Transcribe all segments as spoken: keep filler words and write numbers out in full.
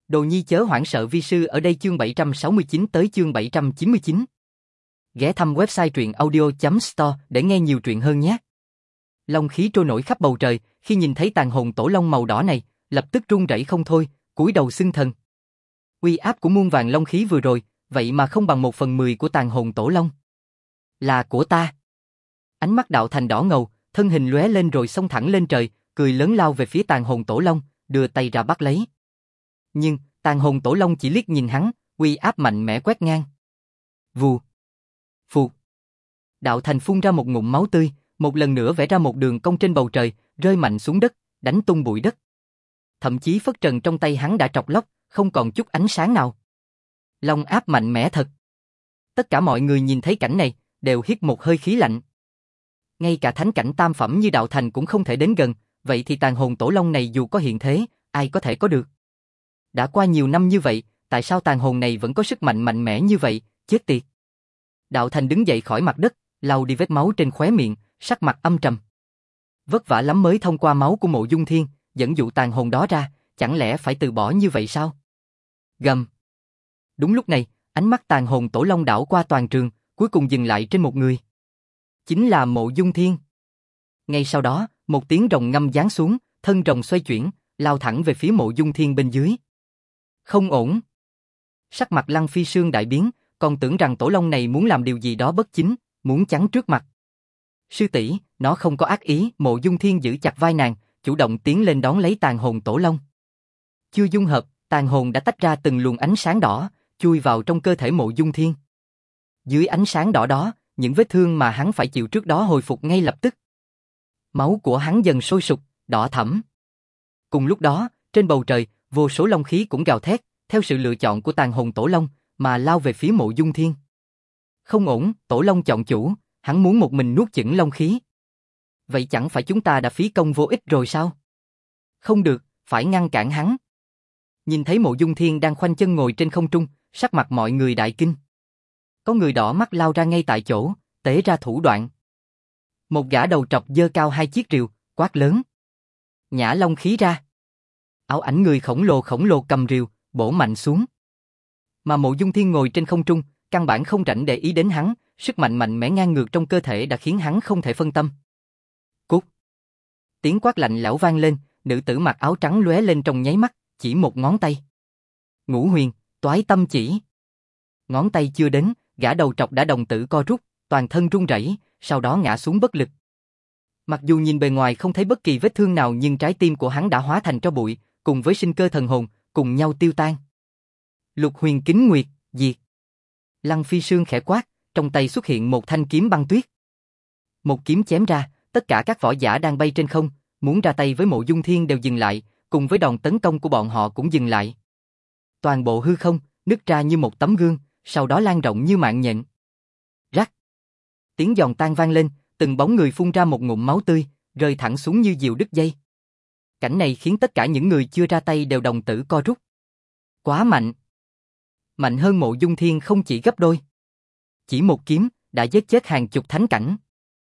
Đồ nhi chớ hoảng sợ vi sư ở đây chương bảy trăm sáu mươi chín tới chương bảy trăm chín mươi chín. Ghé thăm website truyện audio chấm store để nghe nhiều truyện hơn nhé. Long khí trôi nổi khắp bầu trời, khi nhìn thấy tàn hồn tổ long màu đỏ này, lập tức run rẩy không thôi, cúi đầu xưng thần. Uy áp của muôn vàng long khí vừa rồi, vậy mà không bằng một phần mười của tàn hồn tổ long. Là của ta. Ánh mắt Đạo Thành đỏ ngầu, thân hình lóe lên rồi xông thẳng lên trời, cười lớn lao về phía tàn hồn tổ long, đưa tay ra bắt lấy. Nhưng, tàn hồn tổ long chỉ liếc nhìn hắn, uy áp mạnh mẽ quét ngang. Vù. Phụt. Đạo Thành phun ra một ngụm máu tươi, một lần nữa vẽ ra một đường cong trên bầu trời, rơi mạnh xuống đất, đánh tung bụi đất. Thậm chí phất trần trong tay hắn đã trọc lóc, không còn chút ánh sáng nào. Long áp mạnh mẽ thật. Tất cả mọi người nhìn thấy cảnh này, đều hít một hơi khí lạnh. Ngay cả thánh cảnh tam phẩm như Đạo Thành cũng không thể đến gần, vậy thì tàn hồn tổ long này dù có hiện thế, ai có thể có được? Đã qua nhiều năm như vậy, tại sao tàn hồn này vẫn có sức mạnh mạnh mẽ như vậy, chết tiệt. Đạo Thành đứng dậy khỏi mặt đất, lau đi vết máu trên khóe miệng, sắc mặt âm trầm. Vất vả lắm mới thông qua máu của Mộ Dung Thiên, dẫn dụ tàn hồn đó ra, chẳng lẽ phải từ bỏ như vậy sao? Gầm. Đúng lúc này, ánh mắt tàn hồn tổ long đảo qua toàn trường, cuối cùng dừng lại trên một người. Chính là Mộ Dung Thiên. Ngay sau đó, một tiếng rồng ngâm giáng xuống, thân rồng xoay chuyển, lao thẳng về phía Mộ Dung Thiên bên dưới. Không ổn. Sắc mặt Lăng Phi Sương đại biến, còn tưởng rằng tổ long này muốn làm điều gì đó bất chính, muốn chắn trước mặt. Sư tỷ, nó không có ác ý. Mộ Dung Thiên giữ chặt vai nàng, chủ động tiến lên đón lấy tàn hồn tổ long. Chưa dung hợp, tàn hồn đã tách ra từng luồng ánh sáng đỏ, chui vào trong cơ thể Mộ Dung Thiên. Dưới ánh sáng đỏ đó, những vết thương mà hắn phải chịu trước đó hồi phục ngay lập tức. Máu của hắn dần sôi sục, đỏ thẫm. Cùng lúc đó, trên bầu trời, vô số long khí cũng gào thét, theo sự lựa chọn của tàn hồn tổ long, mà lao về phía Mộ Dung Thiên. Không ổn, tổ long chọn chủ, hắn muốn một mình nuốt chửng long khí. Vậy chẳng phải chúng ta đã phí công vô ích rồi sao? Không được, phải ngăn cản hắn. Nhìn thấy Mộ Dung Thiên đang khoanh chân ngồi trên không trung, sắc mặt mọi người đại kinh. Có người đỏ mắt lao ra ngay tại chỗ, tế ra thủ đoạn. Một gã đầu trọc giơ cao hai chiếc rìu, quát lớn. Nhả long khí ra. Ảo ảnh người khổng lồ khổng lồ cầm rìu, bổ mạnh xuống. Mà Mộ Dung Thiên ngồi trên không trung, căn bản không rảnh để ý đến hắn, sức mạnh mạnh mẽ ngang ngược trong cơ thể đã khiến hắn không thể phân tâm. Cút. Tiếng quát lạnh lẽo vang lên, nữ tử mặc áo trắng lóe lên trong nháy mắt, chỉ một ngón tay. Ngũ huyền, toái tâm chỉ. Ngón tay chưa đến, gã đầu trọc đã đồng tử co rút, toàn thân run rẩy, sau đó ngã xuống bất lực. Mặc dù nhìn bề ngoài không thấy bất kỳ vết thương nào nhưng trái tim của hắn đã hóa thành tro bụi, cùng với sinh cơ thần hồn, cùng nhau tiêu tan. Lục huyền kính nguyệt, diệt. Lăng Phi Sương khẽ quát, trong tay xuất hiện một thanh kiếm băng tuyết. Một kiếm chém ra, tất cả các võ giả đang bay trên không, muốn ra tay với Mộ Dung Thiên đều dừng lại, cùng với đòn tấn công của bọn họ cũng dừng lại. Toàn bộ hư không, nứt ra như một tấm gương, sau đó lan rộng như mạng nhện. Rắc. Tiếng giòn tan vang lên, từng bóng người phun ra một ngụm máu tươi, rơi thẳng xuống như diều đứt dây. Cảnh này khiến tất cả những người chưa ra tay đều đồng tử co rút. Quá mạnh. Mạnh hơn Mộ Dung Thiên không chỉ gấp đôi. Chỉ một kiếm, đã giết chết hàng chục thánh cảnh.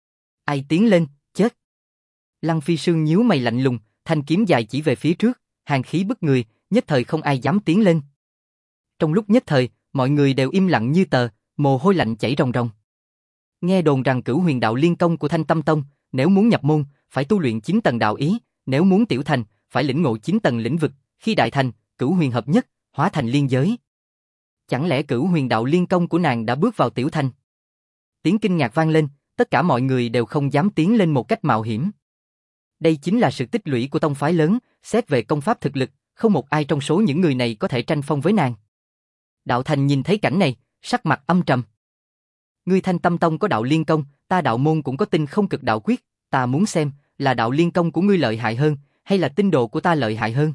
Ai tiến lên, chết. Lăng Phi Sương nhíu mày lạnh lùng, thanh kiếm dài chỉ về phía trước, hàn khí bức người, nhất thời không ai dám tiến lên. Trong lúc nhất thời, mọi người đều im lặng như tờ, mồ hôi lạnh chảy ròng ròng. Nghe đồn rằng Cửu Huyền Đạo Liên Công của Thanh Tâm Tông, nếu muốn nhập môn, phải tu luyện chín tầng đạo ý, nếu muốn tiểu thành, phải lĩnh ngộ chín tầng lĩnh vực, khi đại thành, Cửu Huyền hợp nhất, hóa thành liên giới. Chẳng lẽ Cửu Huyền Đạo Liên Công của nàng đã bước vào tiểu thành? Tiếng kinh ngạc vang lên, tất cả mọi người đều không dám tiến lên một cách mạo hiểm. Đây chính là sự tích lũy của tông phái lớn, xét về công pháp thực lực, không một ai trong số những người này có thể tranh phong với nàng. Đạo Thành nhìn thấy cảnh này, sắc mặt âm trầm. Ngươi Thanh Tâm Tông có Đạo Liên Công, ta Đạo môn cũng có Tinh Không Cực Đạo Quyết, ta muốn xem là Đạo Liên Công của ngươi lợi hại hơn, hay là tinh đồ của ta lợi hại hơn.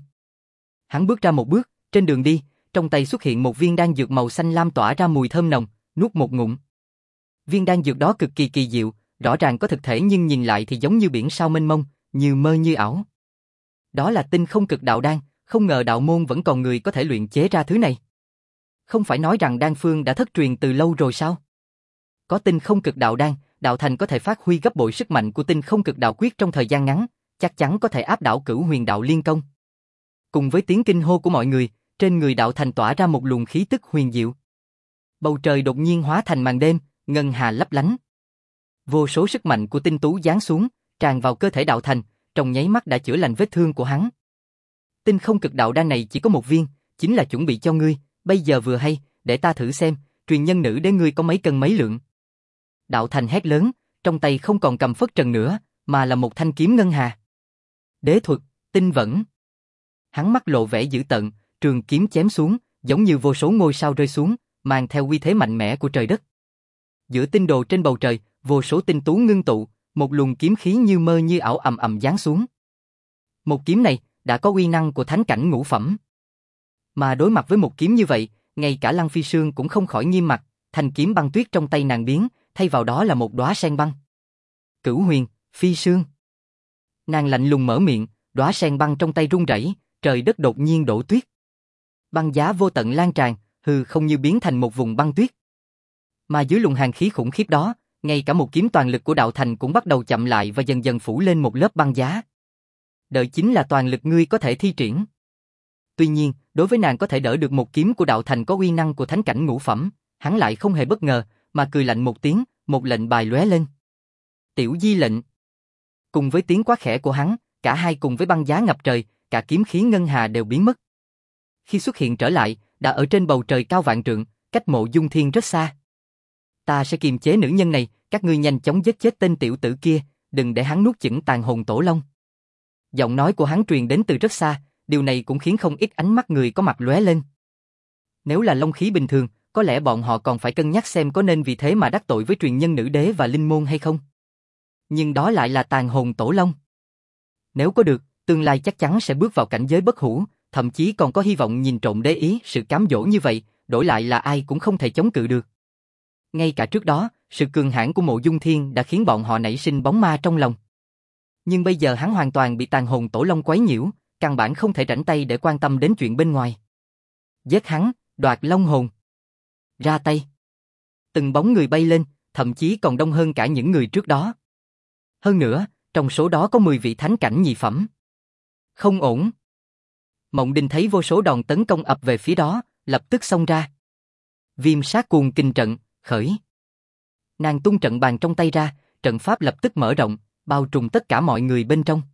Hắn bước ra một bước, trên đường đi, trong tay xuất hiện một viên đan dược màu xanh lam tỏa ra mùi thơm nồng, nuốt một ngụm. Viên đan dược đó cực kỳ kỳ diệu, rõ ràng có thực thể nhưng nhìn lại thì giống như biển sao mênh mông, như mơ như ảo. Đó là Tinh Không Cực Đạo đan, không ngờ đạo môn vẫn còn người có thể luyện chế ra thứ này. Không phải nói rằng đan phương đã thất truyền từ lâu rồi sao? Có Tinh Không Cực Đạo đan, Đạo Thành có thể phát huy gấp bội sức mạnh của Tinh Không Cực Đạo Quyết trong thời gian ngắn, chắc chắn có thể áp đảo Cửu Huyền Đạo Liên Công. Cùng với tiếng kinh hô của mọi người, trên người Đạo Thành tỏa ra một luồng khí tức huyền diệu. Bầu trời đột nhiên hóa thành màn đêm, ngân hà lấp lánh. Vô số sức mạnh của tinh tú giáng xuống, tràn vào cơ thể Đạo Thành, trong nháy mắt đã chữa lành vết thương của hắn. Tinh không cực đạo đan này chỉ có một viên, chính là chuẩn bị cho ngươi, bây giờ vừa hay, để ta thử xem, truyền nhân nữ đế ngươi có mấy cân mấy lượng. Đạo Thành hét lớn, trong tay không còn cầm phất trần nữa, mà là một thanh kiếm ngân hà. Đế thuật, tinh vẫn. Hắn mắt lộ vẻ dữ tợn, trường kiếm chém xuống, giống như vô số ngôi sao rơi xuống, mang theo uy thế mạnh mẽ của trời đất. Giữa tinh đồ trên bầu trời, vô số tinh tú ngưng tụ, một luồng kiếm khí như mơ như ảo ầm ầm giáng xuống. Một kiếm này đã có uy năng của thánh cảnh ngũ phẩm. Mà đối mặt với một kiếm như vậy, ngay cả Lăng Phi Sương cũng không khỏi nghiêm mặt, thanh kiếm băng tuyết trong tay nàng biến, thay vào đó là một đóa sen băng. Cửu Huyền, Phi Sương. Nàng lạnh lùng mở miệng, đóa sen băng trong tay rung rẩy, trời đất đột nhiên đổ tuyết. Băng giá vô tận lan tràn, hư không như biến thành một vùng băng tuyết. Mà dưới luồng hàn khí khủng khiếp đó, ngay cả một kiếm toàn lực của Đạo Thành cũng bắt đầu chậm lại và dần dần phủ lên một lớp băng giá. Đợi chính là toàn lực ngươi có thể thi triển. Tuy nhiên, đối với nàng có thể đỡ được một kiếm của Đạo Thành có uy năng của thánh cảnh ngũ phẩm, hắn lại không hề bất ngờ, mà cười lạnh một tiếng, một lệnh bài lóe lên. Tiểu di lệnh. Cùng với tiếng quát khẽ của hắn, cả hai cùng với băng giá ngập trời, cả kiếm khí ngân hà đều biến mất. Khi xuất hiện trở lại, đã ở trên bầu trời cao vạn trượng, cách Mộ Dung Thiên rất xa. Ta sẽ kiềm chế nữ nhân này, các ngươi nhanh chóng giết chết tên tiểu tử kia, đừng để hắn nuốt chửng tàn hồn tổ long. Giọng nói của hắn truyền đến từ rất xa, điều này cũng khiến không ít ánh mắt người có mặt lóe lên. Nếu là long khí bình thường, có lẽ bọn họ còn phải cân nhắc xem có nên vì thế mà đắc tội với truyền nhân nữ đế và linh môn hay không. Nhưng đó lại là tàn hồn tổ long. Nếu có được, tương lai chắc chắn sẽ bước vào cảnh giới bất hủ, thậm chí còn có hy vọng nhìn trộm đế ý, sự cám dỗ như vậy, đổi lại là ai cũng không thể chống cự được. Ngay cả trước đó, sự cường hãn của Mộ Dung Thiên đã khiến bọn họ nảy sinh bóng ma trong lòng. Nhưng bây giờ hắn hoàn toàn bị tàn hồn tổ long quấy nhiễu, căn bản không thể rảnh tay để quan tâm đến chuyện bên ngoài. Giết hắn, đoạt long hồn. Ra tay. Từng bóng người bay lên, thậm chí còn đông hơn cả những người trước đó. Hơn nữa, trong số đó có mười vị thánh cảnh nhị phẩm. Không ổn. Mộng Đình thấy vô số đòn tấn công ập về phía đó, lập tức xông ra. Viêm sát cuồng kình trận, khởi. Nàng tung trận bàn trong tay ra, trận pháp lập tức mở rộng, bao trùm tất cả mọi người bên trong.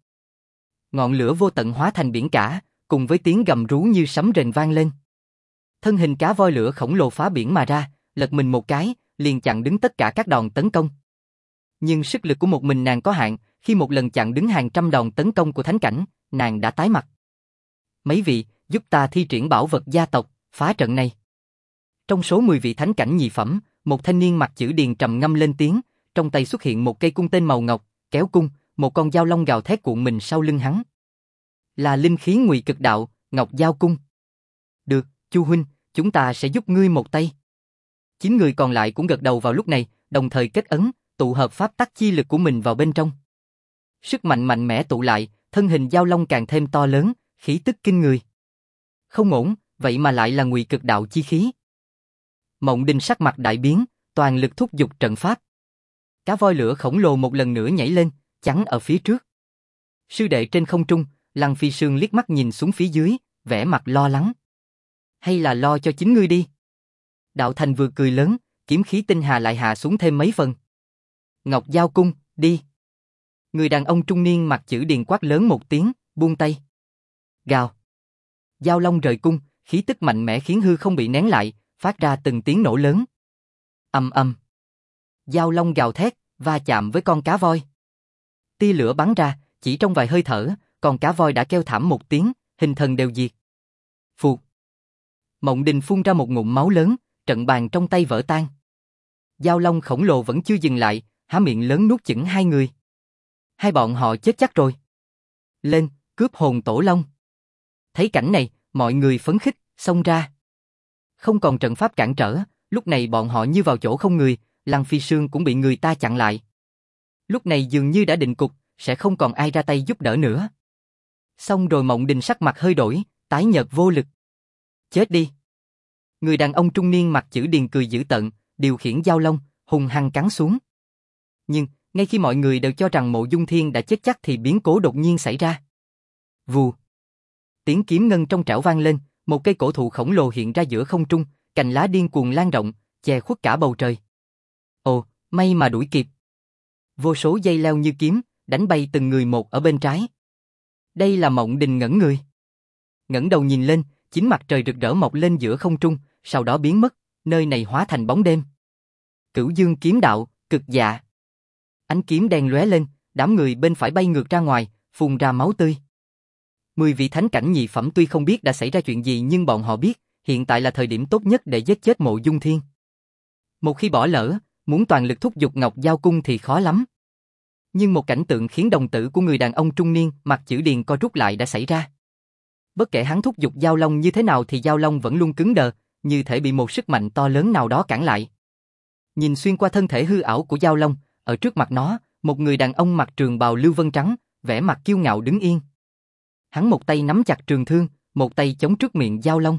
Ngọn lửa vô tận hóa thành biển cả, cùng với tiếng gầm rú như sấm rền vang lên. Thân hình cá voi lửa khổng lồ phá biển mà ra, lật mình một cái, liền chặn đứng tất cả các đòn tấn công. Nhưng sức lực của một mình nàng có hạn, khi một lần chặn đứng hàng trăm đòn tấn công của thánh cảnh, nàng đã tái mặt. Mấy vị, giúp ta thi triển bảo vật gia tộc, phá trận này. Trong số mười vị thánh cảnh nhị phẩm, một thanh niên mặc chữ điền trầm ngâm lên tiếng, trong tay xuất hiện một cây cung tên màu ngọc, kéo cung, một con dao long gào thét cuộn mình sau lưng hắn. Là linh khí ngụy cực đạo, Ngọc Giao Cung. Được, Chu huynh, chúng ta sẽ giúp ngươi một tay. Chín người còn lại cũng gật đầu vào lúc này, đồng thời kết ấn, tụ hợp pháp tắc chi lực của mình vào bên trong. Sức mạnh mạnh mẽ tụ lại, thân hình dao long càng thêm to lớn, khí tức kinh người. Không ổn, vậy mà lại là ngụy cực đạo chi khí. Mộng Đình sắc mặt đại biến, toàn lực thúc giục trận pháp. Cá voi lửa khổng lồ một lần nữa nhảy lên, chắn ở phía trước. Sư đệ trên không trung, Lăng Phi Sương liếc mắt nhìn xuống phía dưới, vẻ mặt lo lắng. Hay là lo cho chính ngươi đi. Đạo Thành vừa cười lớn, kiếm khí tinh hà lại hạ xuống thêm mấy phần. Ngọc Giao Cung, đi. Người đàn ông trung niên mặc chữ điền quát lớn một tiếng, buông tay. Gào. Giao long rời cung, khí tức mạnh mẽ khiến hư không bị nén lại, phát ra từng tiếng nổ lớn. Ầm ầm. Giao long gào thét, va chạm với con cá voi. Tia lửa bắn ra, chỉ trong vài hơi thở, con cá voi đã kêu thảm một tiếng, hình thần đều diệt. Phụt. Mộng Đình phun ra một ngụm máu lớn, trận bàn trong tay vỡ tan. Giao long khổng lồ vẫn chưa dừng lại, há miệng lớn nuốt chửng hai người. Hai bọn họ chết chắc rồi. Lên, cướp hồn tổ long. Thấy cảnh này, mọi người phấn khích, xông ra. Không còn trận pháp cản trở, lúc này bọn họ như vào chỗ không người, Lăng Phi Sương cũng bị người ta chặn lại. Lúc này dường như đã định cục, sẽ không còn ai ra tay giúp đỡ nữa. Xong rồi Mộng Đình sắc mặt hơi đổi, tái nhợt vô lực. Chết đi. Người đàn ông trung niên mặc chữ điền cười dữ tợn, điều khiển dao long, hung hăng cắn xuống. Nhưng, ngay khi mọi người đều cho rằng Mộ Dung Thiên đã chết chắc thì biến cố đột nhiên xảy ra. Vù. Tiếng kiếm ngân trong trảo vang lên, một cây cổ thụ khổng lồ hiện ra giữa không trung, cành lá điên cuồng lan rộng, che khuất cả bầu trời. Ồ, may mà đuổi kịp. Vô số dây leo như kiếm, đánh bay từng người một ở bên trái. Đây là Mộng Đình ngẩn người. Ngẩng đầu nhìn lên, chính mặt trời rực rỡ mọc lên giữa không trung, sau đó biến mất, nơi này hóa thành bóng đêm. Cửu Dương kiếm đạo, cực dạ. Ánh kiếm đen lóe lên, đám người bên phải bay ngược ra ngoài, phun ra máu tươi. Mười vị thánh cảnh nhị phẩm tuy không biết đã xảy ra chuyện gì nhưng bọn họ biết, hiện tại là thời điểm tốt nhất để giết chết Mộ Dung Thiên. Một khi bỏ lỡ, muốn toàn lực thúc giục Ngọc Giao Cung thì khó lắm. Nhưng một cảnh tượng khiến đồng tử của người đàn ông trung niên mặt chữ điền co rút lại đã xảy ra. Bất kể hắn thúc giục Giao Long như thế nào thì Giao Long vẫn luôn cứng đờ, như thể bị một sức mạnh to lớn nào đó cản lại. Nhìn xuyên qua thân thể hư ảo của Giao Long, ở trước mặt nó, một người đàn ông mặc trường bào lưu vân trắng, vẻ mặt kiêu ngạo đứng yên. Hắn một tay nắm chặt trường thương, một tay chống trước miệng Giao Long.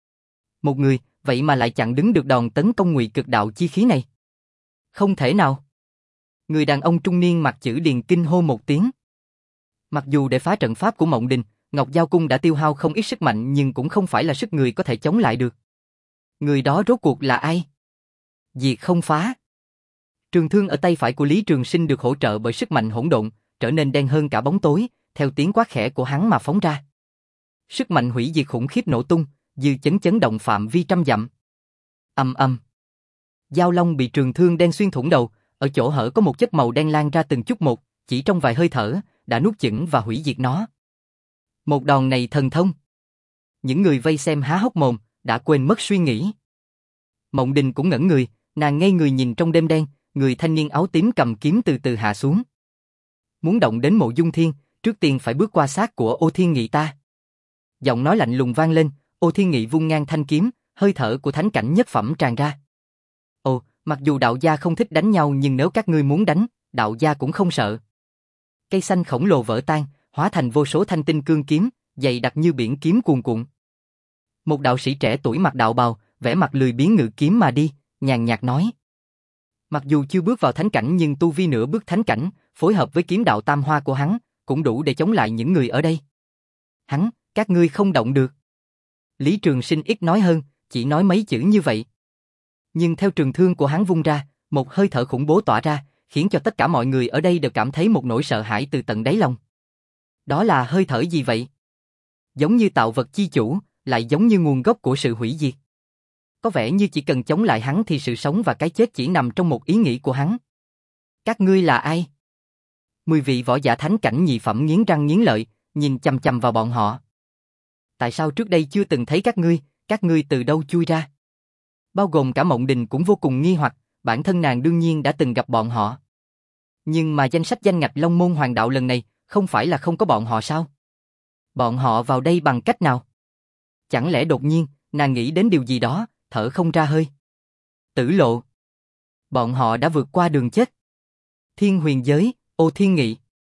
Một người, vậy mà lại chặn đứng được đòn tấn công ngụy cực đạo chi khí này. Không thể nào. Người đàn ông trung niên mặt chữ điền kinh hô một tiếng. Mặc dù để phá trận pháp của Mộng Đình, Ngọc Giao Cung đã tiêu hao không ít sức mạnh nhưng cũng không phải là sức người có thể chống lại được. Người đó rốt cuộc là ai? Diệt không phá. Trường thương ở tay phải của Lý Trường Sinh được hỗ trợ bởi sức mạnh hỗn độn, trở nên đen hơn cả bóng tối, theo tiếng quát khẽ của hắn mà phóng ra. Sức mạnh hủy diệt khủng khiếp nổ tung, dư chấn chấn động phạm vi trăm dặm. Ầm ầm. Giao Long bị trường thương đen xuyên thủng đầu, ở chỗ hở có một chất màu đen lan ra từng chút một, chỉ trong vài hơi thở, đã nuốt chửng và hủy diệt nó. Một đòn này thần thông. Những người vây xem há hốc mồm, đã quên mất suy nghĩ. Mộng Đình cũng ngẩn người, nàng ngây người nhìn trong đêm đen, người thanh niên áo tím cầm kiếm từ từ hạ xuống. Muốn động đến Mộ Dung Thiên, trước tiên phải bước qua xác của Ô Thiên Nghị ta. Giọng nói lạnh lùng vang lên, Ô Thiên Nghị vung ngang thanh kiếm, hơi thở của thánh cảnh nhất phẩm tràn ra. Ồ, mặc dù đạo gia không thích đánh nhau nhưng nếu các ngươi muốn đánh, đạo gia cũng không sợ. Cây xanh khổng lồ vỡ tan, hóa thành vô số thanh tinh cương kiếm, dày đặc như biển kiếm cuồn cuộn. Một đạo sĩ trẻ tuổi mặc đạo bào, vẻ mặt lười biếng ngự kiếm mà đi, nhàn nhạt nói. Mặc dù chưa bước vào thánh cảnh nhưng tu vi nửa bước thánh cảnh, phối hợp với kiếm đạo tam hoa của hắn, cũng đủ để chống lại những người ở đây. Hắn, các ngươi không động được. Lý Trường Sinh ít nói hơn, chỉ nói mấy chữ như vậy. Nhưng theo trường thương của hắn vung ra, một hơi thở khủng bố tỏa ra, khiến cho tất cả mọi người ở đây đều cảm thấy một nỗi sợ hãi từ tận đáy lòng. Đó là hơi thở gì vậy? Giống như tạo vật chi chủ, lại giống như nguồn gốc của sự hủy diệt. Có vẻ như chỉ cần chống lại hắn thì sự sống và cái chết chỉ nằm trong một ý nghĩ của hắn. Các ngươi là ai? Mười vị võ giả thánh cảnh nhị phẩm nghiến răng nghiến lợi, nhìn chằm chằm vào bọn họ. Tại sao trước đây chưa từng thấy các ngươi, các ngươi từ đâu chui ra? Bao gồm cả Mộng Đình cũng vô cùng nghi hoặc, bản thân nàng đương nhiên đã từng gặp bọn họ. Nhưng mà danh sách danh ngạch Long Môn Hoàng Đạo lần này, không phải là không có bọn họ sao? Bọn họ vào đây bằng cách nào? Chẳng lẽ đột nhiên, nàng nghĩ đến điều gì đó, thở không ra hơi. Tử lộ. Bọn họ đã vượt qua đường chết. Thiên Huyền Giới, Ô Thiên Nghị.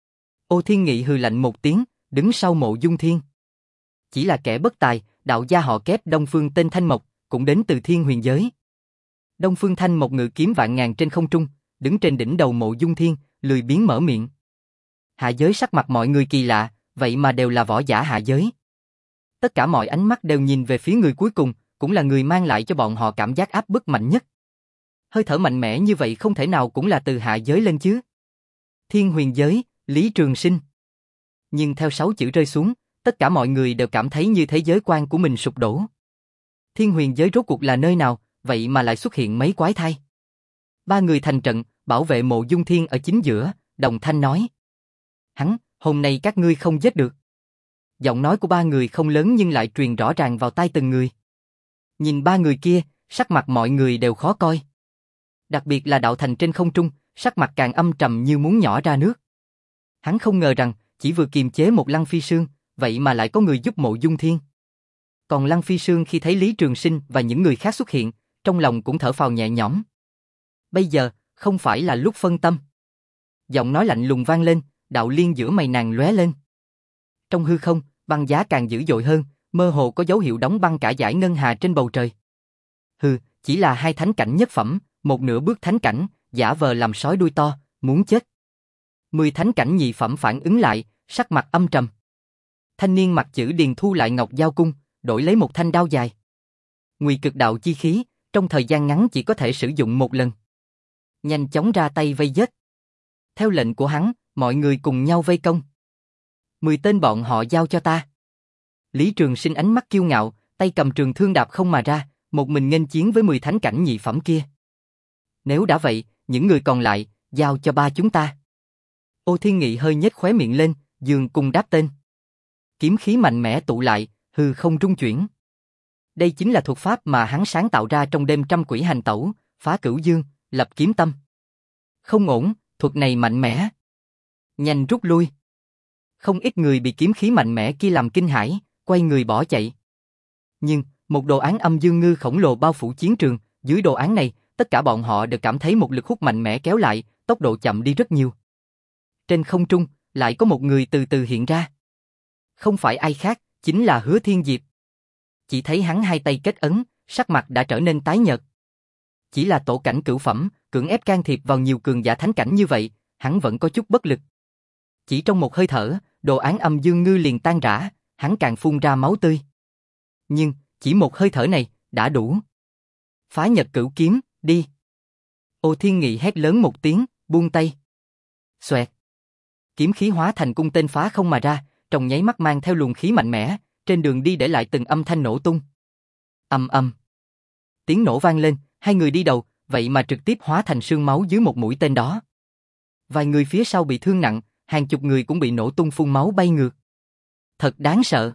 Ô Thiên Nghị hừ lạnh một tiếng, đứng sau Mộ Dung Thiên. Chỉ là kẻ bất tài, đạo gia họ Kép Đông Phương tên Thanh Mộc, cũng đến từ Thiên Huyền Giới. Đông Phương Thanh Mộc ngự kiếm vạn ngàn trên không trung, đứng trên đỉnh đầu Mộ Dung Thiên, lười biếng mở miệng. Hạ giới sắc mặt mọi người kỳ lạ, vậy mà đều là võ giả hạ giới. Tất cả mọi ánh mắt đều nhìn về phía người cuối cùng, cũng là người mang lại cho bọn họ cảm giác áp bức mạnh nhất. Hơi thở mạnh mẽ như vậy không thể nào cũng là từ hạ giới lên chứ. Thiên Huyền Giới, Lý Trường Sinh. Nhưng theo sáu chữ rơi xuống, tất cả mọi người đều cảm thấy như thế giới quan của mình sụp đổ. Thiên Huyền Giới rốt cuộc là nơi nào, vậy mà lại xuất hiện mấy quái thai. Ba người thành trận, bảo vệ Mộ Dung Thiên ở chính giữa, đồng thanh nói. Hắn, hôm nay các ngươi không giết được. Giọng nói của ba người không lớn nhưng lại truyền rõ ràng vào tai từng người. Nhìn ba người kia, sắc mặt mọi người đều khó coi. Đặc biệt là Đạo Thành trên không trung, sắc mặt càng âm trầm như muốn nhỏ ra nước. Hắn không ngờ rằng, chỉ vừa kiềm chế một Lăng Phi Sương, vậy mà lại có người giúp Mộ Dung Thiên. Còn Lăng Phi Sương khi thấy Lý Trường Sinh và những người khác xuất hiện, trong lòng cũng thở phào nhẹ nhõm. Bây giờ, không phải là lúc phân tâm. Giọng nói lạnh lùng vang lên, đạo liên giữa mày nàng lóe lên. Trong hư không, băng giá càng dữ dội hơn, mơ hồ có dấu hiệu đóng băng cả dải ngân hà trên bầu trời. Hừ, chỉ là hai thánh cảnh nhất phẩm, một nửa bước thánh cảnh, giả vờ làm sói đuôi to, muốn chết. Mười thánh cảnh nhị phẩm phản ứng lại, sắc mặt âm trầm. Thanh niên mặt chữ điền thu lại Ngọc Giao Cung, đổi lấy một thanh đao dài. Ngụy cực đạo chi khí, trong thời gian ngắn chỉ có thể sử dụng một lần. Nhanh chóng ra tay vây giết. Theo lệnh của hắn, mọi người cùng nhau vây công. Mười tên bọn họ giao cho ta. Lý Trường Sinh ánh mắt kiêu ngạo, tay cầm trường thương đạp không mà ra, một mình nghênh chiến với mười thánh cảnh nhị phẩm kia. Nếu đã vậy, những người còn lại, giao cho ba chúng ta. Ô Thiên Nghị hơi nhếch khóe miệng lên, dường cùng đáp tên. Kiếm khí mạnh mẽ tụ lại, hư không rung chuyển. Đây chính là thuật pháp mà hắn sáng tạo ra trong đêm trăm quỷ hành tẩu, phá cửu dương, lập kiếm tâm. Không ổn, thuật này mạnh mẽ. Nhanh rút lui. Không ít người bị kiếm khí mạnh mẽ kia làm kinh hãi, quay người bỏ chạy. Nhưng, một đồ án âm dương ngư khổng lồ bao phủ chiến trường, dưới đồ án này, tất cả bọn họ đều cảm thấy một lực hút mạnh mẽ kéo lại, tốc độ chậm đi rất nhiều. Trên không trung, lại có một người từ từ hiện ra. Không phải ai khác, chính là Hứa Thiên Diệp. Chỉ thấy hắn hai tay kết ấn, sắc mặt đã trở nên tái nhợt. Chỉ là tổ cảnh cửu phẩm, cưỡng ép can thiệp vào nhiều cường giả thánh cảnh như vậy, hắn vẫn có chút bất lực. Chỉ trong một hơi thở, đồ án âm dương ngư liền tan rã, hắn càng phun ra máu tươi. Nhưng, chỉ một hơi thở này, đã đủ. Phá Nhật Cửu Kiếm, đi. Ô Thiên Nghị hét lớn một tiếng, buông tay. Xoẹt. Kiếm khí hóa thành cung tên phá không mà ra, trong nháy mắt mang theo luồng khí mạnh mẽ, trên đường đi để lại từng âm thanh nổ tung. Ầm ầm. Tiếng nổ vang lên, hai người đi đầu, vậy mà trực tiếp hóa thành sương máu dưới một mũi tên đó. Vài người phía sau bị thương nặng, hàng chục người cũng bị nổ tung phun máu bay ngược. Thật đáng sợ.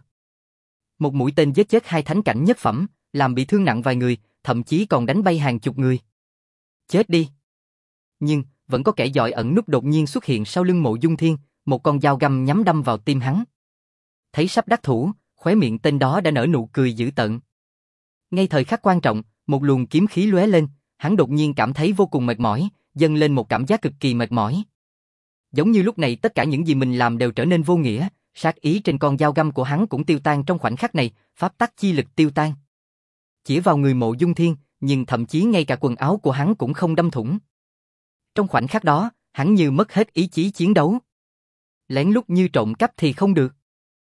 Một mũi tên giết chết hai thánh cảnh nhất phẩm, làm bị thương nặng vài người, thậm chí còn đánh bay hàng chục người. Chết đi. Nhưng, vẫn có kẻ giỏi ẩn núp đột nhiên xuất hiện sau lưng Mộ Dung Thiên, một con dao găm nhắm đâm vào tim hắn. Thấy sắp đắc thủ, khóe miệng tên đó đã nở nụ cười dữ tợn. Ngay thời khắc quan trọng, một luồng kiếm khí lóe lên, hắn đột nhiên cảm thấy vô cùng mệt mỏi, dâng lên một cảm giác cực kỳ mệt mỏi. Giống như lúc này tất cả những gì mình làm đều trở nên vô nghĩa, sát ý trên con dao găm của hắn cũng tiêu tan trong khoảnh khắc này, pháp tắc chi lực tiêu tan. Chỉ vào người Mộ Dung Thiên, nhưng thậm chí ngay cả quần áo của hắn cũng không đâm thủng. Trong khoảnh khắc đó, hắn như mất hết ý chí chiến đấu. Lén lút như trộm cắp thì không được.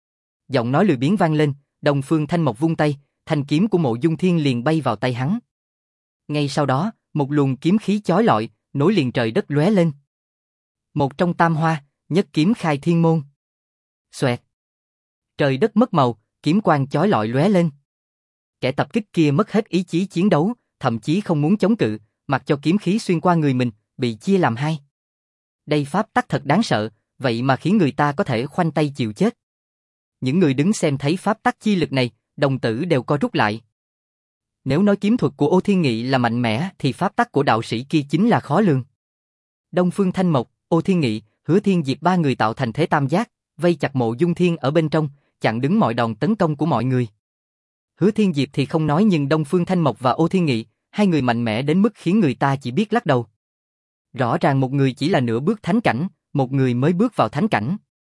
Giọng nói lười biếng vang lên, Đông Phương Thanh Mộc vung tay, thanh kiếm của Mộ Dung Thiên liền bay vào tay hắn. Ngay sau đó, một luồng kiếm khí chói lọi, nối liền trời đất lóe lên. Một trong tam hoa, nhất kiếm khai thiên môn. Xoẹt. Trời đất mất màu, kiếm quang chói lọi lóe lên. Kẻ tập kích kia mất hết ý chí chiến đấu, thậm chí không muốn chống cự, mặc cho kiếm khí xuyên qua người mình, bị chia làm hai. Đây pháp tắc thật đáng sợ, vậy mà khiến người ta có thể khoanh tay chịu chết. Những người đứng xem thấy pháp tắc chi lực này, đồng tử đều co rút lại. Nếu nói kiếm thuật của Ô Thiên Nghị là mạnh mẽ thì pháp tắc của đạo sĩ kia chính là khó lường. Đông Phương Thanh Mộc, Ô Thiên Nghị, Hứa Thiên Diệp ba người tạo thành thế tam giác, vây chặt Mộ Dung Thiên ở bên trong, chặn đứng mọi đòn tấn công của mọi người. Hứa Thiên Diệp thì không nói, nhưng Đông Phương Thanh Mộc và Ô Thiên Nghị, hai người mạnh mẽ đến mức khiến người ta chỉ biết lắc đầu. Rõ ràng một người chỉ là nửa bước thánh cảnh, một người mới bước vào thánh cảnh.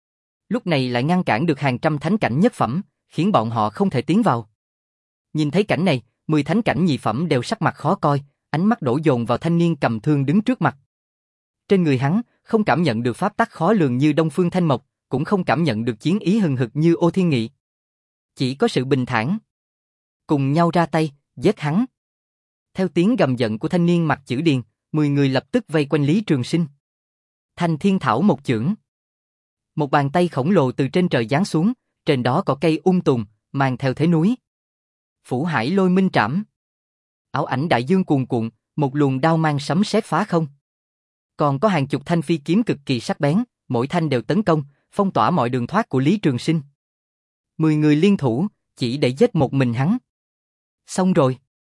Lúc này lại ngăn cản được hàng trăm thánh cảnh nhất phẩm, khiến bọn họ không thể tiến vào. Nhìn thấy cảnh này, mười thánh cảnh nhị phẩm đều sắc mặt khó coi, ánh mắt đổ dồn vào thanh niên cầm thương đứng trước mặt. Trên người hắn, không cảm nhận được pháp tắc khó lường như Đông Phương Thanh Mộc, cũng không cảm nhận được chiến ý hừng hực như Ô Thiên Nghị. Chỉ có sự bình thản. Cùng nhau ra tay, giết hắn. Theo tiếng gầm giận của thanh niên mặt chữ điền, mười người lập tức vây quanh Lý Trường Sinh. Thanh Thiên Thảo một chưởng. Một bàn tay khổng lồ từ trên trời giáng xuống, trên đó có cây ung tùng, mang theo thế núi. Phủ Hải Lôi Minh Trảm. Ảo ảnh đại dương cuồn cuộn, một luồng đao mang sấm sét phá không. Còn có hàng chục thanh phi kiếm cực kỳ sắc bén, mỗi thanh đều tấn công, phong tỏa mọi đường thoát của Lý Trường Sinh. Mười người liên thủ, chỉ để giết một mình hắn. Xong rồi.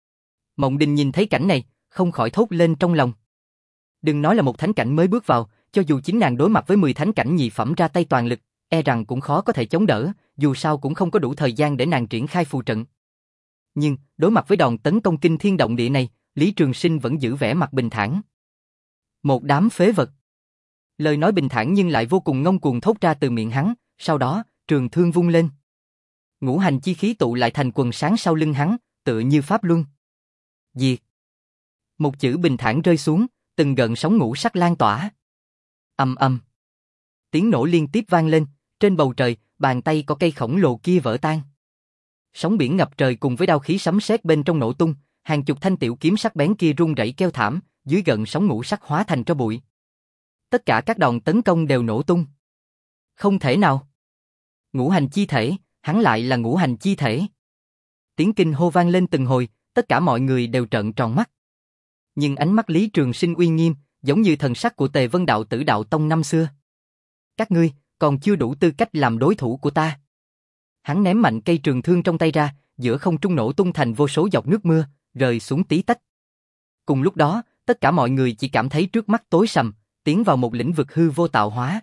Mộng Đình nhìn thấy cảnh này, không khỏi thốt lên trong lòng. Đừng nói là một thánh cảnh mới bước vào, cho dù chính nàng đối mặt với mười thánh cảnh nhị phẩm ra tay toàn lực, e rằng cũng khó có thể chống đỡ, dù sao cũng không có đủ thời gian để nàng triển khai phù trận. Nhưng, đối mặt với đòn tấn công kinh thiên động địa này, Lý Trường Sinh vẫn giữ vẻ mặt bình thản. Một đám phế vật. Lời nói bình thản nhưng lại vô cùng ngông cuồng thốt ra từ miệng hắn, sau đó, trường thương vung lên. Ngũ hành chi khí tụ lại thành quần sáng sau lưng hắn, tựa như pháp luân. Diệt. Một chữ bình thản rơi xuống, từng gợn sóng ngũ sắc lan tỏa. Ầm ầm. Tiếng nổ liên tiếp vang lên, trên bầu trời, bàn tay có cây khổng lồ kia vỡ tan. Sóng biển ngập trời cùng với đao khí sấm sét bên trong nổ tung, hàng chục thanh tiểu kiếm sắc bén kia rung rẩy kêu thảm, dưới gợn sóng ngũ sắc hóa thành tro bụi. Tất cả các đòn tấn công đều nổ tung. Không thể nào. Ngũ hành chi thể, hắn lại là ngũ hành chi thể. Tiếng kinh hô vang lên từng hồi, tất cả mọi người đều trợn tròn mắt. Nhưng ánh mắt Lý Trường Sinh uy nghiêm, giống như thần sắc của Tề Vân Đạo Tử Đạo Tông năm xưa. Các ngươi, còn chưa đủ tư cách làm đối thủ của ta. Hắn ném mạnh cây trường thương trong tay ra, giữa không trung nổ tung thành vô số giọt nước mưa, rơi xuống tí tách. Cùng lúc đó, tất cả mọi người chỉ cảm thấy trước mắt tối sầm, tiến vào một lĩnh vực hư vô tạo hóa.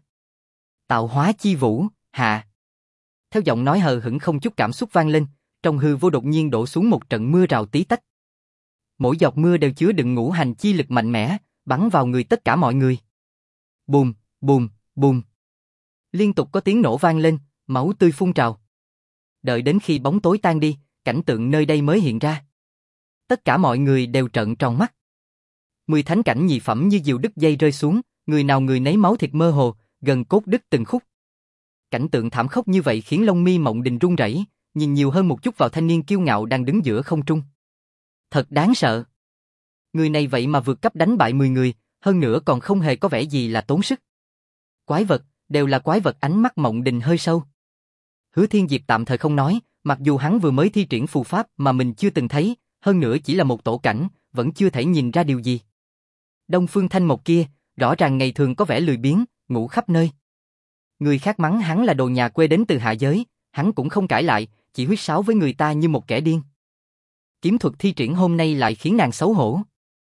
Tạo hóa chi vũ, hạ. Theo giọng nói hờ hững không chút cảm xúc vang lên, trong hư vô đột nhiên đổ xuống một trận mưa rào tí tách. Mỗi giọt mưa đều chứa đựng ngũ hành chi lực mạnh mẽ, bắn vào người tất cả mọi người. Bùm, bùm, bùm. Liên tục có tiếng nổ vang lên, máu tươi phun trào. Đợi đến khi bóng tối tan đi, cảnh tượng nơi đây mới hiện ra. Tất cả mọi người đều trợn tròn mắt. Mười thánh cảnh nhị phẩm như diều đứt dây rơi xuống, người nào người nấy máu thịt mơ hồ, gần cốt đứt từng khúc. Cảnh tượng thảm khốc như vậy khiến lông mi Mộng Đình run rẩy, nhìn nhiều hơn một chút vào thanh niên kiêu ngạo đang đứng giữa không trung. Thật đáng sợ. Người này vậy mà vượt cấp đánh bại mười người, hơn nữa còn không hề có vẻ gì là tốn sức. Quái vật, đều là quái vật. Ánh mắt Mộng Đình hơi sâu. Hứa Thiên Diệp tạm thời không nói, mặc dù hắn vừa mới thi triển phù pháp mà mình chưa từng thấy, hơn nữa chỉ là một tổ cảnh, vẫn chưa thể nhìn ra điều gì. Đông Phương Thanh Mộc kia, rõ ràng ngày thường có vẻ lười biếng, ngủ khắp nơi. Người khác mắng hắn là đồ nhà quê đến từ hạ giới, hắn cũng không cãi lại, chỉ huýt sáo với người ta như một kẻ điên. Kiếm thuật thi triển hôm nay lại khiến nàng xấu hổ.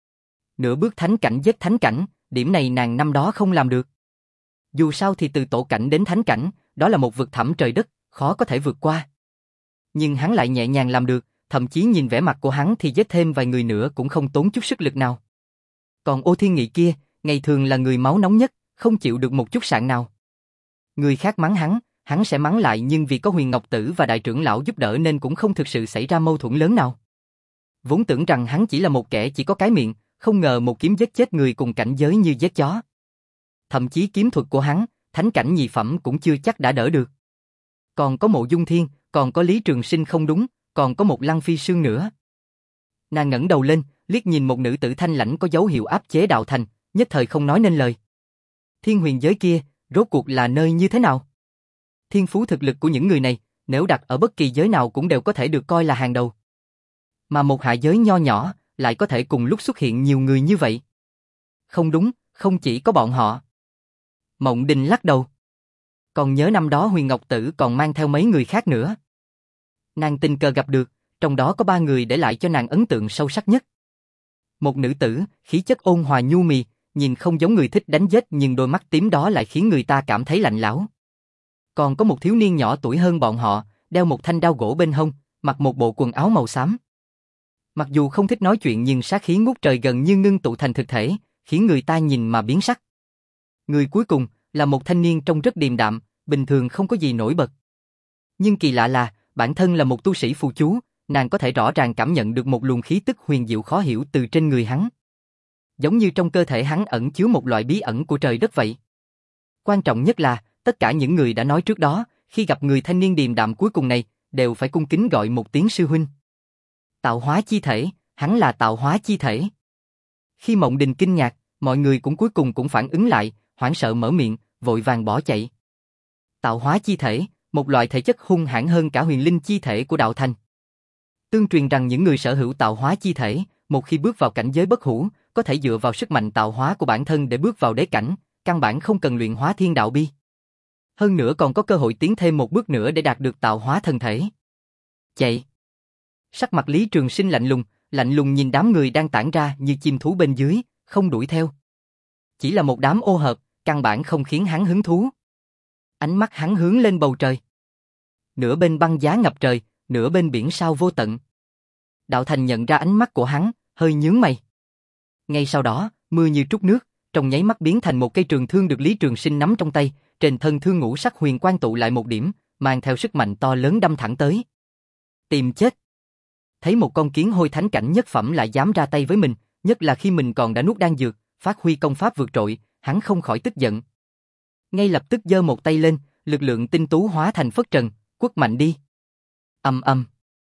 Nửa bước thánh cảnh giết thánh cảnh, điểm này nàng năm đó không làm được. Dù sao thì từ tổ cảnh đến thánh cảnh, đó là một vực thẳm trời đất, khó có thể vượt qua. Nhưng hắn lại nhẹ nhàng làm được, thậm chí nhìn vẻ mặt của hắn thì giết thêm vài người nữa cũng không tốn chút sức lực nào. Còn Ô Thiên Nghị kia, ngày thường là người máu nóng nhất, không chịu được một chút sạn nào. Người khác mắng hắn, hắn sẽ mắng lại, nhưng vì có Huyền Ngọc Tử và đại trưởng lão giúp đỡ nên cũng không thực sự xảy ra mâu thuẫn lớn nào. Vốn tưởng rằng hắn chỉ là một kẻ chỉ có cái miệng, không ngờ một kiếm giết chết người cùng cảnh giới như giết chó. Thậm chí kiếm thuật của hắn, thánh cảnh nhị phẩm cũng chưa chắc đã đỡ được. Còn có Mộ Dung Thiên, còn có Lý Trường Sinh không đúng, còn có một Lăng Phi Sương nữa. Nàng ngẩng đầu lên, liếc nhìn một nữ tử thanh lãnh có dấu hiệu áp chế đạo thành, nhất thời không nói nên lời. Thiên huyền giới kia, rốt cuộc là nơi như thế nào? Thiên phú thực lực của những người này, nếu đặt ở bất kỳ giới nào cũng đều có thể được coi là hàng đầu. Mà một hạ giới nho nhỏ, lại có thể cùng lúc xuất hiện nhiều người như vậy. Không đúng, không chỉ có bọn họ. Mộng Đình lắc đầu. Còn nhớ năm đó Huyền Ngọc Tử còn mang theo mấy người khác nữa. Nàng tình cờ gặp được, trong đó có ba người để lại cho nàng ấn tượng sâu sắc nhất. Một nữ tử, khí chất ôn hòa nhu mì, nhìn không giống người thích đánh giết nhưng đôi mắt tím đó lại khiến người ta cảm thấy lạnh lẽo. Còn có một thiếu niên nhỏ tuổi hơn bọn họ, đeo một thanh đao gỗ bên hông, mặc một bộ quần áo màu xám. Mặc dù không thích nói chuyện nhưng sát khí ngút trời gần như ngưng tụ thành thực thể, khiến người ta nhìn mà biến sắc. Người cuối cùng là một thanh niên trông rất điềm đạm, bình thường không có gì nổi bật. Nhưng kỳ lạ là, bản thân là một tu sĩ phù chú, nàng có thể rõ ràng cảm nhận được một luồng khí tức huyền diệu khó hiểu từ trên người hắn. Giống như trong cơ thể hắn ẩn chứa một loại bí ẩn của trời đất vậy. Quan trọng nhất là, tất cả những người đã nói trước đó, khi gặp người thanh niên điềm đạm cuối cùng này, đều phải cung kính gọi một tiếng sư huynh. Tạo hóa chi thể, hắn là tạo hóa chi thể. Khi Mộng Đình kinh ngạc, mọi người cũng cuối cùng cũng phản ứng lại, hoảng sợ mở miệng, vội vàng bỏ chạy. Tạo hóa chi thể, một loại thể chất hung hãn hơn cả huyền linh chi thể của đạo thành. Tương truyền rằng những người sở hữu tạo hóa chi thể, một khi bước vào cảnh giới bất hủ, có thể dựa vào sức mạnh tạo hóa của bản thân để bước vào đế cảnh, căn bản không cần luyện hóa thiên đạo bi. Hơn nữa còn có cơ hội tiến thêm một bước nữa để đạt được tạo hóa thần thể. Chạy. Sắc mặt Lý Trường Sinh lạnh lùng, lạnh lùng nhìn đám người đang tản ra như chim thú bên dưới, không đuổi theo. Chỉ là một đám ô hợp, căn bản không khiến hắn hứng thú. Ánh mắt hắn hướng lên bầu trời. Nửa bên băng giá ngập trời, nửa bên biển sao vô tận. Đạo Thành nhận ra ánh mắt của hắn, hơi nhướng mày. Ngay sau đó, mưa như trút nước, trong nháy mắt biến thành một cây trường thương được Lý Trường Sinh nắm trong tay, trên thân thương ngũ sắc huyền quang tụ lại một điểm, mang theo sức mạnh to lớn đâm thẳng tới. Tìm chết. Thấy một con kiến hôi thánh cảnh nhất phẩm lại dám ra tay với mình, nhất là khi mình còn đã nuốt đan dược, phát huy công pháp vượt trội, hắn không khỏi tức giận. Ngay lập tức giơ một tay lên, lực lượng tinh tú hóa thành phất trần, quất mạnh đi. Ầm ầm.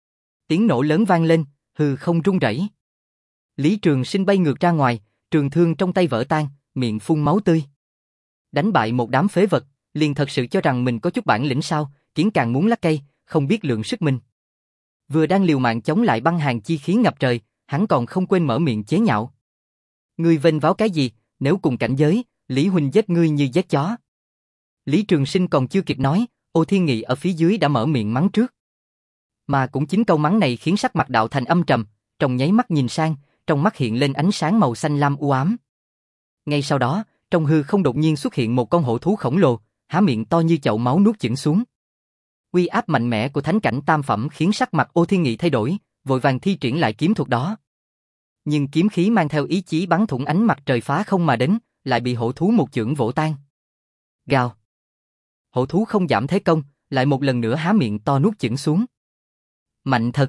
Tiếng nổ lớn vang lên, hư không rung rẩy. Lý Trường Sinh bay ngược ra ngoài, trường thương trong tay vỡ tan, miệng phun máu tươi. Đánh bại một đám phế vật, liền thật sự cho rằng mình có chút bản lĩnh sao, kiến càng muốn lắc cây, không biết lượng sức mình. Vừa đang liều mạng chống lại băng hàn chi khí ngập trời, hắn còn không quên mở miệng chế nhạo. Ngươi vênh váo cái gì, nếu cùng cảnh giới, Lý huynh giết ngươi như giết chó. Lý Trường Sinh còn chưa kịp nói, Ô Thiên Nghị ở phía dưới đã mở miệng mắng trước. Mà cũng chính câu mắng này khiến sắc mặt Đạo Thành âm trầm, trong nháy mắt nhìn sang, trong mắt hiện lên ánh sáng màu xanh lam u ám. Ngay sau đó, trong hư không đột nhiên xuất hiện một con hổ thú khổng lồ, há miệng to như chậu máu nuốt chửng xuống. Uy áp mạnh mẽ của thánh cảnh tam phẩm khiến sắc mặt Ô Thiên Nghị thay đổi, vội vàng thi triển lại kiếm thuật đó. Nhưng kiếm khí mang theo ý chí bắn thủng ánh mặt trời phá không mà đến, lại bị hổ thú một chưởng vỗ tan. Gào. Hổ thú không giảm thế công, lại một lần nữa há miệng to nuốt chửng xuống. Mạnh thật.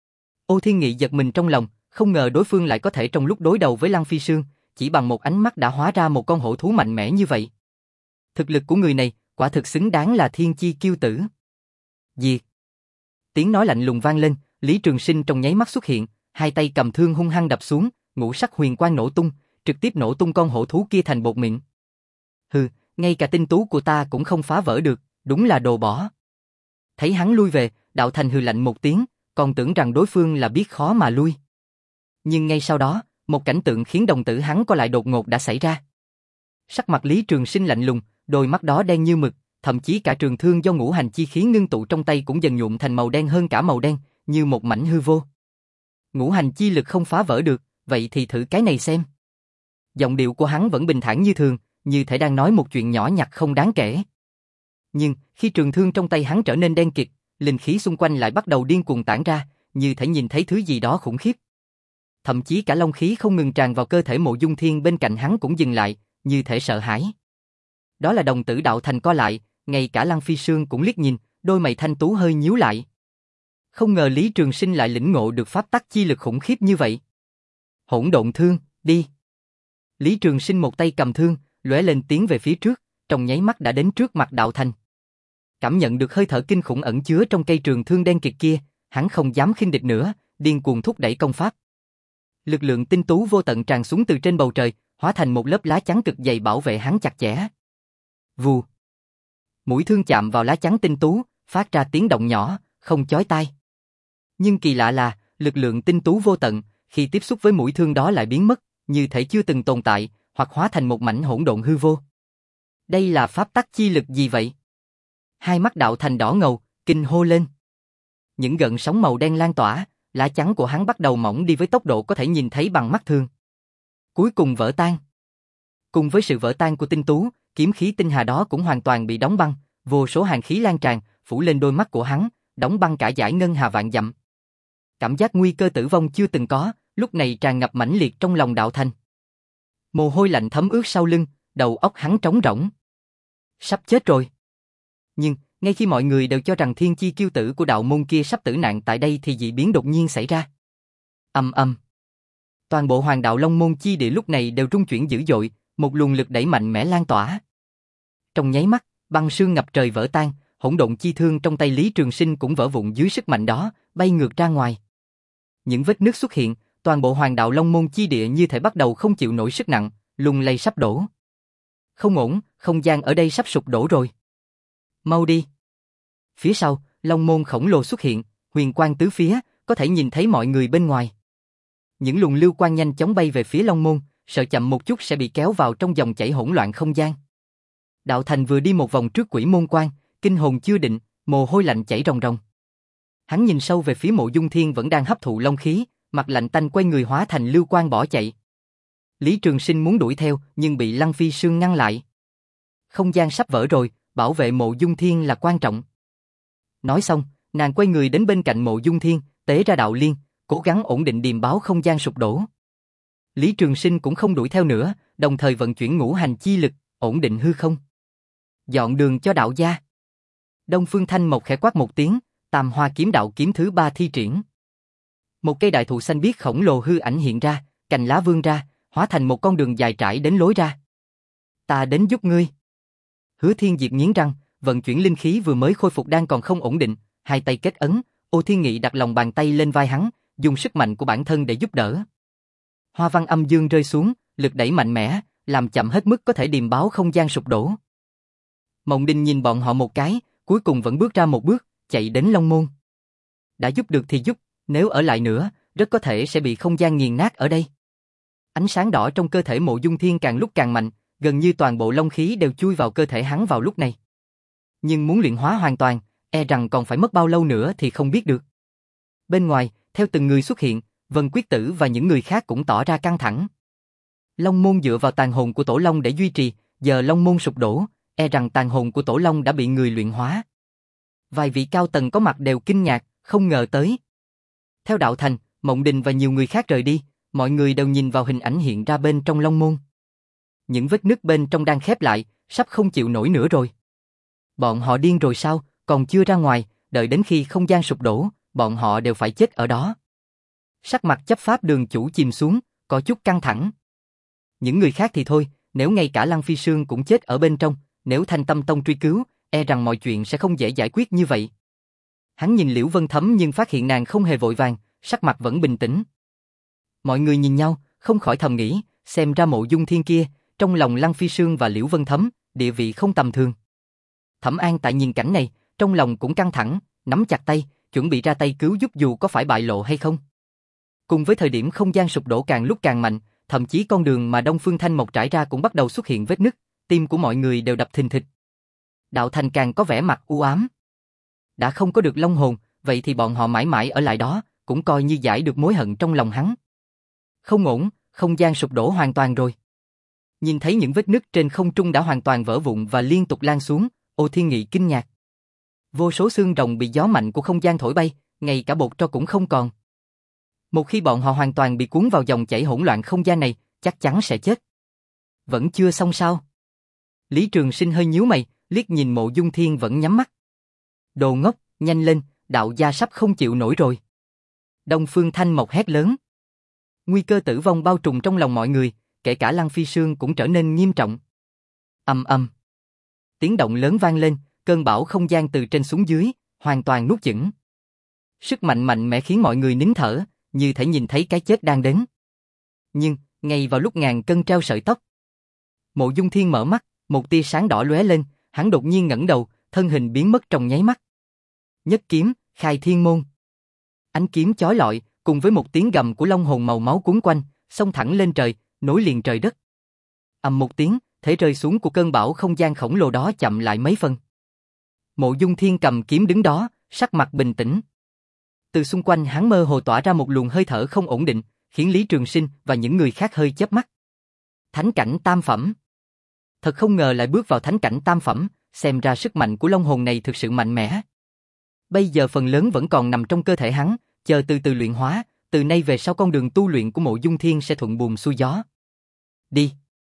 Ô Thiên Nghị giật mình trong lòng, không ngờ đối phương lại có thể trong lúc đối đầu với Lăng Phi Sương, chỉ bằng một ánh mắt đã hóa ra một con hổ thú mạnh mẽ như vậy. Thực lực của người này, quả thực xứng đáng là thiên chi kiêu tử. Diệt. Tiếng nói lạnh lùng vang lên, Lý Trường Sinh trong nháy mắt xuất hiện, hai tay cầm thương hung hăng đập xuống, ngũ sắc huyền quang nổ tung, trực tiếp nổ tung con hổ thú kia thành bột mịn. Hừ, ngay cả tinh tú của ta cũng không phá vỡ được, đúng là đồ bỏ. Thấy hắn lui về, Đạo Thành hừ lạnh một tiếng, còn tưởng rằng đối phương là biết khó mà lui. Nhưng ngay sau đó, một cảnh tượng khiến đồng tử hắn co lại đột ngột đã xảy ra. Sắc mặt Lý Trường Sinh lạnh lùng, đôi mắt đó đen như mực, thậm chí cả trường thương do ngũ hành chi khí ngưng tụ trong tay cũng dần nhuộm thành màu đen hơn cả màu đen, như một mảnh hư vô. Ngũ hành chi lực không phá vỡ được, vậy thì thử cái này xem. Giọng điệu của hắn vẫn bình thản như thường, như thể đang nói một chuyện nhỏ nhặt không đáng kể. Nhưng khi trường thương trong tay hắn trở nên đen kịt, linh khí xung quanh lại bắt đầu điên cuồng tản ra, như thể nhìn thấy thứ gì đó khủng khiếp. Thậm chí cả long khí không ngừng tràn vào cơ thể Mộ Dung Thiên bên cạnh hắn cũng dừng lại, như thể sợ hãi. Đó là đồng tử Đạo Thành co lại, ngay cả Lăng Phi Sương cũng liếc nhìn, đôi mày thanh tú hơi nhíu lại. Không ngờ Lý Trường Sinh lại lĩnh ngộ được pháp tắc chi lực khủng khiếp như vậy. Hỗn độn thương, đi. Lý Trường Sinh một tay cầm thương, lóe lên tiến về phía trước, trong nháy mắt đã đến trước mặt Đạo Thành. Cảm nhận được hơi thở kinh khủng ẩn chứa trong cây trường thương đen kịt kia, hắn không dám khinh địch nữa, điên cuồng thúc đẩy công pháp. Lực lượng tinh tú vô tận tràn xuống từ trên bầu trời, hóa thành một lớp lá chắn cực dày bảo vệ hắn chặt chẽ. Vù. Mũi thương chạm vào lá chắn tinh tú, phát ra tiếng động nhỏ, không chói tai. Nhưng kỳ lạ là, lực lượng tinh tú vô tận, khi tiếp xúc với mũi thương đó lại biến mất, như thể chưa từng tồn tại, hoặc hóa thành một mảnh hỗn độn hư vô. Đây là pháp tắc chi lực gì vậy? Hai mắt Đạo Thành đỏ ngầu, kinh hô lên. Những gợn sóng màu đen lan tỏa, lá chắn của hắn bắt đầu mỏng đi với tốc độ có thể nhìn thấy bằng mắt thường. Cuối cùng vỡ tan. Cùng với sự vỡ tan của tinh tú, kiếm khí tinh hà đó cũng hoàn toàn bị đóng băng, vô số hàn khí lan tràn, phủ lên đôi mắt của hắn, đóng băng cả dải ngân hà vạn dặm. Cảm giác nguy cơ tử vong chưa từng có, lúc này tràn ngập mãnh liệt trong lòng Đạo Thành. Mồ hôi lạnh thấm ướt sau lưng, đầu óc hắn trống rỗng. Sắp chết rồi. Nhưng, ngay khi mọi người đều cho rằng thiên chi kiêu tử của đạo môn kia sắp tử nạn tại đây thì dị biến đột nhiên xảy ra. Ầm ầm. Toàn bộ Hoàng Đạo Long môn chi địa lúc này đều rung chuyển dữ dội, một luồng lực đẩy mạnh mẽ lan tỏa. Trong nháy mắt, băng sương ngập trời vỡ tan, hỗn độn chi thương trong tay Lý Trường Sinh cũng vỡ vụn dưới sức mạnh đó, bay ngược ra ngoài. Những vết nứt xuất hiện, toàn bộ Hoàng Đạo Long môn chi địa như thể bắt đầu không chịu nổi sức nặng, lung lay sắp đổ. Không ổn, không gian ở đây sắp sụp đổ rồi. Mau đi. Phía sau, Long môn khổng lồ xuất hiện, huyền quang tứ phía, có thể nhìn thấy mọi người bên ngoài. Những luồng lưu quang nhanh chóng bay về phía Long môn, sợ chậm một chút sẽ bị kéo vào trong dòng chảy hỗn loạn không gian. Đạo Thành vừa đi một vòng trước quỷ môn quan, kinh hồn chưa định, mồ hôi lạnh chảy ròng ròng. Hắn nhìn sâu về phía Mộ Dung Thiên vẫn đang hấp thụ long khí, mặt lạnh tanh quay người hóa thành lưu quang bỏ chạy. Lý Trường Sinh muốn đuổi theo, nhưng bị Lăng Phi Sương ngăn lại. Không gian sắp vỡ rồi, bảo vệ Mộ Dung Thiên là quan trọng. Nói xong, nàng quay người đến bên cạnh Mộ Dung Thiên, tế ra đạo liên, cố gắng ổn định điềm báo không gian sụp đổ. Lý Trường Sinh cũng không đuổi theo nữa, đồng thời vận chuyển ngũ hành chi lực, ổn định hư không. Dọn đường cho đạo gia. Đông Phương Thanh Mộc khẽ quát một tiếng, Tam Hoa kiếm đạo kiếm thứ ba thi triển. Một cây đại thụ xanh biếc khổng lồ hư ảnh hiện ra, cành lá vươn ra, hóa thành một con đường dài trải đến lối ra. Ta đến giúp ngươi. Hứa Thiên Diệp nghiến răng, vận chuyển linh khí vừa mới khôi phục đang còn không ổn định, hai tay kết ấn, Ô Thiên Nghị đặt lòng bàn tay lên vai hắn, dùng sức mạnh của bản thân để giúp đỡ. Hoa văn âm dương rơi xuống, lực đẩy mạnh mẽ, làm chậm hết mức có thể điềm báo không gian sụp đổ. Mộng Đình nhìn bọn họ một cái, cuối cùng vẫn bước ra một bước, chạy đến Long Môn. Đã giúp được thì giúp, nếu ở lại nữa, rất có thể sẽ bị không gian nghiền nát ở đây. Ánh sáng đỏ trong cơ thể Mộ Dung Thiên càng lúc càng mạnh, gần như toàn bộ long khí đều chui vào cơ thể hắn vào lúc này. Nhưng muốn luyện hóa hoàn toàn, e rằng còn phải mất bao lâu nữa thì không biết được. Bên ngoài, theo từng người xuất hiện, Vân Quyết Tử và những người khác cũng tỏ ra căng thẳng. Long môn dựa vào tàn hồn của Tổ Long để duy trì, giờ Long môn sụp đổ, e rằng tàn hồn của Tổ Long đã bị người luyện hóa. Vài vị cao tầng có mặt đều kinh ngạc, không ngờ tới. Theo Đạo Thành, Mộng Đình và nhiều người khác rời đi, mọi người đều nhìn vào hình ảnh hiện ra bên trong Long môn. Những vết nứt bên trong đang khép lại, sắp không chịu nổi nữa rồi. Bọn họ điên rồi sao, còn chưa ra ngoài, đợi đến khi không gian sụp đổ, bọn họ đều phải chết ở đó. Sắc mặt chấp pháp đường chủ chìm xuống, có chút căng thẳng. Những người khác thì thôi, nếu ngay cả Lăng Phi Sương cũng chết ở bên trong, nếu Thanh Tâm Tông truy cứu, e rằng mọi chuyện sẽ không dễ giải quyết như vậy. Hắn nhìn Liễu Vân Thấm nhưng phát hiện nàng không hề vội vàng, sắc mặt vẫn bình tĩnh. Mọi người nhìn nhau, không khỏi thầm nghĩ, xem ra Mộ Dung Thiên kia, trong lòng Lăng Phi Sương và Liễu Vân Thấm, địa vị không tầm thường. Thẩm An tại nhìn cảnh này, trong lòng cũng căng thẳng, nắm chặt tay, chuẩn bị ra tay cứu giúp dù có phải bại lộ hay không. Cùng với thời điểm không gian sụp đổ càng lúc càng mạnh, thậm chí con đường mà Đông Phương Thanh Mộc trải ra cũng bắt đầu xuất hiện vết nứt, tim của mọi người đều đập thình thịch. Đạo Thành càng có vẻ mặt u ám. Đã không có được long hồn, vậy thì bọn họ mãi mãi ở lại đó, cũng coi như giải được mối hận trong lòng hắn. Không ổn, không gian sụp đổ hoàn toàn rồi. Nhìn thấy những vết nứt trên không trung đã hoàn toàn vỡ vụn và liên tục lan xuống, Ô Thiên Nghị kinh ngạc. Vô số xương rồng bị gió mạnh của không gian thổi bay, ngay cả bột tro cũng không còn. Một khi bọn họ hoàn toàn bị cuốn vào dòng chảy hỗn loạn không gian này, chắc chắn sẽ chết. Vẫn chưa xong sao? Lý Trường Sinh hơi nhíu mày, liếc nhìn Mộ Dung Thiên vẫn nhắm mắt. Đồ ngốc, nhanh lên, đạo gia sắp không chịu nổi rồi. Đông Phương Thanh Mộc hét lớn. Nguy cơ tử vong bao trùm trong lòng mọi người, kể cả Lăng Phi Sương cũng trở nên nghiêm trọng. Ầm ầm. Tiếng động lớn vang lên, cơn bão không gian từ trên xuống dưới, hoàn toàn nuốt chửng. Sức mạnh mạnh mẽ khiến mọi người nín thở, như thể nhìn thấy cái chết đang đến. Nhưng, ngay vào lúc ngàn cân treo sợi tóc, Mộ Dung Thiên mở mắt, một tia sáng đỏ lóe lên, hắn đột nhiên ngẩng đầu, thân hình biến mất trong nháy mắt. Nhất kiếm, khai thiên môn. Ánh kiếm chói lọi, cùng với một tiếng gầm của long hồn màu máu cuốn quanh, xông thẳng lên trời, nối liền trời đất. Ầm một tiếng, thế rơi xuống của cơn bão không gian khổng lồ đó chậm lại mấy phần. Mộ Dung Thiên cầm kiếm đứng đó, sắc mặt bình tĩnh. Từ xung quanh hắn mơ hồ tỏa ra một luồng hơi thở không ổn định, khiến Lý Trường Sinh và những người khác hơi chớp mắt. Thánh cảnh tam phẩm. Thật không ngờ lại bước vào thánh cảnh tam phẩm, xem ra sức mạnh của long hồn này thực sự mạnh mẽ. Bây giờ phần lớn vẫn còn nằm trong cơ thể hắn, chờ từ từ luyện hóa, từ nay về sau con đường tu luyện của Mộ Dung Thiên sẽ thuận buồm xuôi gió. Đi.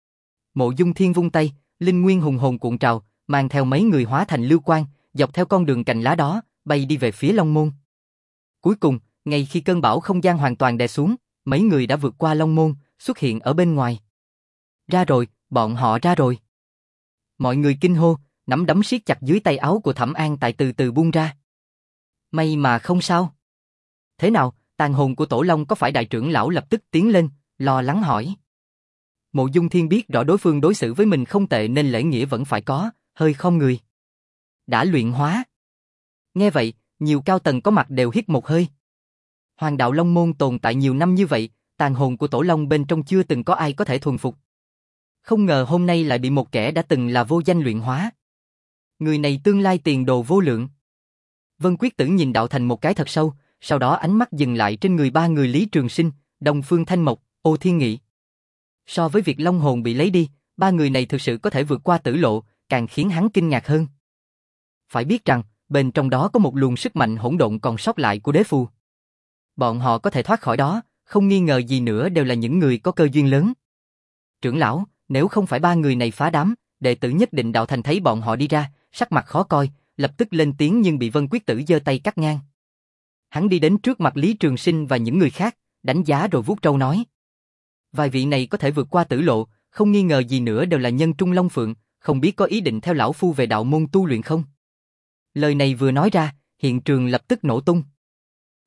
Mộ Dung Thiên vung tay, linh nguyên hùng hồn cuộn trào, mang theo mấy người hóa thành lưu quang, dọc theo con đường cành lá đó, bay đi về phía Long Môn. Cuối cùng, ngay khi cơn bão không gian hoàn toàn đè xuống, mấy người đã vượt qua Long Môn, xuất hiện ở bên ngoài. Ra rồi, bọn họ ra rồi. Mọi người kinh hô, nắm đấm siết chặt dưới tay áo của Thẩm An tại từ từ buông ra. May mà không sao. Thế nào, tàn hồn của Tổ Long có phải đại trưởng lão lập tức tiến lên, lo lắng hỏi. Mộ Dung Thiên biết rõ đối phương đối xử với mình không tệ nên lễ nghĩa vẫn phải có, hơi khom người. Đã luyện hóa. Nghe vậy, nhiều cao tầng có mặt đều hít một hơi. Hoàng đạo Long Môn tồn tại nhiều năm như vậy, tàn hồn của Tổ Long bên trong chưa từng có ai có thể thuần phục. Không ngờ hôm nay lại bị một kẻ đã từng là vô danh luyện hóa. Người này tương lai tiền đồ vô lượng. Vân Quyết Tử nhìn Đạo Thành một cái thật sâu, sau đó ánh mắt dừng lại trên người ba người Lý Trường Sinh, Đông Phương Thanh Mộc, Ô Thiên Nghị. So với việc long hồn bị lấy đi, ba người này thực sự có thể vượt qua tử lộ, càng khiến hắn kinh ngạc hơn. Phải biết rằng, bên trong đó có một luồng sức mạnh hỗn độn còn sót lại của đế phù. Bọn họ có thể thoát khỏi đó, không nghi ngờ gì nữa đều là những người có cơ duyên lớn. Trưởng lão, nếu không phải ba người này phá đám, đệ tử nhất định Đạo Thành thấy bọn họ đi ra, sắc mặt khó coi, lập tức lên tiếng nhưng bị Vân Quyết Tử giơ tay cắt ngang. Hắn đi đến trước mặt Lý Trường Sinh và những người khác, đánh giá rồi vuốt râu nói. Vài vị này có thể vượt qua tử lộ, không nghi ngờ gì nữa đều là nhân trung long phượng, không biết có ý định theo lão phu về đạo môn tu luyện không? Lời này vừa nói ra, hiện trường lập tức nổ tung.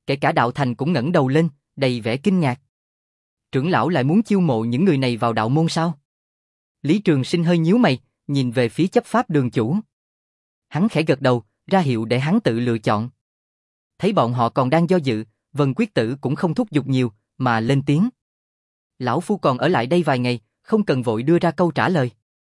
Kể cả đạo thành cũng ngẩng đầu lên, đầy vẻ kinh ngạc. Trưởng lão lại muốn chiêu mộ những người này vào đạo môn sao? Lý Trường Sinh hơi nhíu mày, nhìn về phía chấp pháp đường chủ. Hắn khẽ gật đầu, ra hiệu để hắn tự lựa chọn. Thấy bọn họ còn đang do dự, Vân Quyết Tử cũng không thúc giục nhiều, mà lên tiếng. Lão phu còn ở lại đây vài ngày, không cần vội đưa ra câu trả lời.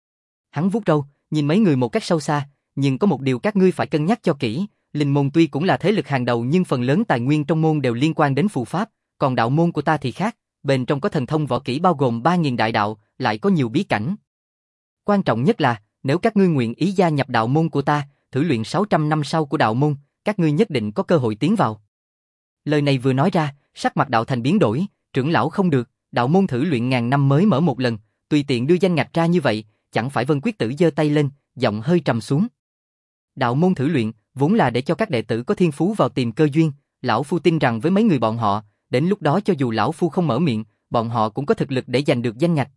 Hắn vuốt râu, nhìn mấy người một cách sâu xa, nhưng có một điều các ngươi phải cân nhắc cho kỹ, Linh môn tuy cũng là thế lực hàng đầu nhưng phần lớn tài nguyên trong môn đều liên quan đến phù pháp, còn đạo môn của ta thì khác, bên trong có thần thông võ kỹ bao gồm ba nghìn đại đạo, lại có nhiều bí cảnh. Quan trọng nhất là, nếu các ngươi nguyện ý gia nhập đạo môn của ta, thử luyện sáu trăm năm sau của đạo môn, các ngươi nhất định có cơ hội tiến vào. Lời này vừa nói ra, sắc mặt đạo thành biến đổi, trưởng lão không được, đạo môn thử luyện ngàn năm mới mở một lần, tùy tiện đưa danh ngạch ra như vậy, chẳng phải Vân Quyết Tử giơ tay lên, giọng hơi trầm xuống. Đạo môn thử luyện, vốn là để cho các đệ tử có thiên phú vào tìm cơ duyên, lão phu tin rằng với mấy người bọn họ, đến lúc đó cho dù lão phu không mở miệng, bọn họ cũng có thực lực để giành được danh ngạch.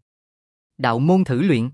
Đạo môn thử luyện.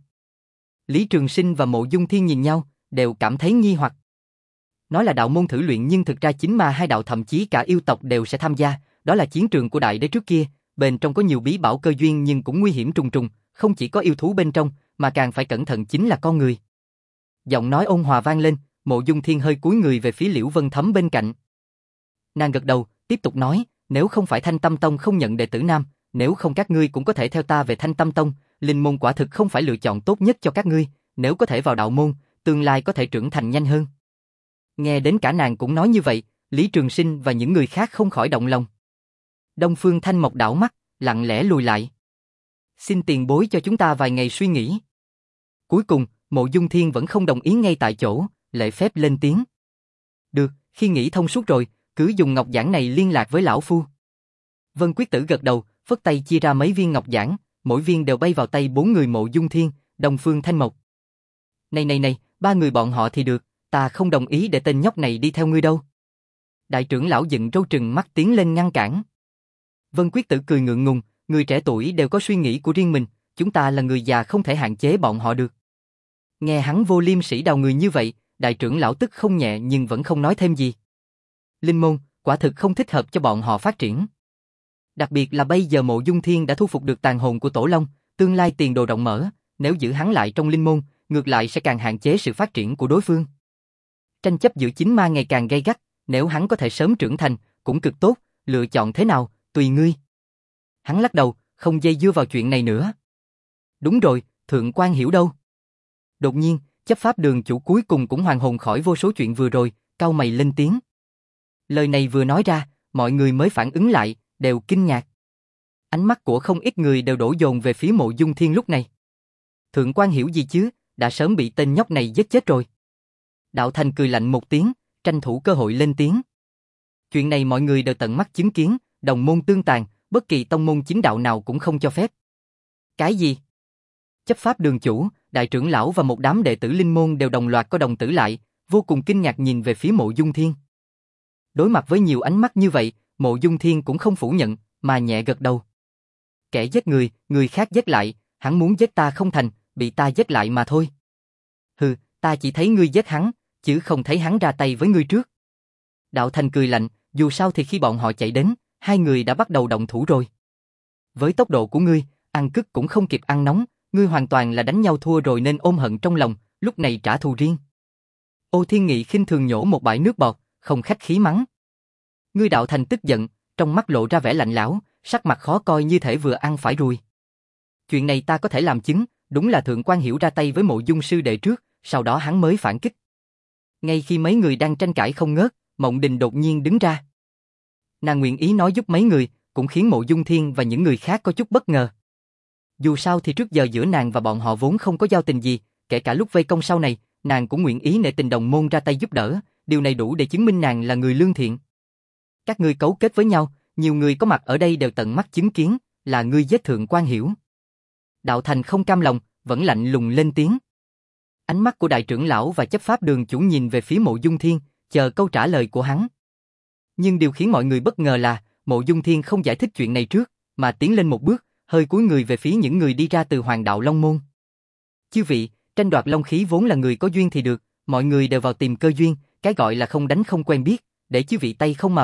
Lý Trường Sinh và Mộ Dung Thiên nhìn nhau, đều cảm thấy nghi hoặc. Nói là đạo môn thử luyện nhưng thực ra chính ma hai đạo thậm chí cả yêu tộc đều sẽ tham gia, đó là chiến trường của đại đế trước kia, bên trong có nhiều bí bảo cơ duyên nhưng cũng nguy hiểm trùng trùng, không chỉ có yêu thú bên trong, mà càng phải cẩn thận chính là con người. Giọng nói ôn hòa vang lên, Mộ Dung Thiên hơi cúi người về phía Liễu Vân Thấm bên cạnh. Nàng gật đầu, tiếp tục nói, nếu không phải Thanh Tâm Tông không nhận đệ tử nam, nếu không các ngươi cũng có thể theo ta về Thanh Tâm Tông, linh môn quả thực không phải lựa chọn tốt nhất cho các ngươi, nếu có thể vào đạo môn, tương lai có thể trưởng thành nhanh hơn. Nghe đến cả nàng cũng nói như vậy, Lý Trường Sinh và những người khác không khỏi động lòng. Đông Phương Thanh Mộc đảo mắt, lặng lẽ lùi lại. Xin tiền bối cho chúng ta vài ngày suy nghĩ. Cuối cùng, Mộ Dung Thiên vẫn không đồng ý ngay tại chỗ, lễ phép lên tiếng. Được, khi nghĩ thông suốt rồi, cứ dùng ngọc giản này liên lạc với lão phu. Vân Quyết Tử gật đầu, phất tay chia ra mấy viên ngọc giản, mỗi viên đều bay vào tay bốn người Mộ Dung Thiên, Đông Phương Thanh Mộc. Này này này, ba người bọn họ thì được, ta không đồng ý để tên nhóc này đi theo ngươi đâu. Đại trưởng lão dựng râu trừng mắt tiến lên ngăn cản. Vân Quyết Tử cười ngượng ngùng, người trẻ tuổi đều có suy nghĩ của riêng mình, chúng ta là người già không thể hạn chế bọn họ được. Nghe hắn vô liêm sỉ đào người như vậy, đại trưởng lão tức không nhẹ nhưng vẫn không nói thêm gì. Linh môn, quả thực không thích hợp cho bọn họ phát triển. Đặc biệt là bây giờ Mộ Dung Thiên đã thu phục được tàn hồn của Tổ Long, tương lai tiền đồ rộng mở, nếu giữ hắn lại trong linh môn, ngược lại sẽ càng hạn chế sự phát triển của đối phương. Tranh chấp giữa chính ma ngày càng gay gắt, nếu hắn có thể sớm trưởng thành, cũng cực tốt, lựa chọn thế nào, tùy ngươi. Hắn lắc đầu, không dây dưa vào chuyện này nữa. Đúng rồi, Thượng Quan Hiểu đâu? Đột nhiên, chấp pháp đường chủ cuối cùng cũng hoàn hồn khỏi vô số chuyện vừa rồi, cau mày lên tiếng. Lời này vừa nói ra, mọi người mới phản ứng lại, đều kinh ngạc. Ánh mắt của không ít người đều đổ dồn về phía Mộ Dung Thiên lúc này. Thượng Quan Hiểu gì chứ, đã sớm bị tên nhóc này giết chết rồi. Đạo Thành cười lạnh một tiếng, tranh thủ cơ hội lên tiếng. Chuyện này mọi người đều tận mắt chứng kiến, đồng môn tương tàn, bất kỳ tông môn chính đạo nào cũng không cho phép. Cái gì? Chấp pháp đường chủ, đại trưởng lão và một đám đệ tử linh môn đều đồng loạt có đồng tử lại, vô cùng kinh ngạc nhìn về phía Mộ Dung Thiên. Đối mặt với nhiều ánh mắt như vậy, Mộ Dung Thiên cũng không phủ nhận, mà nhẹ gật đầu. Kẻ giết người, người khác giết lại, hắn muốn giết ta không thành, bị ta giết lại mà thôi. Hừ, ta chỉ thấy ngươi giết hắn, chứ không thấy hắn ra tay với ngươi trước. Đạo Thành cười lạnh, dù sao thì khi bọn họ chạy đến, hai người đã bắt đầu động thủ rồi. Với tốc độ của ngươi, ăn cứt cũng không kịp ăn nóng, ngươi hoàn toàn là đánh nhau thua rồi nên ôm hận trong lòng, lúc này trả thù riêng. Ô Thiên Nghị khinh thường nhổ một bãi nước bọt, không khách khí mắng. Ngươi Đạo Thành tức giận, trong mắt lộ ra vẻ lạnh lẽo, sắc mặt khó coi như thể vừa ăn phải ruồi. Chuyện này ta có thể làm chứng, đúng là Thượng Quan Hiểu ra tay với Mộ Dung sư đệ trước, sau đó hắn mới phản kích. Ngay khi mấy người đang tranh cãi không ngớt, Mộng Đình đột nhiên đứng ra. Nàng nguyện ý nói giúp mấy người, cũng khiến Mộ Dung Thiên và những người khác có chút bất ngờ. Dù sao thì trước giờ giữa nàng và bọn họ vốn không có giao tình gì, kể cả lúc vây công sau này, nàng cũng nguyện ý nể tình đồng môn ra tay giúp đỡ, điều này đủ để chứng minh nàng là người lương thiện. Các ngươi cấu kết với nhau, nhiều người có mặt ở đây đều tận mắt chứng kiến, là ngươi giết Thượng Quan Hiểu. Đạo Thành không cam lòng, vẫn lạnh lùng lên tiếng. Ánh mắt của đại trưởng lão và chấp pháp đường chủ nhìn về phía Mộ Dung Thiên, chờ câu trả lời của hắn. Nhưng điều khiến mọi người bất ngờ là, Mộ Dung Thiên không giải thích chuyện này trước, mà tiến lên một bước, hơi cúi người về phía những người đi ra từ Hoàng đạo Long Môn. Chư vị, tranh đoạt long khí vốn là người có duyên thì được, mọi người đều vào tìm cơ duyên, cái gọi là không đánh không quen biết, để chư vị tay không mà về,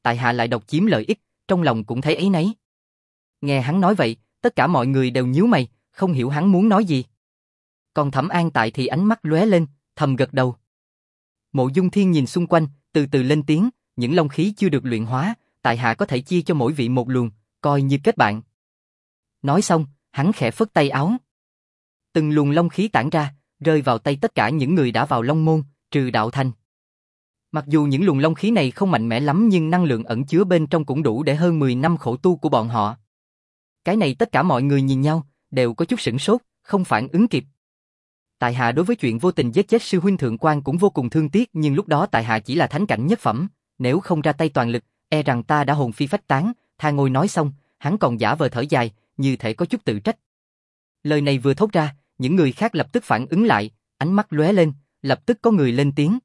tại hạ lại độc chiếm lợi ích, trong lòng cũng thấy áy náy. Nghe hắn nói vậy, tất cả mọi người đều nhíu mày, không hiểu hắn muốn nói gì. Còn Thẩm An Tại thì ánh mắt lóe lên, thầm gật đầu. Mộ Dung Thiên nhìn xung quanh, từ từ lên tiếng, những long khí chưa được luyện hóa, tại hạ có thể chia cho mỗi vị một luồng, coi như kết bạn. Nói xong, hắn khẽ phất tay áo. Từng luồng long khí tản ra, rơi vào tay tất cả những người đã vào Long Môn, trừ Đạo Thành. Mặc dù những luồng long khí này không mạnh mẽ lắm nhưng năng lượng ẩn chứa bên trong cũng đủ để hơn mười năm khổ tu của bọn họ. Cái này tất cả mọi người nhìn nhau, đều có chút sửng sốt, không phản ứng kịp. Tại hạ đối với chuyện vô tình giết chết sư huynh thượng quan cũng vô cùng thương tiếc, nhưng lúc đó tại hạ chỉ là thánh cảnh nhất phẩm, nếu không ra tay toàn lực, e rằng ta đã hồn phi phách tán. Tha Ngôi nói xong, hắn còn giả vờ thở dài, như thể có chút tự trách. Lời này vừa thốt ra, những người khác lập tức phản ứng lại, ánh mắt lóe lên, lập tức có người lên tiếng.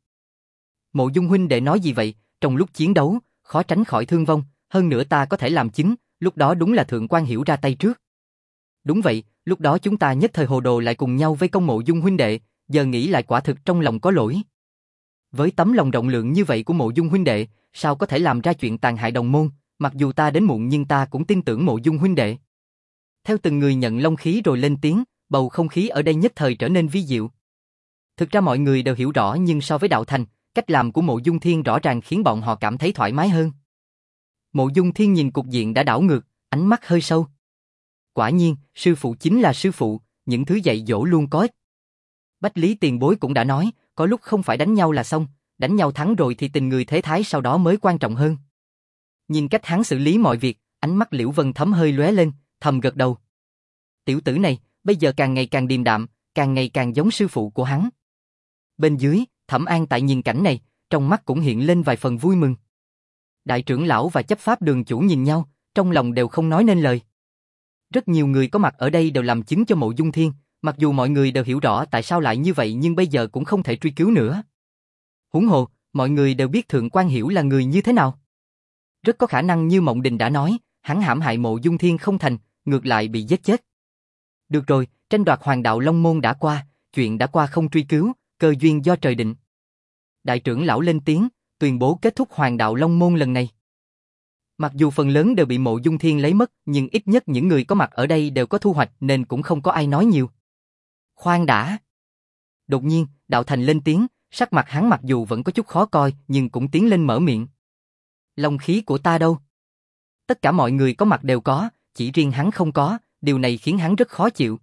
Mộ Dung huynh đệ nói gì vậy, trong lúc chiến đấu, khó tránh khỏi thương vong, hơn nữa ta có thể làm chứng, lúc đó đúng là thượng quan Hiểu ra tay trước. Đúng vậy, lúc đó chúng ta nhất thời hồ đồ lại cùng nhau vây công Mộ Dung huynh đệ, giờ nghĩ lại quả thực trong lòng có lỗi. Với tấm lòng rộng lượng như vậy của Mộ Dung huynh đệ, sao có thể làm ra chuyện tàn hại đồng môn, mặc dù ta đến muộn nhưng ta cũng tin tưởng Mộ Dung huynh đệ. Theo từng người nhận long khí rồi lên tiếng, bầu không khí ở đây nhất thời trở nên vi diệu. Thực ra mọi người đều hiểu rõ nhưng so với Đạo Thành, cách làm của Mộ Dung Thiên rõ ràng khiến bọn họ cảm thấy thoải mái hơn. Mộ Dung Thiên nhìn cục diện đã đảo ngược, ánh mắt hơi sâu. Quả nhiên, sư phụ chính là sư phụ, những thứ dạy dỗ luôn có ích. Bách Lý tiền bối cũng đã nói, có lúc không phải đánh nhau là xong, đánh nhau thắng rồi thì tình người thế thái sau đó mới quan trọng hơn. Nhìn cách hắn xử lý mọi việc, ánh mắt Liễu Vân Thấm hơi lóe lên, thầm gật đầu. Tiểu tử này, bây giờ càng ngày càng điềm đạm, càng ngày càng giống sư phụ của hắn. Bên dưới, Thẩm An Tại nhìn cảnh này, trong mắt cũng hiện lên vài phần vui mừng. Đại trưởng lão và chấp pháp đường chủ nhìn nhau, trong lòng đều không nói nên lời. Rất nhiều người có mặt ở đây đều làm chứng cho Mộ Dung Thiên, mặc dù mọi người đều hiểu rõ tại sao lại như vậy nhưng bây giờ cũng không thể truy cứu nữa. Huống hồ, mọi người đều biết Thượng quan Hiểu là người như thế nào. Rất có khả năng như Mộng Đình đã nói, hắn hãm hại Mộ Dung Thiên không thành, ngược lại bị giết chết. Được rồi, tranh đoạt Hoàng đạo Long Môn đã qua, chuyện đã qua không truy cứu, cơ duyên do trời định. Đại trưởng lão lên tiếng, tuyên bố kết thúc Hoàng đạo Long Môn lần này. Mặc dù phần lớn đều bị Mộ Dung Thiên lấy mất, nhưng ít nhất những người có mặt ở đây đều có thu hoạch nên cũng không có ai nói nhiều. Khoan đã. Đột nhiên, Đạo Thành lên tiếng, sắc mặt hắn mặc dù vẫn có chút khó coi nhưng cũng tiến lên mở miệng. Long khí của ta đâu? Tất cả mọi người có mặt đều có, chỉ riêng hắn không có, điều này khiến hắn rất khó chịu.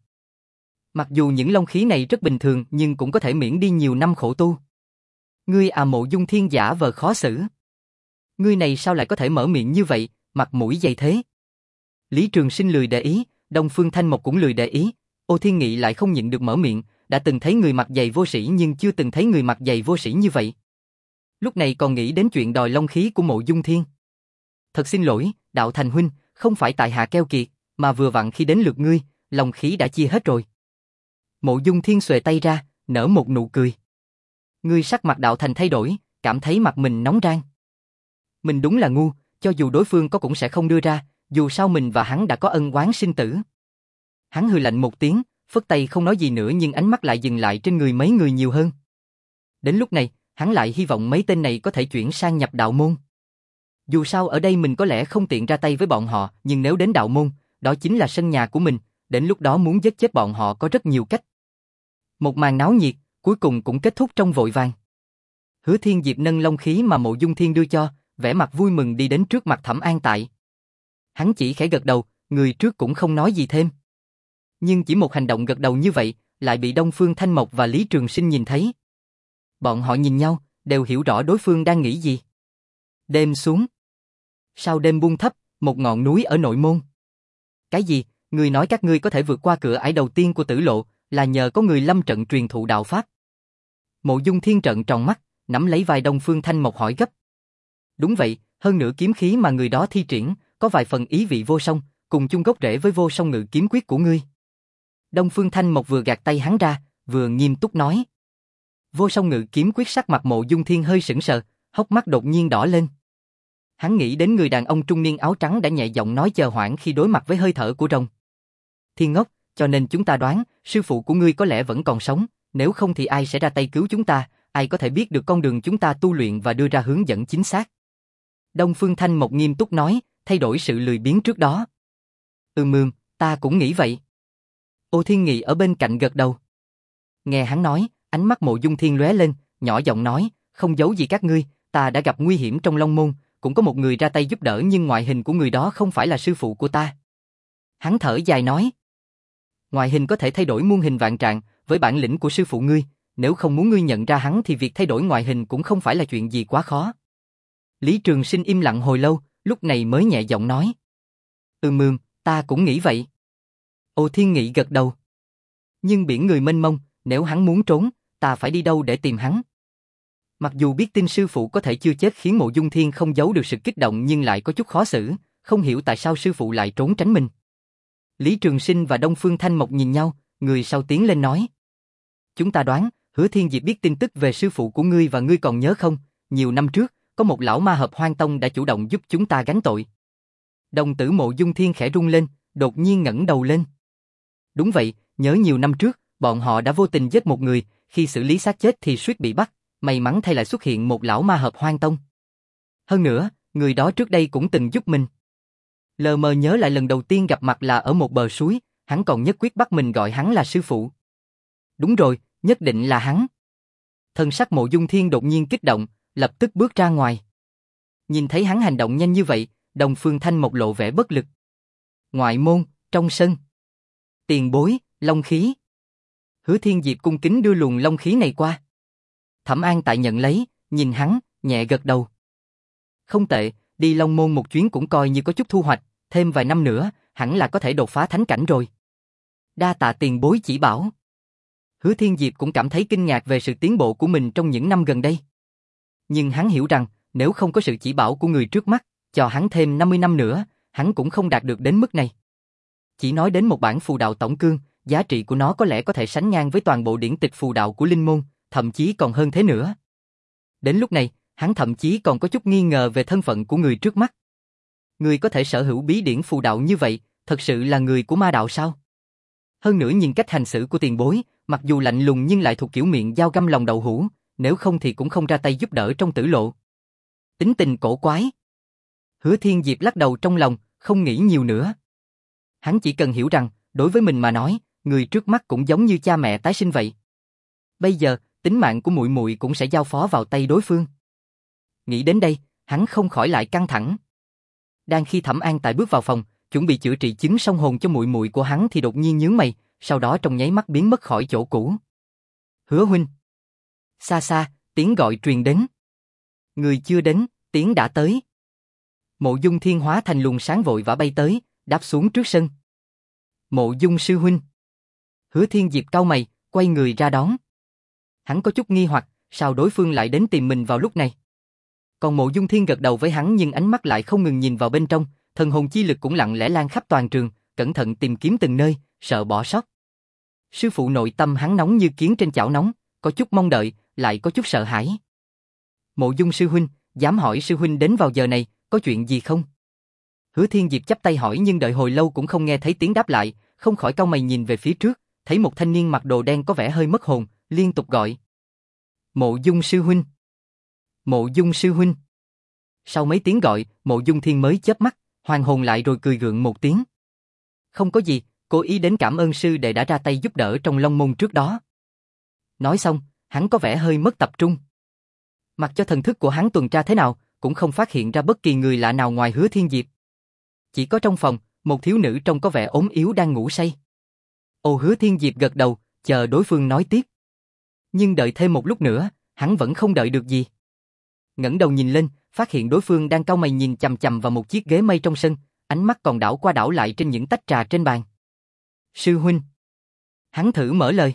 Mặc dù những long khí này rất bình thường nhưng cũng có thể miễn đi nhiều năm khổ tu. Ngươi à, Mộ Dung Thiên giả vờ khó xử. Ngươi này sao lại có thể mở miệng như vậy, mặt mũi dày thế? Lý Trường Sinh lười để ý, Đông Phương Thanh Mộc cũng lười để ý, Ô Thiên Nghị lại không nhịn được mở miệng, đã từng thấy người mặt dày vô sĩ nhưng chưa từng thấy người mặt dày vô sĩ như vậy. Lúc này còn nghĩ đến chuyện đòi long khí của Mộ Dung Thiên. Thật xin lỗi, Đạo Thành huynh, không phải tại hạ keo kiệt, mà vừa vặn khi đến lượt ngươi, long khí đã chia hết rồi. Mộ Dung Thiên xuề tay ra, nở một nụ cười. Ngươi sắc mặt Đạo Thành thay đổi, cảm thấy mặt mình nóng rang. Mình đúng là ngu, cho dù đối phương có cũng sẽ không đưa ra, dù sao mình và hắn đã có ân oán sinh tử. Hắn hừ lạnh một tiếng, phất tay không nói gì nữa nhưng ánh mắt lại dừng lại trên người mấy người nhiều hơn. Đến lúc này, hắn lại hy vọng mấy tên này có thể chuyển sang nhập đạo môn. Dù sao ở đây mình có lẽ không tiện ra tay với bọn họ, nhưng nếu đến đạo môn, đó chính là sân nhà của mình, đến lúc đó muốn giết chết bọn họ có rất nhiều cách. Một màn náo nhiệt, cuối cùng cũng kết thúc trong vội vàng. Hứa Thiên Diệp nâng long khí mà Mộ Dung Thiên đưa cho, vẻ mặt vui mừng đi đến trước mặt Thẩm An Tại. Hắn chỉ khẽ gật đầu, người trước cũng không nói gì thêm. Nhưng chỉ một hành động gật đầu như vậy, lại bị Đông Phương Thanh Mộc và Lý Trường Sinh nhìn thấy. Bọn họ nhìn nhau, đều hiểu rõ đối phương đang nghĩ gì. Đêm xuống. Sau đêm buông thấp, một ngọn núi ở nội môn. Cái gì? Người nói các ngươi có thể vượt qua cửa ải đầu tiên của tử lộ, là nhờ có người lâm trận truyền thụ đạo pháp. Mộ Dung Thiên trợn tròn mắt, nắm lấy vai Đông Phương Thanh Mộc hỏi gấp. Đúng vậy, hơn nữa kiếm khí mà người đó thi triển, có vài phần ý vị vô song, cùng chung gốc rễ với vô song ngự kiếm quyết của ngươi. Đông Phương Thanh Mộc vừa gạt tay hắn ra, vừa nghiêm túc nói. Vô song ngự kiếm quyết, sắc mặt Mộ Dung Thiên hơi sững sờ, hốc mắt đột nhiên đỏ lên. Hắn nghĩ đến người đàn ông trung niên áo trắng đã nhẹ giọng nói chờ hoãn khi đối mặt với hơi thở của rồng. Thiên ngốc, cho nên chúng ta đoán, sư phụ của ngươi có lẽ vẫn còn sống, nếu không thì ai sẽ ra tay cứu chúng ta, ai có thể biết được con đường chúng ta tu luyện và đưa ra hướng dẫn chính xác. Đông Phương Thanh Mộc nghiêm túc nói, thay đổi sự lười biếng trước đó. Ừm ừm, ta cũng nghĩ vậy. Ô Thiên Nghị ở bên cạnh gật đầu. Nghe hắn nói, ánh mắt Mộ Dung Thiên lóe lên, nhỏ giọng nói, không giấu gì các ngươi, ta đã gặp nguy hiểm trong Long Môn, cũng có một người ra tay giúp đỡ nhưng ngoại hình của người đó không phải là sư phụ của ta. Hắn thở dài nói, ngoại hình có thể thay đổi muôn hình vạn trạng, với bản lĩnh của sư phụ ngươi, nếu không muốn ngươi nhận ra hắn thì việc thay đổi ngoại hình cũng không phải là chuyện gì quá khó. Lý Trường Sinh im lặng hồi lâu, lúc này mới nhẹ giọng nói. Ừm ừm, ta cũng nghĩ vậy. Ô Thiên Nghị gật đầu. Nhưng biển người mênh mông, nếu hắn muốn trốn, ta phải đi đâu để tìm hắn? Mặc dù biết tin sư phụ có thể chưa chết khiến Mộ Dung Thiên không giấu được sự kích động nhưng lại có chút khó xử, không hiểu tại sao sư phụ lại trốn tránh mình. Lý Trường Sinh và Đông Phương Thanh Mộc nhìn nhau, người sau tiến lên nói. Chúng ta đoán, Hứa Thiên Diệp biết tin tức về sư phụ của ngươi và ngươi còn nhớ không? Nhiều năm trước, có một lão ma hợp Hoang Tông đã chủ động giúp chúng ta gánh tội. Đồng tử Mộ Dung Thiên khẽ rung lên, đột nhiên ngẩng đầu lên. Đúng vậy, nhớ nhiều năm trước, bọn họ đã vô tình giết một người, khi xử lý xác chết thì suýt bị bắt, may mắn thay lại xuất hiện một lão ma hợp Hoang Tông. Hơn nữa, người đó trước đây cũng từng giúp mình. Lờ mờ nhớ lại lần đầu tiên gặp mặt là ở một bờ suối, hắn còn nhất quyết bắt mình gọi hắn là sư phụ. Đúng rồi, nhất định là hắn. Thân sắc Mộ Dung Thiên đột nhiên kích động, lập tức bước ra ngoài. Nhìn thấy hắn hành động nhanh như vậy, Đông Phương Thanh Mộc lộ vẻ bất lực. Ngoại môn, trong sân. Tiền bối, long khí. Hứa Thiên Diệp cung kính đưa luồng long khí này qua. Thẩm An Tại nhận lấy, nhìn hắn, nhẹ gật đầu. Không tệ, đi Long Môn một chuyến cũng coi như có chút thu hoạch, thêm vài năm nữa, hẳn là có thể đột phá thánh cảnh rồi. Đa tạ tiền bối chỉ bảo. Hứa Thiên Diệp cũng cảm thấy kinh ngạc về sự tiến bộ của mình trong những năm gần đây. Nhưng hắn hiểu rằng, nếu không có sự chỉ bảo của người trước mắt, cho hắn thêm năm mươi năm nữa, hắn cũng không đạt được đến mức này. Chỉ nói đến một bản phù đạo tổng cương, giá trị của nó có lẽ có thể sánh ngang với toàn bộ điển tịch phù đạo của Linh Môn, thậm chí còn hơn thế nữa. Đến lúc này, hắn thậm chí còn có chút nghi ngờ về thân phận của người trước mắt. Người có thể sở hữu bí điển phù đạo như vậy, thật sự là người của ma đạo sao? Hơn nữa nhìn cách hành xử của tiền bối, mặc dù lạnh lùng nhưng lại thuộc kiểu miệng dao găm lòng đậu hũ, nếu không thì cũng không ra tay giúp đỡ trong tử lộ. Tính tình cổ quái. Hứa Thiên Diệp lắc đầu trong lòng, không nghĩ nhiều nữa. Hắn chỉ cần hiểu rằng, đối với mình mà nói, người trước mắt cũng giống như cha mẹ tái sinh vậy. Bây giờ, tính mạng của muội muội cũng sẽ giao phó vào tay đối phương. Nghĩ đến đây, hắn không khỏi lại căng thẳng. Đang khi Thẩm An Tại bước vào phòng, chuẩn bị chữa trị chứng song hồn cho muội muội của hắn thì đột nhiên nhướng mày, sau đó trong nháy mắt biến mất khỏi chỗ cũ. Hứa huynh. Xa xa, tiếng gọi truyền đến. Người chưa đến, tiếng đã tới. Mộ Dung Thiên hóa thành luồng sáng vội vã bay tới, đáp xuống trước sân. Mộ Dung sư huynh. Hứa Thiên Diệp cau mày, quay người ra đón. Hắn có chút nghi hoặc, sao đối phương lại đến tìm mình vào lúc này? Còn Mộ Dung Thiên gật đầu với hắn nhưng ánh mắt lại không ngừng nhìn vào bên trong, thần hồn chi lực cũng lặng lẽ lan khắp toàn trường, cẩn thận tìm kiếm từng nơi, sợ bỏ sót. Sư phụ nội tâm hắn nóng như kiến trên chảo nóng, có chút mong đợi, lại có chút sợ hãi. Mộ Dung sư huynh, dám hỏi sư huynh đến vào giờ này, có chuyện gì không? Hứa Thiên Diệp chắp tay hỏi nhưng đợi hồi lâu cũng không nghe thấy tiếng đáp lại, không khỏi cau mày nhìn về phía trước, thấy một thanh niên mặc đồ đen có vẻ hơi mất hồn, liên tục gọi. Mộ Dung sư huynh. Mộ Dung sư huynh. Sau mấy tiếng gọi, Mộ Dung Thiên mới chớp mắt, hoàn hồn lại rồi cười gượng một tiếng. Không có gì, cố ý đến cảm ơn sư đệ đã ra tay giúp đỡ trong Long Môn trước đó. Nói xong, hắn có vẻ hơi mất tập trung. Mặc cho thần thức của hắn tuần tra thế nào, cũng không phát hiện ra bất kỳ người lạ nào ngoài Hứa Thiên Diệp. Chỉ có trong phòng, một thiếu nữ trông có vẻ ốm yếu đang ngủ say. Ồ, Hứa Thiên Diệp gật đầu, chờ đối phương nói tiếp. Nhưng đợi thêm một lúc nữa, hắn vẫn không đợi được gì. Ngẩng đầu nhìn lên, phát hiện đối phương đang cau mày nhìn chằm chằm vào một chiếc ghế mây trong sân, ánh mắt còn đảo qua đảo lại trên những tách trà trên bàn. Sư huynh. Hắn thử mở lời.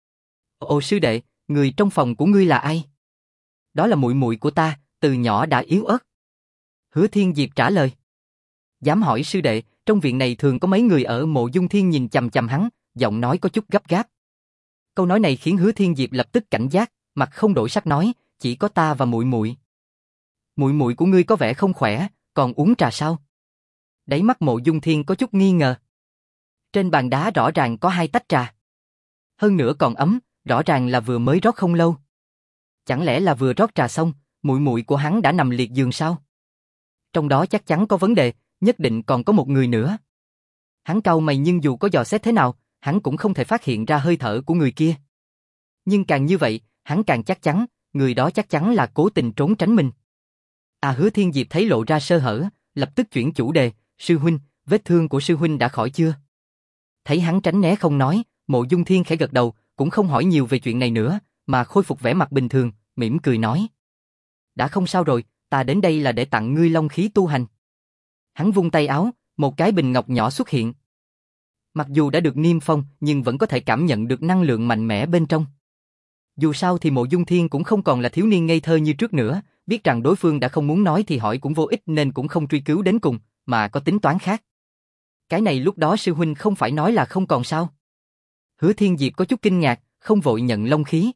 Ồ sư đệ, người trong phòng của ngươi là ai? Đó là muội muội của ta, từ nhỏ đã yếu ớt. Hứa Thiên Diệp trả lời. Dám hỏi sư đệ, trong viện này thường có mấy người ở? Mộ Dung Thiên nhìn chằm chằm hắn, giọng nói có chút gấp gáp. Câu nói này khiến Hứa Thiên Diệp lập tức cảnh giác, mặt không đổi sắc nói, chỉ có ta và muội muội. Muội muội của ngươi có vẻ không khỏe, còn uống trà sao? Đáy mắt Mộ Dung Thiên có chút nghi ngờ. Trên bàn đá rõ ràng có hai tách trà. Hơn nữa còn ấm, rõ ràng là vừa mới rót không lâu. Chẳng lẽ là vừa rót trà xong, muội muội của hắn đã nằm liệt giường sao? trong đó chắc chắn có vấn đề, nhất định còn có một người nữa. Hắn cau mày nhưng dù có dò xét thế nào, hắn cũng không thể phát hiện ra hơi thở của người kia. Nhưng càng như vậy, hắn càng chắc chắn, người đó chắc chắn là cố tình trốn tránh mình. À Hứa Thiên Diệp thấy lộ ra sơ hở, lập tức chuyển chủ đề, sư huynh, vết thương của sư huynh đã khỏi chưa? Thấy hắn tránh né không nói, Mộ Dung Thiên khẽ gật đầu, cũng không hỏi nhiều về chuyện này nữa, mà khôi phục vẻ mặt bình thường, mỉm cười nói. Đã không sao rồi, ta đến đây là để tặng ngươi long khí tu hành. Hắn vung tay áo, một cái bình ngọc nhỏ xuất hiện. Mặc dù đã được niêm phong, nhưng vẫn có thể cảm nhận được năng lượng mạnh mẽ bên trong. Dù sao thì Mộ Dung Thiên cũng không còn là thiếu niên ngây thơ như trước nữa, biết rằng đối phương đã không muốn nói thì hỏi cũng vô ích nên cũng không truy cứu đến cùng, mà có tính toán khác. Cái này lúc đó sư huynh không phải nói là không còn sao? Hứa Thiên Diệp có chút kinh ngạc, không vội nhận long khí.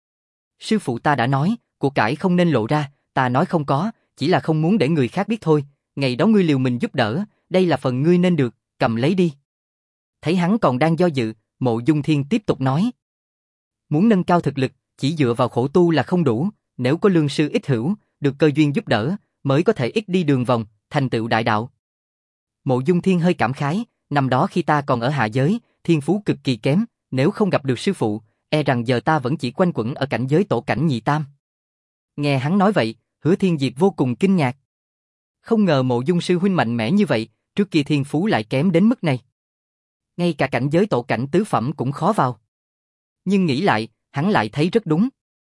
Sư phụ ta đã nói, của cải không nên lộ ra, ta nói không có, chỉ là không muốn để người khác biết thôi, ngày đó ngươi liều mình giúp đỡ, đây là phần ngươi nên được, cầm lấy đi. Thấy hắn còn đang do dự, Mộ Dung Thiên tiếp tục nói. Muốn nâng cao thực lực, chỉ dựa vào khổ tu là không đủ, nếu có lương sư ích hữu, được cơ duyên giúp đỡ, mới có thể ít đi đường vòng, thành tựu đại đạo. Mộ Dung Thiên hơi cảm khái, năm đó khi ta còn ở hạ giới, thiên phú cực kỳ kém, nếu không gặp được sư phụ, e rằng giờ ta vẫn chỉ quanh quẩn ở cảnh giới tổ cảnh nhị tam. Nghe hắn nói vậy, Hứa Thiên Diệp vô cùng kinh ngạc. Không ngờ Mộ Dung sư huynh mạnh mẽ như vậy, trước kia thiên phú lại kém đến mức này. Ngay cả cảnh giới tổ cảnh tứ phẩm cũng khó vào. Nhưng nghĩ lại, hắn lại thấy rất đúng.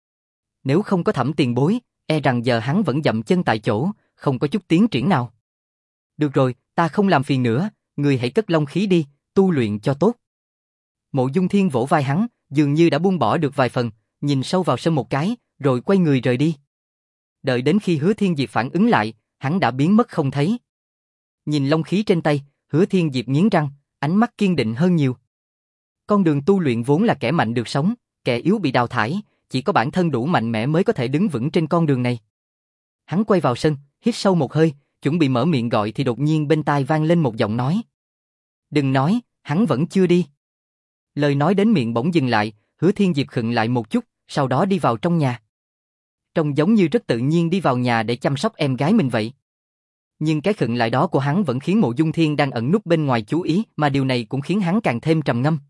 Nếu không có Thẩm tiền bối, e rằng giờ hắn vẫn dậm chân tại chỗ, không có chút tiến triển nào. Được rồi, ta không làm phiền nữa, người hãy cất long khí đi, tu luyện cho tốt. Mộ Dung Thiên vỗ vai hắn, dường như đã buông bỏ được vài phần, nhìn sâu vào sân một cái, rồi quay người rời đi. Đợi đến khi Hứa Thiên Diệp phản ứng lại, hắn đã biến mất không thấy. Nhìn long khí trên tay, Hứa Thiên Diệp nghiến răng, ánh mắt kiên định hơn nhiều. Con đường tu luyện vốn là kẻ mạnh được sống, kẻ yếu bị đào thải, chỉ có bản thân đủ mạnh mẽ mới có thể đứng vững trên con đường này. Hắn quay vào sân, hít sâu một hơi, chuẩn bị mở miệng gọi thì đột nhiên bên tai vang lên một giọng nói. Đừng nói, hắn vẫn chưa đi. Lời nói đến miệng bỗng dừng lại, Hứa Thiên Diệp khựng lại một chút, sau đó đi vào trong nhà. Trông giống như rất tự nhiên đi vào nhà để chăm sóc em gái mình vậy. Nhưng cái khựng lại đó của hắn vẫn khiến Mộ Dung Thiên đang ẩn núp bên ngoài chú ý, mà điều này cũng khiến hắn càng thêm trầm ngâm.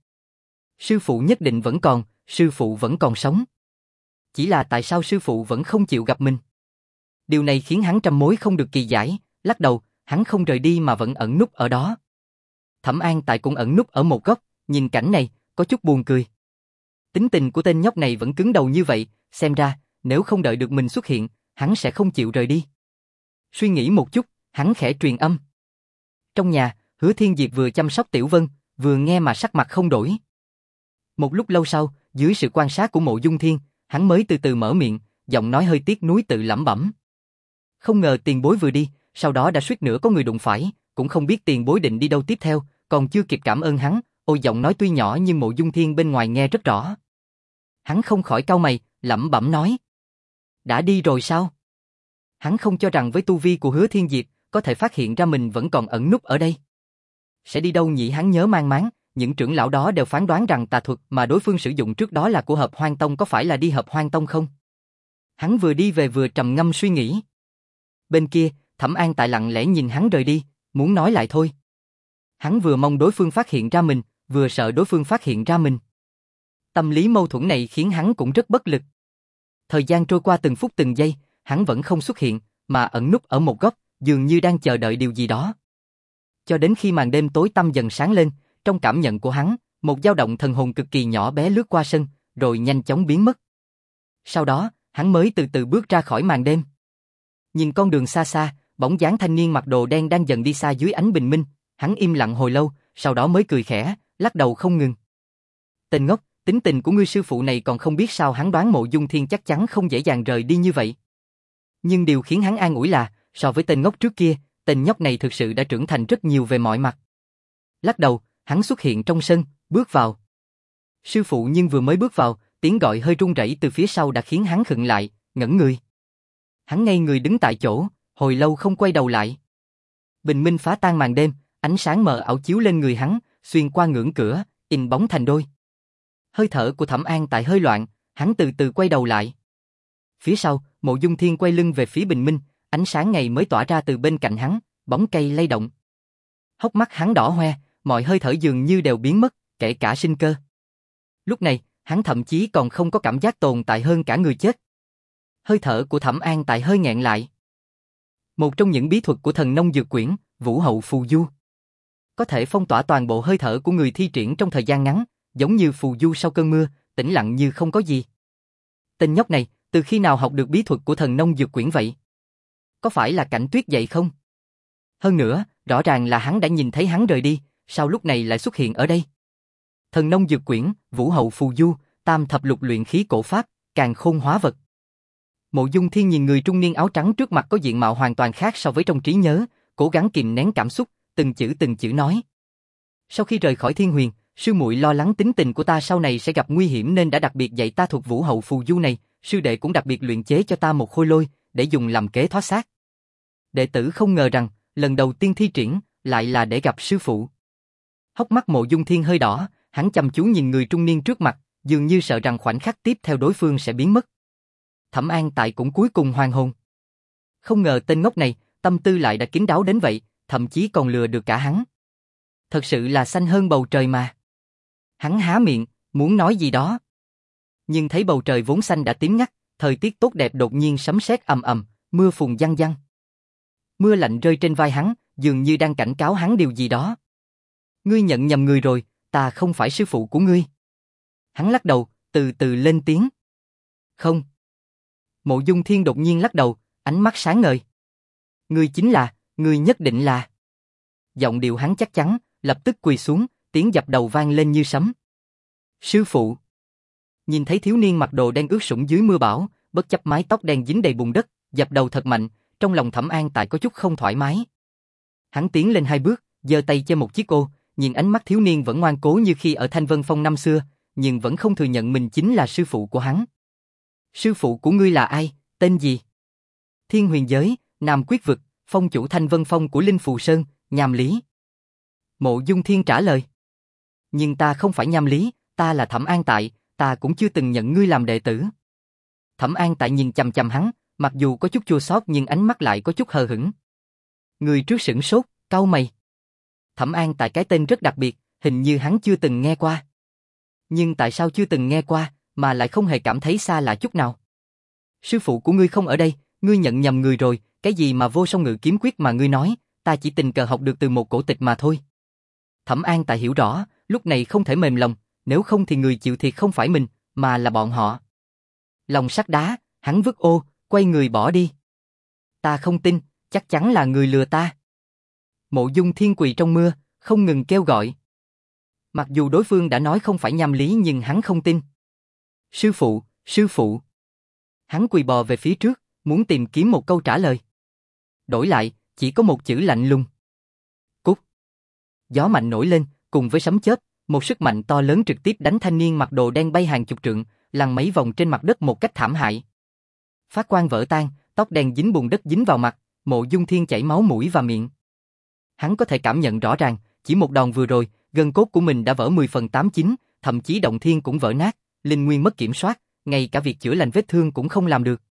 Sư phụ nhất định vẫn còn, sư phụ vẫn còn sống. Chỉ là tại sao sư phụ vẫn không chịu gặp mình? Điều này khiến hắn trăm mối không được kỳ giải, lắc đầu, hắn không rời đi mà vẫn ẩn núp ở đó. Thẩm An Tại cũng ẩn núp ở một góc, nhìn cảnh này, có chút buồn cười. Tính tình của tên nhóc này vẫn cứng đầu như vậy, xem ra, nếu không đợi được mình xuất hiện, hắn sẽ không chịu rời đi. Suy nghĩ một chút, hắn khẽ truyền âm. Trong nhà, Hứa Thiên Diệp vừa chăm sóc Tiểu Vân, vừa nghe mà sắc mặt không đổi. Một lúc lâu sau, dưới sự quan sát của Mộ Dung Thiên, hắn mới từ từ mở miệng, giọng nói hơi tiếc nuối tự lẩm bẩm. Không ngờ tiền bối vừa đi, sau đó đã suýt nữa có người đụng phải, cũng không biết tiền bối định đi đâu tiếp theo, còn chưa kịp cảm ơn hắn, ôi giọng nói tuy nhỏ nhưng Mộ Dung Thiên bên ngoài nghe rất rõ. Hắn không khỏi cau mày, lẩm bẩm nói. Đã đi rồi sao? Hắn không cho rằng với tu vi của Hứa Thiên Diệp, có thể phát hiện ra mình vẫn còn ẩn núp ở đây. Sẽ đi đâu nhỉ? Hắn nhớ mang máng, những trưởng lão đó đều phán đoán rằng tà thuật mà đối phương sử dụng trước đó là của Hợp Hoan Tông, có phải là đi Hợp Hoan Tông không? Hắn vừa đi về vừa trầm ngâm suy nghĩ. Bên kia, Thẩm An Tại lặng lẽ nhìn hắn rời đi, muốn nói lại thôi. Hắn vừa mong đối phương phát hiện ra mình, vừa sợ đối phương phát hiện ra mình. Tâm lý mâu thuẫn này khiến hắn cũng rất bất lực. Thời gian trôi qua từng phút từng giây, hắn vẫn không xuất hiện, mà ẩn núp ở một góc, dường như đang chờ đợi điều gì đó. Cho đến khi màn đêm tối tăm dần sáng lên, trong cảm nhận của hắn, một dao động thần hồn cực kỳ nhỏ bé lướt qua sân, rồi nhanh chóng biến mất. Sau đó, hắn mới từ từ bước ra khỏi màn đêm. Nhìn con đường xa xa, bóng dáng thanh niên mặc đồ đen đang dần đi xa dưới ánh bình minh, hắn im lặng hồi lâu, sau đó mới cười khẽ, lắc đầu không ngừng. Tên ngốc, tính tình của ngươi sư phụ này còn không biết sao. Hắn đoán Mộ Dung Thiên chắc chắn không dễ dàng rời đi như vậy. Nhưng điều khiến hắn an ủi là, so với tên ngốc trước kia, tên nhóc này thực sự đã trưởng thành rất nhiều về mọi mặt. Lắc đầu, hắn xuất hiện trong sân, bước vào. Sư phụ nhưng vừa mới bước vào, tiếng gọi hơi run rẩy từ phía sau đã khiến hắn khựng lại, ngẩn người. Hắn ngây người đứng tại chỗ, hồi lâu không quay đầu lại. Bình minh phá tan màn đêm, ánh sáng mờ ảo chiếu lên người hắn, xuyên qua ngưỡng cửa, in bóng thành đôi. Hơi thở của Thẩm An Tại hơi loạn, hắn từ từ quay đầu lại. Phía sau, Mộ Dung Thiên quay lưng về phía bình minh, ánh sáng ngày mới tỏa ra từ bên cạnh hắn, bóng cây lay động. Hốc mắt hắn đỏ hoe, mọi hơi thở dường như đều biến mất, kể cả sinh cơ. Lúc này, hắn thậm chí còn không có cảm giác tồn tại hơn cả người chết. Hơi thở của Thẩm An Tại hơi nghẹn lại. Một trong những bí thuật của thần nông dược quyển, Vũ Hậu Phù Du, có thể phong tỏa toàn bộ hơi thở của người thi triển trong thời gian ngắn, giống như phù du sau cơn mưa, tĩnh lặng như không có gì. Tên nhóc này, từ khi nào học được bí thuật của thần nông dược quyển vậy? Có phải là Cảnh Tuyết dạy không? Hơn nữa, rõ ràng là hắn đã nhìn thấy hắn rời đi, sao lúc này lại xuất hiện ở đây? Thần nông dược quyển, Vũ Hậu Phù Du, tam thập lục luyện khí cổ pháp, càn khôn hóa vật. Mộ Dung Thiên nhìn người trung niên áo trắng trước mặt có diện mạo hoàn toàn khác so với trong trí nhớ, cố gắng kìm nén cảm xúc, từng chữ từng chữ nói. Sau khi rời khỏi Thiên Huyền, sư muội lo lắng tính tình của ta sau này sẽ gặp nguy hiểm nên đã đặc biệt dạy ta thuật Vũ Hậu Phù Du này, sư đệ cũng đặc biệt luyện chế cho ta một khôi lôi, để dùng làm kế thoát xác. Đệ tử không ngờ rằng, lần đầu tiên thi triển, lại là để gặp sư phụ. Hốc mắt Mộ Dung Thiên hơi đỏ, hắn chăm chú nhìn người trung niên trước mặt, dường như sợ rằng khoảnh khắc tiếp theo đối phương sẽ biến mất. Thẩm An Tại cũng cuối cùng hoàn hồn. Không ngờ tên ngốc này, tâm tư lại đã kín đáo đến vậy, thậm chí còn lừa được cả hắn. Thật sự là xanh hơn bầu trời mà. Hắn há miệng, muốn nói gì đó. Nhưng thấy bầu trời vốn xanh đã tím ngắt, thời tiết tốt đẹp đột nhiên sấm sét ầm ầm, mưa phùn văng văng. Mưa lạnh rơi trên vai hắn, dường như đang cảnh cáo hắn điều gì đó. Ngươi nhận nhầm người rồi, ta không phải sư phụ của ngươi. Hắn lắc đầu, từ từ lên tiếng. Không. Mộ Dung Thiên đột nhiên lắc đầu, ánh mắt sáng ngời. Ngươi chính là, ngươi nhất định là. Giọng điệu hắn chắc chắn, lập tức quỳ xuống, tiếng dập đầu vang lên như sấm. Sư phụ. Nhìn thấy thiếu niên mặc đồ đen ướt sũng dưới mưa bão, bất chấp mái tóc đen dính đầy bùn đất, dập đầu thật mạnh, trong lòng Thẩm An Tại có chút không thoải mái. Hắn tiến lên hai bước, giơ tay che một chiếc ô, nhìn ánh mắt thiếu niên vẫn ngoan cố như khi ở Thanh Vân Phong năm xưa, nhưng vẫn không thừa nhận mình chính là sư phụ của hắn. Sư phụ của ngươi là ai, tên gì? Thiên Huyền Giới, Nam Quyết Vực, phong chủ Thanh Vân Phong của Linh Phù Sơn, Nham Lý. Mộ Dung Thiên trả lời. Nhưng ta không phải Nham Lý, ta là Thẩm An Tại, ta cũng chưa từng nhận ngươi làm đệ tử. Thẩm An Tại nhìn chằm chằm hắn, mặc dù có chút chua xót nhưng ánh mắt lại có chút hờ hững. Người trước sửng sốt, cau mày. Thẩm An Tại cái tên rất đặc biệt, hình như hắn chưa từng nghe qua. Nhưng tại sao chưa từng nghe qua, mà lại không hề cảm thấy xa lạ chút nào? Sư phụ của ngươi không ở đây, ngươi nhận nhầm người rồi, cái gì mà vô song ngự kiếm quyết mà ngươi nói, ta chỉ tình cờ học được từ một cổ tịch mà thôi. Thẩm An Tại hiểu rõ, lúc này không thể mềm lòng, nếu không thì người chịu thiệt không phải mình, mà là bọn họ. Lòng sắt đá, hắn vứt ô, quay người bỏ đi. Ta không tin, chắc chắn là người lừa ta. Mộ Dung Thiên quỳ trong mưa, không ngừng kêu gọi. Mặc dù đối phương đã nói không phải Nham Lý nhưng hắn không tin. Sư phụ, sư phụ. Hắn quỳ bò về phía trước, muốn tìm kiếm một câu trả lời. Đổi lại, chỉ có một chữ lạnh lùng. Cút. Gió mạnh nổi lên, cùng với sấm chớp, một sức mạnh to lớn trực tiếp đánh thanh niên mặc đồ đen bay hàng chục trượng, lăn mấy vòng trên mặt đất một cách thảm hại. Phát quang vỡ tan, tóc đen dính bùn đất dính vào mặt, Mộ Dung Thiên chảy máu mũi và miệng. Hắn có thể cảm nhận rõ ràng, chỉ một đòn vừa rồi, gân cốt của mình đã vỡ mười phần tám chín, thậm chí động thiên cũng vỡ nát, linh nguyên mất kiểm soát, ngay cả việc chữa lành vết thương cũng không làm được.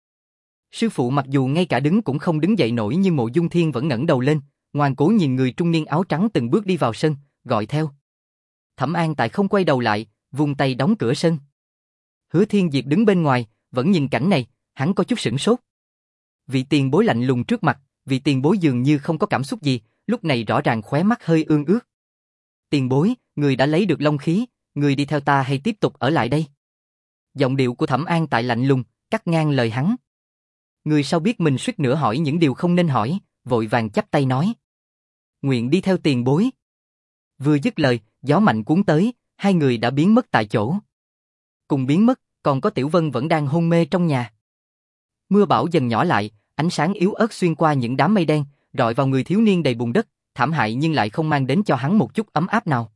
Sư phụ mặc dù ngay cả đứng cũng không đứng dậy nổi nhưng Mộ Dung Thiên vẫn ngẩng đầu lên, ngoan cố nhìn người trung niên áo trắng từng bước đi vào sân, gọi theo. Thẩm An Tại không quay đầu lại, vung tay đóng cửa sân. Hứa Thiên Diệp đứng bên ngoài, vẫn nhìn cảnh này, hắn có chút sửng sốt. Vị tiền bối lạnh lùng trước mặt, vị tiền bối dường như không có cảm xúc gì, lúc này rõ ràng khóe mắt hơi ương ướt. Tiền bối, người đã lấy được long khí, người đi theo ta hay tiếp tục ở lại đây? Giọng điệu của Thẩm An Tại lạnh lùng, cắt ngang lời hắn. Người sao biết mình suýt nữa hỏi những điều không nên hỏi, vội vàng chắp tay nói. Nguyện đi theo tiền bối. Vừa dứt lời, gió mạnh cuốn tới, hai người đã biến mất tại chỗ. Cùng biến mất, còn có Tiểu Vân vẫn đang hôn mê trong nhà. Mưa bão dần nhỏ lại, ánh sáng yếu ớt xuyên qua những đám mây đen, rọi vào người thiếu niên đầy bùn đất, thảm hại nhưng lại không mang đến cho hắn một chút ấm áp nào.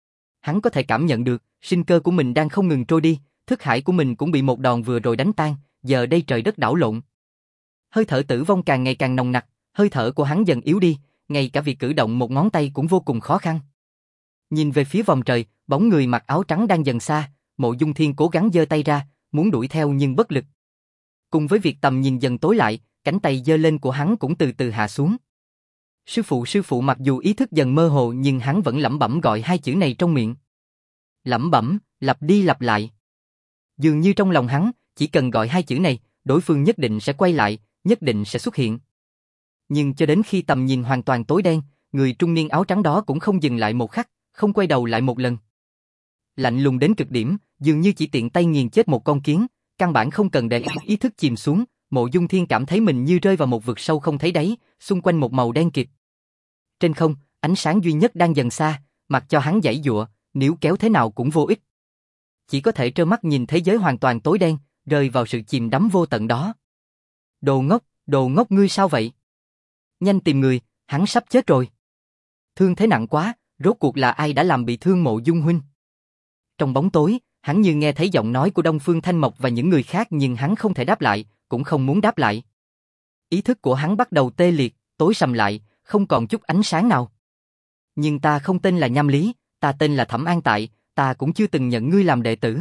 Hắn có thể cảm nhận được, sinh cơ của mình đang không ngừng trôi đi, thức hải của mình cũng bị một đòn vừa rồi đánh tan, giờ đây trời đất đảo lộn. Hơi thở tử vong càng ngày càng nồng nặc, hơi thở của hắn dần yếu đi, ngay cả việc cử động một ngón tay cũng vô cùng khó khăn. Nhìn về phía vòng trời, bóng người mặc áo trắng đang dần xa, Mộ Dung Thiên cố gắng giơ tay ra, muốn đuổi theo nhưng bất lực. Cùng với việc tầm nhìn dần tối lại, cánh tay giơ lên của hắn cũng từ từ hạ xuống. Sư phụ, sư phụ, mặc dù ý thức dần mơ hồ nhưng hắn vẫn lẩm bẩm gọi hai chữ này trong miệng. Lẩm bẩm, lặp đi lặp lại. Dường như trong lòng hắn, chỉ cần gọi hai chữ này, đối phương nhất định sẽ quay lại, nhất định sẽ xuất hiện. Nhưng cho đến khi tầm nhìn hoàn toàn tối đen, người trung niên áo trắng đó cũng không dừng lại một khắc, không quay đầu lại một lần. Lạnh lùng đến cực điểm, dường như chỉ tiện tay nghiền chết một con kiến, căn bản không cần để ý thức chìm xuống. Mộ Dung Thiên cảm thấy mình như rơi vào một vực sâu không thấy đáy, xung quanh một màu đen kịt. Trên không, ánh sáng duy nhất đang dần xa, mặc cho hắn giãy giụa, níu kéo thế nào cũng vô ích. Chỉ có thể trơ mắt nhìn thế giới hoàn toàn tối đen, rơi vào sự chìm đắm vô tận đó. Đồ ngốc, đồ ngốc, ngươi sao vậy? Nhanh tìm người, hắn sắp chết rồi. Thương thế nặng quá, rốt cuộc là ai đã làm bị thương Mộ Dung huynh? Trong bóng tối, hắn như nghe thấy giọng nói của Đông Phương Thanh Mộc và những người khác nhưng hắn không thể đáp lại, cũng không muốn đáp lại. Ý thức của hắn bắt đầu tê liệt, tối sầm lại, không còn chút ánh sáng nào. Nhưng ta không tên là Nham Lý, ta tên là Thẩm An Tại, ta cũng chưa từng nhận ngươi làm đệ tử.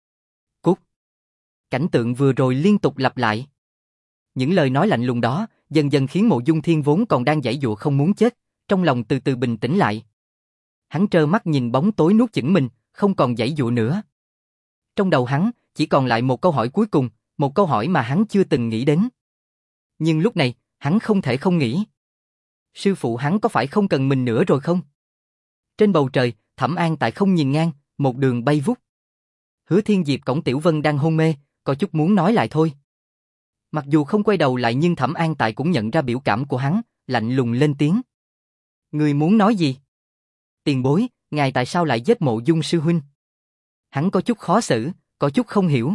Cút. Cảnh tượng vừa rồi liên tục lặp lại. Những lời nói lạnh lùng đó, dần dần khiến Mộ Dung Thiên vốn còn đang giãy giụa không muốn chết, trong lòng từ từ bình tĩnh lại. Hắn trơ mắt nhìn bóng tối nuốt chửng mình, không còn giãy giụa nữa. Trong đầu hắn, chỉ còn lại một câu hỏi cuối cùng, một câu hỏi mà hắn chưa từng nghĩ đến. Nhưng lúc này, hắn không thể không nghĩ. Sư phụ hắn có phải không cần mình nữa rồi không? Trên bầu trời, Thẩm An Tại không nhìn ngang, một đường bay vút. Hứa Thiên Diệp cõng Tiểu Vân đang hôn mê, có chút muốn nói lại thôi. Mặc dù không quay đầu lại nhưng Thẩm An Tại cũng nhận ra biểu cảm của hắn, lạnh lùng lên tiếng. Người muốn nói gì? Tiền bối, ngài tại sao lại giết Mộ Dung sư huynh? Hắn có chút khó xử, có chút không hiểu.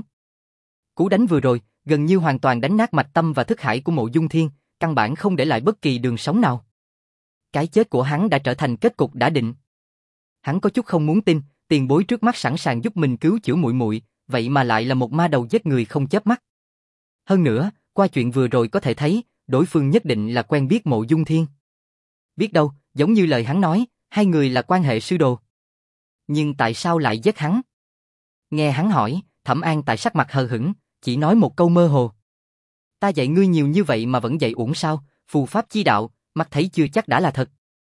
Cú đánh vừa rồi, gần như hoàn toàn đánh nát mạch tâm và thức hải của Mộ Dung Thiên, căn bản không để lại bất kỳ đường sống nào. Cái chết của hắn đã trở thành kết cục đã định. Hắn có chút không muốn tin, tiền bối trước mắt sẵn sàng giúp mình cứu chữa muội muội, vậy mà lại là một ma đầu giết người không chớp mắt. Hơn nữa, qua chuyện vừa rồi có thể thấy, đối phương nhất định là quen biết Mộ Dung Thiên. Biết đâu, giống như lời hắn nói, hai người là quan hệ sư đồ. Nhưng tại sao lại giết hắn? Nghe hắn hỏi, Thẩm An Tại sắc mặt hờ hững, chỉ nói một câu mơ hồ. Ta dạy ngươi nhiều như vậy mà vẫn dạy uổng sao, phù pháp chi đạo, mắt thấy chưa chắc đã là thật.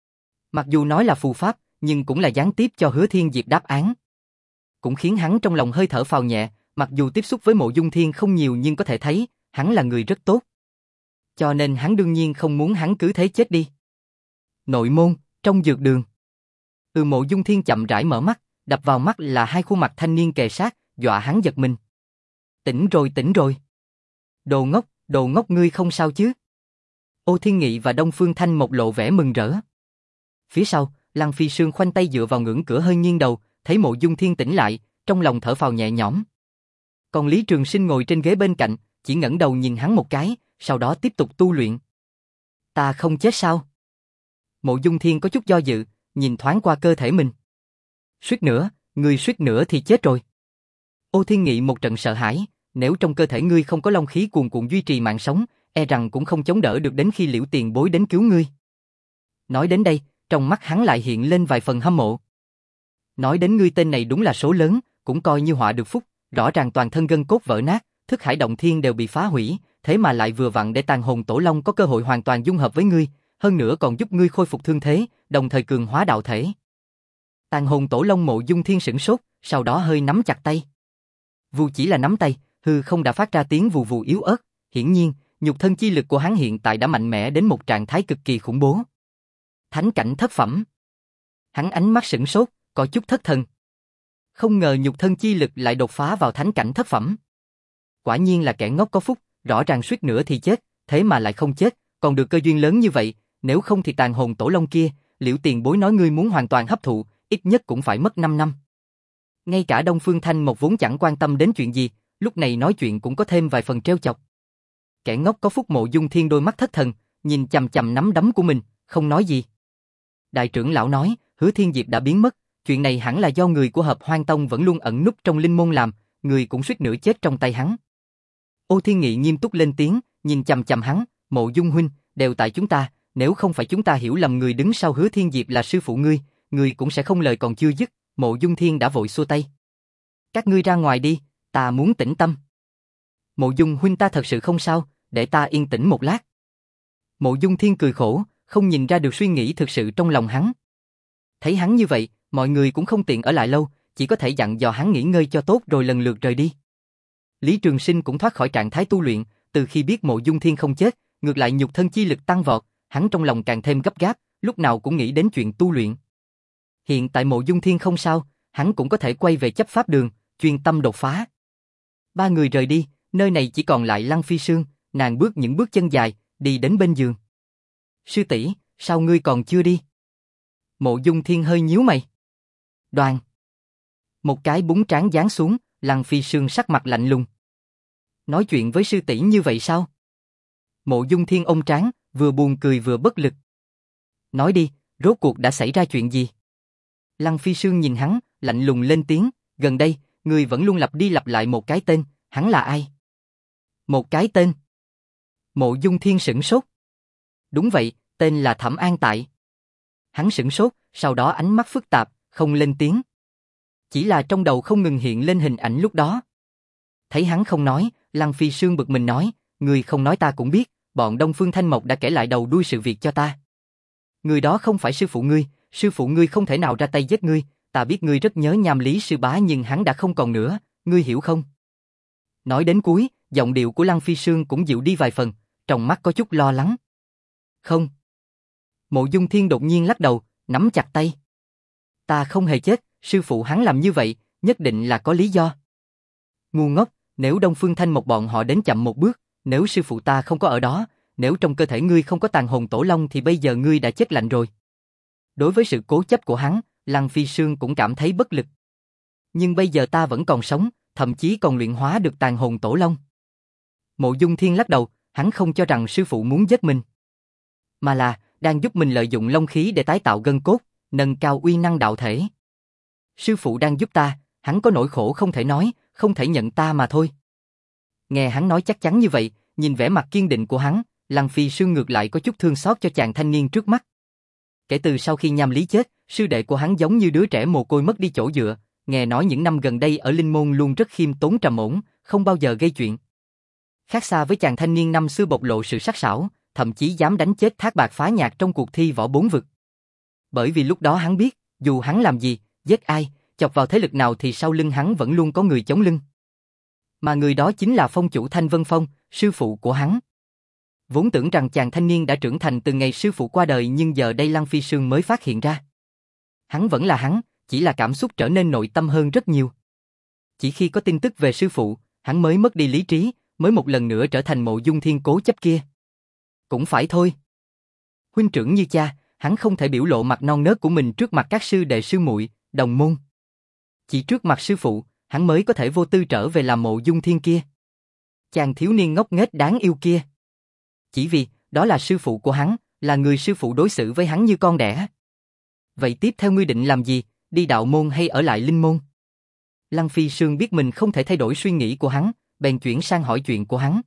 Mặc dù nói là phù pháp, nhưng cũng là gián tiếp cho Hứa Thiên Diệp đáp án. Cũng khiến hắn trong lòng hơi thở phào nhẹ, mặc dù tiếp xúc với Mộ Dung Thiên không nhiều nhưng có thể thấy, hắn là người rất tốt. Cho nên hắn đương nhiên không muốn hắn cứ thế chết đi. Nội môn, trong dược đường. Ừ, Mộ Dung Thiên chậm rãi mở mắt, đập vào mắt là hai khuôn mặt thanh niên kề sát, dọa hắn giật mình. Tỉnh rồi, tỉnh rồi. Đồ ngốc, đồ ngốc, ngươi không sao chứ? Ô Thiên Nghị và Đông Phương Thanh Mộc lộ vẻ mừng rỡ. Phía sau, Lăng Phi Sương khoanh tay dựa vào ngưỡng cửa hơi nghiêng đầu, thấy Mộ Dung Thiên tỉnh lại, trong lòng thở phào nhẹ nhõm. Còn Lý Trường Sinh ngồi trên ghế bên cạnh, chỉ ngẩng đầu nhìn hắn một cái, sau đó tiếp tục tu luyện. Ta không chết sao? Mộ Dung Thiên có chút do dự, nhìn thoáng qua cơ thể mình. Suýt nữa, ngươi suýt nữa thì chết rồi. Ô Thiên Nghị một trận sợ hãi, nếu trong cơ thể ngươi không có long khí cuồn cuộn duy trì mạng sống, e rằng cũng không chống đỡ được đến khi Liễu tiền bối đến cứu ngươi. Nói đến đây, trong mắt hắn lại hiện lên vài phần hâm mộ. Nói đến ngươi tên này đúng là số lớn, cũng coi như họa được phúc, rõ ràng toàn thân gân cốt vỡ nát, thức hải động thiên đều bị phá hủy, thế mà lại vừa vặn để tàn hồn tổ long có cơ hội hoàn toàn dung hợp với ngươi, hơn nữa còn giúp ngươi khôi phục thương thế, đồng thời cường hóa đạo thể. Tàn hồn tổ long Mộ Dung Thiên sửng sốt, sau đó hơi nắm chặt tay. Vù chỉ là nắm tay, hư không đã phát ra tiếng vù vù yếu ớt, hiển nhiên, nhục thân chi lực của hắn hiện tại đã mạnh mẽ đến một trạng thái cực kỳ khủng bố. Thánh cảnh thất phẩm. Hắn ánh mắt sửng sốt, có chút thất thần. Không ngờ nhục thân chi lực lại đột phá vào thánh cảnh thất phẩm. Quả nhiên là kẻ ngốc có phúc, rõ ràng suýt nữa thì chết, thế mà lại không chết, còn được cơ duyên lớn như vậy, nếu không thì tàn hồn tổ long kia, Liễu tiền bối nói ngươi muốn hoàn toàn hấp thụ, ít nhất cũng phải mất năm năm. Ngay cả Đông Phương Thanh Mộc vốn chẳng quan tâm đến chuyện gì, lúc này nói chuyện cũng có thêm vài phần trêu chọc. Kẻ ngốc có phúc. Mộ Dung Thiên đôi mắt thất thần, nhìn chằm chằm nắm đấm của mình, không nói gì. Đại trưởng lão nói, Hứa Thiên Diệp đã biến mất, chuyện này hẳn là do người của Hợp Hoan Tông vẫn luôn ẩn núp trong linh môn làm, người cũng suýt nữa chết trong tay hắn. Ô Thiên Nghị nghiêm túc lên tiếng, nhìn chằm chằm hắn, Mộ Dung huynh, đều tại chúng ta, nếu không phải chúng ta hiểu lầm người đứng sau Hứa Thiên Diệp là sư phụ ngươi, ngươi cũng sẽ không. Lời còn chưa dứt, Mộ Dung Thiên đã vội xua tay. Các ngươi ra ngoài đi, ta muốn tĩnh tâm. Mộ Dung huynh, ta thật sự không sao, để ta yên tĩnh một lát. Mộ Dung Thiên cười khổ, không nhìn ra được suy nghĩ thực sự trong lòng hắn. Thấy hắn như vậy, mọi người cũng không tiện ở lại lâu, chỉ có thể dặn dò hắn nghỉ ngơi cho tốt rồi lần lượt rời đi. Lý Trường Sinh cũng thoát khỏi trạng thái tu luyện, từ khi biết Mộ Dung Thiên không chết, ngược lại nhục thân chi lực tăng vọt, hắn trong lòng càng thêm gấp gáp, lúc nào cũng nghĩ đến chuyện tu luyện. Hiện tại Mộ Dung Thiên không sao, hắn cũng có thể quay về chấp pháp đường, chuyên tâm đột phá. Ba người rời đi, nơi này chỉ còn lại Lăng Phi Sương, nàng bước những bước chân dài, đi đến bên giường. Sư tỷ, sao ngươi còn chưa đi? Mộ Dung Thiên hơi nhíu mày. Đoàn. Một cái búng trán giáng xuống, Lăng Phi Sương sắc mặt lạnh lùng. Nói chuyện với sư tỷ như vậy sao? Mộ Dung Thiên ôm trán, vừa buồn cười vừa bất lực. Nói đi, rốt cuộc đã xảy ra chuyện gì? Lăng Phi Sương nhìn hắn, lạnh lùng lên tiếng, gần đây, ngươi vẫn luôn lặp đi lặp lại một cái tên, hắn là ai? Một cái tên? Mộ Dung Thiên sửng sốt. Đúng vậy, tên là Thẩm An Tại. Hắn sửng sốt, sau đó ánh mắt phức tạp, không lên tiếng. Chỉ là trong đầu không ngừng hiện lên hình ảnh lúc đó. Thấy hắn không nói, Lăng Phi Sương bực mình nói, ngươi không nói ta cũng biết, bọn Đông Phương Thanh Mộc đã kể lại đầu đuôi sự việc cho ta. Người đó không phải sư phụ ngươi, sư phụ ngươi không thể nào ra tay giết ngươi, ta biết ngươi rất nhớ Nham Lý sư bá nhưng hắn đã không còn nữa, ngươi hiểu không? Nói đến cuối, giọng điệu của Lăng Phi Sương cũng dịu đi vài phần, trong mắt có chút lo lắng. Không. Mộ Dung Thiên đột nhiên lắc đầu, nắm chặt tay. Ta không hề chết, sư phụ hắn làm như vậy, nhất định là có lý do. Ngu ngốc, nếu Đông Phương Thanh Mộc bọn họ đến chậm một bước, nếu sư phụ ta không có ở đó, nếu trong cơ thể ngươi không có tàn hồn tổ long thì bây giờ ngươi đã chết lạnh rồi. Đối với sự cố chấp của hắn, Lăng Phi Sương cũng cảm thấy bất lực. Nhưng bây giờ ta vẫn còn sống, thậm chí còn luyện hóa được tàn hồn tổ long. Mộ Dung Thiên lắc đầu, hắn không cho rằng sư phụ muốn giết mình, mà là đang giúp mình lợi dụng long khí để tái tạo gân cốt, nâng cao uy năng đạo thể. Sư phụ đang giúp ta, hắn có nỗi khổ không thể nói, không thể nhận ta mà thôi. Nghe hắn nói chắc chắn như vậy, nhìn vẻ mặt kiên định của hắn, Lăng Phi Sương ngược lại có chút thương xót cho chàng thanh niên trước mắt. Kể từ sau khi Nham Lý chết, sư đệ của hắn giống như đứa trẻ mồ côi mất đi chỗ dựa, nghe nói những năm gần đây ở Linh Môn luôn rất khiêm tốn trầm ổn, không bao giờ gây chuyện. Khác xa với chàng thanh niên năm xưa bộc lộ sự sắc sảo, thậm chí dám đánh chết Thác Bạt Phá Nhạc trong cuộc thi võ bốn vực. Bởi vì lúc đó hắn biết, dù hắn làm gì, giết ai, chọc vào thế lực nào thì sau lưng hắn vẫn luôn có người chống lưng. Mà người đó chính là phong chủ Thanh Vân Phong, sư phụ của hắn. Vốn tưởng rằng chàng thanh niên đã trưởng thành từ ngày sư phụ qua đời nhưng giờ đây Lăng Phi Sương mới phát hiện ra. Hắn vẫn là hắn, chỉ là cảm xúc trở nên nội tâm hơn rất nhiều. Chỉ khi có tin tức về sư phụ, hắn mới mất đi lý trí, mới một lần nữa trở thành Mộ Dung Thiên cố chấp kia. Cũng phải thôi. Huynh trưởng như cha, hắn không thể biểu lộ mặt non nớt của mình trước mặt các sư đệ sư muội, đồng môn. Chỉ trước mặt sư phụ, hắn mới có thể vô tư trở về làm Mộ Dung Thiên kia. Chàng thiếu niên ngốc nghếch đáng yêu kia. Chỉ vì, đó là sư phụ của hắn, là người sư phụ đối xử với hắn như con đẻ. Vậy tiếp theo ngươi định làm gì, đi đạo môn hay ở lại linh môn? Lăng Phi Sương biết mình không thể thay đổi suy nghĩ của hắn, bèn chuyển sang hỏi chuyện của hắn.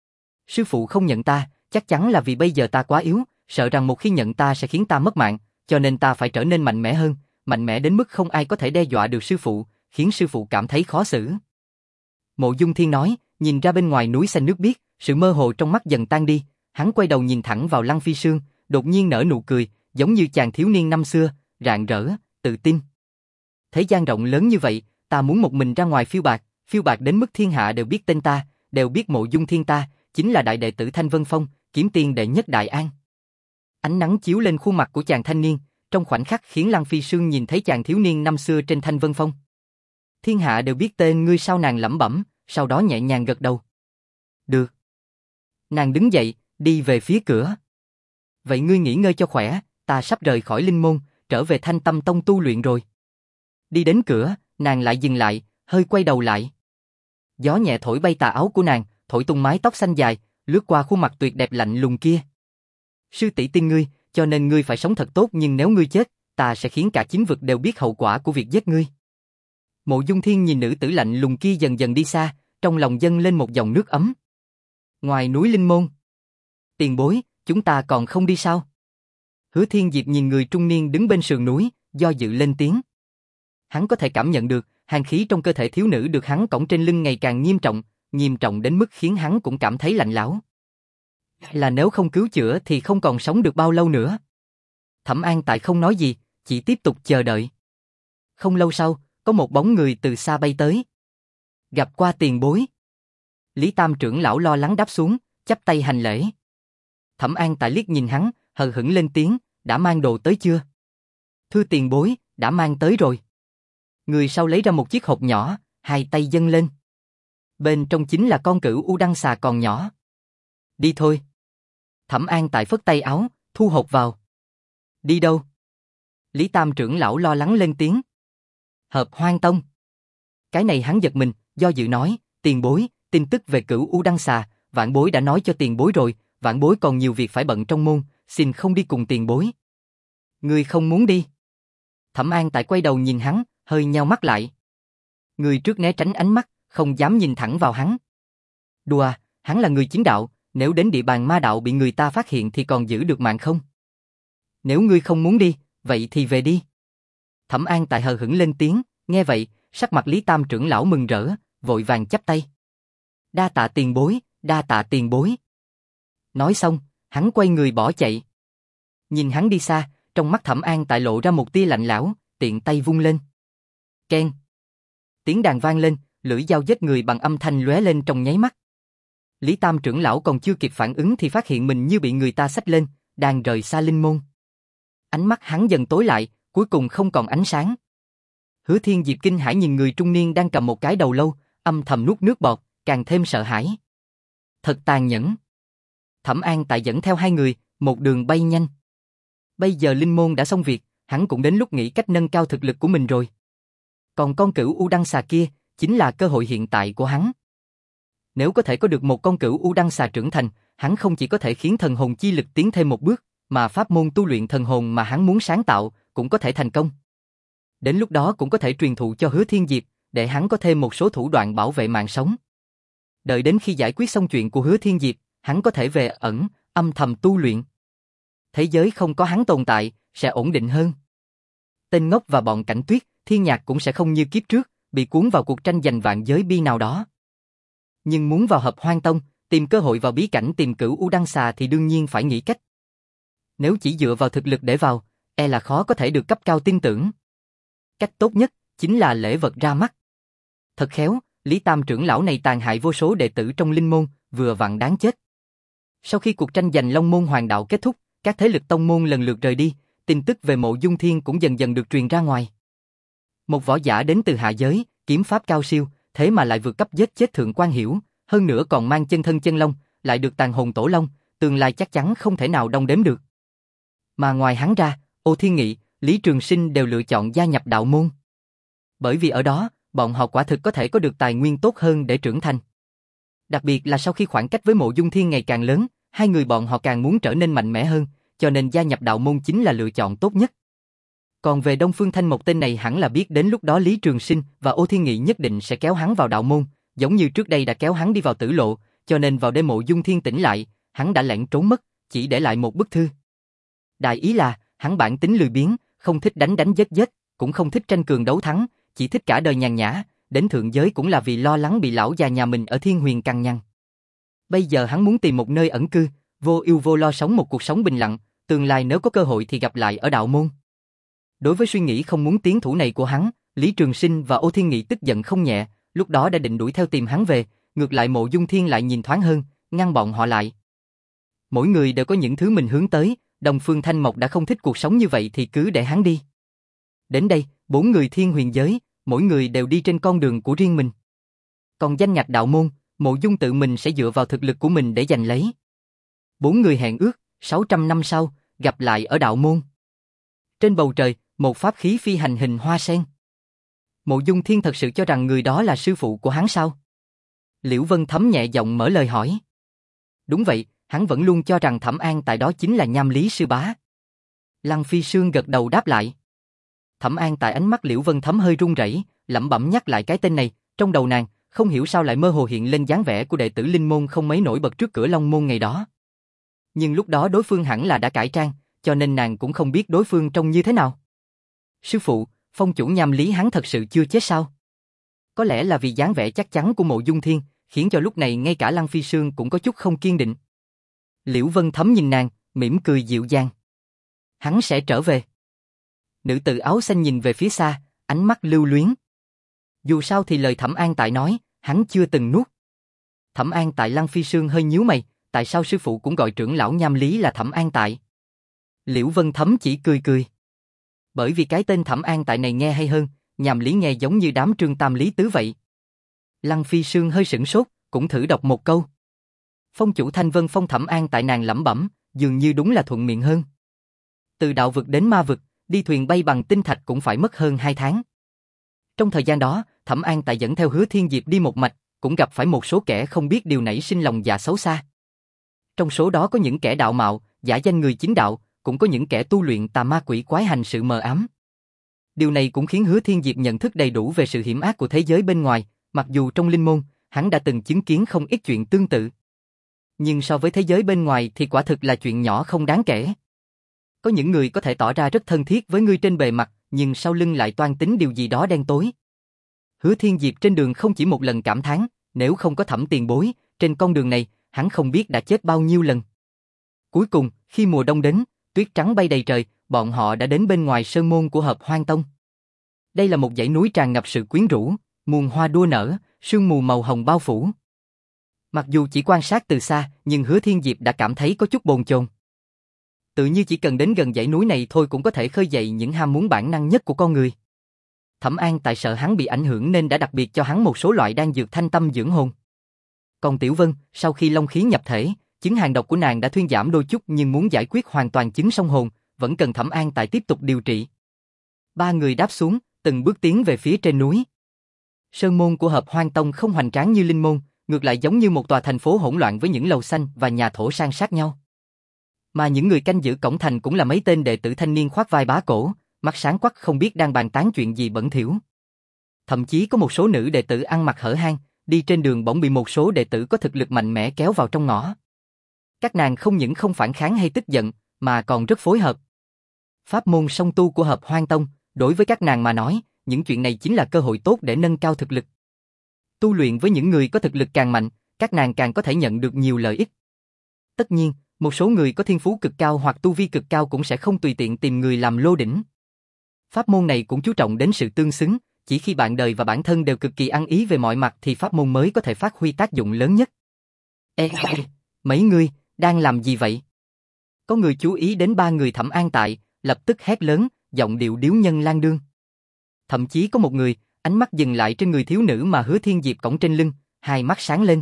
Sư phụ không nhận ta, chắc chắn là vì bây giờ ta quá yếu, sợ rằng một khi nhận ta sẽ khiến ta mất mạng, cho nên ta phải trở nên mạnh mẽ hơn, mạnh mẽ đến mức không ai có thể đe dọa được sư phụ, khiến sư phụ cảm thấy khó xử. Mộ Dung Thiên nói, nhìn ra bên ngoài núi xanh nước biếc, sự mơ hồ trong mắt dần tan đi, hắn quay đầu nhìn thẳng vào Lăng Phi Sương, đột nhiên nở nụ cười, giống như chàng thiếu niên năm xưa, rạng rỡ, tự tin. Thế gian rộng lớn như vậy, ta muốn một mình ra ngoài phiêu bạt, phiêu bạt đến mức thiên hạ đều biết tên ta, đều biết Mộ Dung Thiên ta, chính là đại đệ tử Thanh Vân Phong, kiếm tiên đệ nhất Đại An. Ánh nắng chiếu lên khuôn mặt của chàng thanh niên, trong khoảnh khắc khiến Lăng Phi Sương nhìn thấy chàng thiếu niên năm xưa trên Thanh Vân Phong. Thiên hạ đều biết tên ngươi sao, nàng lẩm bẩm, sau đó nhẹ nhàng gật đầu. Được. Nàng đứng dậy, đi về phía cửa. Vậy ngươi nghỉ ngơi cho khỏe, ta sắp rời khỏi linh môn, trở về Thanh Tâm Tông tu luyện rồi. Đi đến cửa, nàng lại dừng lại, hơi quay đầu lại. Gió nhẹ thổi bay tà áo của nàng, thổi tung mái tóc xanh dài, lướt qua khuôn mặt tuyệt đẹp lạnh lùng kia. Sư tỷ tin ngươi, cho nên ngươi phải sống thật tốt, nhưng nếu ngươi chết, ta sẽ khiến cả chín vực đều biết hậu quả của việc giết ngươi. Mộ Dung Thiên nhìn nữ tử lạnh lùng kia dần dần đi xa, trong lòng dâng lên một dòng nước ấm. Ngoài núi Linh Môn. Tiền bối, chúng ta còn không đi sao? Hứa Thiên Diệp nhìn người trung niên đứng bên sườn núi, do dự lên tiếng. Hắn có thể cảm nhận được, hàn khí trong cơ thể thiếu nữ được hắn cõng trên lưng ngày càng nghiêm trọng, nghiêm trọng đến mức khiến hắn cũng cảm thấy lạnh lẽo. là nếu không cứu chữa thì không còn sống được bao lâu nữa. Thẩm An Tại không nói gì, chỉ tiếp tục chờ đợi. Không lâu sau, có một bóng người từ xa bay tới. Gặp qua tiền bối. Lý Tam trưởng lão lo lắng đáp xuống, chắp tay hành lễ. Thẩm An Tại liếc nhìn hắn, hờ hững lên tiếng, đã mang đồ tới chưa? Thưa tiền bối, đã mang tới rồi. Người sau lấy ra một chiếc hộp nhỏ, hai tay dâng lên. Bên trong chính là con cửu u đăng xà còn nhỏ. Đi thôi. Thẩm An Tại phất tay áo, thu hộp vào. Đi đâu? Lý Tam trưởng lão lo lắng lên tiếng. Hợp Hoang Tông. Cái này hắn giật mình, do dự nói, tiền bối, tin tức về cửu u đăng xà, vãn bối đã nói cho tiền bối rồi, vãn bối còn nhiều việc phải bận trong môn, xin không đi cùng tiền bối. Người không muốn đi. Thẩm An Tại quay đầu nhìn hắn, hơi nheo mắt lại. Người trước né tránh ánh mắt, không dám nhìn thẳng vào hắn. Đùa, hắn là người chính đạo, nếu đến địa bàn ma đạo bị người ta phát hiện thì còn giữ được mạng không? Nếu ngươi không muốn đi, vậy thì về đi. Thẩm An Tại hờ hững lên tiếng, nghe vậy, sắc mặt Lý Tam trưởng lão mừng rỡ, vội vàng chắp tay. Đa tạ tiền bối, đa tạ tiền bối. Nói xong, hắn quay người bỏ chạy. Nhìn hắn đi xa, trong mắt Thẩm An Tại lộ ra một tia lạnh lẽo, tiện tay vung lên. Keng. Tiếng đàn vang lên, lưỡi dao giết người bằng âm thanh lóe lên trong nháy mắt. Lý Tam trưởng lão còn chưa kịp phản ứng thì phát hiện mình như bị người ta xách lên, đang rời xa linh môn. Ánh mắt hắn dần tối lại, cuối cùng không còn ánh sáng. Hứa Thiên Diệp kinh hãi nhìn người trung niên đang cầm một cái đầu lâu, âm thầm nuốt nước bọt, càng thêm sợ hãi. Thật tàn nhẫn. Thẩm An Tại dẫn theo hai người, một đường bay nhanh. Bây giờ linh môn đã xong việc, hắn cũng đến lúc nghĩ cách nâng cao thực lực của mình rồi. Còn con cửu u đăng xà kia, chính là cơ hội hiện tại của hắn. Nếu có thể có được một con cửu u đăng xà trưởng thành, hắn không chỉ có thể khiến thần hồn chi lực tiến thêm một bước, mà pháp môn tu luyện thần hồn mà hắn muốn sáng tạo cũng có thể thành công. Đến lúc đó cũng có thể truyền thụ cho Hứa Thiên Diệp, để hắn có thêm một số thủ đoạn bảo vệ mạng sống. Đợi đến khi giải quyết xong chuyện của Hứa Thiên Diệp, hắn có thể về ẩn, âm thầm tu luyện. Thế giới không có hắn tồn tại, sẽ ổn định hơn. Tên ngốc và bọn Cảnh Tuyết, Thiên Nhạc cũng sẽ không như kiếp trước, bị cuốn vào cuộc tranh giành vạn giới bi nào đó. Nhưng muốn vào Hợp Hoang Tông, tìm cơ hội vào bí cảnh tìm cửu u đăng xà thì đương nhiên phải nghĩ cách. Nếu chỉ dựa vào thực lực để vào, e là khó có thể được cấp cao tin tưởng. Cách tốt nhất chính là lễ vật ra mắt. Thật khéo, Lý Tam trưởng lão này tàn hại vô số đệ tử trong linh môn, vừa vặn đáng chết. Sau khi cuộc tranh giành Long Môn Hoàng Đạo kết thúc, các thế lực tông môn lần lượt rời đi, tin tức về Mộ Dung Thiên cũng dần dần được truyền ra ngoài. Một võ giả đến từ hạ giới, kiếm pháp cao siêu, thế mà lại vượt cấp giết chết Thượng Quan Hiểu, hơn nữa còn mang chân thân chân long, lại được tàn hồn tổ long, tương lai chắc chắn không thể nào đong đếm được. Mà ngoài hắn ra, Ô Thiên Nghị, Lý Trường Sinh đều lựa chọn gia nhập đạo môn. Bởi vì ở đó, bọn họ quả thực có thể có được tài nguyên tốt hơn để trưởng thành. Đặc biệt là sau khi khoảng cách với Mộ Dung Thiên ngày càng lớn, hai người bọn họ càng muốn trở nên mạnh mẽ hơn, cho nên gia nhập đạo môn chính là lựa chọn tốt nhất. Còn về Đông Phương Thanh một tên này hẳn là biết đến lúc đó Lý Trường Sinh và Ô Thiên Nghị nhất định sẽ kéo hắn vào đạo môn, giống như trước đây đã kéo hắn đi vào tử lộ, cho nên vào đêm Mộ Dung Thiên tỉnh lại, hắn đã lẻn trốn mất, chỉ để lại một bức thư. Đại ý là, hắn bản tính lười biếng, không thích đánh đánh giết giết, cũng không thích tranh cường đấu thắng, chỉ thích cả đời nhàn nhã, đến thượng giới cũng là vì lo lắng bị lão già nhà mình ở Thiên Huyền cằn nhằn. Bây giờ hắn muốn tìm một nơi ẩn cư, vô ưu vô lo sống một cuộc sống bình lặng, tương lai nếu có cơ hội thì gặp lại ở đạo môn. Đối với suy nghĩ không muốn tiến thủ này của hắn, Lý Trường Sinh và Ô Thiên Nghị tức giận không nhẹ, lúc đó đã định đuổi theo tìm hắn về, ngược lại Mộ Dung Thiên lại nhìn thoáng hơn, ngăn bọn họ lại. Mỗi người đều có những thứ mình hướng tới, Đông Phương Thanh Mộc đã không thích cuộc sống như vậy thì cứ để hắn đi. Đến đây, bốn người Thiên Huyền giới, mỗi người đều đi trên con đường của riêng mình. Còn danh ngạch đạo môn, Mộ Dung tự mình sẽ dựa vào thực lực của mình để giành lấy. Bốn người hẹn ước, sáu trăm năm sau, gặp lại ở đạo môn. Trên bầu trời, một pháp khí phi hành hình hoa sen. Mộ Dung Thiên thật sự cho rằng người đó là sư phụ của hắn sao? Liễu Vân Thấm nhẹ giọng mở lời hỏi. Đúng vậy, hắn vẫn luôn cho rằng Thẩm An Tại đó chính là Nham Lý sư bá. Lăng Phi Sương gật đầu đáp lại. Thẩm An Tại ánh mắt Liễu Vân Thấm hơi run rẩy, lẩm bẩm nhắc lại cái tên này, trong đầu nàng, không hiểu sao lại mơ hồ hiện lên dáng vẻ của đệ tử linh môn không mấy nổi bật trước cửa Long môn ngày đó. Nhưng lúc đó đối phương hẳn là đã cải trang, cho nên nàng cũng không biết đối phương trông như thế nào. Sư phụ, phong chủ Nham Lý hắn thật sự chưa chết sao? Có lẽ là vì dáng vẻ chắc chắn của Mộ Dung Thiên, khiến cho lúc này ngay cả Lăng Phi Sương cũng có chút không kiên định. Liễu Vân Thấm nhìn nàng, mỉm cười dịu dàng. Hắn sẽ trở về. Nữ tử áo xanh nhìn về phía xa, ánh mắt lưu luyến. Dù sao thì lời Thẩm An Tại nói, hắn chưa từng nuốt. Thẩm An Tại Lăng Phi Sương hơi nhíu mày, tại sao sư phụ cũng gọi trưởng lão Nham Lý là Thẩm An Tại? Liễu Vân Thấm chỉ cười cười. Bởi vì cái tên Thẩm An Tại này nghe hay hơn, Nham Lý nghe giống như đám Trương Tam Lý Tứ vậy. Lăng Phi Sương hơi sửng sốt, cũng thử đọc một câu. Phong chủ Thanh Vân Phong Thẩm An Tại nàng lẩm bẩm, dường như đúng là thuận miệng hơn. Từ đạo vực đến ma vực, đi thuyền bay bằng tinh thạch cũng phải mất hơn hai tháng. Trong thời gian đó, Thẩm An Tại dẫn theo Hứa Thiên Diệp đi một mạch, cũng gặp phải một số kẻ không biết điều nảy sinh lòng dạ xấu xa. Trong số đó có những kẻ đạo mạo, giả danh người chính đạo, cũng có những kẻ tu luyện tà ma quỷ quái hành sự mờ ám. Điều này cũng khiến Hứa Thiên Diệp nhận thức đầy đủ về sự hiểm ác của thế giới bên ngoài, mặc dù trong linh môn, hắn đã từng chứng kiến không ít chuyện tương tự. Nhưng so với thế giới bên ngoài thì quả thực là chuyện nhỏ không đáng kể. Có những người có thể tỏ ra rất thân thiết với ngươi trên bề mặt, nhưng sau lưng lại toan tính điều gì đó đen tối. Hứa Thiên Diệp trên đường không chỉ một lần cảm thán, nếu không có Thẩm tiền bối, trên con đường này, hắn không biết đã chết bao nhiêu lần. Cuối cùng, khi mùa đông đến, tuyết trắng bay đầy trời, bọn họ đã đến bên ngoài sơn môn của Hợp Hoan Tông. Đây là một dãy núi tràn ngập sự quyến rũ, muôn hoa đua nở, sương mù màu hồng bao phủ. Mặc dù chỉ quan sát từ xa, nhưng Hứa Thiên Diệp đã cảm thấy có chút bồn chồn. Tự như chỉ cần đến gần dãy núi này thôi cũng có thể khơi dậy những ham muốn bản năng nhất của con người. Thẩm An tại sợ hắn bị ảnh hưởng nên đã đặc biệt cho hắn một số loại đan dược thanh tâm dưỡng hồn. Còn Tiểu Vân, sau khi long khí nhập thể, chứng hàng độc của nàng đã thuyên giảm đôi chút nhưng muốn giải quyết hoàn toàn chứng song hồn, vẫn cần Thẩm An tại tiếp tục điều trị. Ba người đáp xuống, từng bước tiến về phía trên núi. Sơn môn của Hợp Hoan Tông không hoành tráng như linh môn, ngược lại giống như một tòa thành phố hỗn loạn với những lầu xanh và nhà thổ san sát nhau. Mà những người canh giữ cổng thành cũng là mấy tên đệ tử thanh niên khoác vai bá cổ, mắt sáng quắc không biết đang bàn tán chuyện gì bẩn thỉu. Thậm chí có một số nữ đệ tử ăn mặc hở hang, đi trên đường bỗng bị một số đệ tử có thực lực mạnh mẽ kéo vào trong ngõ. Các nàng không những không phản kháng hay tức giận, mà còn rất phối hợp. Pháp môn song tu của Hợp Hoan Tông, đối với các nàng mà nói, những chuyện này chính là cơ hội tốt để nâng cao thực lực. Tu luyện với những người có thực lực càng mạnh, các nàng càng có thể nhận được nhiều lợi ích. Tất nhiên, một số người có thiên phú cực cao hoặc tu vi cực cao cũng sẽ không tùy tiện tìm người làm lô đỉnh. Pháp môn này cũng chú trọng đến sự tương xứng, chỉ khi bạn đời và bản thân đều cực kỳ ăn ý về mọi mặt thì pháp môn mới có thể phát huy tác dụng lớn nhất. Ê, mấy người, đang làm gì vậy? Có người chú ý đến ba người Thẩm An tại, lập tức hét lớn, giọng điệu điếu nhân lang đương. Thậm chí có một người, ánh mắt dừng lại trên người thiếu nữ mà Hứa Thiên Diệp cõng trên lưng, hai mắt sáng lên.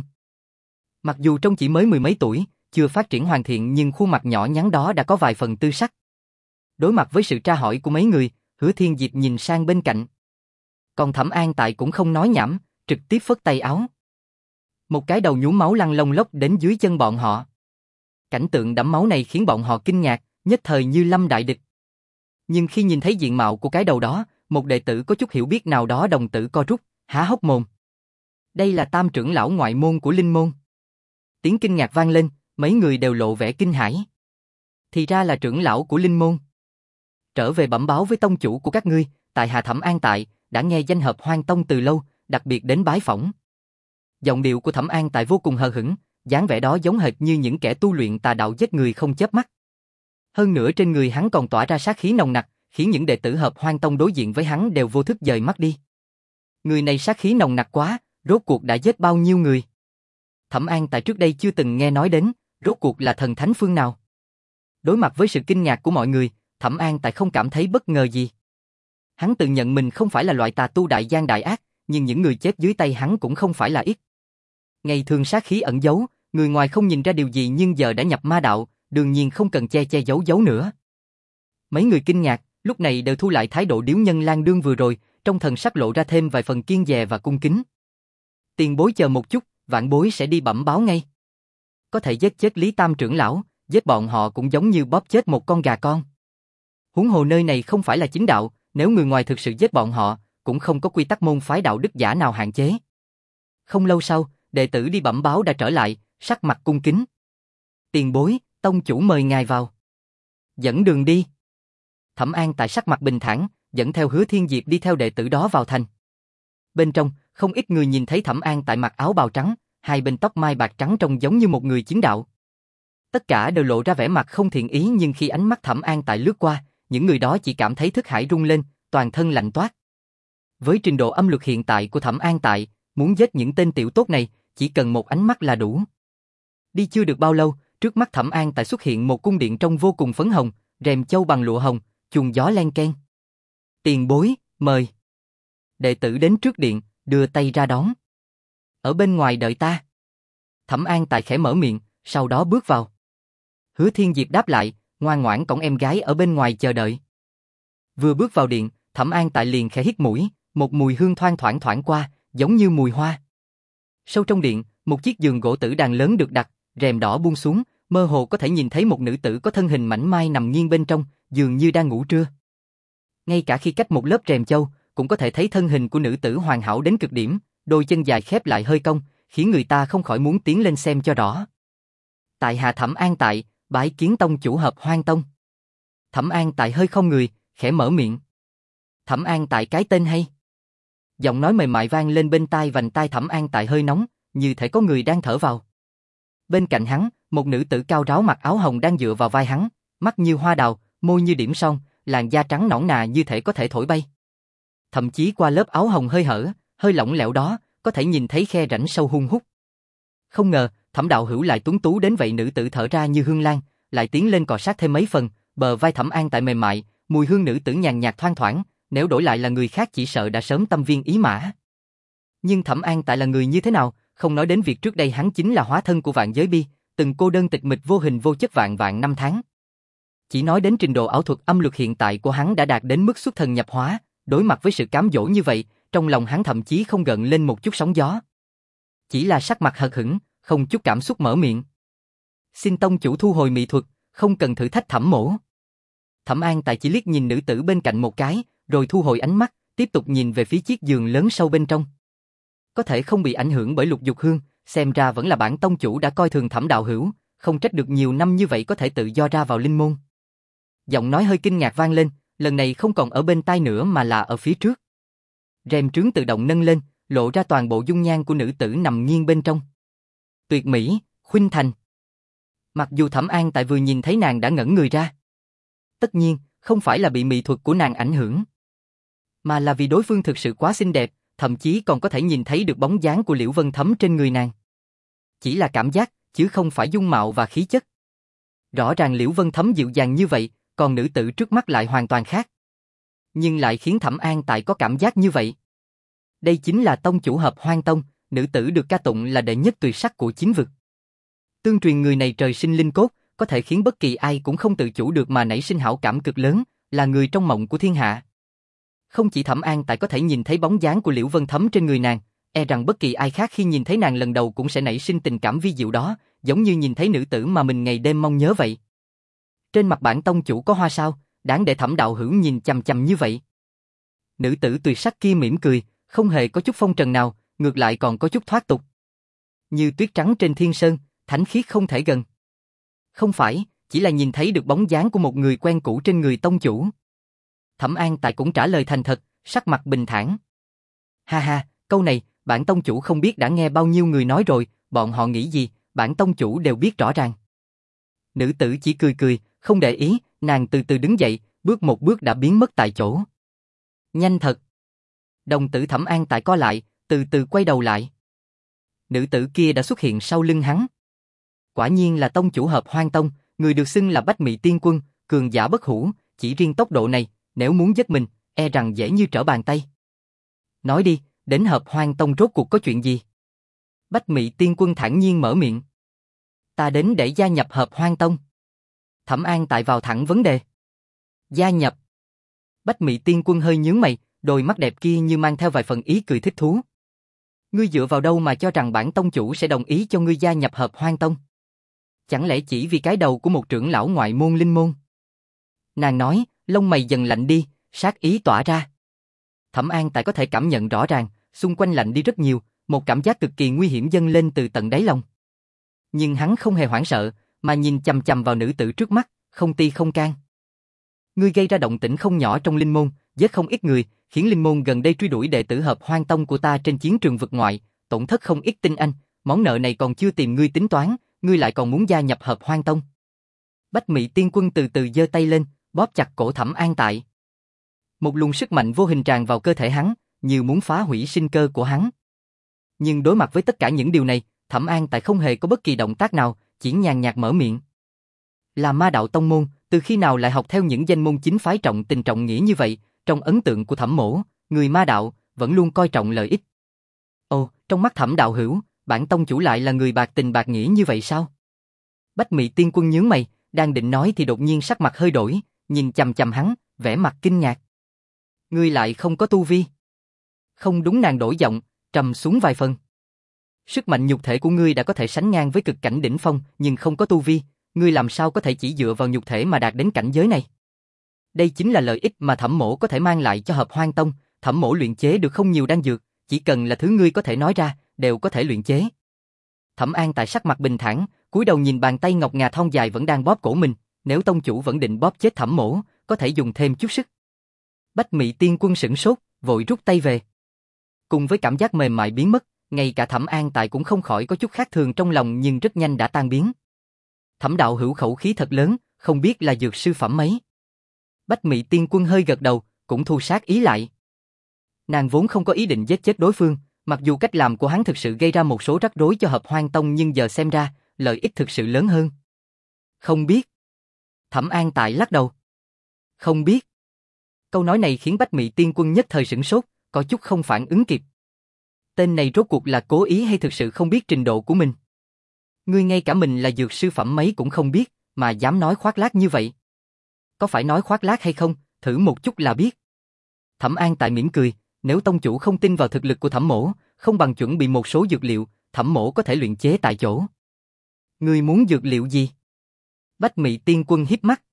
Mặc dù trông chỉ mới mười mấy tuổi, chưa phát triển hoàn thiện nhưng khuôn mặt nhỏ nhắn đó đã có vài phần tư sắc. Đối mặt với sự tra hỏi của mấy người, Hứa Thiên Diệp nhìn sang bên cạnh. Còn Thẩm An tại cũng không nói nhảm, trực tiếp phất tay áo. Một cái đầu nhúm máu lăn lông lốc đến dưới chân bọn họ. Cảnh tượng đẫm máu này khiến bọn họ kinh ngạc, nhất thời như lâm đại địch. Nhưng khi nhìn thấy diện mạo của cái đầu đó, một đệ tử có chút hiểu biết nào đó đồng tử co rút, há hốc mồm. Đây là tam trưởng lão ngoại môn của linh môn. Tiếng kinh ngạc vang lên, mấy người đều lộ vẻ kinh hãi. Thì ra là trưởng lão của linh môn. Trở về bẩm báo với tông chủ của các ngươi, tại hạ Thẩm An tại, đã nghe danh Hợp Hoan Tông từ lâu, đặc biệt đến bái phỏng. Giọng điệu của Thẩm An tại vô cùng hờ hững, dáng vẻ đó giống hệt như những kẻ tu luyện tà đạo giết người không chớp mắt. Hơn nữa trên người hắn còn tỏa ra sát khí nồng nặc, khiến những đệ tử Hợp Hoan Tông đối diện với hắn đều vô thức dời mắt đi. Người này sát khí nồng nặc quá, rốt cuộc đã giết bao nhiêu người? Thẩm An tại trước đây chưa từng nghe nói đến, rốt cuộc là thần thánh phương nào? Đối mặt với sự kinh ngạc của mọi người, Thẩm An tại không cảm thấy bất ngờ gì. Hắn tự nhận mình không phải là loại tà tu đại gian đại ác, nhưng những người chết dưới tay hắn cũng không phải là ít. Ngày thường sát khí ẩn giấu, người ngoài không nhìn ra điều gì nhưng giờ đã nhập ma đạo, đương nhiên không cần che che giấu giấu nữa. Mấy người kinh ngạc, lúc này đều thu lại thái độ điếu nhân lang đương vừa rồi, trong thần sắc lộ ra thêm vài phần kiêng dè và cung kính. Tiền bối chờ một chút, vạn bối sẽ đi bẩm báo ngay. Có thể giết chết Lý Tam trưởng lão, giết bọn họ cũng giống như bóp chết một con gà con. Huống hồ nơi này không phải là chính đạo, nếu người ngoài thực sự giết bọn họ, cũng không có quy tắc môn phái đạo đức giả nào hạn chế. Không lâu sau, đệ tử đi bẩm báo đã trở lại, sắc mặt cung kính. Tiền bối, tông chủ mời ngài vào. Dẫn đường đi. Thẩm An tại sắc mặt bình thản, dẫn theo Hứa Thiên Diệp đi theo đệ tử đó vào thành. Bên trong, không ít người nhìn thấy Thẩm An tại mặc áo bào trắng, hai bên tóc mai bạc trắng trông giống như một người chính đạo. Tất cả đều lộ ra vẻ mặt không thiện ý, nhưng khi ánh mắt Thẩm An Tại lướt qua, những người đó chỉ cảm thấy thức hải rung lên, toàn thân lạnh toát. Với trình độ âm lực hiện tại của Thẩm An Tại, muốn giết những tên tiểu tốt này, chỉ cần một ánh mắt là đủ. Đi chưa được bao lâu, trước mắt Thẩm An Tại xuất hiện một cung điện trông vô cùng phấn hồng, rèm châu bằng lụa hồng, chuông gió len keng. Tiền bối, mời. Đệ tử đến trước điện, đưa tay ra đón. Ở bên ngoài đợi ta. Thẩm An Tại khẽ mở miệng, sau đó bước vào. Hứa Thiên Diệp đáp lại, ngoan ngoãn cõng em gái ở bên ngoài chờ đợi. Vừa bước vào điện, Thẩm An Tại liền khẽ hít mũi, một mùi hương thoang thoảng thoảng qua, giống như mùi hoa. Sâu trong điện, một chiếc giường gỗ tử đàn lớn được đặt, rèm đỏ buông xuống, mơ hồ có thể nhìn thấy một nữ tử có thân hình mảnh mai nằm nghiêng bên trong, dường như đang ngủ trưa. Ngay cả khi cách một lớp rèm châu, cũng có thể thấy thân hình của nữ tử hoàn hảo đến cực điểm, đôi chân dài khép lại hơi cong, khiến người ta không khỏi muốn tiến lên xem cho rõ. Tại hạ Thẩm An Tại, bái kiến tông chủ Hợp Hoang Tông. Thẩm An Tại hơi không người, khẽ mở miệng. Thẩm An Tại cái tên hay. Giọng nói mềm mại vang lên bên tai, vành tai Thẩm An Tại hơi nóng, như thể có người đang thở vào. Bên cạnh hắn, một nữ tử cao ráo mặc áo hồng đang dựa vào vai hắn, mắt như hoa đào, môi như điểm son, làn da trắng nõn nà như thể có thể thổi bay. Thậm chí qua lớp áo hồng hơi hở, hơi lỏng lẻo đó, có thể nhìn thấy khe rãnh sâu hun hút. Không ngờ, Thẩm đạo hữu lại tuấn tú đến vậy. Nữ tử thở ra như hương lan, lại tiến lên cọ sát thêm mấy phần, bờ vai Thẩm An Tại mềm mại, mùi hương nữ tử nhàn nhạt thoang thoảng, nếu đổi lại là người khác chỉ sợ đã sớm tâm viên ý mã. Nhưng Thẩm An Tại là người như thế nào, không nói đến việc trước đây hắn chính là hóa thân của vạn giới bi, từng cô đơn tịch mịch vô hình vô chất vạn vạn năm tháng. Chỉ nói đến trình độ ảo thuật âm lực hiện tại của hắn đã đạt đến mức xuất thần nhập hóa, đối mặt với sự cám dỗ như vậy, trong lòng hắn thậm chí không gợn lên một chút sóng gió. Chỉ là sắc mặt hờ hững, không chút cảm xúc mở miệng. Xin tông chủ thu hồi mỹ thuật, không cần thử thách Thẩm mỗ. Thẩm An Tại chỉ liếc nhìn nữ tử bên cạnh một cái, rồi thu hồi ánh mắt, tiếp tục nhìn về phía chiếc giường lớn sâu bên trong. Có thể không bị ảnh hưởng bởi Lục Dục Hương, xem ra vẫn là bản tông chủ đã coi thường Thẩm đạo hữu, không trách được nhiều năm như vậy có thể tự do ra vào linh môn. Giọng nói hơi kinh ngạc vang lên, lần này không còn ở bên tai nữa mà là ở phía trước. Rèm trướng tự động nâng lên, lộ ra toàn bộ dung nhan của nữ tử nằm nghiêng bên trong. Tuyệt mỹ, khuynh thành. Mặc dù Thẩm An Tại vừa nhìn thấy nàng đã ngẩn người ra. Tất nhiên, không phải là bị mỹ thuật của nàng ảnh hưởng, mà là vì đối phương thực sự quá xinh đẹp, thậm chí còn có thể nhìn thấy được bóng dáng của Liễu Vân Thấm trên người nàng. Chỉ là cảm giác, chứ không phải dung mạo và khí chất. Rõ ràng Liễu Vân Thấm dịu dàng như vậy, còn nữ tử trước mắt lại hoàn toàn khác. Nhưng lại khiến Thẩm An Tại có cảm giác như vậy. Đây chính là tông chủ Hợp Hoang Tông, nữ tử được ca tụng là đệ nhất tuyệt sắc của chín vực. Tương truyền người này trời sinh linh cốt, có thể khiến bất kỳ ai cũng không tự chủ được mà nảy sinh hảo cảm cực lớn, là người trong mộng của thiên hạ. Không chỉ Thẩm An Tại có thể nhìn thấy bóng dáng của Liễu Vân Thấm trên người nàng, e rằng bất kỳ ai khác khi nhìn thấy nàng lần đầu cũng sẽ nảy sinh tình cảm vi diệu đó, giống như nhìn thấy nữ tử mà mình ngày đêm mong nhớ vậy. Trên mặt bản tông chủ có hoa sao, đáng để Thẩm đạo hữu nhìn chằm chằm như vậy. Nữ tử tuyệt sắc kia mỉm cười, không hề có chút phong trần nào, ngược lại còn có chút thoát tục. Như tuyết trắng trên thiên sơn, thánh khiết không thể gần. Không phải, chỉ là nhìn thấy được bóng dáng của một người quen cũ trên người tông chủ. Thẩm An Tại cũng trả lời thành thật, sắc mặt bình thản. Ha ha, câu này, bản tông chủ không biết đã nghe bao nhiêu người nói rồi, bọn họ nghĩ gì, bản tông chủ đều biết rõ ràng. Nữ tử chỉ cười cười, không để ý, nàng từ từ đứng dậy, bước một bước đã biến mất tại chỗ. Nhanh thật. Đồng tử Thẩm An Tại co lại, từ từ quay đầu lại. Nữ tử kia đã xuất hiện sau lưng hắn. Quả nhiên là tông chủ Hợp Hoang Tông, người được xưng là Bách Mị Tiên Quân, cường giả bất hủ, chỉ riêng tốc độ này, nếu muốn giết mình, e rằng dễ như trở bàn tay. Nói đi, đến Hợp Hoang Tông rốt cuộc có chuyện gì? Bách Mị Tiên Quân thản nhiên mở miệng. Ta đến để gia nhập Hợp Hoang Tông. Thẩm An Tại vào thẳng vấn đề. Gia nhập. Bách Mị Tiên Quân hơi nhướng mày, đôi mắt đẹp kia như mang theo vài phần ý cười thích thú. Ngươi dựa vào đâu mà cho rằng bản tông chủ sẽ đồng ý cho ngươi gia nhập Hợp Hoang Tông? Chẳng lẽ chỉ vì cái đầu của một trưởng lão ngoại môn linh môn? Nàng nói, lông mày dần lạnh đi, sát ý tỏa ra. Thẩm An Tại có thể cảm nhận rõ ràng, xung quanh lạnh đi rất nhiều, một cảm giác cực kỳ nguy hiểm dâng lên từ tận đáy lòng. Nhưng hắn không hề hoảng sợ, mà nhìn chằm chằm vào nữ tử trước mắt, không ti không can. Ngươi gây ra động tĩnh không nhỏ trong linh môn, giết không ít người, khiến linh môn gần đây truy đuổi đệ tử Hợp Hoang Tông của ta trên chiến trường vực ngoại, tổn thất không ít tinh anh, món nợ này còn chưa tìm ngươi tính toán, ngươi lại còn muốn gia nhập Hợp Hoan Tông. Bách Mị Tiên Quân từ từ giơ tay lên, bóp chặt cổ Thẩm An Tại. Một luồng sức mạnh vô hình tràn vào cơ thể hắn, như muốn phá hủy sinh cơ của hắn. Nhưng đối mặt với tất cả những điều này, Thẩm An Tại không hề có bất kỳ động tác nào, chỉ nhàn nhạt mở miệng. Là ma đạo tông môn, từ khi nào lại học theo những danh môn chính phái trọng tình trọng nghĩa như vậy? Trong ấn tượng của Thẩm mỗ, người ma đạo vẫn luôn coi trọng lợi ích. Ồ, trong mắt Thẩm đạo hữu, bản tông chủ lại là người bạc tình bạc nghĩa như vậy sao? Bách Mị Tiên Quân nhướng mày, đang định nói thì đột nhiên sắc mặt hơi đổi, nhìn chằm chằm hắn, vẻ mặt kinh ngạc. Ngươi lại không có tu vi. Không đúng, nàng đổi giọng, trầm xuống vài phần. Sức mạnh nhục thể của ngươi đã có thể sánh ngang với cực cảnh đỉnh phong, nhưng không có tu vi, ngươi làm sao có thể chỉ dựa vào nhục thể mà đạt đến cảnh giới này? Đây chính là lợi ích mà Thẩm mỗ có thể mang lại cho Hợp Hoan Tông. Thẩm mỗ luyện chế được không nhiều đan dược, chỉ cần là thứ ngươi có thể nói ra, đều có thể luyện chế. Thẩm An Tại sắc mặt bình thản, cúi đầu nhìn bàn tay ngọc ngà thon dài vẫn đang bóp cổ mình. Nếu tông chủ vẫn định bóp chết Thẩm mỗ, có thể dùng thêm chút sức. Bách Mị Tiên Quân sửng sốt, vội rút tay về. Cùng với cảm giác mềm mại biến mất, ngay cả Thẩm An Tại cũng không khỏi có chút khác thường trong lòng, nhưng rất nhanh đã tan biến. Thẩm đạo hữu khẩu khí thật lớn, không biết là dược sư phẩm mấy. Bách Mị Tiên Quân hơi gật đầu, cũng thu sát ý lại. Nàng vốn không có ý định giết chết đối phương, mặc dù cách làm của hắn thực sự gây ra một số rắc rối cho Hợp Hoan Tông, nhưng giờ xem ra, lợi ích thực sự lớn hơn. Không biết. Thẩm An Tại lắc đầu. Không biết. Câu nói này khiến Bách Mị Tiên Quân nhất thời sửng sốt, có chút không phản ứng kịp. Tên này rốt cuộc là cố ý hay thực sự không biết trình độ của mình? Ngươi ngay cả mình là dược sư phẩm mấy cũng không biết, mà dám nói khoác lác như vậy. Có phải nói khoác lác hay không, thử một chút là biết. Thẩm An Tại mỉm cười, nếu tông chủ không tin vào thực lực của Thẩm mỗ, không bằng chuẩn bị một số dược liệu, Thẩm mỗ có thể luyện chế tại chỗ. Ngươi muốn dược liệu gì? Bách Mị Tiên Quân híp mắt.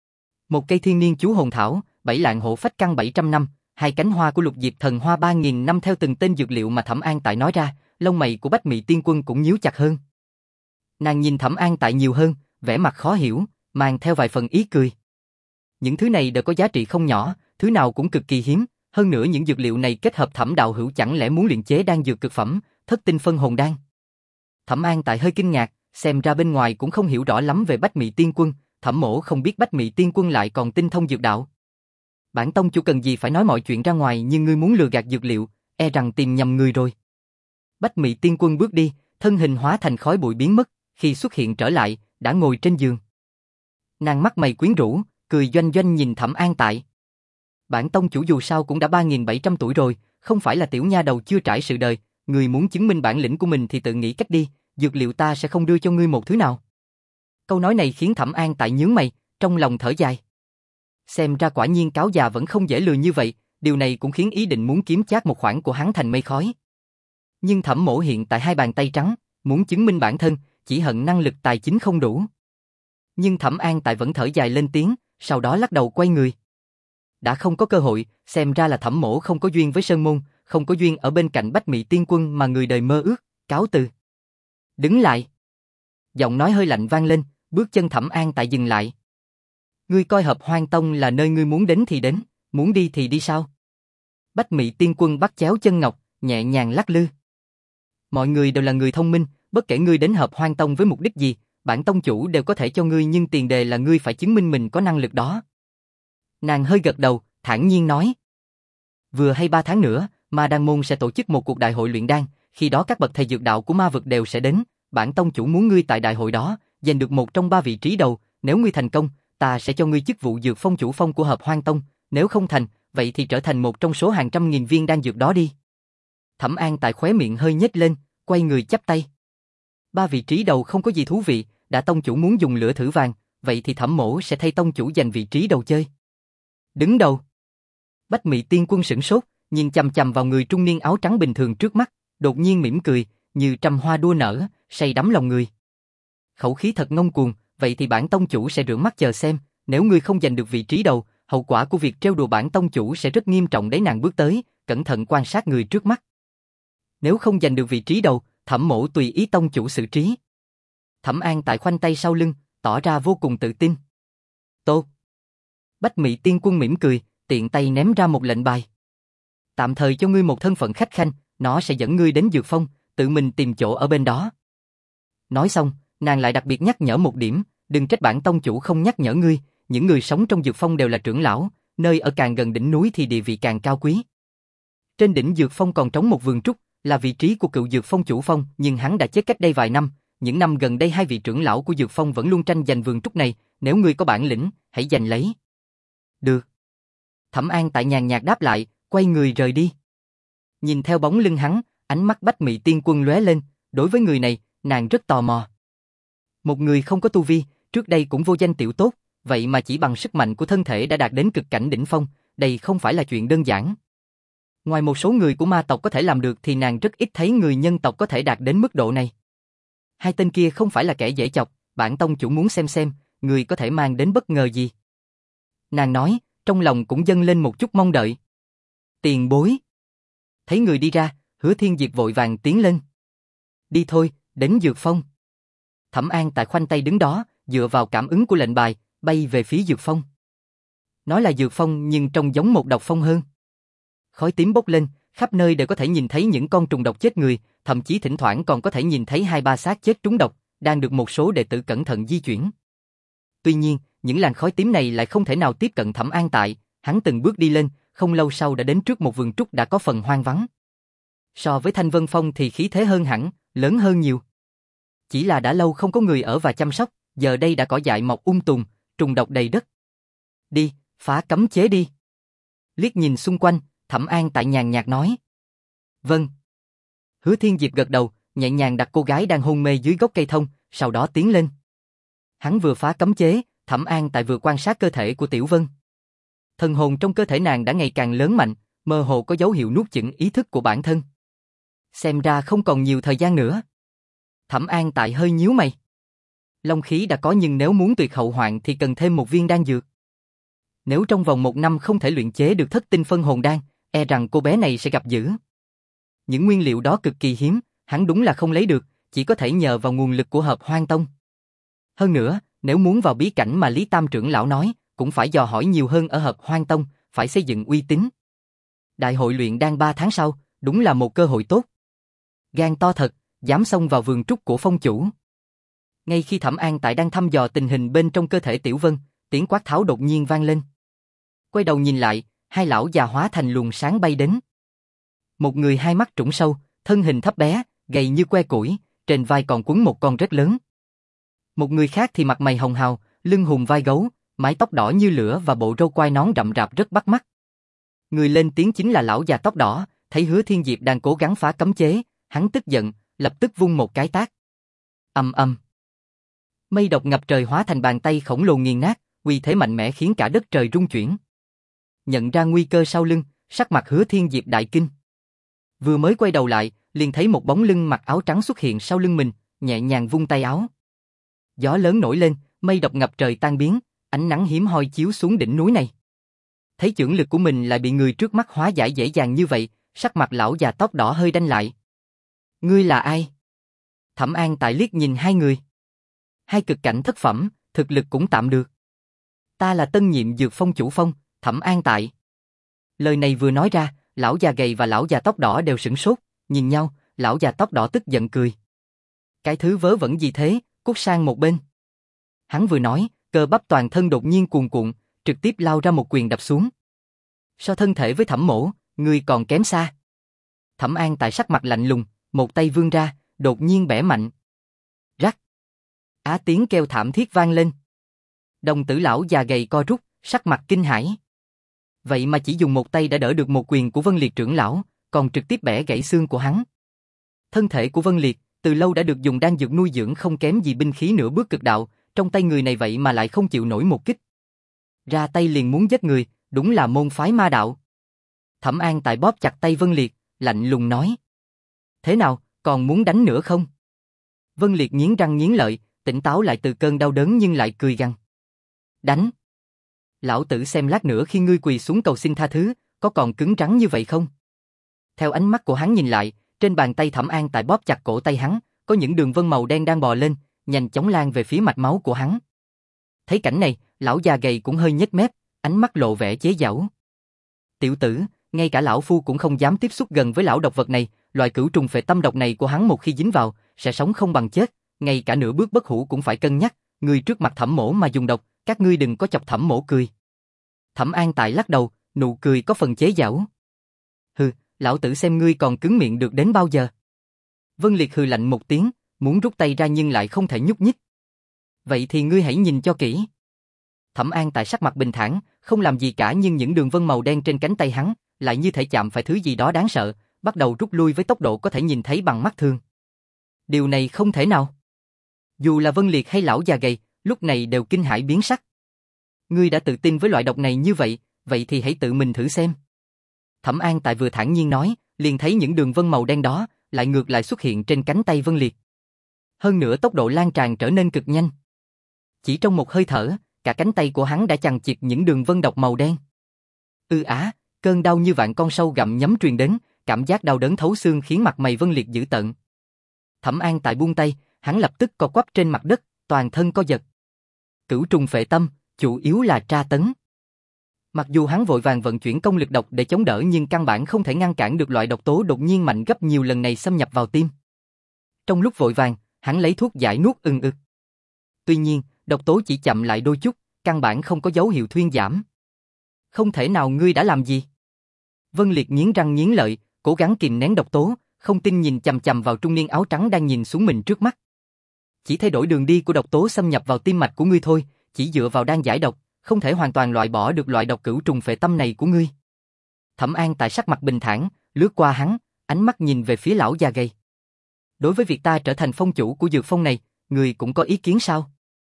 Một cây thiên niên chú hồn thảo, bảy lạng hổ phách căn bảy trăm năm, hai cánh hoa của lục diệp thần hoa ba nghìn năm. Theo từng tên dược liệu mà Thẩm An Tại nói ra, lông mày của Bách Mị Tiên Quân cũng nhíu chặt hơn. Nàng nhìn Thẩm An Tại nhiều hơn, vẻ mặt khó hiểu, mang theo vài phần ý cười. Những thứ này đều có giá trị không nhỏ, thứ nào cũng cực kỳ hiếm, hơn nữa những dược liệu này kết hợp Thẩm đạo hữu chẳng lẽ muốn luyện chế đan dược cực phẩm, thất tinh phân hồn đan? Thẩm An Tại hơi kinh ngạc, xem ra bên ngoài cũng không hiểu rõ lắm về Bách Mị Tiên Quân, Thẩm mỗ không biết Bách Mị Tiên Quân lại còn tinh thông dược đạo. Bản tông chủ cần gì phải nói mọi chuyện ra ngoài, nhưng ngươi muốn lừa gạt dược liệu, e rằng tìm nhầm người rồi. Bách Mị Tiên Quân bước đi, thân hình hóa thành khói bụi biến mất, khi xuất hiện trở lại, đã ngồi trên giường. Nàng mắt mày quyến rũ, cười doanh doanh nhìn Thẩm An Tại. Bản tông chủ dù sao cũng đã ba nghìn bảy trăm tuổi rồi, không phải là tiểu nha đầu chưa trải sự đời, người muốn chứng minh bản lĩnh của mình thì tự nghĩ cách đi, dược liệu ta sẽ không đưa cho ngươi một thứ nào. Câu nói này khiến Thẩm An Tại nhướng mày, trong lòng thở dài. Xem ra quả nhiên cáo già vẫn không dễ lừa như vậy, điều này cũng khiến ý định muốn kiếm chác một khoản của hắn thành mây khói. Nhưng Thẩm mỗ hiện tại hai bàn tay trắng, muốn chứng minh bản thân, chỉ hận năng lực tài chính không đủ. Nhưng Thẩm An Tại vẫn thở dài lên tiếng, sau đó lắc đầu quay người. Đã không có cơ hội, xem ra là Thẩm mỗ không có duyên với Sơn Môn, không có duyên ở bên cạnh Bách Mị Tiên Quân mà người đời mơ ước, cáo từ. Đứng lại. Giọng nói hơi lạnh vang lên, bước chân Thẩm An Tại dừng lại. Ngươi coi Hợp Hoan Tông là nơi ngươi muốn đến thì đến, muốn đi thì đi sao? Bách Mị Tiên Quân bắt chéo chân ngọc, nhẹ nhàng lắc lư. Mọi người đều là người thông minh, bất kể ngươi đến Hợp Hoan Tông với mục đích gì, bản tông chủ đều có thể cho ngươi, nhưng tiền đề là ngươi phải chứng minh mình có năng lực đó. Nàng hơi gật đầu, thản nhiên nói. Vừa hay ba tháng nữa, Ma Đan Môn sẽ tổ chức một cuộc đại hội luyện đan, khi đó các bậc thầy dược đạo của ma vực đều sẽ đến, bản tông chủ muốn ngươi tại đại hội đó, giành được một trong ba vị trí đầu, nếu ngươi thành công, ta sẽ cho ngươi chức vụ dược phong chủ phong của Hợp Hoan Tông, nếu không thành, vậy thì trở thành một trong số hàng trăm nghìn viên đan dược đó đi. Thẩm An Tại khóe miệng hơi nhếch lên, quay người chắp tay. Ba vị trí đầu không có gì thú vị, đã tông chủ muốn dùng lửa thử vàng, vậy thì Thẩm mỗ sẽ thay tông chủ giành vị trí đầu chơi. Đứng đầu. Bách Mị Tiên Quân sửng sốt, nhìn chằm chằm vào người trung niên áo trắng bình thường trước mắt, đột nhiên mỉm cười, như trăm hoa đua nở, say đắm lòng người. Khẩu khí thật ngông cuồng, vậy thì bản tông chủ sẽ rửa mắt chờ xem, nếu ngươi không giành được vị trí đầu, hậu quả của việc trêu đùa bản tông chủ sẽ rất nghiêm trọng đấy. Nàng bước tới, cẩn thận quan sát người trước mắt. Nếu không giành được vị trí đầu, Thẩm mỗ tùy ý tông chủ xử trí. Thẩm An Tại khoanh tay sau lưng, tỏ ra vô cùng tự tin. Tốt. Bách Mị Tiên Quân mỉm cười, tiện tay ném ra một lệnh bài. Tạm thời cho ngươi một thân phận khách khanh, nó sẽ dẫn ngươi đến dược phong, tự mình tìm chỗ ở bên đó. Nói xong, nàng lại đặc biệt nhắc nhở một điểm, đừng trách bản tông chủ không nhắc nhở ngươi, những người sống trong dược phong đều là trưởng lão, nơi ở càng gần đỉnh núi thì địa vị càng cao quý. Trên đỉnh dược phong còn trống một vườn trúc, là vị trí của cựu dược phong chủ phong, nhưng hắn đã chết cách đây vài năm, những năm gần đây hai vị trưởng lão của dược phong vẫn luôn tranh giành vườn trúc này, nếu ngươi có bản lĩnh, hãy giành lấy. Được. Thẩm An tại nhàn nhạt đáp lại, quay người rời đi. Nhìn theo bóng lưng hắn, ánh mắt Bách Mị Tiên Quân lóe lên, đối với người này, nàng rất tò mò. Một người không có tu vi, trước đây cũng vô danh tiểu tốt, vậy mà chỉ bằng sức mạnh của thân thể đã đạt đến cực cảnh đỉnh phong, đây không phải là chuyện đơn giản. Ngoài một số người của ma tộc có thể làm được thì nàng rất ít thấy người nhân tộc có thể đạt đến mức độ này. Hai tên kia không phải là kẻ dễ chọc, bản tông chủ muốn xem xem, người có thể mang đến bất ngờ gì. Nàng nói, trong lòng cũng dâng lên một chút mong đợi. Tiền bối. Thấy người đi ra, Hứa Thiên Diệp vội vàng tiến lên. Đi thôi, đến dược phong. Thẩm An tại khoanh tay đứng đó, dựa vào cảm ứng của lệnh bài, bay về phía dược phong. Nói là dược phong nhưng trông giống một độc phong hơn. Khói tím bốc lên, khắp nơi đều có thể nhìn thấy những con trùng độc chết người, thậm chí thỉnh thoảng còn có thể nhìn thấy hai ba xác chết trúng độc, đang được một số đệ tử cẩn thận di chuyển. Tuy nhiên, những làn khói tím này lại không thể nào tiếp cận Thẩm An tại, hắn từng bước đi lên, không lâu sau đã đến trước một vườn trúc đã có phần hoang vắng. So với Thanh Vân Phong thì khí thế hơn hẳn, lớn hơn nhiều. Chỉ là đã lâu không có người ở và chăm sóc, giờ đây đã cỏ dại mọc um tùm, trùng độc đầy đất. Đi, phá cấm chế đi. Liếc nhìn xung quanh, Thẩm An tại nhàn nhạt nói. Vâng. Hứa Thiên Diệp gật đầu, nhẹ nhàng đặt cô gái đang hôn mê dưới gốc cây thông, sau đó tiến lên. Hắn vừa phá cấm chế, Thẩm An tại vừa quan sát cơ thể của Tiểu Vân. Thần hồn trong cơ thể nàng đã ngày càng lớn mạnh, mơ hồ có dấu hiệu nuốt chửng ý thức của bản thân. Xem ra không còn nhiều thời gian nữa. Thẩm An tại hơi nhíu mày. Long khí đã có nhưng nếu muốn tuyệt hậu hoạn thì cần thêm một viên đan dược. Nếu trong vòng một năm không thể luyện chế được thất tinh phân hồn đan, e rằng cô bé này sẽ gặp dữ. Những nguyên liệu đó cực kỳ hiếm, hắn đúng là không lấy được, chỉ có thể nhờ vào nguồn lực của Hợp Hoang Tông. Hơn nữa, nếu muốn vào bí cảnh mà Lý Tam trưởng lão nói, cũng phải dò hỏi nhiều hơn ở Hợp Hoang Tông, phải xây dựng uy tín. Đại hội luyện đan ba tháng sau, đúng là một cơ hội tốt. Gan to thật, dám xông vào vườn trúc của phong chủ. Ngay khi Thẩm An tại đang thăm dò tình hình bên trong cơ thể Tiểu Vân, tiếng quát tháo đột nhiên vang lên. Quay đầu nhìn lại, hai lão già hóa thành luồng sáng bay đến. Một người hai mắt trũng sâu, thân hình thấp bé, gầy như que củi, trên vai còn quấn một con rất lớn. Một người khác thì mặt mày hồng hào, lưng hùm vai gấu, mái tóc đỏ như lửa và bộ râu quai nón rậm rạp rất bắt mắt. Người lên tiếng chính là lão già tóc đỏ, thấy Hứa Thiên Diệp đang cố gắng phá cấm chế, hắn tức giận, lập tức vung một cái tát. Ầm ầm. Mây độc ngập trời hóa thành bàn tay khổng lồ nghiền nát, uy thế mạnh mẽ khiến cả đất trời rung chuyển. Nhận ra nguy cơ sau lưng, sắc mặt Hứa Thiên Diệp đại kinh. Vừa mới quay đầu lại, liền thấy một bóng lưng mặc áo trắng xuất hiện sau lưng mình, nhẹ nhàng vung tay áo. Gió lớn nổi lên, mây độc ngập trời tan biến, ánh nắng hiếm hoi chiếu xuống đỉnh núi này. Thấy chưởng lực của mình lại bị người trước mắt hóa giải dễ dàng như vậy, sắc mặt lão già tóc đỏ hơi đanh lại. Ngươi là ai? Thẩm An tại liếc nhìn hai người. Hai cực cảnh thất phẩm, thực lực cũng tạm được. Ta là tân nhiệm dược phong chủ phong, Thẩm An tại. Lời này vừa nói ra, lão già gầy và lão già tóc đỏ đều sửng sốt, nhìn nhau, lão già tóc đỏ tức giận cười. Cái thứ vớ vẩn gì thế, cút sang một bên. Hắn vừa nói, cơ bắp toàn thân đột nhiên cuồn cuộn, trực tiếp lao ra một quyền đập xuống. So thân thể với Thẩm Mỗ, ngươi còn kém xa. Thẩm An tại sắc mặt lạnh lùng, một tay vươn ra, đột nhiên bẻ mạnh. Rắc. Á tiếng kêu thảm thiết vang lên. Đồng tử lão già gầy co rút, sắc mặt kinh hãi. Vậy mà chỉ dùng một tay đã đỡ được một quyền của Vân Liệt trưởng lão, còn trực tiếp bẻ gãy xương của hắn. Thân thể của Vân Liệt, từ lâu đã được dùng đan dược nuôi dưỡng không kém gì binh khí nửa bước cực đạo, trong tay người này vậy mà lại không chịu nổi một kích. Ra tay liền muốn giết người, đúng là môn phái ma đạo. Thẩm An tại bóp chặt tay Vân Liệt, lạnh lùng nói. Thế nào, còn muốn đánh nữa không? Vân Liệt nghiến răng nghiến lợi, tỉnh táo lại từ cơn đau đớn nhưng lại cười gằn. Đánh. Lão tử xem lát nữa khi ngươi quỳ xuống cầu xin tha thứ, có còn cứng rắn như vậy không? Theo ánh mắt của hắn nhìn lại, trên bàn tay Thẩm An tại bóp chặt cổ tay hắn, có những đường vân màu đen đang bò lên, nhanh chóng lan về phía mạch máu của hắn. Thấy cảnh này, lão già gầy cũng hơi nhếch mép, ánh mắt lộ vẻ chế giễu. Tiểu tử, ngay cả lão phu cũng không dám tiếp xúc gần với lão độc vật này, loại cửu trùng phệ tâm độc này của hắn một khi dính vào, sẽ sống không bằng chết, ngay cả nửa bước bất hủ cũng phải cân nhắc, người trước mặt Thẩm mỗ mà dùng độc, các ngươi đừng có chọc Thẩm mỗ cười. Thẩm An Tại lắc đầu, nụ cười có phần chế giễu. Hừ, lão tử xem ngươi còn cứng miệng được đến bao giờ. Vân Liệt hừ lạnh một tiếng, muốn rút tay ra nhưng lại không thể nhúc nhích. Vậy thì ngươi hãy nhìn cho kỹ. Thẩm An Tại sắc mặt bình thản, không làm gì cả nhưng những đường vân màu đen trên cánh tay hắn lại như thể chạm phải thứ gì đó đáng sợ, bắt đầu rút lui với tốc độ có thể nhìn thấy bằng mắt thường. Điều này không thể nào. Dù là Vân Liệt hay lão già gầy, lúc này đều kinh hãi biến sắc. Ngươi đã tự tin với loại độc này như vậy, vậy thì hãy tự mình thử xem. Thẩm An Tại vừa thản nhiên nói, liền thấy những đường vân màu đen đó lại ngược lại xuất hiện trên cánh tay Vân Liệt. Hơn nữa tốc độ lan tràn trở nên cực nhanh. Chỉ trong một hơi thở, cả cánh tay của hắn đã chằng chịt những đường vân độc màu đen. Ư á, cơn đau như vạn con sâu gặm nhấm truyền đến, cảm giác đau đớn thấu xương khiến mặt mày Vân Liệt dữ tợn. Thẩm An Tại buông tay, hắn lập tức co quắp trên mặt đất, toàn thân co giật. Cửu trùng phệ tâm, chủ yếu là tra tấn. Mặc dù hắn vội vàng vận chuyển công lực độc để chống đỡ nhưng căn bản không thể ngăn cản được loại độc tố đột nhiên mạnh gấp nhiều lần này xâm nhập vào tim. Trong lúc vội vàng, hắn lấy thuốc giải nuốt ừng ực. Tuy nhiên, độc tố chỉ chậm lại đôi chút, căn bản không có dấu hiệu thuyên giảm. Không thể nào, ngươi đã làm gì? Vân Liệt nghiến răng nghiến lợi, cố gắng kìm nén độc tố, không tin nhìn chằm chằm vào trung niên áo trắng đang nhìn xuống mình trước mắt. Chỉ thay đổi đường đi của độc tố xâm nhập vào tim mạch của ngươi thôi, chỉ dựa vào đan giải độc, không thể hoàn toàn loại bỏ được loại độc cửu trùng phệ tâm này của ngươi. Thẩm An Tại sắc mặt bình thản, lướt qua hắn, ánh mắt nhìn về phía lão già gầy. Đối với việc ta trở thành phong chủ của dược phong này, ngươi cũng có ý kiến sao?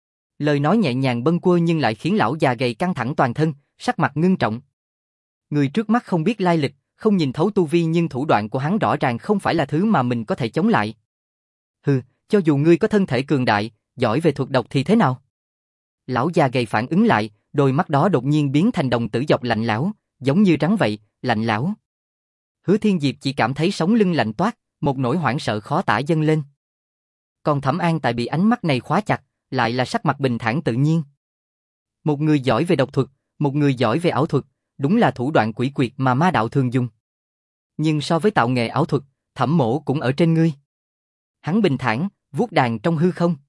Lời nói nhẹ nhàng bâng quơ nhưng lại khiến lão già gầy căng thẳng toàn thân, sắc mặt ngưng trọng. Người trước mắt không biết lai lịch, không nhìn thấu tu vi nhưng thủ đoạn của hắn rõ ràng không phải là thứ mà mình có thể chống lại. Hừ, cho dù ngươi có thân thể cường đại, giỏi về thuật độc thì thế nào? Lão già gầy phản ứng lại, đôi mắt đó đột nhiên biến thành đồng tử dọc lạnh lẽo, giống như rắn vậy, lạnh lẽo. Hứa Thiên Diệp chỉ cảm thấy sống lưng lạnh toát, một nỗi hoảng sợ khó tả dâng lên. Còn Thẩm An Tại bị ánh mắt này khóa chặt, lại là sắc mặt bình thản tự nhiên. Một người giỏi về độc thuật, một người giỏi về ảo thuật, đúng là thủ đoạn quỷ quyệt mà ma đạo thường dùng. Nhưng so với tạo nghệ ảo thuật, Thẩm mỗ cũng ở trên ngươi. Hắn bình thản, vuốt đàn trong hư không.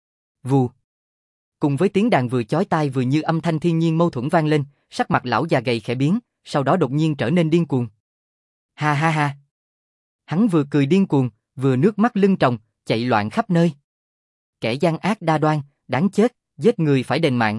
Vù. Cùng với tiếng đàn vừa chói tai vừa như âm thanh thiên nhiên mâu thuẫn vang lên, sắc mặt lão già gầy khẽ biến, sau đó đột nhiên trở nên điên cuồng. Ha ha ha. Hắn vừa cười điên cuồng, vừa nước mắt lưng tròng, chạy loạn khắp nơi. Kẻ gian ác đa đoan, đáng chết, giết người phải đền mạng.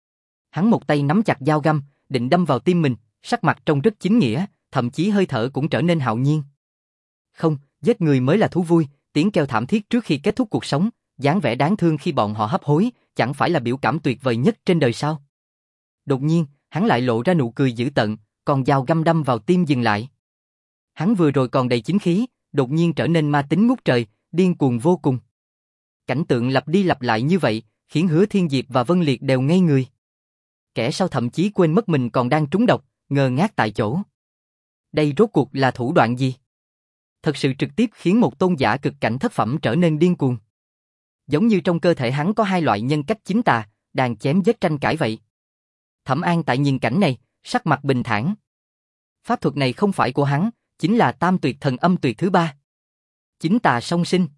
Hắn một tay nắm chặt dao găm, định đâm vào tim mình, sắc mặt trông rất chính nghĩa, thậm chí hơi thở cũng trở nên hạo nhiên. Không, giết người mới là thú vui, tiếng kêu thảm thiết trước khi kết thúc cuộc sống, dáng vẻ đáng thương khi bọn họ hấp hối, chẳng phải là biểu cảm tuyệt vời nhất trên đời sao? Đột nhiên, hắn lại lộ ra nụ cười dữ tợn, còn dao găm đâm vào tim dừng lại. Hắn vừa rồi còn đầy chính khí, đột nhiên trở nên ma tính ngút trời, điên cuồng vô cùng. Cảnh tượng lặp đi lặp lại như vậy, khiến Hứa Thiên Diệp và Vân Liệt đều ngây người. Kẻ sau thậm chí quên mất mình còn đang trúng độc, ngơ ngác tại chỗ. Đây rốt cuộc là thủ đoạn gì? Thật sự trực tiếp khiến một tôn giả cực cảnh thất phẩm trở nên điên cuồng. Giống như trong cơ thể hắn có hai loại nhân cách chính tà, đang chém giết tranh cãi vậy. Thẩm An Tại nhìn cảnh này, sắc mặt bình thản. Pháp thuật này không phải của hắn, chính là tam tuyệt thần âm tuyệt thứ ba. Chính tà song sinh.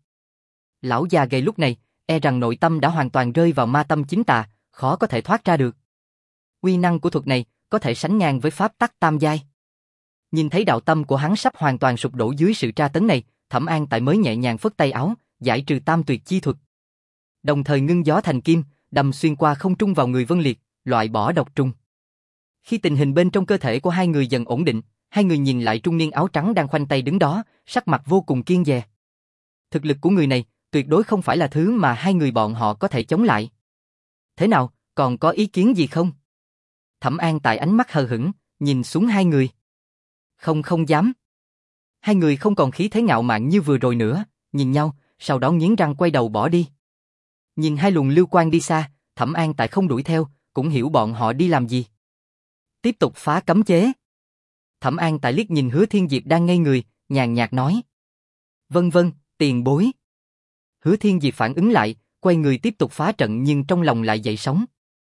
Lão già gầy lúc này, e rằng nội tâm đã hoàn toàn rơi vào ma tâm chính tà, khó có thể thoát ra được. Uy năng của thuật này có thể sánh ngang với pháp tắc tam giai. Nhìn thấy đạo tâm của hắn sắp hoàn toàn sụp đổ dưới sự tra tấn này, Thẩm An Tại mới nhẹ nhàng phất tay áo, giải trừ tam tuyệt chi thuật. Đồng thời ngưng gió thành kim, đâm xuyên qua không trung vào người Vân Liệt, loại bỏ độc trùng. Khi tình hình bên trong cơ thể của hai người dần ổn định, hai người nhìn lại trung niên áo trắng đang khoanh tay đứng đó, sắc mặt vô cùng kiêng dè. Thực lực của người này tuyệt đối không phải là thứ mà hai người bọn họ có thể chống lại. Thế nào, còn có ý kiến gì không? Thẩm An Tại ánh mắt hờ hững, nhìn xuống hai người. Không không dám. Hai người không còn khí thế ngạo mạn như vừa rồi nữa, nhìn nhau, sau đó nghiến răng quay đầu bỏ đi. Nhìn hai luồng lưu quang đi xa, Thẩm An Tại không đuổi theo, cũng hiểu bọn họ đi làm gì. Tiếp tục phá cấm chế. Thẩm An Tại liếc nhìn Hứa Thiên Diệp đang ngây người, nhàn nhạt nói. Vân vân, tiền bối. Hứa Thiên Diệp phản ứng lại, quay người tiếp tục phá trận nhưng trong lòng lại dậy sóng.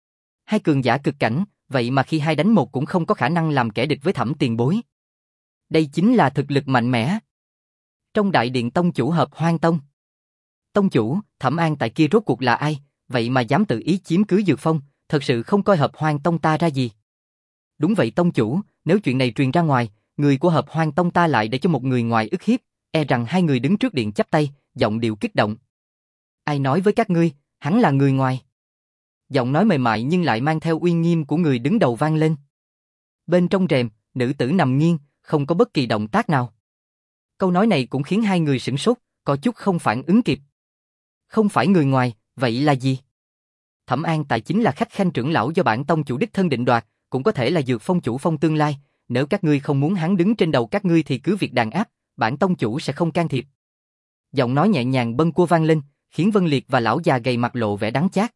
Hai cường giả cực cảnh, vậy mà khi hai đánh một cũng không có khả năng làm kẻ địch với Thẩm tiền bối. Đây chính là thực lực mạnh mẽ. Trong đại điện tông chủ Hợp Hoang Tông, Tông chủ, Thẩm An tại kia rốt cuộc là ai, vậy mà dám tự ý chiếm cứ Dược Phong, thật sự không coi Hợp Hoan Tông ta ra gì. Đúng vậy tông chủ, nếu chuyện này truyền ra ngoài, người của Hợp Hoan Tông ta lại để cho một người ngoài ức hiếp, e rằng hai người đứng trước điện chắp tay, giọng điệu kích động. Ai nói với các ngươi, hắn là người ngoài? Giọng nói mềm mại nhưng lại mang theo uy nghiêm của người đứng đầu vang lên. Bên trong rèm, nữ tử nằm nghiêng, không có bất kỳ động tác nào. Câu nói này cũng khiến hai người sửng sốt, có chút không phản ứng kịp. Không phải người ngoài, vậy là gì? Thẩm An tại chính là khách khanh trưởng lão do bản tông chủ đích thân định đoạt, cũng có thể là Dược Phong chủ phong tương lai, nếu các ngươi không muốn hắn đứng trên đầu các ngươi thì cứ việc đàn áp, bản tông chủ sẽ không can thiệp. Giọng nói nhẹ nhàng bâng quơ vang lên, khiến Vân Liệt và lão già gầy mặt lộ vẻ đắng chát.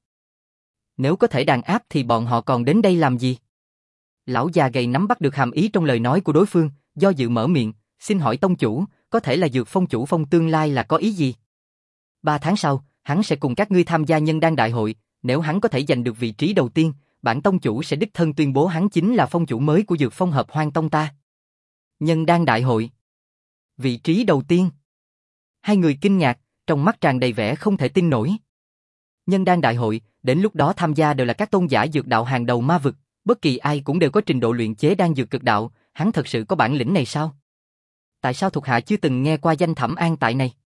Nếu có thể đàn áp thì bọn họ còn đến đây làm gì? Lão già gầy nắm bắt được hàm ý trong lời nói của đối phương, do dự mở miệng, xin hỏi tông chủ, có thể là Dược Phong chủ phong tương lai là có ý gì? Ba tháng sau, hắn sẽ cùng các ngươi tham gia nhân đan đại hội, nếu hắn có thể giành được vị trí đầu tiên, bản tông chủ sẽ đích thân tuyên bố hắn chính là phong chủ mới của Dược Phong Hợp Hoan Tông ta. Nhân đan đại hội. Vị trí đầu tiên. Hai người kinh ngạc, trong mắt tràn đầy vẻ không thể tin nổi. Nhân đan đại hội, đến lúc đó tham gia đều là các tôn giả dược đạo hàng đầu ma vực, bất kỳ ai cũng đều có trình độ luyện chế đan dược cực đạo, hắn thật sự có bản lĩnh này sao? Tại sao thuộc hạ chưa từng nghe qua danh Thẩm An tại này?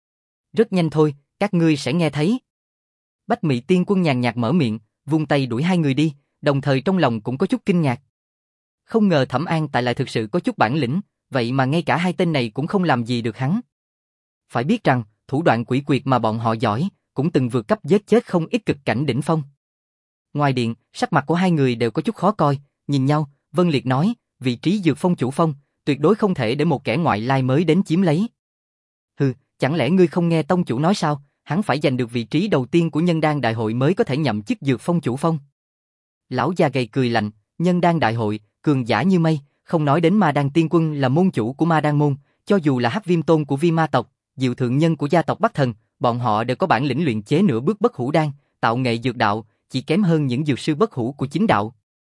Rất nhanh thôi, các ngươi sẽ nghe thấy. Bách Mị Tiên Quân nhàn nhạt mở miệng, vung tay đuổi hai người đi, đồng thời trong lòng cũng có chút kinh ngạc. Không ngờ Thẩm An tại lại thực sự có chút bản lĩnh, vậy mà ngay cả hai tên này cũng không làm gì được hắn. Phải biết rằng, thủ đoạn quỷ quyệt mà bọn họ giỏi, cũng từng vượt cấp giết chết không ít cực cảnh đỉnh phong. Ngoài điện, sắc mặt của hai người đều có chút khó coi, nhìn nhau, Vân Liệt nói, vị trí Dược Phong chủ phong, tuyệt đối không thể để một kẻ ngoại lai mới đến chiếm lấy. Hừ, chẳng lẽ ngươi không nghe tông chủ nói sao, hắn phải giành được vị trí đầu tiên của nhân đan đại hội mới có thể nhậm chức Dược Phong chủ phong. Lão già gầy cười lạnh, nhân đan đại hội, cường giả như mây, không nói đến Ma Đan Tiên Quân là môn chủ của Ma Đan môn, cho dù là Hắc Viêm Tôn của Vi Ma tộc, Diệu Thượng Nhân của gia tộc Bắc Thần, bọn họ đều có bản lĩnh luyện chế nửa bước bất hủ đan, tạo nghệ dược đạo, chỉ kém hơn những dược sư bất hủ của chính đạo.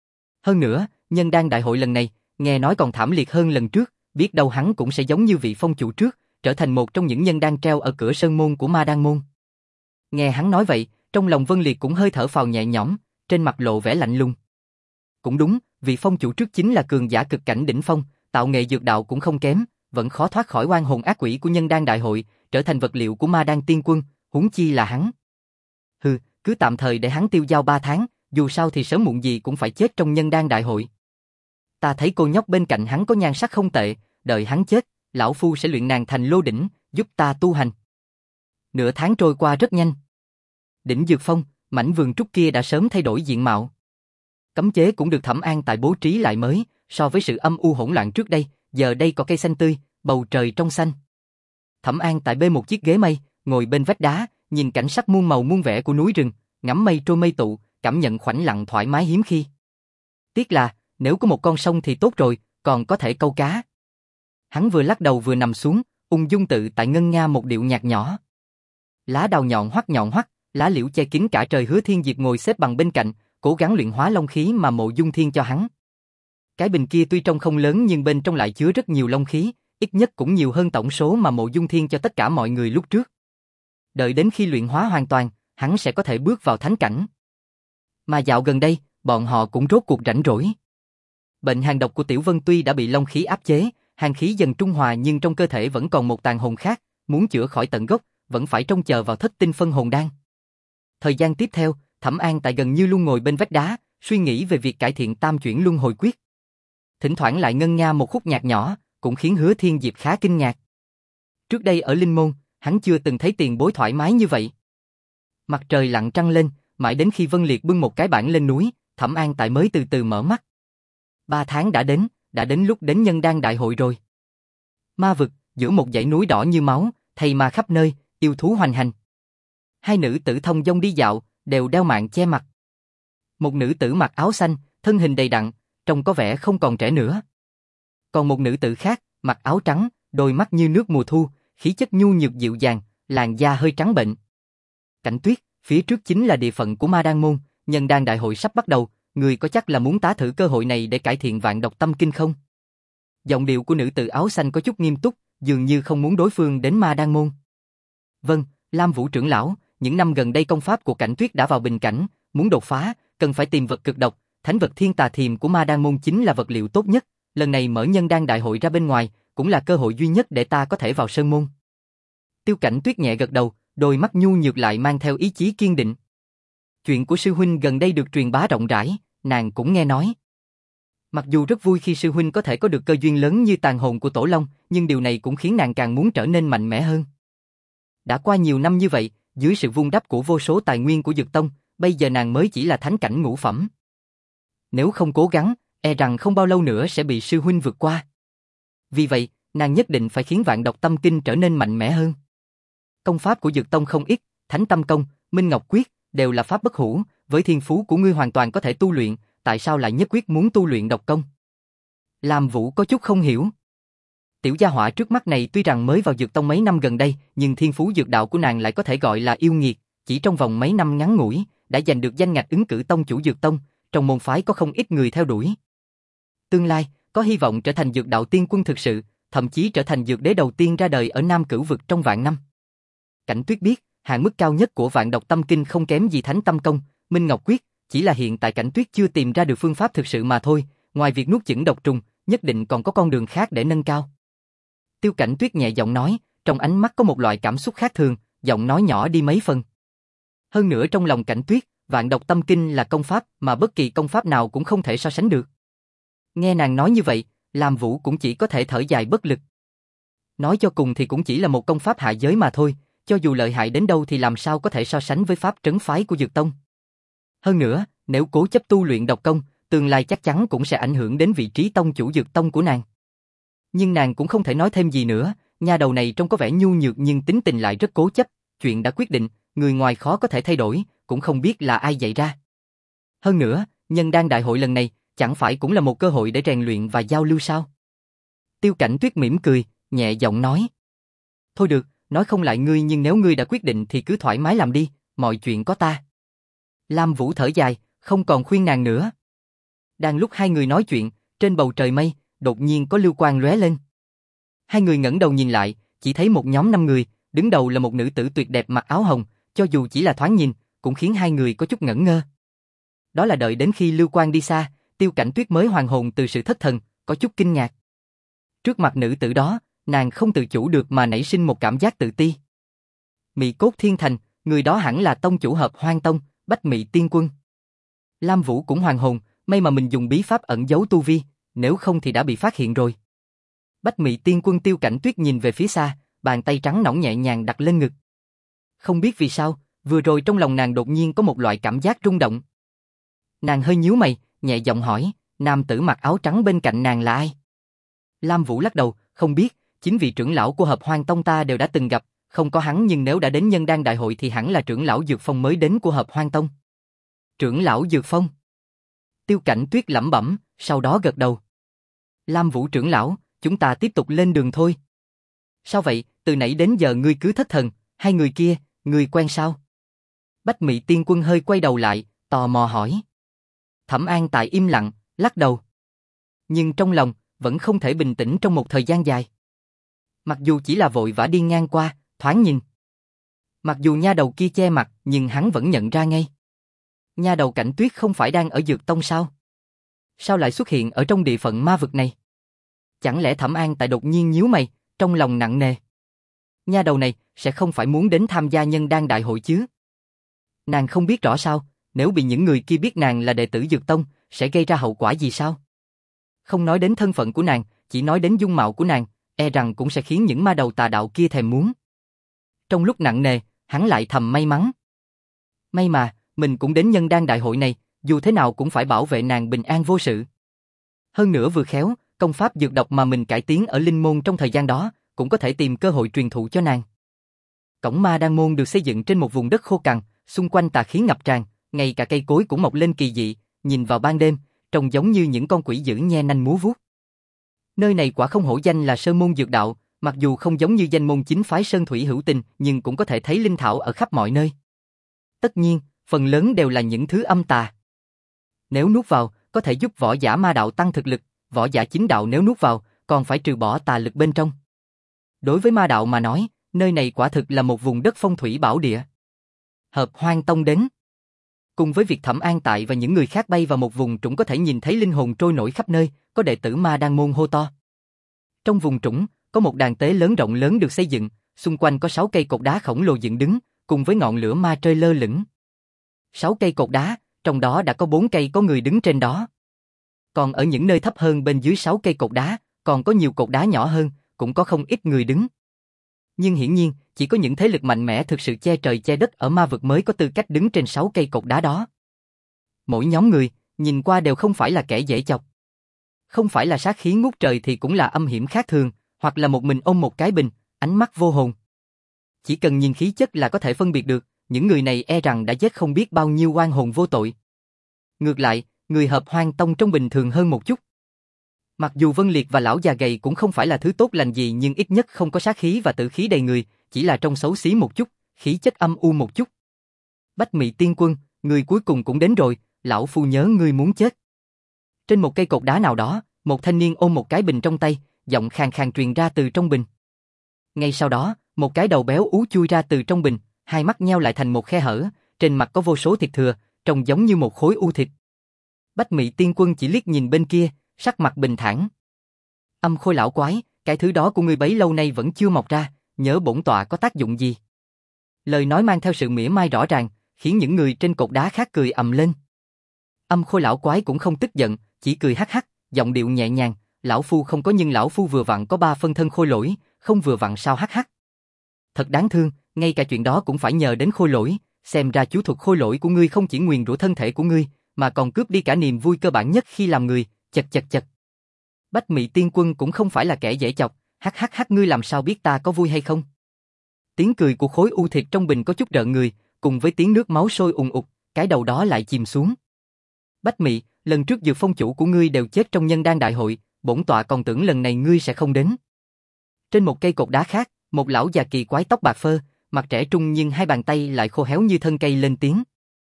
Hơn nữa, nhân đan đại hội lần này, nghe nói còn thảm liệt hơn lần trước, biết đâu hắn cũng sẽ giống như vị phong chủ trước, trở thành một trong những nhân đan treo ở cửa sơn môn của Ma Đan môn. Nghe hắn nói vậy, trong lòng Vân Liệt cũng hơi thở phào nhẹ nhõm, trên mặt lộ vẻ lạnh lùng. Cũng đúng, vị phong chủ trước chính là cường giả cực cảnh đỉnh phong, tạo nghệ dược đạo cũng không kém, vẫn khó thoát khỏi oan hồn ác quỷ của nhân đan đại hội, trở thành vật liệu của Ma Đan Tiên Quân, huống chi là hắn. Hừ, cứ tạm thời để hắn tiêu dao ba tháng, dù sao thì sớm muộn gì cũng phải chết trong nhân đan đại hội. Ta thấy cô nhóc bên cạnh hắn có nhan sắc không tệ, đợi hắn chết, lão phu sẽ luyện nàng thành lô đỉnh, giúp ta tu hành. Nửa tháng trôi qua rất nhanh. Đỉnh Dược Phong, mảnh vườn trúc kia đã sớm thay đổi diện mạo. Cấm chế cũng được Thẩm An tại bố trí lại mới, so với sự âm u hỗn loạn trước đây, giờ đây có cây xanh tươi, bầu trời trong xanh. Thẩm An tại bê một chiếc ghế mây, ngồi bên vách đá, nhìn cảnh sắc muôn màu muôn vẻ của núi rừng, ngắm mây trôi mây tụ, cảm nhận khoảnh lặng thoải mái hiếm khi. Tiếc là, nếu có một con sông thì tốt rồi, còn có thể câu cá. Hắn vừa lắc đầu vừa nằm xuống, ung dung tự tại ngân nga một điệu nhạc nhỏ. Lá đào nhọn hoắt nhọn hoắt, lá liễu che kín cả trời. Hứa Thiên Diệp ngồi xếp bằng bên cạnh, cố gắng luyện hóa long khí mà Mộ Dung Thiên cho hắn. Cái bình kia tuy trông không lớn nhưng bên trong lại chứa rất nhiều long khí, ít nhất cũng nhiều hơn tổng số mà Mộ Dung Thiên cho tất cả mọi người lúc trước. Đợi đến khi luyện hóa hoàn toàn, hắn sẽ có thể bước vào thánh cảnh. Mà dạo gần đây, bọn họ cũng rốt cuộc rảnh rỗi. Bệnh hàn độc của Tiểu Vân tuy đã bị long khí áp chế, hàn khí dần trung hòa nhưng trong cơ thể vẫn còn một tàn hồn khác, muốn chữa khỏi tận gốc, vẫn phải trông chờ vào thất tinh phân hồn đan. Thời gian tiếp theo, Thẩm An tại gần như luôn ngồi bên vách đá, suy nghĩ về việc cải thiện tam chuyển luân hồi quyết. Thỉnh thoảng lại ngân nga một khúc nhạc nhỏ, cũng khiến Hứa Thiên Diệp khá kinh ngạc. Trước đây ở Linh Môn, hắn chưa từng thấy tiền bối thoải mái như vậy. Mặt trời lặn trăng lên, mãi đến khi Vân Liệt bưng một cái bảng lên núi, Thẩm An tại mới từ từ mở mắt. Ba tháng đã đến, đã đến lúc đến nhân đan đại hội rồi. Ma vực, giữa một dãy núi đỏ như máu, thây ma khắp nơi, yêu thú hoành hành. Hai nữ tử thông dong đi dạo, đều đeo mạng che mặt. Một nữ tử mặc áo xanh, thân hình đầy đặn, trông có vẻ không còn trẻ nữa. Còn một nữ tử khác, mặc áo trắng, đôi mắt như nước mùa thu, khí chất nhu nhược dịu dàng, làn da hơi trắng bệnh. Cảnh Tuyết, phía trước chính là địa phận của Ma Đan môn, nhân đan đại hội sắp bắt đầu, người có chắc là muốn tá thử cơ hội này để cải thiện vạn độc tâm kinh không? Giọng điệu của nữ tử áo xanh có chút nghiêm túc, dường như không muốn đối phương đến Ma Đan môn. Vâng, Lam Vũ trưởng lão, những năm gần đây công pháp của Cảnh Tuyết đã vào bình cảnh, muốn đột phá, cần phải tìm vật cực độc, thánh vật thiên tà thiềm của Ma Đan môn chính là vật liệu tốt nhất, lần này mở nhân đan đại hội ra bên ngoài, cũng là cơ hội duy nhất để ta có thể vào sơn môn. Tiêu Cảnh Tuyết nhẹ gật đầu, đôi mắt nhu nhược lại mang theo ý chí kiên định. Chuyện của sư huynh gần đây được truyền bá rộng rãi, nàng cũng nghe nói. Mặc dù rất vui khi sư huynh có thể có được cơ duyên lớn như tàn hồn của Tổ Long, nhưng điều này cũng khiến nàng càng muốn trở nên mạnh mẽ hơn. Đã qua nhiều năm như vậy, dưới sự vun đắp của vô số tài nguyên của Dực Tông, bây giờ nàng mới chỉ là thánh cảnh ngũ phẩm. Nếu không cố gắng, e rằng không bao lâu nữa sẽ bị sư huynh vượt qua. Vì vậy, nàng nhất định phải khiến Vạn Độc Tâm Kinh trở nên mạnh mẽ hơn. Công pháp của Dực Tông không ít, Thánh Tâm Công, Minh Ngọc Quyết, đều là pháp bất hủ, với thiên phú của ngươi hoàn toàn có thể tu luyện, tại sao lại nhất quyết muốn tu luyện độc công? Lam Vũ có chút không hiểu. Tiểu gia hỏa trước mắt này tuy rằng mới vào Dược Tông mấy năm gần đây, nhưng thiên phú dược đạo của nàng lại có thể gọi là yêu nghiệt, chỉ trong vòng mấy năm ngắn ngủi, đã giành được danh ngạch ứng cử tông chủ Dược Tông, trong môn phái có không ít người theo đuổi. Tương lai, có hy vọng trở thành dược đạo tiên quân thực sự, thậm chí trở thành dược đế đầu tiên ra đời ở Nam Cửu vực trong vạn năm. Cảnh Tuyết biết, hạn mức cao nhất của Vạn Độc Tâm Kinh không kém gì Thánh Tâm Công, Minh Ngọc Quyết, chỉ là hiện tại Cảnh Tuyết chưa tìm ra được phương pháp thực sự mà thôi, ngoài việc nuốt chửng độc trùng, nhất định còn có con đường khác để nâng cao. Tiêu Cảnh Tuyết nhẹ giọng nói, trong ánh mắt có một loại cảm xúc khác thường, giọng nói nhỏ đi mấy phần. Hơn nữa trong lòng Cảnh Tuyết, Vạn Độc Tâm Kinh là công pháp mà bất kỳ công pháp nào cũng không thể so sánh được. Nghe nàng nói như vậy, Lam Vũ cũng chỉ có thể thở dài bất lực. Nói cho cùng thì cũng chỉ là một công pháp hạ giới mà thôi, cho dù lợi hại đến đâu thì làm sao có thể so sánh với pháp trấn phái của Dược Tông. Hơn nữa, nếu cố chấp tu luyện độc công, tương lai chắc chắn cũng sẽ ảnh hưởng đến vị trí tông chủ Dược Tông của nàng. Nhưng nàng cũng không thể nói thêm gì nữa, nha đầu này trông có vẻ nhu nhược nhưng tính tình lại rất cố chấp, chuyện đã quyết định, người ngoài khó có thể thay đổi, cũng không biết là ai dạy ra. Hơn nữa, nhân đan đại hội lần này, chẳng phải cũng là một cơ hội để rèn luyện và giao lưu sao? Tiêu Cảnh Tuyết mỉm cười, nhẹ giọng nói. Thôi được, nói không lại ngươi nhưng nếu ngươi đã quyết định thì cứ thoải mái làm đi, mọi chuyện có ta. Lam Vũ thở dài, không còn khuyên nàng nữa. Đang lúc hai người nói chuyện, trên bầu trời mây, đột nhiên có lưu quang lóe lên. Hai người ngẩng đầu nhìn lại, chỉ thấy một nhóm năm người, đứng đầu là một nữ tử tuyệt đẹp mặc áo hồng, cho dù chỉ là thoáng nhìn, cũng khiến hai người có chút ngẩn ngơ. Đó là đợi đến khi lưu quang đi xa, Tiêu Cảnh Tuyết mới hoàn hồn từ sự thất thần, có chút kinh ngạc. Trước mặt nữ tử đó, nàng không tự chủ được mà nảy sinh một cảm giác tự ti. Mị Cốt Thiên Thành, người đó hẳn là tông chủ Hợp Hoang Tông, Bách Mị Tiên Quân. Lam Vũ cũng hoàn hồn, may mà mình dùng bí pháp ẩn giấu tu vi, nếu không thì đã bị phát hiện rồi. Bách Mị Tiên Quân. Tiêu Cảnh Tuyết nhìn về phía xa, bàn tay trắng nõn nhẹ nhàng đặt lên ngực. Không biết vì sao, vừa rồi trong lòng nàng đột nhiên có một loại cảm giác rung động. Nàng hơi nhíu mày, nhẹ giọng hỏi, nam tử mặc áo trắng bên cạnh nàng là ai? Lam Vũ lắc đầu, không biết, chính vị trưởng lão của Hợp Hoang Tông ta đều đã từng gặp, không có hắn nhưng nếu đã đến nhân đan đại hội thì hẳn là trưởng lão Dược Phong mới đến của Hợp Hoang Tông. Trưởng lão Dược Phong? Tiêu Cảnh Tuyết lẩm bẩm, sau đó gật đầu. Lam Vũ trưởng lão, chúng ta tiếp tục lên đường thôi. Sao vậy, từ nãy đến giờ ngươi cứ thất thần, hai người kia, ngươi quen sao? Bách Mị Tiên Quân hơi quay đầu lại, tò mò hỏi. Thẩm An Tại im lặng, lắc đầu. Nhưng trong lòng, vẫn không thể bình tĩnh trong một thời gian dài. Mặc dù chỉ là vội vã đi ngang qua, thoáng nhìn. Mặc dù nha đầu kia che mặt, nhưng hắn vẫn nhận ra ngay. Nha đầu Cảnh Tuyết không phải đang ở Dược Tông sao? Sao lại xuất hiện ở trong địa phận ma vực này? Chẳng lẽ Thẩm An Tại đột nhiên nhíu mày, trong lòng nặng nề. Nha đầu này sẽ không phải muốn đến tham gia nhân đan đại hội chứ? Nàng không biết rõ sao, nếu bị những người kia biết nàng là đệ tử Dược Tông, sẽ gây ra hậu quả gì sao? Không nói đến thân phận của nàng, chỉ nói đến dung mạo của nàng, e rằng cũng sẽ khiến những ma đầu tà đạo kia thèm muốn. Trong lúc nặng nề, hắn lại thầm may mắn. May mà, mình cũng đến nhân đan đại hội này, dù thế nào cũng phải bảo vệ nàng bình an vô sự. Hơn nữa vừa khéo, công pháp dược độc mà mình cải tiến ở Linh Môn trong thời gian đó, cũng có thể tìm cơ hội truyền thụ cho nàng. Cổng Ma Đan Môn được xây dựng trên một vùng đất khô cằn, xung quanh tà khí ngập tràn, ngay cả cây cối cũng mọc lên kỳ dị, nhìn vào ban đêm, trông giống như những con quỷ dữ nhe nanh múa vuốt. Nơi này quả không hổ danh là sơn môn dược đạo, mặc dù không giống như danh môn chính phái Sơn Thủy Hữu Tình, nhưng cũng có thể thấy linh thảo ở khắp mọi nơi. Tất nhiên, phần lớn đều là những thứ âm tà. Nếu nuốt vào, có thể giúp võ giả ma đạo tăng thực lực, võ giả chính đạo nếu nuốt vào, còn phải trừ bỏ tà lực bên trong. Đối với ma đạo mà nói, nơi này quả thực là một vùng đất phong thủy bảo địa. Hợp Hoang Tông đến. Cùng với việc Thẩm An Tại và những người khác bay vào một vùng trũng có thể nhìn thấy linh hồn trôi nổi khắp nơi, có đệ tử Ma Đan môn hô to. Trong vùng trũng, có một đàn tế lớn rộng lớn được xây dựng, xung quanh có sáu cây cột đá khổng lồ dựng đứng, cùng với ngọn lửa ma trơi lơ lửng. Sáu cây cột đá, trong đó đã có bốn cây có người đứng trên đó. Còn ở những nơi thấp hơn bên dưới sáu cây cột đá, còn có nhiều cột đá nhỏ hơn, cũng có không ít người đứng. Nhưng hiển nhiên, chỉ có những thế lực mạnh mẽ thực sự che trời che đất ở ma vực mới có tư cách đứng trên sáu cây cột đá đó. Mỗi nhóm người, nhìn qua đều không phải là kẻ dễ chọc. Không phải là sát khí ngút trời thì cũng là âm hiểm khác thường, hoặc là một mình ôm một cái bình, ánh mắt vô hồn. Chỉ cần nhìn khí chất là có thể phân biệt được, những người này e rằng đã giết không biết bao nhiêu oan hồn vô tội. Ngược lại, người Hợp Hoang Tông trông bình thường hơn một chút. Mặc dù Vân Liệt và lão già gầy cũng không phải là thứ tốt lành gì nhưng ít nhất không có sát khí và tử khí đầy người, chỉ là trông xấu xí một chút, khí chất âm u một chút. Bách Mị Tiên Quân, người cuối cùng cũng đến rồi, lão phu nhớ ngươi muốn chết. Trên một cây cột đá nào đó, một thanh niên ôm một cái bình trong tay, giọng khàn khàn truyền ra từ trong bình. Ngay sau đó, một cái đầu béo ú chui ra từ trong bình, hai mắt nheo lại thành một khe hở, trên mặt có vô số thịt thừa, trông giống như một khối u thịt. Bách Mị Tiên Quân chỉ liếc nhìn bên kia, sắc mặt bình thản. Âm Khôi lão quái, cái thứ đó của ngươi bấy lâu nay vẫn chưa mọc ra, nhớ bổn tọa có tác dụng gì? Lời nói mang theo sự mỉa mai rõ ràng, khiến những người trên cột đá khác cười ầm lên. Âm Khôi lão quái cũng không tức giận, chỉ cười hắc hắc, giọng điệu nhẹ nhàng, lão phu không có nhưng lão phu vừa vặn có ba phân thân khôi lỗi, không vừa vặn sao hắc hắc. Thật đáng thương, ngay cả chuyện đó cũng phải nhờ đến khôi lỗi, xem ra chú thuật khôi lỗi của ngươi không chỉ nguyền rủa thân thể của ngươi, mà còn cướp đi cả niềm vui cơ bản nhất khi làm người, chật chật chật. Bách Mị Tiên Quân cũng không phải là kẻ dễ chọc, hắc hắc hắc ngươi làm sao biết ta có vui hay không? Tiếng cười của khối u thịt trong bình có chút rợn người, cùng với tiếng nước máu sôi ùn ục, cái đầu đó lại chìm xuống. Bách Mị, lần trước Dược Phong chủ của ngươi đều chết trong nhân đan đại hội, bổn tọa còn tưởng lần này ngươi sẽ không đến. Trên một cây cột đá khác, một lão già kỳ quái tóc bạc phơ, mặt trẻ trung nhưng hai bàn tay lại khô héo như thân cây lên tiếng.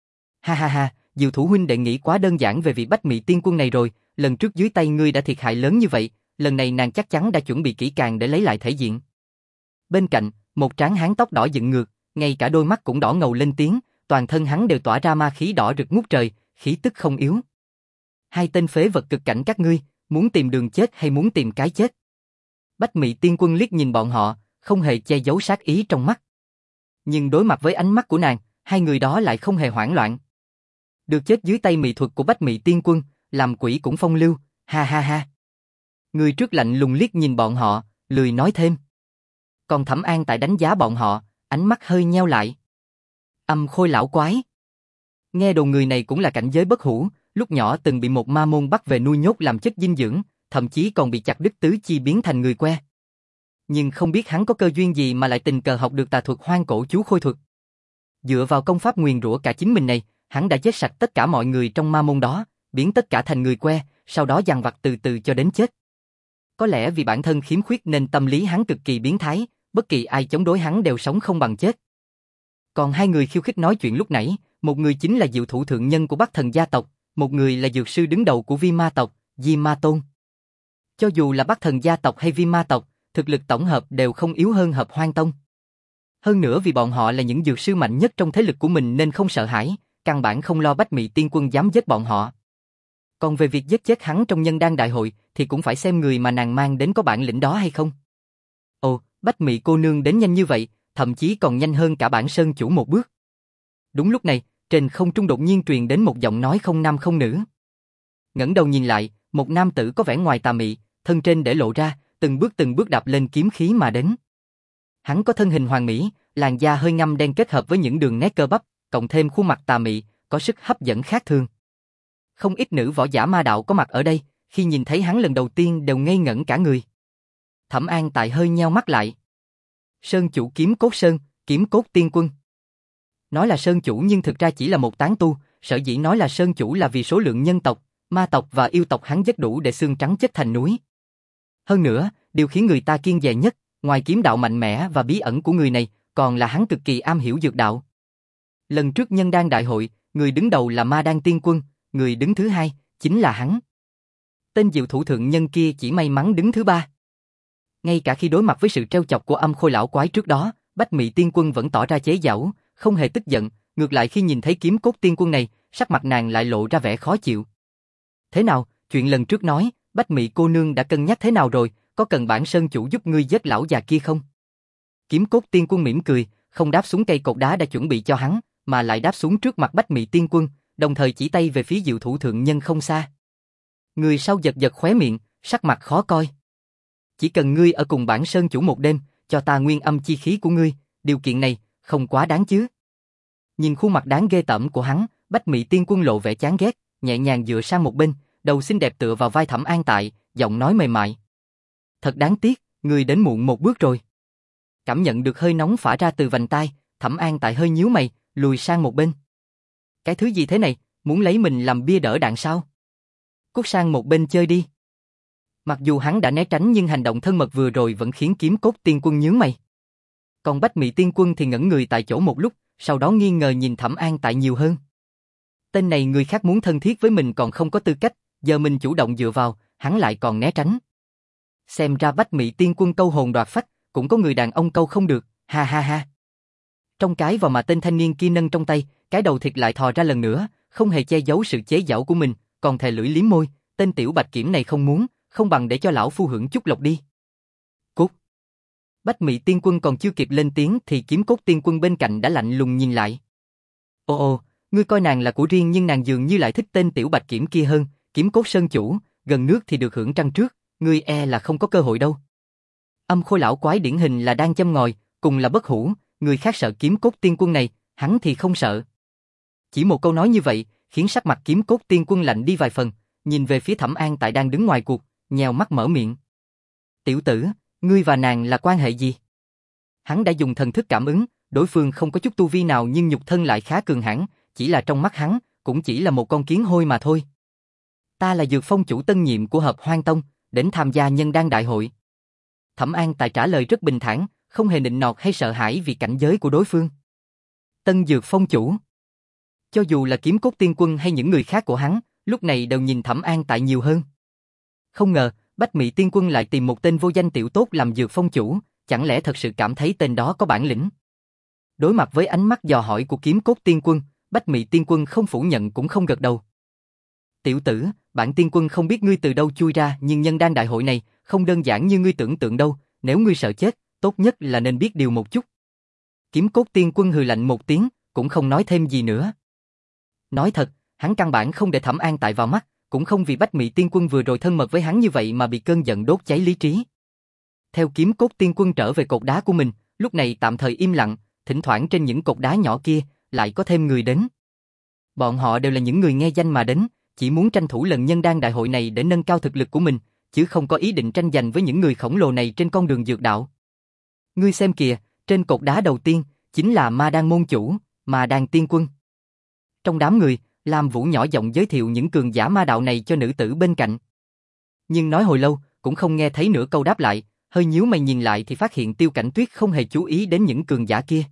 Ha ha ha, Diệu thủ huynh đệ nghĩ quá đơn giản về vị Bách Mị Tiên Quân này rồi, lần trước dưới tay ngươi đã thiệt hại lớn như vậy, lần này nàng chắc chắn đã chuẩn bị kỹ càng để lấy lại thể diện. Bên cạnh, một tráng hán tóc đỏ dựng ngược, ngay cả đôi mắt cũng đỏ ngầu lên tiếng, toàn thân hắn đều tỏa ra ma khí đỏ rực ngút trời, khí tức không yếu. Hai tên phế vật cực cảnh các ngươi, muốn tìm đường chết hay muốn tìm cái chết? Bách Mị Tiên Quân liếc nhìn bọn họ, không hề che giấu sát ý trong mắt. Nhưng đối mặt với ánh mắt của nàng, hai người đó lại không hề hoảng loạn. Được chết dưới tay mị thuật của Bách Mị Tiên Quân, làm quỷ cũng phong lưu, ha ha ha. Người trước lạnh lùng liếc nhìn bọn họ, lười nói thêm. Còn Thẩm An Tại đánh giá bọn họ, ánh mắt hơi nheo lại. Âm Khôi lão quái. Nghe đồn người này cũng là cảnh giới bất hủ, lúc nhỏ từng bị một ma môn bắt về nuôi nhốt làm chất dinh dưỡng, thậm chí còn bị chặt đứt tứ chi biến thành người que. Nhưng không biết hắn có cơ duyên gì mà lại tình cờ học được tà thuật hoang cổ chú khôi thuật. Dựa vào công pháp nguyền rủa cả chính mình này, hắn đã giết sạch tất cả mọi người trong ma môn đó, biến tất cả thành người que, sau đó dằn vặt từ từ cho đến chết. Có lẽ vì bản thân khiếm khuyết nên tâm lý hắn cực kỳ biến thái, bất kỳ ai chống đối hắn đều sống không bằng chết. Còn hai người khiêu khích nói chuyện lúc nãy, một người chính là diệu thủ thượng nhân của Bắc Thần gia tộc, một người là dược sư đứng đầu của Vi Ma tộc, Di Ma Tôn. Cho dù là Bắc Thần gia tộc hay Vi Ma tộc, thực lực tổng hợp đều không yếu hơn Hợp Hoang Tông. Hơn nữa vì bọn họ là những dược sư mạnh nhất trong thế lực của mình nên không sợ hãi, căn bản không lo Bách Mị Tiên Quân dám giết bọn họ. Còn về việc giết chết hắn trong nhân đan đại hội thì cũng phải xem người mà nàng mang đến có bản lĩnh đó hay không. Ồ, Bách Mị cô nương đến nhanh như vậy, thậm chí còn nhanh hơn cả bản sơn chủ một bước. Đúng lúc này, trên không trung đột nhiên truyền đến một giọng nói không nam không nữ. Ngẩng đầu nhìn lại, một nam tử có vẻ ngoài tà mị, thân trên để lộ ra, từng bước từng bước đạp lên kiếm khí mà đến. Hắn có thân hình hoàn mỹ, làn da hơi ngăm đen kết hợp với những đường nét cơ bắp, cộng thêm khuôn mặt tà mị, có sức hấp dẫn khác thường. Không ít nữ võ giả ma đạo có mặt ở đây, khi nhìn thấy hắn lần đầu tiên đều ngây ngẩn cả người. Thẩm An Tại hơi nheo mắt lại. Sơn chủ Kiếm Cốt Sơn, Kiếm Cốt Tiên Quân. Nói là Sơn chủ nhưng thực ra chỉ là một tán tu, sở dĩ nói là Sơn chủ là vì số lượng nhân tộc, ma tộc và yêu tộc hắn giết đủ để xương trắng chất thành núi. Hơn nữa, điều khiến người ta kiêng dè nhất, ngoài kiếm đạo mạnh mẽ và bí ẩn của người này, còn là hắn cực kỳ am hiểu dược đạo. Lần trước nhân đan đại hội, người đứng đầu là Ma Đan Tiên Quân, người đứng thứ hai chính là hắn. Tên diệu thủ thượng nhân kia chỉ may mắn đứng thứ ba. Ngay cả khi đối mặt với sự trêu chọc của Âm Khôi lão quái trước đó, Bách Mị Tiên Quân vẫn tỏ ra chế giễu, không hề tức giận, ngược lại khi nhìn thấy Kiếm Cốt Tiên Quân này, sắc mặt nàng lại lộ ra vẻ khó chịu. Thế nào, chuyện lần trước nói, Bách Mị cô nương đã cân nhắc thế nào rồi, có cần bản sơn chủ giúp ngươi giết lão già kia không? Kiếm Cốt Tiên Quân mỉm cười, không đáp xuống cây cột đá đã chuẩn bị cho hắn, mà lại đáp xuống trước mặt Bách Mị Tiên Quân, đồng thời chỉ tay về phía Diệu Thủ thượng nhân không xa. Người sau giật giật khóe miệng, sắc mặt khó coi. Chỉ cần ngươi ở cùng bản sơn chủ một đêm, cho ta nguyên âm chi khí của ngươi, điều kiện này không quá đáng chứ? Nhìn khuôn mặt đáng ghê tởm của hắn, Bách Mị Tiên Quân lộ vẻ chán ghét, nhẹ nhàng dựa sang một bên, đầu xinh đẹp tựa vào vai Thẩm An Tại, giọng nói mềm mại. Thật đáng tiếc, ngươi đến muộn một bước rồi. Cảm nhận được hơi nóng phả ra từ vành tai, Thẩm An Tại hơi nhíu mày, lùi sang một bên. Cái thứ gì thế này, muốn lấy mình làm bia đỡ đạn sao? Cút sang một bên chơi đi. Mặc dù hắn đã né tránh nhưng hành động thân mật vừa rồi vẫn khiến Kiếm Cốt Tiên Quân nhướng mày. Còn Bách Mị Tiên Quân thì ngẩn người tại chỗ một lúc, sau đó nghi ngờ nhìn Thẩm An Tại nhiều hơn. Tên này người khác muốn thân thiết với mình còn không có tư cách, giờ mình chủ động dựa vào, hắn lại còn né tránh. Xem ra Bách Mị Tiên Quân câu hồn đoạt phách, cũng có người đàn ông câu không được, ha ha ha. Trong cái vào mà tên thanh niên kia nâng trong tay, cái đầu thịt lại thò ra lần nữa, không hề che giấu sự chế giễu của mình, còn thè lưỡi liếm môi, tên tiểu bạch kiểm này không muốn, không bằng để cho lão phu hưởng chút lộc đi. Cút. Bách Mị Tiên Quân còn chưa kịp lên tiếng thì Kiếm Cốt Tiên Quân bên cạnh đã lạnh lùng nhìn lại. Ồ ồ, ngươi coi nàng là của riêng nhưng nàng dường như lại thích tên tiểu bạch kiểm kia hơn, Kiếm Cốt Sơn chủ, gần nước thì được hưởng trăng trước, ngươi e là không có cơ hội đâu. Âm Khôi lão quái điển hình là đang châm ngòi, cùng là bất hủ, người khác sợ Kiếm Cốt Tiên Quân này, hắn thì không sợ. Chỉ một câu nói như vậy, khiến sắc mặt Kiếm Cốt Tiên Quân lạnh đi vài phần, nhìn về phía Thẩm An Tại đang đứng ngoài cuộc, nhèo mắt mở miệng. Tiểu tử, ngươi và nàng là quan hệ gì? Hắn đã dùng thần thức cảm ứng, đối phương không có chút tu vi nào nhưng nhục thân lại khá cường hãn, chỉ là trong mắt hắn, cũng chỉ là một con kiến hôi mà thôi. Ta là Dược Phong chủ tân nhiệm của Hợp Hoang Tông, đến tham gia nhân đan đại hội. Thẩm An Tại trả lời rất bình thản, không hề nịnh nọt hay sợ hãi vì cảnh giới của đối phương. Tân Dược Phong chủ. Cho dù là Kiếm Cốt Tiên Quân hay những người khác của hắn, lúc này đều nhìn Thẩm An Tại nhiều hơn. Không ngờ, Bách Mị Tiên Quân lại tìm một tên vô danh tiểu tốt làm Dược Phong chủ, chẳng lẽ thật sự cảm thấy tên đó có bản lĩnh? Đối mặt với ánh mắt dò hỏi của Kiếm Cốt Tiên Quân, Bách Mị Tiên Quân không phủ nhận cũng không gật đầu. Tiểu tử, bản Tiên Quân không biết ngươi từ đâu chui ra nhưng nhân đan đại hội này không đơn giản như ngươi tưởng tượng đâu, nếu ngươi sợ chết, tốt nhất là nên biết điều một chút. Kiếm Cốt Tiên Quân hừ lạnh một tiếng, cũng không nói thêm gì nữa. Nói thật, hắn căn bản không để Thẩm An Tại vào mắt, cũng không vì Bách Mị Tiên Quân vừa rồi thân mật với hắn như vậy mà bị cơn giận đốt cháy lý trí. Theo Kiếm Cốt Tiên Quân trở về cột đá của mình, lúc này tạm thời im lặng, thỉnh thoảng trên những cột đá nhỏ kia lại có thêm người đến. Bọn họ đều là những người nghe danh mà đến, chỉ muốn tranh thủ lần nhân đan đại hội này để nâng cao thực lực của mình, chứ không có ý định tranh giành với những người khổng lồ này trên con đường dược đạo. Ngươi xem kìa, trên cột đá đầu tiên chính là Ma Đan môn chủ, Ma Đan Tiên Quân. Trong đám người, Lam Vũ nhỏ giọng giới thiệu những cường giả ma đạo này cho nữ tử bên cạnh. Nhưng nói hồi lâu, cũng không nghe thấy nửa câu đáp lại, hơi nhíu mày nhìn lại thì phát hiện Tiêu Cảnh Tuyết không hề chú ý đến những cường giả kia.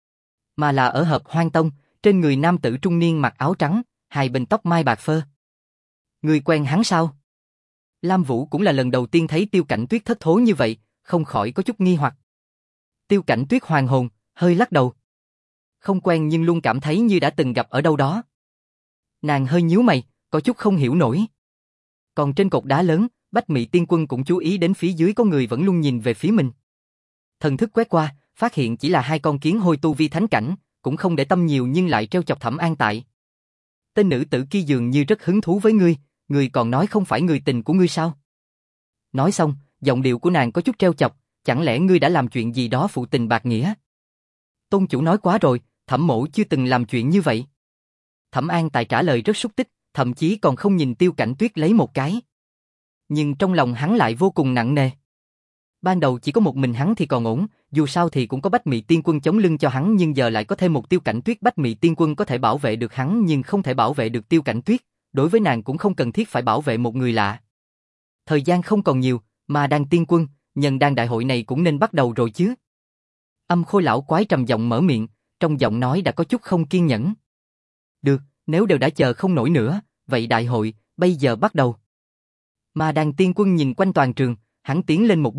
Mà là ở Hợp Hoang Tông, trên người nam tử trung niên mặc áo trắng, hai bên tóc mai bạc phơ. Người quen hắn sao? Lam Vũ cũng là lần đầu tiên thấy Tiêu Cảnh Tuyết thất thố như vậy, không khỏi có chút nghi hoặc. Tiêu Cảnh Tuyết hoàn hồn, hơi lắc đầu. Không quen nhưng luôn cảm thấy như đã từng gặp ở đâu đó. Nàng hơi nhíu mày, có chút không hiểu nổi. Còn trên cột đá lớn, Bách Mị Tiên Quân cũng chú ý đến phía dưới có người vẫn luôn nhìn về phía mình. Thần thức quét qua, phát hiện chỉ là hai con kiến hôi tu vi thánh cảnh, cũng không để tâm nhiều nhưng lại trêu chọc Thẩm An Tại. Tên nữ tử kia dường như rất hứng thú với ngươi, ngươi còn nói không phải người tình của ngươi sao? Nói xong, giọng điệu của nàng có chút trêu chọc, chẳng lẽ ngươi đã làm chuyện gì đó phụ tình bạc nghĩa? Tôn chủ nói quá rồi, Thẩm mỗ chưa từng làm chuyện như vậy. Thẩm An Tại trả lời rất xúc tích, thậm chí còn không nhìn Tiêu Cảnh Tuyết lấy một cái. Nhưng trong lòng hắn lại vô cùng nặng nề. Ban đầu chỉ có một mình hắn thì còn ổn, dù sao thì cũng có Bách Mị Tiên Quân chống lưng cho hắn nhưng giờ lại có thêm một Tiêu Cảnh Tuyết. Bách Mị Tiên Quân có thể bảo vệ được hắn nhưng không thể bảo vệ được Tiêu Cảnh Tuyết, đối với nàng cũng không cần thiết phải bảo vệ một người lạ. Thời gian không còn nhiều, mà đang Tiên Quân, nhân đan đại hội này cũng nên bắt đầu rồi chứ. Âm Khôi lão quái trầm giọng mở miệng, trong giọng nói đã có chút không kiên nhẫn. Được, nếu đều đã chờ không nổi nữa, vậy đại hội, bây giờ bắt đầu. Mà đàn Tiên Quân nhìn quanh toàn trường, hắn tiến lên một bước,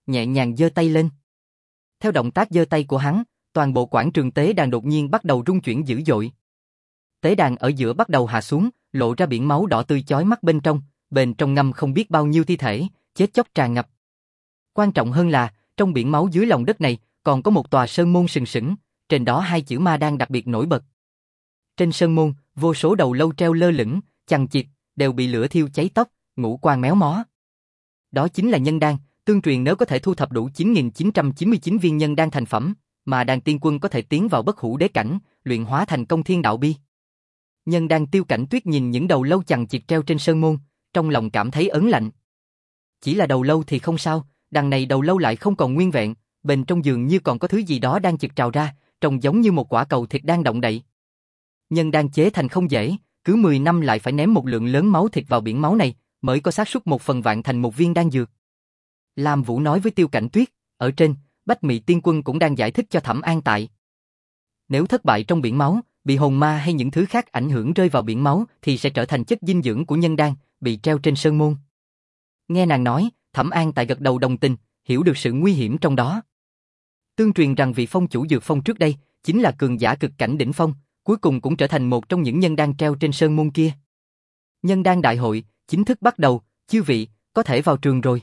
nhẹ nhàng giơ tay lên. Theo động tác giơ tay của hắn, toàn bộ quảng trường tế đàn đột nhiên bắt đầu rung chuyển dữ dội. Tế đàn ở giữa bắt đầu hạ xuống, lộ ra biển máu đỏ tươi chói mắt bên trong, bên trong ngâm không biết bao nhiêu thi thể, chết chóc tràn ngập. Quan trọng hơn là, trong biển máu dưới lòng đất này, còn có một tòa sơn môn sừng sững, trên đó hai chữ Ma Đan đặc biệt nổi bật. Trên sơn môn, vô số đầu lâu treo lơ lửng, chằng chịt, đều bị lửa thiêu cháy tóc, ngũ quan méo mó. Đó chính là nhân đan, tương truyền nếu có thể thu thập đủ chín nghìn chín trăm chín mươi chín viên nhân đan thành phẩm, mà đan tiên quân có thể tiến vào bất hủ đế cảnh, luyện hóa thành công thiên đạo bi. Nhân đan Tiêu Cảnh Tuyết nhìn những đầu lâu chằng chịt treo trên sơn môn, trong lòng cảm thấy ớn lạnh. Chỉ là đầu lâu thì không sao, đằng này đầu lâu lại không còn nguyên vẹn, bên trong dường như còn có thứ gì đó đang chực trào ra, trông giống như một quả cầu thịt đang động đậy. Nhân đan chế thành không dễ, cứ mười năm lại phải ném một lượng lớn máu thịt vào biển máu này, mới có xác suất một phần vạn thành một viên đan dược. Lam Vũ nói với Tiêu Cảnh Tuyết, ở trên, Bách Mị Tiên Quân cũng đang giải thích cho Thẩm An Tại. Nếu thất bại trong biển máu, bị hồn ma hay những thứ khác ảnh hưởng rơi vào biển máu thì sẽ trở thành chất dinh dưỡng của nhân đan, bị treo trên sơn môn. Nghe nàng nói, Thẩm An Tại gật đầu đồng tình, hiểu được sự nguy hiểm trong đó. Tương truyền rằng vị phong chủ dược phong trước đây, chính là cường giả cực cảnh đỉnh phong, cuối cùng cũng trở thành một trong những nhân đan treo trên sơn môn kia. Nhân đan đại hội, chính thức bắt đầu, chư vị, có thể vào trường rồi.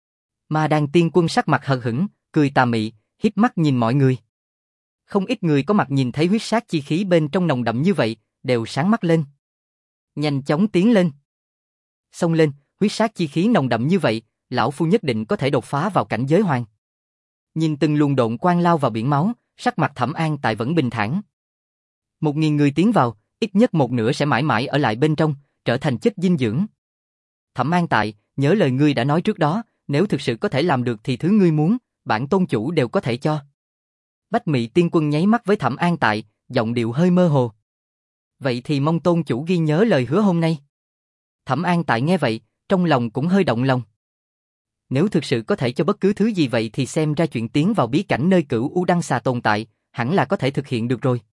Ma Đan Tiên Quân sắc mặt hờ hững, cười tà mị, híp mắt nhìn mọi người. Không ít người có mặt nhìn thấy huyết sát chi khí bên trong nồng đậm như vậy, đều sáng mắt lên. Nhanh chóng tiến lên. Xông lên, huyết sát chi khí nồng đậm như vậy, lão phu nhất định có thể đột phá vào cảnh giới hoàng. Nhìn từng luồng độn quang lao vào biển máu, sắc mặt Thẩm An Tại vẫn bình thản. Một nghìn người tiến vào, ít nhất một nửa sẽ mãi mãi ở lại bên trong, trở thành chất dinh dưỡng. Thẩm An Tại, nhớ lời ngươi đã nói trước đó, nếu thực sự có thể làm được thì thứ ngươi muốn, bản tôn chủ đều có thể cho. Bách Mị Tiên Quân nháy mắt với Thẩm An Tại, giọng điệu hơi mơ hồ. Vậy thì mong tôn chủ ghi nhớ lời hứa hôm nay. Thẩm An Tại nghe vậy, trong lòng cũng hơi động lòng. Nếu thực sự có thể cho bất cứ thứ gì vậy thì xem ra chuyện tiến vào bí cảnh nơi Cửu U Đăng Xà tồn tại, hẳn là có thể thực hiện được rồi.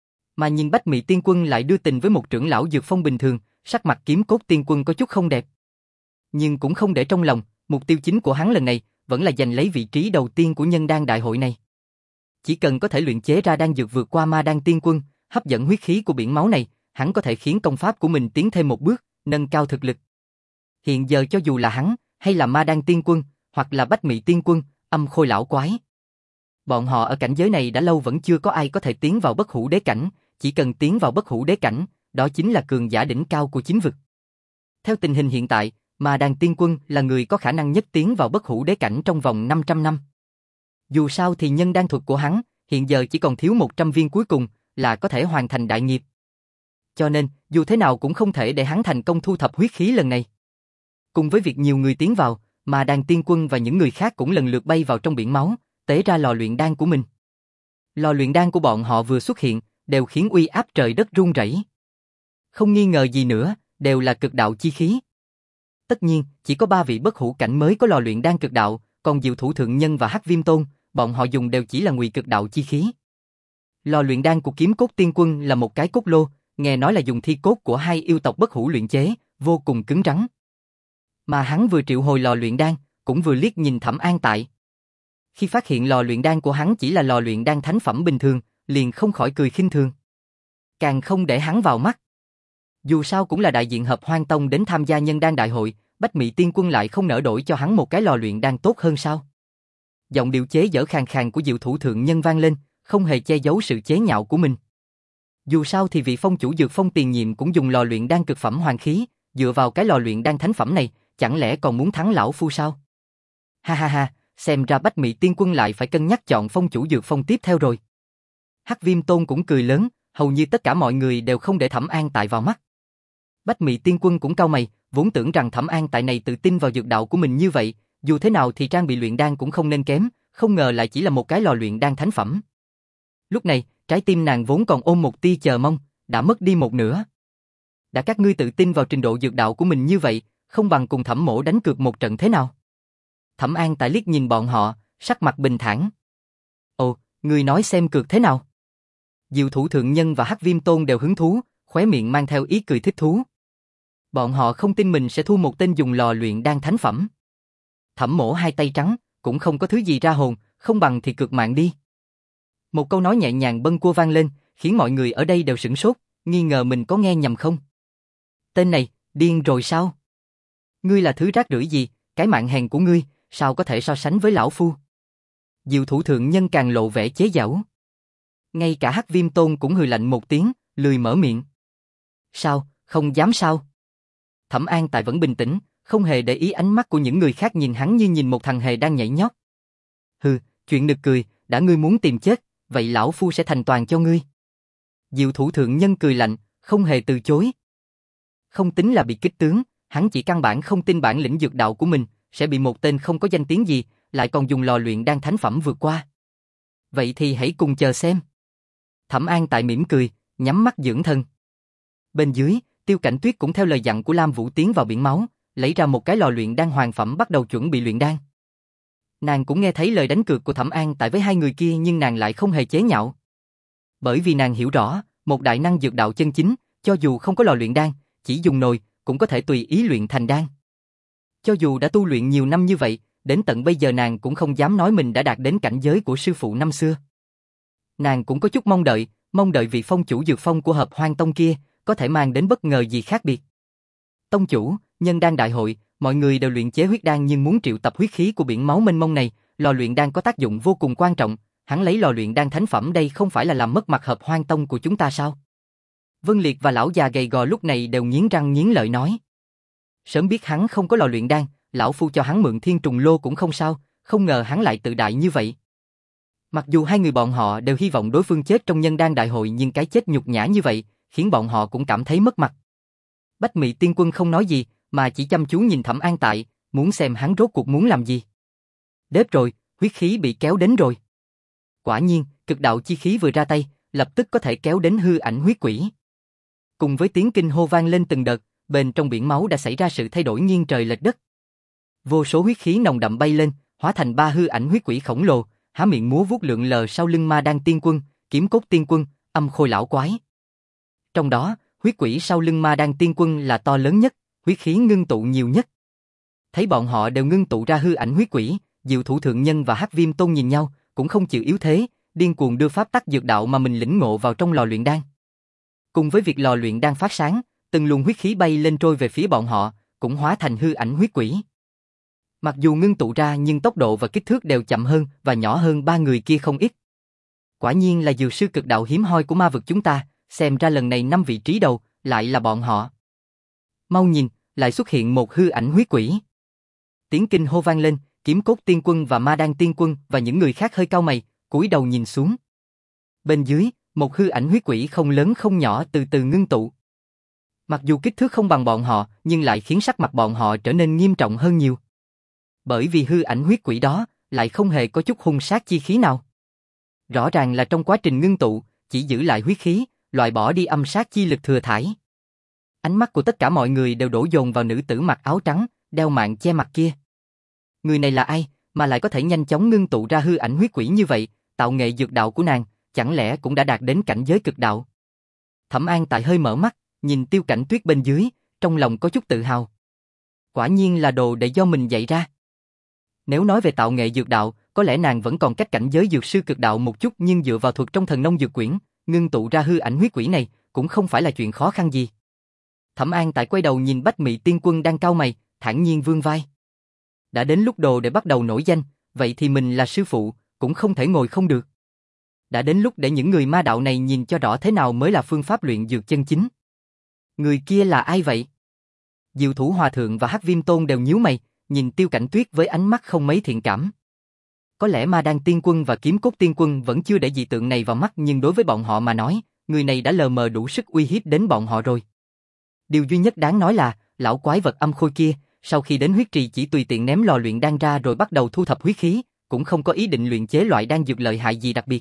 Mà nhìn Bách Mị Tiên Quân lại đưa tình với một trưởng lão dược phong bình thường, sắc mặt Kiếm Cốt Tiên Quân có chút không đẹp. Nhưng cũng không để trong lòng, mục tiêu chính của hắn lần này vẫn là giành lấy vị trí đầu tiên của nhân đan đại hội này. Chỉ cần có thể luyện chế ra đan dược vượt qua Ma Đan Tiên Quân, hấp dẫn huyết khí của biển máu này, hắn có thể khiến công pháp của mình tiến thêm một bước, nâng cao thực lực. Hiện giờ cho dù là hắn, hay là Ma Đan Tiên Quân, hoặc là Bách Mị Tiên Quân, Âm Khôi lão quái, bọn họ ở cảnh giới này đã lâu vẫn chưa có ai có thể tiến vào bất hủ đế cảnh, chỉ cần tiến vào bất hủ đế cảnh, đó chính là cường giả đỉnh cao của chính vực. Theo tình hình hiện tại, Ma Đan Tiên Quân là người có khả năng nhất tiến vào bất hủ đế cảnh trong vòng năm trăm năm. Dù sao thì nhân đan thuật của hắn, hiện giờ chỉ còn thiếu một trăm viên cuối cùng, là có thể hoàn thành đại nghiệp. Cho nên, dù thế nào cũng không thể để hắn thành công thu thập huyết khí lần này. Cùng với việc nhiều người tiến vào, Ma Đan Tiên Quân và những người khác cũng lần lượt bay vào trong biển máu, tế ra lò luyện đan của mình. Lò luyện đan của bọn họ vừa xuất hiện, đều khiến uy áp trời đất rung rẩy. Không nghi ngờ gì nữa, đều là cực đạo chi khí. Tất nhiên, chỉ có ba vị bất hủ cảnh mới có lò luyện đan cực đạo, còn Diệu Thủ Thượng Nhân và Hắc Viêm Tôn, bọn họ dùng đều chỉ là ngụy cực đạo chi khí. Lò luyện đan của Kiếm Cốt Tiên Quân là một cái cốt lô, nghe nói là dùng thi cốt của hai yêu tộc bất hủ luyện chế, vô cùng cứng rắn. Mà hắn vừa triệu hồi lò luyện đan, cũng vừa liếc nhìn Thẩm An Tại. Khi phát hiện lò luyện đan của hắn chỉ là lò luyện đan thánh phẩm bình thường, liền không khỏi cười khinh thường. Càng không để hắn vào mắt. Dù sao cũng là đại diện Hợp Hoang Tông đến tham gia nhân đan đại hội, Bách Mị Tiên Quân lại không nỡ đổi cho hắn một cái lò luyện đan tốt hơn sao? Giọng điệu chế giễu khàn khàn của Diệu Thủ Thượng Nhân vang lên, không hề che giấu sự chế nhạo của mình. Dù sao thì vị phong chủ dược phong tiền nhiệm cũng dùng lò luyện đan cực phẩm hoàng khí, dựa vào cái lò luyện đan thánh phẩm này, chẳng lẽ còn muốn thắng lão phu sao? Ha ha ha, xem ra Bách Mị Tiên Quân lại phải cân nhắc chọn phong chủ dược phong tiếp theo rồi. Hắc Viêm Tôn cũng cười lớn, hầu như tất cả mọi người đều không để Thẩm An Tại vào mắt. Bách Mị Tiên Quân cũng cau mày, vốn tưởng rằng Thẩm An Tại này tự tin vào dược đạo của mình như vậy, dù thế nào thì trang bị luyện đan cũng không nên kém, không ngờ lại chỉ là một cái lò luyện đan thánh phẩm. Lúc này, trái tim nàng vốn còn ôm một tia chờ mong, đã mất đi một nửa. Đã các ngươi tự tin vào trình độ dược đạo của mình như vậy, không bằng cùng Thẩm mỗ đánh cược một trận thế nào? Thẩm An Tại liếc nhìn bọn họ, sắc mặt bình thản. Ồ, ngươi nói xem cược thế nào? Diệu Thủ Thượng Nhân và Hắc Viêm Tôn đều hứng thú, khóe miệng mang theo ý cười thích thú. Bọn họ không tin mình sẽ thua một tên dùng lò luyện đan thánh phẩm. Thẩm mỗ hai tay trắng, cũng không có thứ gì ra hồn, không bằng thì cược mạng đi. Một câu nói nhẹ nhàng bâng quơ vang lên, khiến mọi người ở đây đều sửng sốt, nghi ngờ mình có nghe nhầm không. Tên này, điên rồi sao? Ngươi là thứ rác rưởi gì, cái mạng hèn của ngươi, sao có thể so sánh với lão phu? Diệu Thủ thượng nhân càng lộ vẻ chế giễu. Ngay cả Hắc Viêm Tôn cũng hừ lạnh một tiếng, lười mở miệng. Sao, không dám sao? Thẩm An Tại vẫn bình tĩnh, không hề để ý ánh mắt của những người khác nhìn hắn như nhìn một thằng hề đang nhảy nhót. Hừ, chuyện nực cười, đã ngươi muốn tìm chết, vậy lão phu sẽ thành toàn cho ngươi. Diệu Thủ thượng nhân cười lạnh, không hề từ chối. Không tính là bị kích tướng, hắn chỉ căn bản không tin bản lĩnh dược đạo của mình sẽ bị một tên không có danh tiếng gì, lại còn dùng lò luyện đan thánh phẩm vượt qua. Vậy thì hãy cùng chờ xem. Thẩm An Tại mỉm cười, nhắm mắt dưỡng thân. Bên dưới, Tiêu Cảnh Tuyết cũng theo lời dặn của Lam Vũ tiến vào biển máu, lấy ra một cái lò luyện đan hoàng phẩm bắt đầu chuẩn bị luyện đan. Nàng cũng nghe thấy lời đánh cược của Thẩm An Tại với hai người kia nhưng nàng lại không hề chế nhạo. Bởi vì nàng hiểu rõ, một đại năng dược đạo chân chính, cho dù không có lò luyện đan, chỉ dùng nồi, cũng có thể tùy ý luyện thành đan. Cho dù đã tu luyện nhiều năm như vậy, đến tận bây giờ nàng cũng không dám nói mình đã đạt đến cảnh giới của sư phụ năm xưa. Nàng cũng có chút mong đợi, mong đợi vị phong chủ dược phong của Hợp Hoang Tông kia, có thể mang đến bất ngờ gì khác biệt. Tông chủ, nhân đan đại hội, mọi người đều luyện chế huyết đan nhưng muốn triệu tập huyết khí của biển máu mênh mông này, lò luyện đan có tác dụng vô cùng quan trọng, hắn lấy lò luyện đan thánh phẩm đây không phải là làm mất mặt Hợp Hoang Tông của chúng ta sao? Vân Liệt và lão già gầy gò lúc này đều nghiến răng nghiến lợi nói. Sớm biết hắn không có lò luyện đan, lão phu cho hắn mượn thiên trùng lô cũng không sao, không ngờ hắn lại tự đại như vậy. Mặc dù hai người bọn họ đều hy vọng đối phương chết trong nhân đan đại hội nhưng cái chết nhục nhã như vậy, khiến bọn họ cũng cảm thấy mất mặt. Bách Mị Tiên Quân không nói gì, mà chỉ chăm chú nhìn Thẩm An Tại, muốn xem hắn rốt cuộc muốn làm gì. Đếp rồi, huyết khí bị kéo đến rồi. Quả nhiên, cực đạo chi khí vừa ra tay, lập tức có thể kéo đến hư ảnh huyết quỷ. Cùng với tiếng kinh hô vang lên từng đợt, bên trong biển máu đã xảy ra sự thay đổi nghiêng trời lệch đất. Vô số huyết khí nồng đậm bay lên, hóa thành ba hư ảnh huyết quỷ khổng lồ, há miệng múa vuốt lượn lờ sau lưng Ma Đan Tiên Quân, Kiếm Cốt Tiên Quân, Âm Khôi Lão Quái. Trong đó, huyết quỷ sau lưng Ma Đan Tiên Quân là to lớn nhất, huyết khí ngưng tụ nhiều nhất. Thấy bọn họ đều ngưng tụ ra hư ảnh huyết quỷ, Diệu Thủ thượng nhân và Hắc Viêm Tôn nhìn nhau, cũng không chịu yếu thế, điên cuồng đưa pháp tắc dược đạo mà mình lĩnh ngộ vào trong lò luyện đan. Cùng với việc lò luyện đan phát sáng, từng luồng huyết khí bay lên trôi về phía bọn họ, cũng hóa thành hư ảnh huyết quỷ. Mặc dù ngưng tụ ra nhưng tốc độ và kích thước đều chậm hơn và nhỏ hơn ba người kia không ít. Quả nhiên là dược sư cực đạo hiếm hoi của ma vực chúng ta, xem ra lần này năm vị trí đầu lại là bọn họ. Mau nhìn, lại xuất hiện một hư ảnh huyết quỷ. Tiếng kinh hô vang lên, Kiếm Cốt Tiên Quân và Ma Đan Tiên Quân và những người khác hơi cau mày, cúi đầu nhìn xuống. Bên dưới, một hư ảnh huyết quỷ không lớn không nhỏ từ từ ngưng tụ. Mặc dù kích thước không bằng bọn họ, nhưng lại khiến sắc mặt bọn họ trở nên nghiêm trọng hơn nhiều. Bởi vì hư ảnh huyết quỷ đó lại không hề có chút hung sát chi khí nào. Rõ ràng là trong quá trình ngưng tụ, chỉ giữ lại huyết khí, loại bỏ đi âm sát chi lực thừa thải. Ánh mắt của tất cả mọi người đều đổ dồn vào nữ tử mặc áo trắng, đeo mạng che mặt kia. Người này là ai, mà lại có thể nhanh chóng ngưng tụ ra hư ảnh huyết quỷ như vậy, tạo nghệ dược đạo của nàng, chẳng lẽ cũng đã đạt đến cảnh giới cực đạo. Thẩm An Tại hơi mở mắt, nhìn Tiêu Cảnh Tuyết bên dưới, trong lòng có chút tự hào. Quả nhiên là đồ để do mình dạy ra. Nếu nói về tạo nghệ dược đạo, có lẽ nàng vẫn còn cách cảnh giới dược sư cực đạo một chút nhưng dựa vào thuật trong thần nông dược quyển, ngưng tụ ra hư ảnh huyết quỷ này, cũng không phải là chuyện khó khăn gì. Thẩm An Tại quay đầu nhìn Bách Mị Tiên Quân đang cau mày, thản nhiên vươn vai. Đã đến lúc đồ để bắt đầu nổi danh, vậy thì mình là sư phụ, cũng không thể ngồi không được. Đã đến lúc để những người ma đạo này nhìn cho rõ thế nào mới là phương pháp luyện dược chân chính. Người kia là ai vậy? Diệu Thủ Hòa Thượng và Hắc Viêm Tôn đều nhíu mày, nhìn Tiêu Cảnh Tuyết với ánh mắt không mấy thiện cảm. Có lẽ Ma Đan Tiên Quân và Kiếm Cốt Tiên Quân vẫn chưa để dị tượng này vào mắt nhưng đối với bọn họ mà nói, người này đã lờ mờ đủ sức uy hiếp đến bọn họ rồi. Điều duy nhất đáng nói là, lão quái vật âm khôi kia, sau khi đến huyết trì chỉ tùy tiện ném lò luyện đan ra rồi bắt đầu thu thập huyết khí, cũng không có ý định luyện chế loại đan dược lợi hại gì đặc biệt.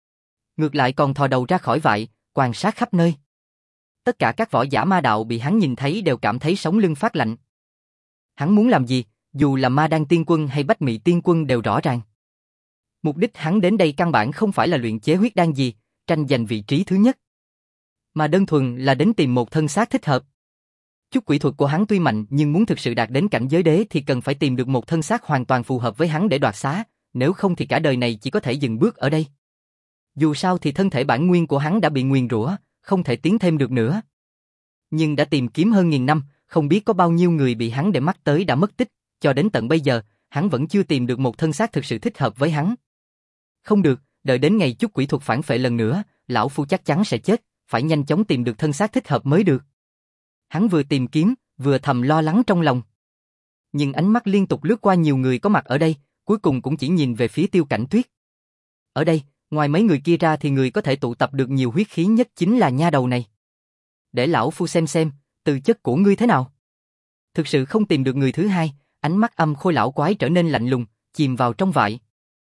Ngược lại còn thò đầu ra khỏi vại, quan sát khắp nơi. Tất cả các võ giả ma đạo bị hắn nhìn thấy đều cảm thấy sống lưng phát lạnh. Hắn muốn làm gì, dù là Ma Đan Tiên Quân hay Bách Mị Tiên Quân đều rõ ràng. Mục đích hắn đến đây căn bản không phải là luyện chế huyết đan gì, tranh giành vị trí thứ nhất, mà đơn thuần là đến tìm một thân xác thích hợp. Chút quỷ thuật của hắn tuy mạnh nhưng muốn thực sự đạt đến cảnh giới đế thì cần phải tìm được một thân xác hoàn toàn phù hợp với hắn để đoạt xá, nếu không thì cả đời này chỉ có thể dừng bước ở đây. Dù sao thì thân thể bản nguyên của hắn đã bị nguyền rủa, không thể tiến thêm được nữa. Nhưng đã tìm kiếm hơn nghìn năm, không biết có bao nhiêu người bị hắn để mắt tới đã mất tích, cho đến tận bây giờ, hắn vẫn chưa tìm được một thân xác thực sự thích hợp với hắn. Không được, đợi đến ngày chút quỷ thuật phản phệ lần nữa, lão phu chắc chắn sẽ chết, phải nhanh chóng tìm được thân xác thích hợp mới được. Hắn vừa tìm kiếm, vừa thầm lo lắng trong lòng. Nhưng ánh mắt liên tục lướt qua nhiều người có mặt ở đây, cuối cùng cũng chỉ nhìn về phía Tiêu Cảnh Tuyết. Ở đây, ngoài mấy người kia ra thì người có thể tụ tập được nhiều huyết khí nhất chính là nha đầu này. Để lão phu xem xem, tư chất của ngươi thế nào. Thực sự không tìm được người thứ hai, ánh mắt Âm Khôi lão quái trở nên lạnh lùng, chìm vào trong vại.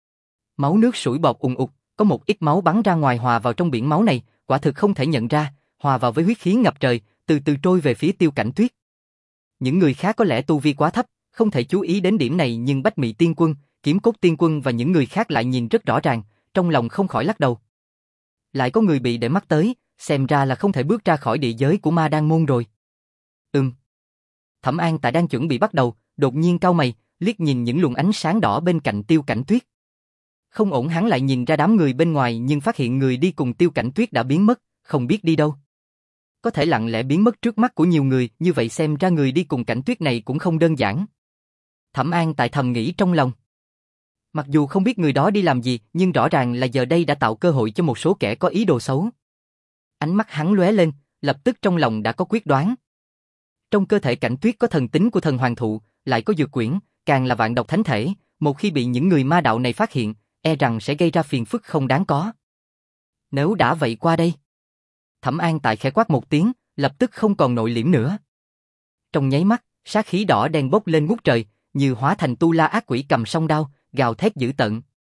Máu nước sủi bọt ùn ụt, có một ít máu bắn ra ngoài hòa vào trong biển máu này, quả thực không thể nhận ra, hòa vào với huyết khí ngập trời, từ từ trôi về phía Tiêu Cảnh Tuyết. Những người khác có lẽ tu vi quá thấp, không thể chú ý đến điểm này, nhưng Bách Mị Tiên Quân, Kiếm Cốt Tiên Quân và những người khác lại nhìn rất rõ ràng, trong lòng không khỏi lắc đầu. Lại có người bị để mắt tới, xem ra là không thể bước ra khỏi địa giới của Ma Đan môn rồi. Ừm. Thẩm An Tại đang chuẩn bị bắt đầu, đột nhiên cau mày, liếc nhìn những luồng ánh sáng đỏ bên cạnh Tiêu Cảnh Tuyết. Không ổn, hắn lại nhìn ra đám người bên ngoài nhưng phát hiện người đi cùng Tiêu Cảnh Tuyết đã biến mất, không biết đi đâu. Có thể lặng lẽ biến mất trước mắt của nhiều người, như vậy xem ra người đi cùng Cảnh Tuyết này cũng không đơn giản. Thẩm An Tại thầm nghĩ trong lòng. Mặc dù không biết người đó đi làm gì, nhưng rõ ràng là giờ đây đã tạo cơ hội cho một số kẻ có ý đồ xấu. Ánh mắt hắn lóe lên, lập tức trong lòng đã có quyết đoán. Trong cơ thể Cảnh Tuyết có thần tính của thần hoàng thụ, lại có dược quyển, càng là vạn độc thánh thể, một khi bị những người ma đạo này phát hiện, e rằng sẽ gây ra phiền phức không đáng có. Nếu đã vậy qua đây. Thẩm An Tại khẽ quát một tiếng, lập tức không còn nội liễm nữa. Trong nháy mắt, sát khí đỏ đen bốc lên ngút trời, như hóa thành tu la ác quỷ cầm song đao, gào thét dữ tợn.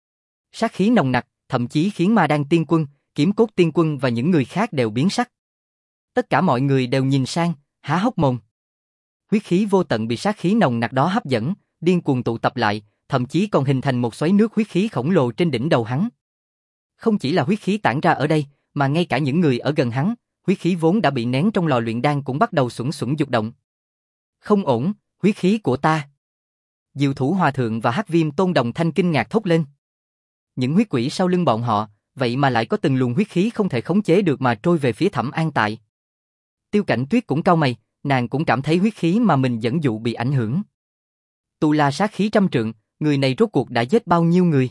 Sát khí nồng nặc, thậm chí khiến Ma Đan Tiên Quân, Kiếm Cốt Tiên Quân và những người khác đều biến sắc. Tất cả mọi người đều nhìn sang, há hốc mồm. Huyết khí vô tận bị sát khí nồng nặc đó hấp dẫn, điên cuồng tụ tập lại, thậm chí còn hình thành một xoáy nước huyết khí khổng lồ trên đỉnh đầu hắn. Không chỉ là huyết khí tản ra ở đây, mà ngay cả những người ở gần hắn, huyết khí vốn đã bị nén trong lò luyện đan cũng bắt đầu xuẩn xuẩn dục động. Không ổn, huyết khí của ta. Diệu Thủ Hòa Thượng và Hắc Viêm Tôn đồng thanh kinh ngạc thốt lên. Những huyết quỷ sau lưng bọn họ, vậy mà lại có từng luồng huyết khí không thể khống chế được mà trôi về phía Thẩm An Tại. Tiêu Cảnh Tuyết cũng cau mày, nàng cũng cảm thấy huyết khí mà mình dẫn dụ bị ảnh hưởng. Tu la sát khí trăm trượng, người này rốt cuộc đã giết bao nhiêu người?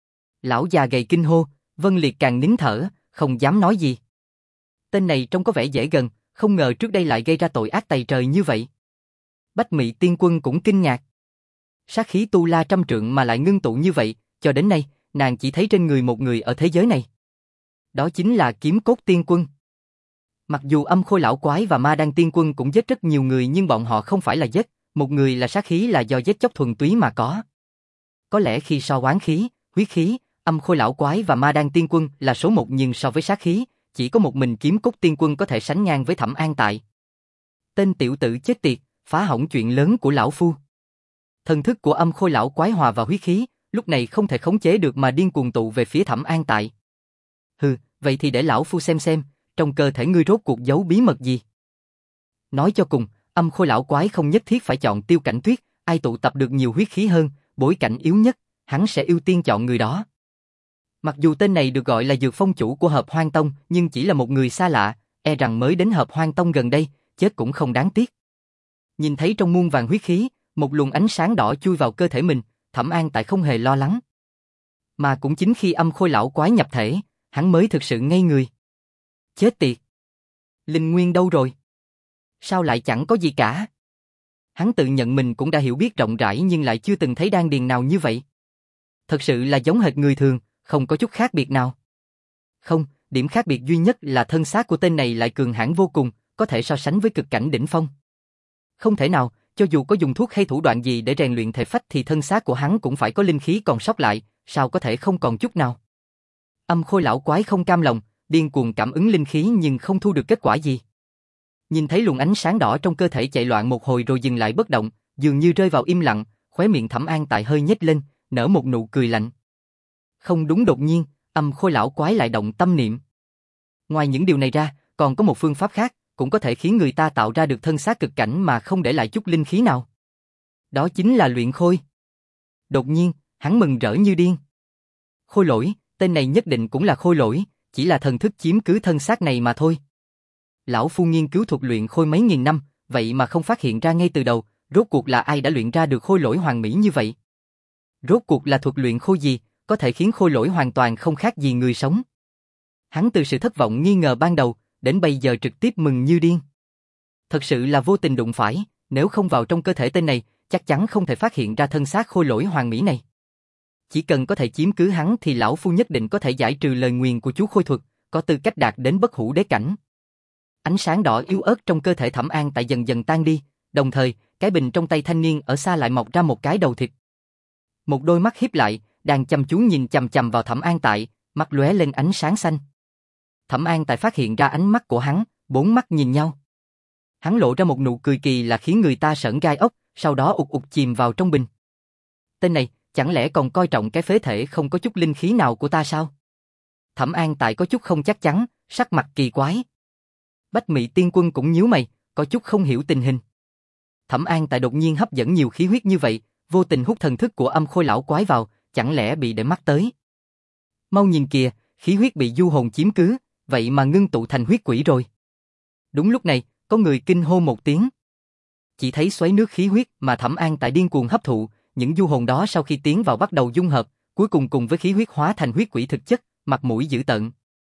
Lão già gầy kinh hô, Vân Liệt càng nín thở, không dám nói gì. Tên này trông có vẻ dễ gần, không ngờ trước đây lại gây ra tội ác tày trời như vậy. Bách Mị Tiên Quân cũng kinh ngạc. Sát khí tu la trăm trượng mà lại ngưng tụ như vậy, cho đến nay, nàng chỉ thấy trên người một người ở thế giới này. Đó chính là Kiếm Cốt Tiên Quân. Mặc dù Âm Khôi lão quái và Ma Đan Tiên Quân cũng giết rất nhiều người nhưng bọn họ không phải là giết, một người là sát khí là do giết chóc thuần túy mà có. Có lẽ khi so oán khí, huyết khí, Âm Khôi lão quái và Ma Đan Tiên Quân là số một, nhưng so với sát khí, chỉ có một mình Kiếm Cốt Tiên Quân có thể sánh ngang với Thẩm An Tại. Tên tiểu tử chết tiệt, phá hỏng chuyện lớn của lão phu. Thần thức của Âm Khôi lão quái hòa vào huyết khí, lúc này không thể khống chế được mà điên cuồng tụ về phía Thẩm An Tại. Hừ, vậy thì để lão phu xem xem, trong cơ thể ngươi rốt cuộc giấu bí mật gì. Nói cho cùng, Âm Khôi lão quái không nhất thiết phải chọn Tiêu Cảnh Tuyết, ai tụ tập được nhiều huyết khí hơn, bối cảnh yếu nhất, hắn sẽ ưu tiên chọn người đó. Mặc dù tên này được gọi là Dược Phong chủ của Hợp Hoang Tông, nhưng chỉ là một người xa lạ, e rằng mới đến Hợp Hoang Tông gần đây, chết cũng không đáng tiếc. Nhìn thấy trong muôn vàng huyết khí, một luồng ánh sáng đỏ chui vào cơ thể mình, Thẩm An Tại không hề lo lắng. Mà cũng chính khi Âm Khôi lão quái nhập thể, hắn mới thực sự ngây người. Chết tiệt! Linh Nguyên đâu rồi? Sao lại chẳng có gì cả? Hắn tự nhận mình cũng đã hiểu biết rộng rãi nhưng lại chưa từng thấy đan điền nào như vậy. Thật sự là giống hệt người thường, không có chút khác biệt nào. Không, điểm khác biệt duy nhất là thân xác của tên này lại cường hãn vô cùng, có thể so sánh với cực cảnh đỉnh phong. Không thể nào, cho dù có dùng thuốc hay thủ đoạn gì để rèn luyện thể phách thì thân xác của hắn cũng phải có linh khí còn sót lại, sao có thể không còn chút nào. Âm Khôi lão quái không cam lòng, điên cuồng cảm ứng linh khí nhưng không thu được kết quả gì. Nhìn thấy luồng ánh sáng đỏ trong cơ thể chạy loạn một hồi rồi dừng lại bất động, dường như rơi vào im lặng, khóe miệng Thẩm An Tại hơi nhếch lên, nở một nụ cười lạnh. Không đúng, đột nhiên, Âm Khôi lão quái lại động tâm niệm. Ngoài những điều này ra, còn có một phương pháp khác, cũng có thể khiến người ta tạo ra được thân xác cực cảnh mà không để lại chút linh khí nào. Đó chính là luyện khôi. Đột nhiên, hắn mừng rỡ như điên. Khôi lỗi, tên này nhất định cũng là khôi lỗi, chỉ là thần thức chiếm cứ thân xác này mà thôi. Lão phu nghiên cứu thuật luyện khôi mấy nghìn năm, vậy mà không phát hiện ra ngay từ đầu, rốt cuộc là ai đã luyện ra được khôi lỗi hoàn mỹ như vậy? Rốt cuộc là thuật luyện khôi gì, có thể khiến khôi lỗi hoàn toàn không khác gì người sống? Hắn từ sự thất vọng nghi ngờ ban đầu, đến bây giờ trực tiếp mừng như điên. Thật sự là vô tình đụng phải, nếu không vào trong cơ thể tên này, chắc chắn không thể phát hiện ra thân xác khôi lỗi hoàn mỹ này. Chỉ cần có thể chiếm cứ hắn thì lão phu nhất định có thể giải trừ lời nguyền của chú khôi thuật, có tư cách đạt đến bất hủ đế cảnh. Ánh sáng đỏ yếu ớt trong cơ thể Thẩm An Tại dần dần tan đi, đồng thời, cái bình trong tay thanh niên ở xa lại mọc ra một cái đầu thịt. Một đôi mắt híp lại, đang chăm chú nhìn chằm chằm vào Thẩm An Tại, mắt lóe lên ánh sáng xanh. Thẩm An Tại phát hiện ra ánh mắt của hắn, bốn mắt nhìn nhau. Hắn lộ ra một nụ cười kỳ lạ khiến người ta sởn gai ốc, sau đó ụt ụt chìm vào trong bình. Tên này, chẳng lẽ còn coi trọng cái phế thể không có chút linh khí nào của ta sao? Thẩm An Tại có chút không chắc chắn, sắc mặt kỳ quái. Bách Mị Tiên Quân cũng nhíu mày, có chút không hiểu tình hình. Thẩm An Tại đột nhiên hấp dẫn nhiều khí huyết như vậy, vô tình hút thần thức của âm khôi lão quái vào, chẳng lẽ bị để mắt tới? Mau nhìn kìa, khí huyết bị du hồn chiếm cứ, vậy mà ngưng tụ thành huyết quỷ rồi. Đúng lúc này, có người kinh hô một tiếng. Chỉ thấy xoáy nước khí huyết mà Thẩm An Tại điên cuồng hấp thụ, những du hồn đó sau khi tiến vào bắt đầu dung hợp, cuối cùng cùng với khí huyết hóa thành huyết quỷ thực chất, mặt mũi dữ tợn.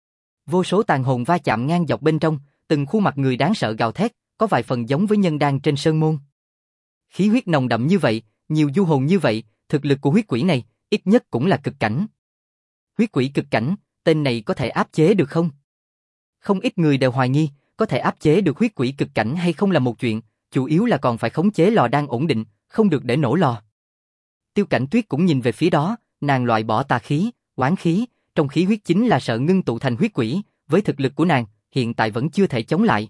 Vô số tàn hồn va chạm ngang dọc bên trong, từng khuôn mặt người đáng sợ gào thét, có vài phần giống với nhân đan trên sơn môn. Khí huyết nồng đậm như vậy, nhiều du hồn như vậy, thực lực của huyết quỷ này, ít nhất cũng là cực cảnh. Huyết quỷ cực cảnh, tên này có thể áp chế được không? Không ít người đều hoài nghi, có thể áp chế được huyết quỷ cực cảnh hay không là một chuyện, chủ yếu là còn phải khống chế lò đan ổn định, không được để nổ lò. Tiêu Cảnh Tuyết cũng nhìn về phía đó, nàng loại bỏ tà khí, oán khí, trong khí huyết chính là sợ ngưng tụ thành huyết quỷ, với thực lực của nàng, hiện tại vẫn chưa thể chống lại.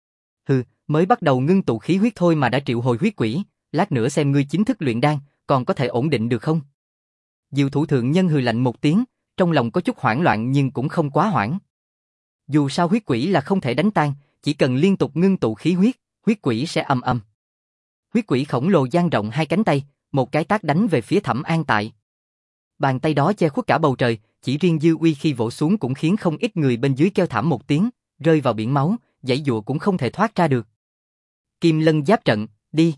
Hừ, mới bắt đầu ngưng tụ khí huyết thôi mà đã triệu hồi huyết quỷ, lát nữa xem ngươi chính thức luyện đan, còn có thể ổn định được không? Diệu Thủ Thượng Nhân hừ lạnh một tiếng, trong lòng có chút hoảng loạn nhưng cũng không quá hoảng. Dù sao huyết quỷ là không thể đánh tan, chỉ cần liên tục ngưng tụ khí huyết, huyết quỷ sẽ âm âm. Huyết quỷ khổng lồ dang rộng hai cánh tay, một cái tát đánh về phía Thẩm An Tại. Bàn tay đó che khuất cả bầu trời, chỉ riêng dư uy khi vỗ xuống cũng khiến không ít người bên dưới kêu thảm một tiếng, rơi vào biển máu, giãy giụa cũng không thể thoát ra được. Kim Lân Giáp Trận, đi.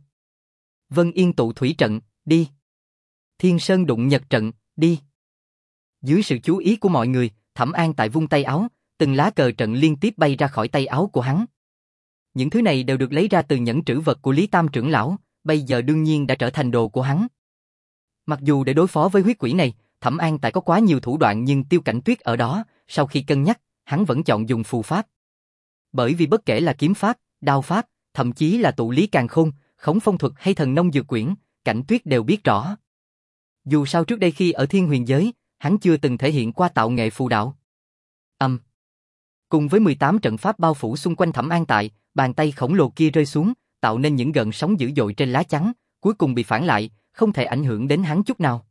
Vân Yên Tụ Thủy Trận, đi. Thiên Sơn Đụng Nhật Trận, đi. Dưới sự chú ý của mọi người, Thẩm An Tại vung tay áo, từng lá cờ trận liên tiếp bay ra khỏi tay áo của hắn. Những thứ này đều được lấy ra từ nhẫn trữ vật của Lý Tam trưởng lão, bây giờ đương nhiên đã trở thành đồ của hắn. Mặc dù để đối phó với huyết quỷ này, Thẩm An Tại có quá nhiều thủ đoạn nhưng Tiêu Cảnh Tuyết ở đó, sau khi cân nhắc, hắn vẫn chọn dùng phù pháp. Bởi vì bất kể là kiếm pháp, đao pháp, thậm chí là tụ lý càn khôn, khống phong thuật hay thần nông dược quyển, Cảnh Tuyết đều biết rõ. Dù sao trước đây khi ở Thiên Huyền giới, hắn chưa từng thể hiện qua tạo nghệ phù đạo. Âm. Um. Cùng với mười tám trận pháp bao phủ xung quanh Thẩm An Tại, bàn tay khổng lồ kia rơi xuống, tạo nên những gợn sóng dữ dội trên lá chắn, cuối cùng bị phản lại, không thể ảnh hưởng đến hắn chút nào.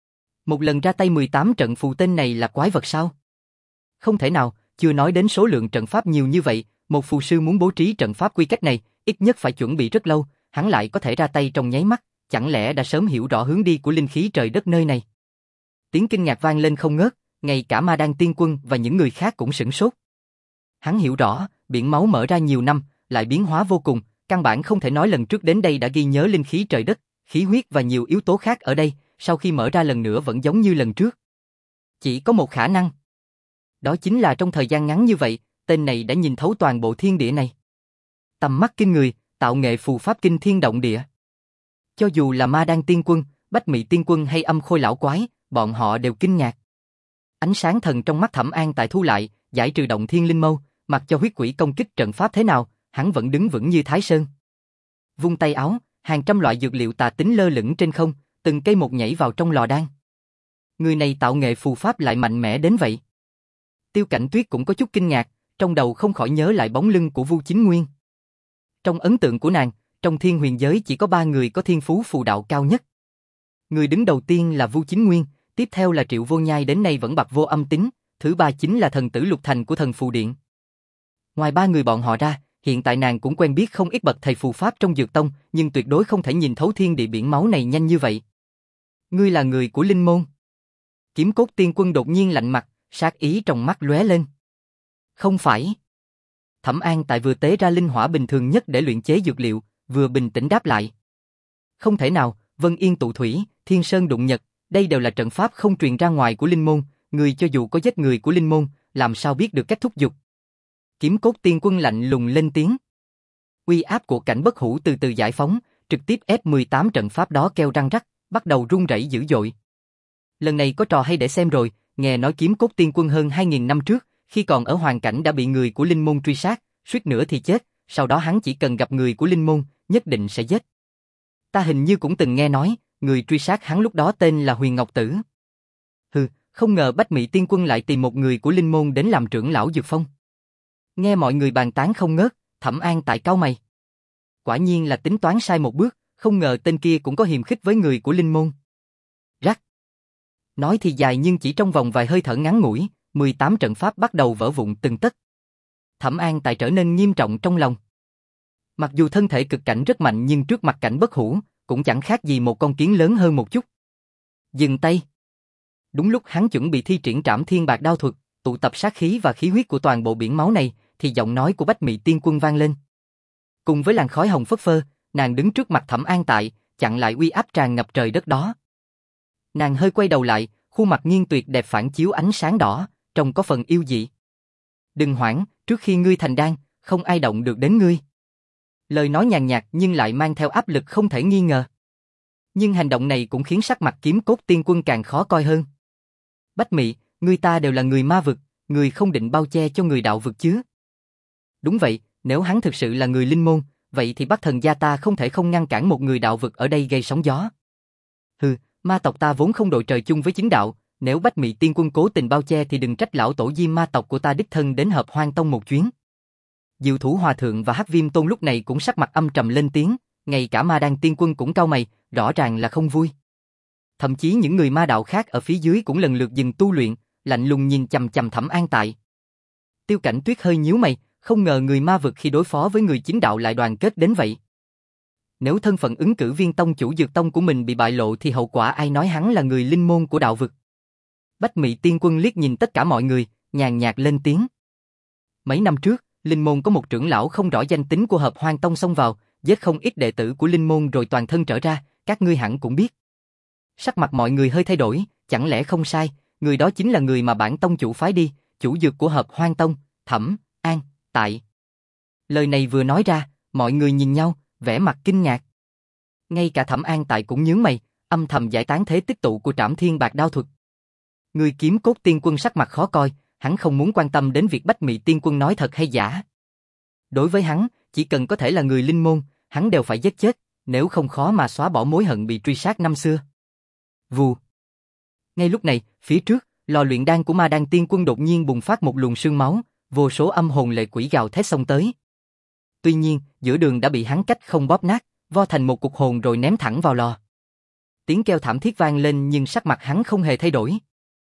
Một lần ra tay mười tám trận phù tên này là quái vật sao? Không thể nào, chưa nói đến số lượng trận pháp nhiều như vậy, một phù sư muốn bố trí trận pháp quy cách này, ít nhất phải chuẩn bị rất lâu, hắn lại có thể ra tay trong nháy mắt, chẳng lẽ đã sớm hiểu rõ hướng đi của linh khí trời đất nơi này? Tiếng kinh ngạc vang lên không ngớt, ngay cả Ma Đan Tiên Quân và những người khác cũng sửng sốt. Hắn hiểu rõ, biển máu mở ra nhiều năm, lại biến hóa vô cùng, căn bản không thể nói lần trước đến đây đã ghi nhớ linh khí trời đất, khí huyết và nhiều yếu tố khác ở đây, sau khi mở ra lần nữa vẫn giống như lần trước. Chỉ có một khả năng. Đó chính là trong thời gian ngắn như vậy, tên này đã nhìn thấu toàn bộ thiên địa này. Tầm mắt kinh người, tạo nghệ phù pháp kinh thiên động địa. Cho dù là Ma Đan Tiên Quân, Bách Mị Tiên Quân hay Âm Khôi lão quái, bọn họ đều kinh ngạc. Ánh sáng thần trong mắt Thẩm An Tại thu lại, giải trừ động thiên linh mâu, mặc cho huyết quỷ công kích trận pháp thế nào, hắn vẫn đứng vững như Thái Sơn. Vung tay áo, hàng trăm loại dược liệu tà tính lơ lửng trên không, từng cây một nhảy vào trong lò đan. Người này tạo nghệ phù pháp lại mạnh mẽ đến vậy. Tiêu Cảnh Tuyết cũng có chút kinh ngạc, trong đầu không khỏi nhớ lại bóng lưng của Vu Chính Nguyên. Trong ấn tượng của nàng, trong thiên huyền giới chỉ có ba người có thiên phú phù đạo cao nhất. Người đứng đầu tiên là Vu Chính Nguyên, tiếp theo là Triệu Vô Nhai đến nay vẫn bạc vô âm tính, thứ ba chính là thần tử Lục Thành của Thần Phù Điện. Ngoài ba người bọn họ ra, hiện tại nàng cũng quen biết không ít bậc thầy phù pháp trong dược tông, nhưng tuyệt đối không thể nhìn thấu thiên địa biển máu này nhanh như vậy. Ngươi là người của linh môn? Kiếm Cốt Tiên Quân đột nhiên lạnh mặt, sát ý trong mắt lóe lên. Không phải. Thẩm An Tại vừa tế ra linh hỏa bình thường nhất để luyện chế dược liệu, vừa bình tĩnh đáp lại. Không thể nào, Vân Yên tụ thủy, Thiên Sơn đụng nhật, đây đều là trận pháp không truyền ra ngoài của linh môn, người cho dù có giết người của linh môn, làm sao biết được cách thúc giục. Kiếm Cốt Tiên Quân lạnh lùng lên tiếng. Uy áp của cảnh bất hủ từ từ giải phóng, trực tiếp ép mười tám trận pháp đó kêu răng rắc, bắt đầu rung rẩy dữ dội. Lần này có trò hay để xem rồi, nghe nói Kiếm Cốt Tiên Quân hơn hai nghìn năm trước, khi còn ở hoàn cảnh đã bị người của linh môn truy sát, suýt nữa thì chết, sau đó hắn chỉ cần gặp người của linh môn, nhất định sẽ giết. Ta hình như cũng từng nghe nói, người truy sát hắn lúc đó tên là Huyền Ngọc Tử. Hừ, không ngờ Bách Mị Tiên Quân lại tìm một người của linh môn đến làm trưởng lão dược phong. Nghe mọi người bàn tán không ngớt, Thẩm An Tại cau mày. Quả nhiên là tính toán sai một bước, không ngờ tên kia cũng có hiềm khích với người của linh môn. Rắc. Nói thì dài nhưng chỉ trong vòng vài hơi thở ngắn ngủi, mười tám trận pháp bắt đầu vỡ vụn từng tấc. Thẩm An Tại trở nên nghiêm trọng trong lòng. Mặc dù thân thể cực cảnh rất mạnh nhưng trước mặt cảnh bất hủ, cũng chẳng khác gì một con kiến lớn hơn một chút. Dừng tay. Đúng lúc hắn chuẩn bị thi triển Trảm Thiên Bạc Đao thuật, tụ tập sát khí và khí huyết của toàn bộ biển máu này, thì giọng nói của Bách Mị Tiên Quân vang lên. Cùng với làn khói hồng phất phơ, nàng đứng trước mặt Thẩm An Tại, chặn lại uy áp tràn ngập trời đất đó. Nàng hơi quay đầu lại, khuôn mặt nghiêng tuyệt đẹp phản chiếu ánh sáng đỏ, trông có phần yêu dị. Đừng hoảng, trước khi ngươi thành đan, không ai động được đến ngươi. Lời nói nhàn nhạt nhưng lại mang theo áp lực không thể nghi ngờ. Nhưng hành động này cũng khiến sắc mặt Kiếm Cốt Tiên Quân càng khó coi hơn. Bách Mị, ngươi ta đều là người ma vực, người không định bao che cho người đạo vực chứ? Đúng vậy, nếu hắn thực sự là người linh môn, vậy thì Bắc Thần gia ta không thể không ngăn cản một người đạo vực ở đây gây sóng gió. Hừ, ma tộc ta vốn không đội trời chung với chính đạo, nếu Bách Mị Tiên Quân cố tình bao che thì đừng trách lão tổ Diêm ma tộc của ta đích thân đến Hợp Hoan Tông một chuyến. Diệu Thủ Hòa Thượng và Hắc Viêm Tôn lúc này cũng sắc mặt âm trầm lên tiếng, ngay cả Ma Đan Tiên Quân cũng cau mày, rõ ràng là không vui. Thậm chí những người ma đạo khác ở phía dưới cũng lần lượt dừng tu luyện, lạnh lùng nhìn chằm chằm Thẩm An Tại. Tiêu Cảnh Tuyết hơi nhíu mày, không ngờ người ma vực khi đối phó với người chính đạo lại đoàn kết đến vậy. Nếu thân phận ứng cử viên tông chủ dược tông của mình bị bại lộ thì hậu quả ai nói hắn là người linh môn của đạo vực. Bách Mị Tiên Quân liếc nhìn tất cả mọi người, nhàn nhạt lên tiếng. Mấy năm trước, linh môn có một trưởng lão không rõ danh tính của Hợp Hoan Tông xông vào, giết không ít đệ tử của linh môn rồi toàn thân trở ra, các ngươi hẳn cũng biết. Sắc mặt mọi người hơi thay đổi, chẳng lẽ không sai, người đó chính là người mà bản tông chủ phái đi, chủ dược của Hợp Hoan Tông, Thẩm An Tại. Lời này vừa nói ra, mọi người nhìn nhau, vẻ mặt kinh ngạc. Ngay cả Thẩm An Tại cũng nhướng mày, âm thầm giải tán thế tích tụ của Trảm Thiên Bạc Đao thuật. Người Kiếm Cốt Tiên Quân sắc mặt khó coi, hắn không muốn quan tâm đến việc Bách Mị Tiên Quân nói thật hay giả. Đối với hắn, chỉ cần có thể là người linh môn, hắn đều phải giết chết, nếu không khó mà xóa bỏ mối hận bị truy sát năm xưa. Vù. Ngay lúc này, phía trước, lò luyện đan của Ma Đan Tiên Quân đột nhiên bùng phát một luồng sương máu, vô số âm hồn lệ quỷ gào thét xông tới. Tuy nhiên, giữa đường đã bị hắn cách không bóp nát, vo thành một cục hồn rồi ném thẳng vào lò. Tiếng kêu thảm thiết vang lên nhưng sắc mặt hắn không hề thay đổi.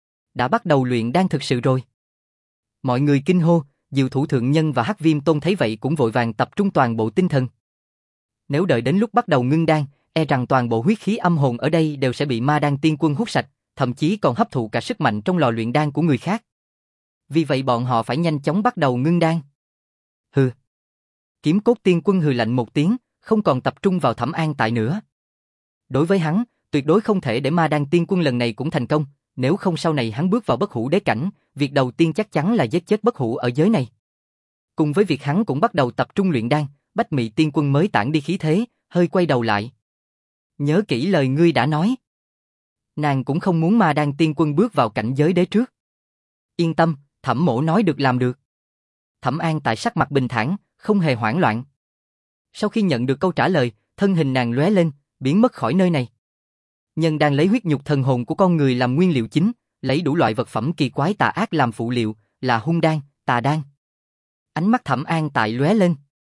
Đã bắt đầu luyện đan thực sự rồi. Mọi người kinh hô, Diệu Thủ Thượng Nhân và Hắc Viêm Tôn thấy vậy cũng vội vàng tập trung toàn bộ tinh thần. Nếu đợi đến lúc bắt đầu ngưng đan, e rằng toàn bộ huyết khí âm hồn ở đây đều sẽ bị Ma Đan Tiên Quân hút sạch, thậm chí còn hấp thụ cả sức mạnh trong lò luyện đan của người khác. Vì vậy bọn họ phải nhanh chóng bắt đầu ngưng đan. Hừ. Kiếm Cốt Tiên Quân hừ lạnh một tiếng, không còn tập trung vào Thẩm An Tại nữa. Đối với hắn, tuyệt đối không thể để Ma Đan Tiên Quân lần này cũng thành công, nếu không sau này hắn bước vào bất hủ đế cảnh, việc đầu tiên chắc chắn là giết chết bất hủ ở giới này. Cùng với việc hắn cũng bắt đầu tập trung luyện đan, Bách Mị Tiên Quân mới tản đi khí thế, hơi quay đầu lại. Nhớ kỹ lời ngươi đã nói. Nàng cũng không muốn Ma Đan Tiên Quân bước vào cảnh giới đế trước. Yên tâm, Thẩm mỗ nói được làm được. Thẩm An Tại sắc mặt bình thản, không hề hoảng loạn. Sau khi nhận được câu trả lời, thân hình nàng lóe lên, biến mất khỏi nơi này. Nhân đang lấy huyết nhục thần hồn của con người làm nguyên liệu chính, lấy đủ loại vật phẩm kỳ quái tà ác làm phụ liệu, là hung đan, tà đan. Ánh mắt Thẩm An Tại lóe lên.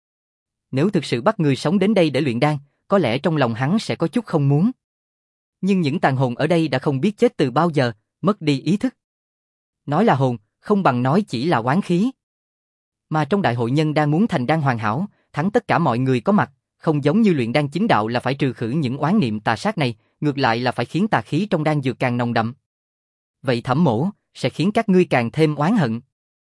Nếu thực sự bắt người sống đến đây để luyện đan, có lẽ trong lòng hắn sẽ có chút không muốn. Nhưng những tàn hồn ở đây đã không biết chết từ bao giờ, mất đi ý thức. Nói là hồn, không bằng nói chỉ là oán khí. Mà trong đại hội nhân đan muốn thành đan hoàn hảo, thắng tất cả mọi người có mặt, không giống như luyện đan chính đạo là phải trừ khử những oán niệm tà sát này, ngược lại là phải khiến tà khí trong đan dược càng nồng đậm. Vậy Thẩm Mỗ sẽ khiến các ngươi càng thêm oán hận.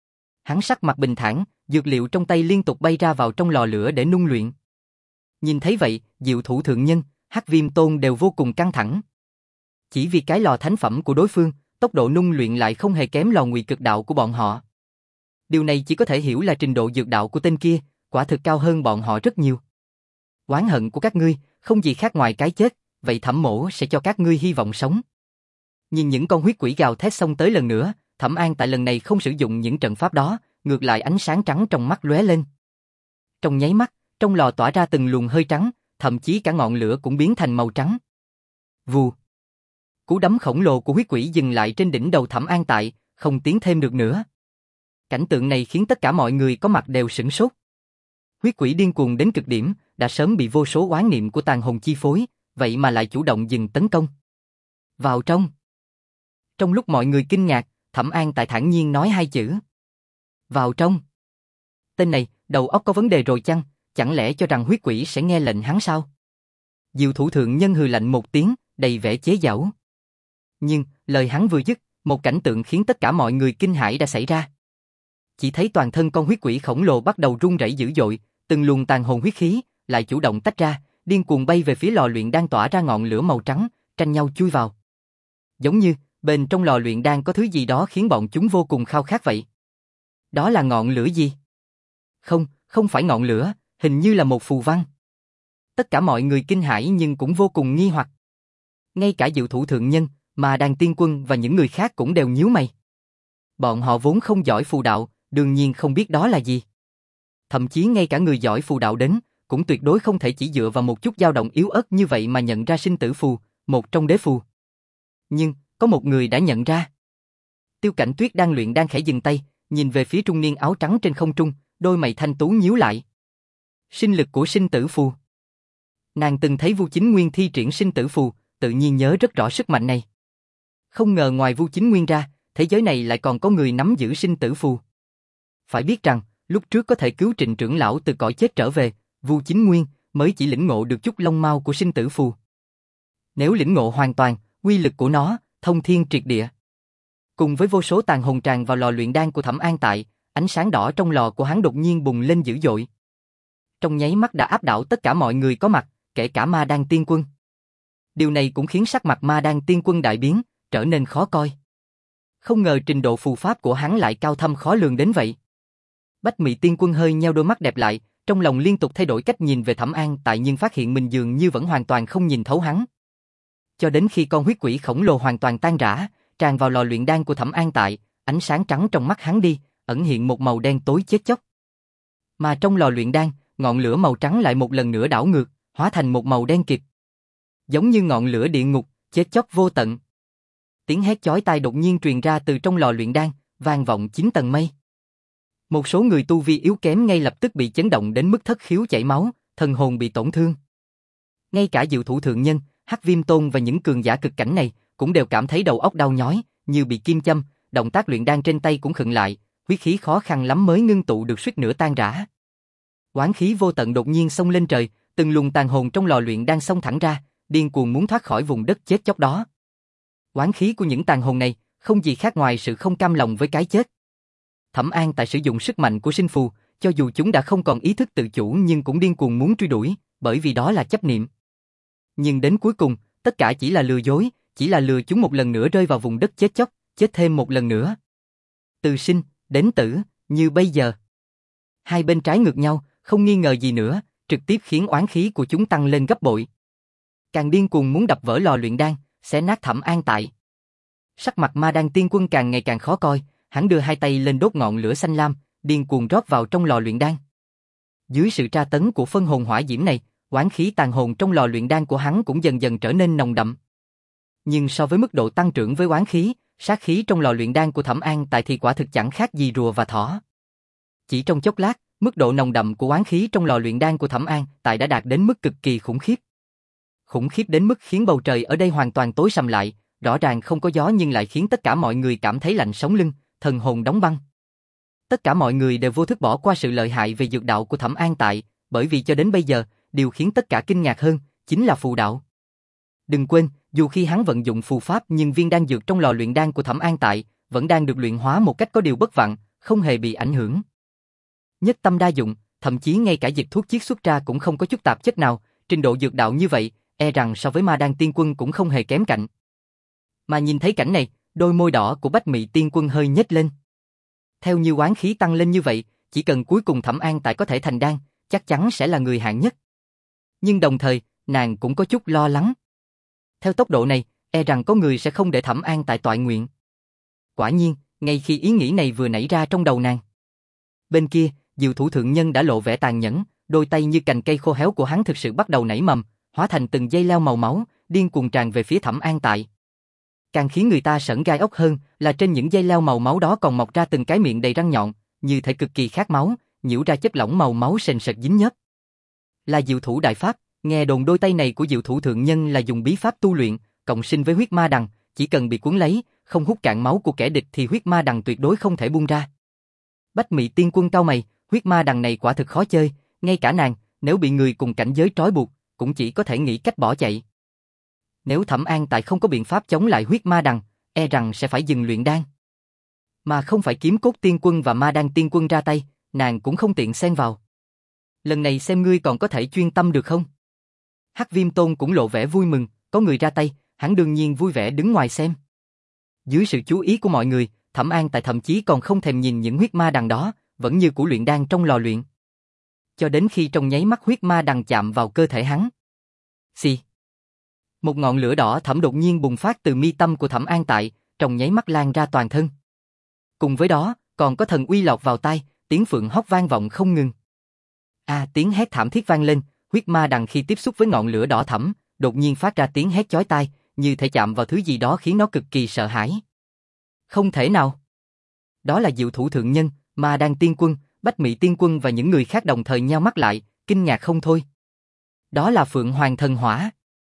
Hắn sắc mặt bình thản, dược liệu trong tay liên tục bay ra vào trong lò lửa để nung luyện. Nhìn thấy vậy, Diệu Thủ thượng nhân, Hắc Viêm Tôn đều vô cùng căng thẳng. Chỉ vì cái lò thánh phẩm của đối phương, tốc độ nung luyện lại không hề kém lò ngụy cực đạo của bọn họ. Điều này chỉ có thể hiểu là trình độ dược đạo của tên kia, quả thực cao hơn bọn họ rất nhiều. Oán hận của các ngươi, không gì khác ngoài cái chết, vậy Thẩm Mỗ sẽ cho các ngươi hy vọng sống. Nhìn những con huyết quỷ gào thét xông tới lần nữa, Thẩm An tại lần này không sử dụng những trận pháp đó, ngược lại ánh sáng trắng trong mắt lóe lên. Trong nháy mắt, trong lò tỏa ra từng luồng hơi trắng, thậm chí cả ngọn lửa cũng biến thành màu trắng. Vù. Cú đấm khổng lồ của huyết quỷ dừng lại trên đỉnh đầu Thẩm An tại, không tiến thêm được nữa. Cảnh tượng này khiến tất cả mọi người có mặt đều sửng sốt. Huyết quỷ điên cuồng đến cực điểm, đã sớm bị vô số oán niệm của tàn hồn chi phối, vậy mà lại chủ động dừng tấn công. Vào trong. Trong lúc mọi người kinh ngạc, Thẩm An tại thản nhiên nói hai chữ. Vào trong. Tên này, đầu óc có vấn đề rồi chăng, chẳng lẽ cho rằng huyết quỷ sẽ nghe lệnh hắn sao? Diệu Thủ thượng nhân hừ lạnh một tiếng, đầy vẻ chế giễu. Nhưng, lời hắn vừa dứt, một cảnh tượng khiến tất cả mọi người kinh hãi đã xảy ra. Chỉ thấy toàn thân con huyết quỷ khổng lồ bắt đầu run rẩy dữ dội, từng luồng tàn hồn huyết khí lại chủ động tách ra, điên cuồng bay về phía lò luyện đan tỏa ra ngọn lửa màu trắng, tranh nhau chui vào. Giống như bên trong lò luyện đan có thứ gì đó khiến bọn chúng vô cùng khao khát vậy. Đó là ngọn lửa gì? Không, không phải ngọn lửa, hình như là một phù văn. Tất cả mọi người kinh hãi nhưng cũng vô cùng nghi hoặc. Ngay cả Diệu Thủ thượng nhân, mà Đàn Tiên Quân và những người khác cũng đều nhíu mày. Bọn họ vốn không giỏi phù đạo, đương nhiên không biết đó là gì. Thậm chí ngay cả người giỏi phù đạo đến, cũng tuyệt đối không thể chỉ dựa vào một chút dao động yếu ớt như vậy mà nhận ra sinh tử phù, một trong đế phù. Nhưng, có một người đã nhận ra. Tiêu Cảnh Tuyết đang luyện đang khẽ dừng tay, nhìn về phía trung niên áo trắng trên không trung, đôi mày thanh tú nhíu lại. Sinh lực của sinh tử phù. Nàng từng thấy Vu Chính Nguyên thi triển sinh tử phù, tự nhiên nhớ rất rõ sức mạnh này. Không ngờ ngoài Vu Chính Nguyên ra, thế giới này lại còn có người nắm giữ sinh tử phù. Phải biết rằng, lúc trước có thể cứu Trịnh trưởng lão từ cõi chết trở về, Vu Chính Nguyên mới chỉ lĩnh ngộ được chút lông mau của sinh tử phù. Nếu lĩnh ngộ hoàn toàn, uy lực của nó thông thiên triệt địa. Cùng với vô số tàn hồn tràn vào lò luyện đan của Thẩm An tại, ánh sáng đỏ trong lò của hắn đột nhiên bùng lên dữ dội. Trong nháy mắt đã áp đảo tất cả mọi người có mặt, kể cả Ma Đan Tiên Quân. Điều này cũng khiến sắc mặt Ma Đan Tiên Quân đại biến, trở nên khó coi. Không ngờ trình độ phù pháp của hắn lại cao thâm khó lường đến vậy. Bách Mị Tiên Quân hơi nheo đôi mắt đẹp lại, trong lòng liên tục thay đổi cách nhìn về Thẩm An tại nhưng phát hiện mình dường như vẫn hoàn toàn không nhìn thấu hắn. Cho đến khi con huyết quỷ khổng lồ hoàn toàn tan rã, tràn vào lò luyện đan của Thẩm An tại, ánh sáng trắng trong mắt hắn đi, ẩn hiện một màu đen tối chết chóc. Mà trong lò luyện đan, ngọn lửa màu trắng lại một lần nữa đảo ngược, hóa thành một màu đen kịt. Giống như ngọn lửa địa ngục, chết chóc vô tận. Tiếng hét chói tai đột nhiên truyền ra từ trong lò luyện đan, vang vọng chín tầng mây. Một số người tu vi yếu kém ngay lập tức bị chấn động đến mức thất khiếu chảy máu, thần hồn bị tổn thương. Ngay cả Diệu Thủ thượng nhân, Hắc Viêm Tôn và những cường giả cực cảnh này cũng đều cảm thấy đầu óc đau nhói, như bị kim châm, động tác luyện đan trên tay cũng khựng lại, huyết khí khó khăn lắm mới ngưng tụ được suýt nữa tan rã. Oán khí vô tận đột nhiên xông lên trời, từng luồng tàn hồn trong lò luyện đan xông thẳng ra, điên cuồng muốn thoát khỏi vùng đất chết chóc đó. Oán khí của những tàn hồn này không gì khác ngoài sự không cam lòng với cái chết. Thẩm An tại sử dụng sức mạnh của sinh phù, cho dù chúng đã không còn ý thức tự chủ nhưng cũng điên cuồng muốn truy đuổi, bởi vì đó là chấp niệm. Nhưng đến cuối cùng, tất cả chỉ là lừa dối, chỉ là lừa chúng một lần nữa rơi vào vùng đất chết chóc, chết thêm một lần nữa. Từ sinh đến tử, như bây giờ. Hai bên trái ngược nhau, không nghi ngờ gì nữa, trực tiếp khiến oán khí của chúng tăng lên gấp bội. Càng điên cuồng muốn đập vỡ lò luyện đan, xé nát Thẩm An tại. Sắc mặt Ma Đan Tiên Quân càng ngày càng khó coi, hắn đưa hai tay lên đốt ngọn lửa xanh lam, điên cuồng rót vào trong lò luyện đan. Dưới sự tra tấn của phân hồn hỏa diễm này, oán khí tàn hồn trong lò luyện đan của hắn cũng dần dần trở nên nồng đậm. Nhưng so với mức độ tăng trưởng với oán khí, sát khí trong lò luyện đan của Thẩm An tại thì quả thực chẳng khác gì rùa và thỏ. Chỉ trong chốc lát, mức độ nồng đậm của oán khí trong lò luyện đan của Thẩm An tại đã đạt đến mức cực kỳ khủng khiếp. Khủng khiếp đến mức khiến bầu trời ở đây hoàn toàn tối sầm lại, rõ ràng không có gió nhưng lại khiến tất cả mọi người cảm thấy lạnh sống lưng, thần hồn đóng băng. Tất cả mọi người đều vô thức bỏ qua sự lợi hại về dược đạo của Thẩm An Tại, bởi vì cho đến bây giờ, điều khiến tất cả kinh ngạc hơn, chính là phù đạo. Đừng quên, dù khi hắn vận dụng phù pháp nhưng viên đan dược trong lò luyện đan của Thẩm An Tại vẫn đang được luyện hóa một cách có điều bất vặn, không hề bị ảnh hưởng. Nhất tâm đa dụng, thậm chí ngay cả dịch thuốc chiết xuất ra cũng không có chút tạp chất nào, trình độ dược đạo như vậy, e rằng so với Ma Đan Tiên Quân cũng không hề kém cạnh. Mà nhìn thấy cảnh này, đôi môi đỏ của Bách Mị Tiên Quân hơi nhếch lên. Theo như oán khí tăng lên như vậy, chỉ cần cuối cùng Thẩm An Tại có thể thành đan, chắc chắn sẽ là người hạng nhất. Nhưng đồng thời, nàng cũng có chút lo lắng. Theo tốc độ này, e rằng có người sẽ không để Thẩm An Tại toại nguyện. Quả nhiên, ngay khi ý nghĩ này vừa nảy ra trong đầu nàng. Bên kia, Diệu Thủ Thượng Nhân đã lộ vẻ tàn nhẫn, đôi tay như cành cây khô héo của hắn thực sự bắt đầu nảy mầm, hóa thành từng dây leo màu máu, điên cuồng tràn về phía Thẩm An Tại. Càng khiến người ta sởn gai ốc hơn là trên những dây leo màu máu đó còn mọc ra từng cái miệng đầy răng nhọn, như thể cực kỳ khát máu, nhiễu ra chất lỏng màu máu sền sệt dính nhớp. Là Diệu Thủ Đại Pháp, nghe đồn đôi tay này của Diệu Thủ Thượng Nhân là dùng bí pháp tu luyện, cộng sinh với huyết ma đằng, chỉ cần bị cuốn lấy, không hút cạn máu của kẻ địch thì huyết ma đằng tuyệt đối không thể buông ra. Bách Mị Tiên Quân cau mày, huyết ma đằng này quả thực khó chơi, ngay cả nàng, nếu bị người cùng cảnh giới trói buộc, cũng chỉ có thể nghĩ cách bỏ chạy. Nếu Thẩm An Tại không có biện pháp chống lại huyết ma đằng, e rằng sẽ phải dừng luyện đan. Mà không phải Kiếm Cốt Tiên Quân và Ma Đan Tiên Quân ra tay, nàng cũng không tiện xen vào. Lần này xem ngươi còn có thể chuyên tâm được không? Hắc Viêm Tôn cũng lộ vẻ vui mừng, có người ra tay, hắn đương nhiên vui vẻ đứng ngoài xem. Dưới sự chú ý của mọi người, Thẩm An Tại thậm chí còn không thèm nhìn những huyết ma đằng đó, vẫn như cũ luyện đan trong lò luyện. Cho đến khi trong nháy mắt huyết ma đằng chạm vào cơ thể hắn. Xì. Một ngọn lửa đỏ thẫm đột nhiên bùng phát từ mi tâm của Thẩm An Tại, trong nháy mắt lan ra toàn thân. Cùng với đó, còn có thần uy lọt vào tai, tiếng phượng hót vang vọng không ngừng. A, à, tiếng hét thảm thiết vang lên, huyết ma đằng khi tiếp xúc với ngọn lửa đỏ thẫm, đột nhiên phát ra tiếng hét chói tai, như thể chạm vào thứ gì đó khiến nó cực kỳ sợ hãi. Không thể nào. Đó là Diệu Thủ Thượng Nhân, Ma Đan Tiên Quân, Bách Mị Tiên Quân và những người khác đồng thời nheo mắt lại, kinh ngạc không thôi. Đó là Phượng Hoàng Thần Hỏa.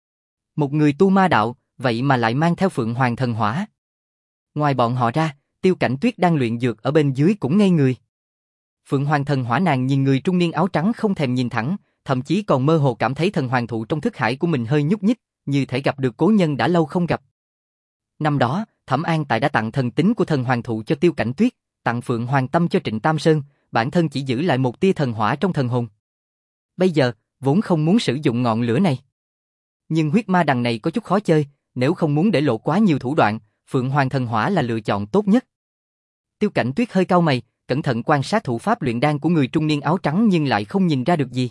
Một người tu ma đạo, vậy mà lại mang theo Phượng Hoàng Thần Hỏa. Ngoài bọn họ ra, Tiêu Cảnh Tuyết đang luyện dược ở bên dưới cũng ngây người. Phượng Hoàng Thần Hỏa nàng nhìn người trung niên áo trắng không thèm nhìn thẳng, thậm chí còn mơ hồ cảm thấy thần hoàng thụ trong thức hải của mình hơi nhúc nhích, như thể gặp được cố nhân đã lâu không gặp. Năm đó, Thẩm An Tại đã tặng thần tính của thần hoàng thụ cho Tiêu Cảnh Tuyết, tặng Phượng Hoàng Tâm cho Trịnh Tam Sơn, bản thân chỉ giữ lại một tia thần hỏa trong thần hồn. Bây giờ, vốn không muốn sử dụng ngọn lửa này. Nhưng huyết ma đằng này có chút khó chơi, nếu không muốn để lộ quá nhiều thủ đoạn, Phượng Hoàng Thần Hỏa là lựa chọn tốt nhất. Tiêu Cảnh Tuyết hơi cau mày, cẩn thận quan sát thủ pháp luyện đan của người trung niên áo trắng nhưng lại không nhìn ra được gì.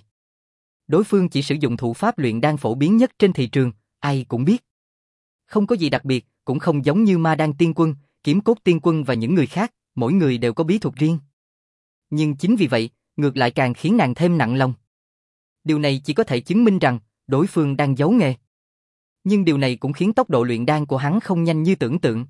Đối phương chỉ sử dụng thủ pháp luyện đan phổ biến nhất trên thị trường, ai cũng biết. Không có gì đặc biệt, cũng không giống như Ma Đan Tiên Quân, Kiếm Cốt Tiên Quân và những người khác, mỗi người đều có bí thuật riêng. Nhưng chính vì vậy, ngược lại càng khiến nàng thêm nặng lòng. Điều này chỉ có thể chứng minh rằng, đối phương đang giấu nghề. Nhưng điều này cũng khiến tốc độ luyện đan của hắn không nhanh như tưởng tượng,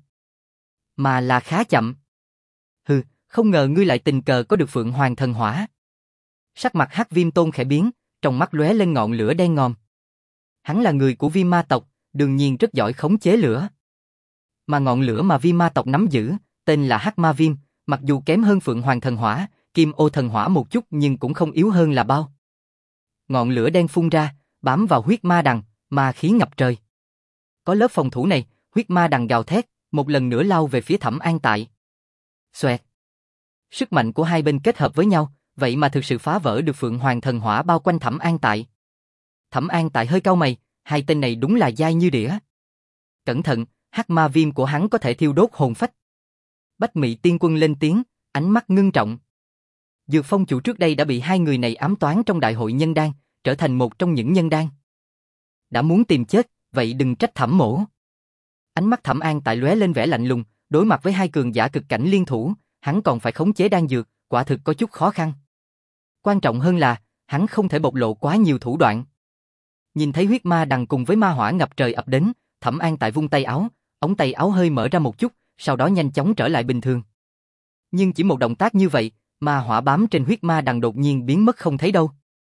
mà là khá chậm. Hừ, không ngờ ngươi lại tình cờ có được Phượng Hoàng Thần Hỏa. Sắc mặt Hắc Viêm Tôn khẽ biến, trong mắt lóe lên ngọn lửa đen ngòm. Hắn là người của Viêm Ma tộc, đương nhiên rất giỏi khống chế lửa. Mà ngọn lửa mà Viêm Ma tộc nắm giữ, tên là Hắc Ma Viêm, mặc dù kém hơn Phượng Hoàng Thần Hỏa, Kim Ô Thần Hỏa một chút nhưng cũng không yếu hơn là bao. Ngọn lửa đen phun ra, bám vào huyết ma đằng, ma khí ngập trời. Có lớp phòng thủ này, huyết ma đằng gào thét, một lần nữa lao về phía Thẩm An Tại. Xoẹt. Sức mạnh của hai bên kết hợp với nhau, vậy mà thực sự phá vỡ được Phượng Hoàng Thần Hỏa bao quanh Thẩm An Tại. Thẩm An Tại hơi cau mày, hai tên này đúng là dai như đĩa. Cẩn thận, hắc ma viêm của hắn có thể thiêu đốt hồn phách. Bách Mị Tiên Quân lên tiếng, ánh mắt ngưng trọng. Dược Phong chủ trước đây đã bị hai người này ám toán trong đại hội nhân đan, trở thành một trong những nhân đan. Đã muốn tìm chết, vậy đừng trách Thẩm mỗ. Ánh mắt Thẩm An Tại lóe lên vẻ lạnh lùng, đối mặt với hai cường giả cực cảnh liên thủ, hắn còn phải khống chế đan dược, quả thực có chút khó khăn. Quan trọng hơn là, hắn không thể bộc lộ quá nhiều thủ đoạn. Nhìn thấy huyết ma đằng cùng với ma hỏa ngập trời ập đến, Thẩm An Tại vung tay áo, ống tay áo hơi mở ra một chút, sau đó nhanh chóng trở lại bình thường. Nhưng chỉ một động tác như vậy, ma hỏa bám trên huyết ma đằng đột nhiên biến mất không thấy đâu.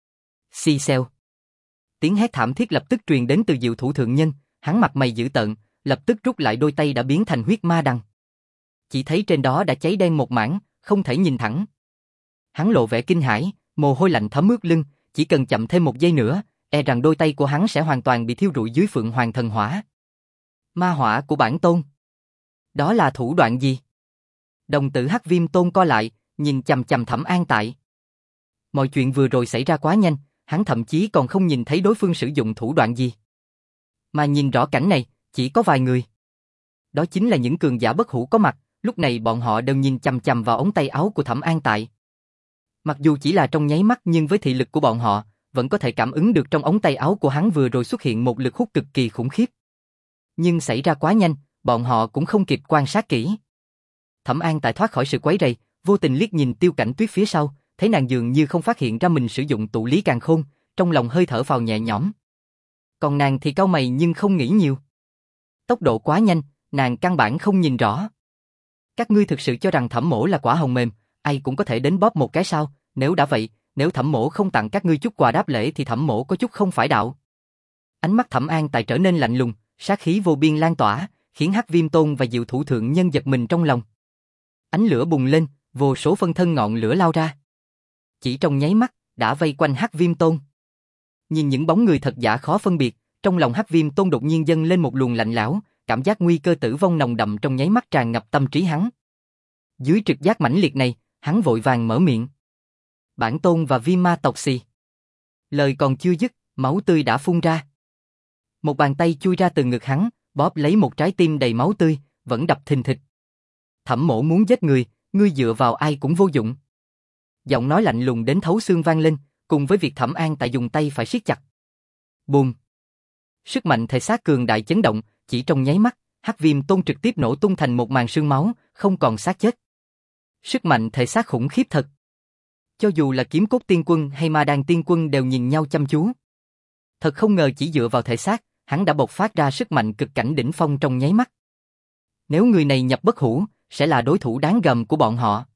Xì xèo. Tiếng hét thảm thiết lập tức truyền đến từ Diệu Thủ Thượng Nhân, hắn mặt mày dữ tợn, lập tức rút lại đôi tay đã biến thành huyết ma đằng. Chỉ thấy trên đó đã cháy đen một mảng, không thể nhìn thẳng. Hắn lộ vẻ kinh hãi, mồ hôi lạnh thấm ướt lưng, chỉ cần chậm thêm một giây nữa, e rằng đôi tay của hắn sẽ hoàn toàn bị thiêu rụi dưới Phượng Hoàng thần hỏa. Ma hỏa của bản tôn. Đó là thủ đoạn gì? Đồng tử Hắc Viêm Tôn co lại, nhìn chằm chằm Thẩm An Tại. Mọi chuyện vừa rồi xảy ra quá nhanh, hắn thậm chí còn không nhìn thấy đối phương sử dụng thủ đoạn gì. Mà nhìn rõ cảnh này, chỉ có vài người. Đó chính là những cường giả bất hủ có mặt, lúc này bọn họ đều nhìn chằm chằm vào ống tay áo của Thẩm An Tại. Mặc dù chỉ là trong nháy mắt nhưng với thị lực của bọn họ, vẫn có thể cảm ứng được trong ống tay áo của hắn vừa rồi xuất hiện một lực hút cực kỳ khủng khiếp. Nhưng xảy ra quá nhanh, bọn họ cũng không kịp quan sát kỹ. Thẩm An Tại thoát khỏi sự quấy rầy, vô tình liếc nhìn Tiêu Cảnh Tuyết phía sau, thấy nàng dường như không phát hiện ra mình sử dụng tụ lý càn khôn, trong lòng hơi thở phào nhẹ nhõm. Còn nàng thì cau mày nhưng không nghĩ nhiều. Tốc độ quá nhanh, nàng căn bản không nhìn rõ. Các ngươi thực sự cho rằng Thẩm mỗ là quả hồng mềm, ai cũng có thể đến bóp một cái sao? Nếu đã vậy, nếu Thẩm mỗ không tặng các ngươi chút quà đáp lễ thì Thẩm mỗ có chút không phải đạo. Ánh mắt Thẩm An Tại trở nên lạnh lùng, sát khí vô biên lan tỏa, khiến Hắc Viêm Tôn và Diệu Thủ Thượng Nhân giật mình trong lòng. Ánh lửa bùng lên, vô số phân thân ngọn lửa lao ra. Chỉ trong nháy mắt, đã vây quanh Hắc Viêm Tôn. Nhìn những bóng người thật giả khó phân biệt, trong lòng Hắc Viêm Tôn đột nhiên dâng lên một luồng lạnh lẽo, cảm giác nguy cơ tử vong nồng đậm trong nháy mắt tràn ngập tâm trí hắn. Dưới trực giác mãnh liệt này, hắn vội vàng mở miệng. Bản tôn và Viêm Ma tộc xì. Lời còn chưa dứt, máu tươi đã phun ra. Một bàn tay chui ra từ ngực hắn, bóp lấy một trái tim đầy máu tươi, vẫn đập thình thịch. Thẩm mỗ muốn giết người, ngươi dựa vào ai cũng vô dụng. Giọng nói lạnh lùng đến thấu xương vang lên, cùng với việc Thẩm An Tại dùng tay phải siết chặt. Bùm! Sức mạnh thể xác cường đại chấn động, chỉ trong nháy mắt, Hắc Viêm Tôn trực tiếp nổ tung thành một màn sương máu, không còn xác chết. Sức mạnh thể xác khủng khiếp thật. Cho dù là Kiếm Cốt Tiên Quân hay Ma Đan Tiên Quân đều nhìn nhau chăm chú. Thật không ngờ chỉ dựa vào thể xác, hắn đã bộc phát ra sức mạnh cực cảnh đỉnh phong trong nháy mắt. Nếu người này nhập bất hủ, sẽ là đối thủ đáng gờm của bọn họ.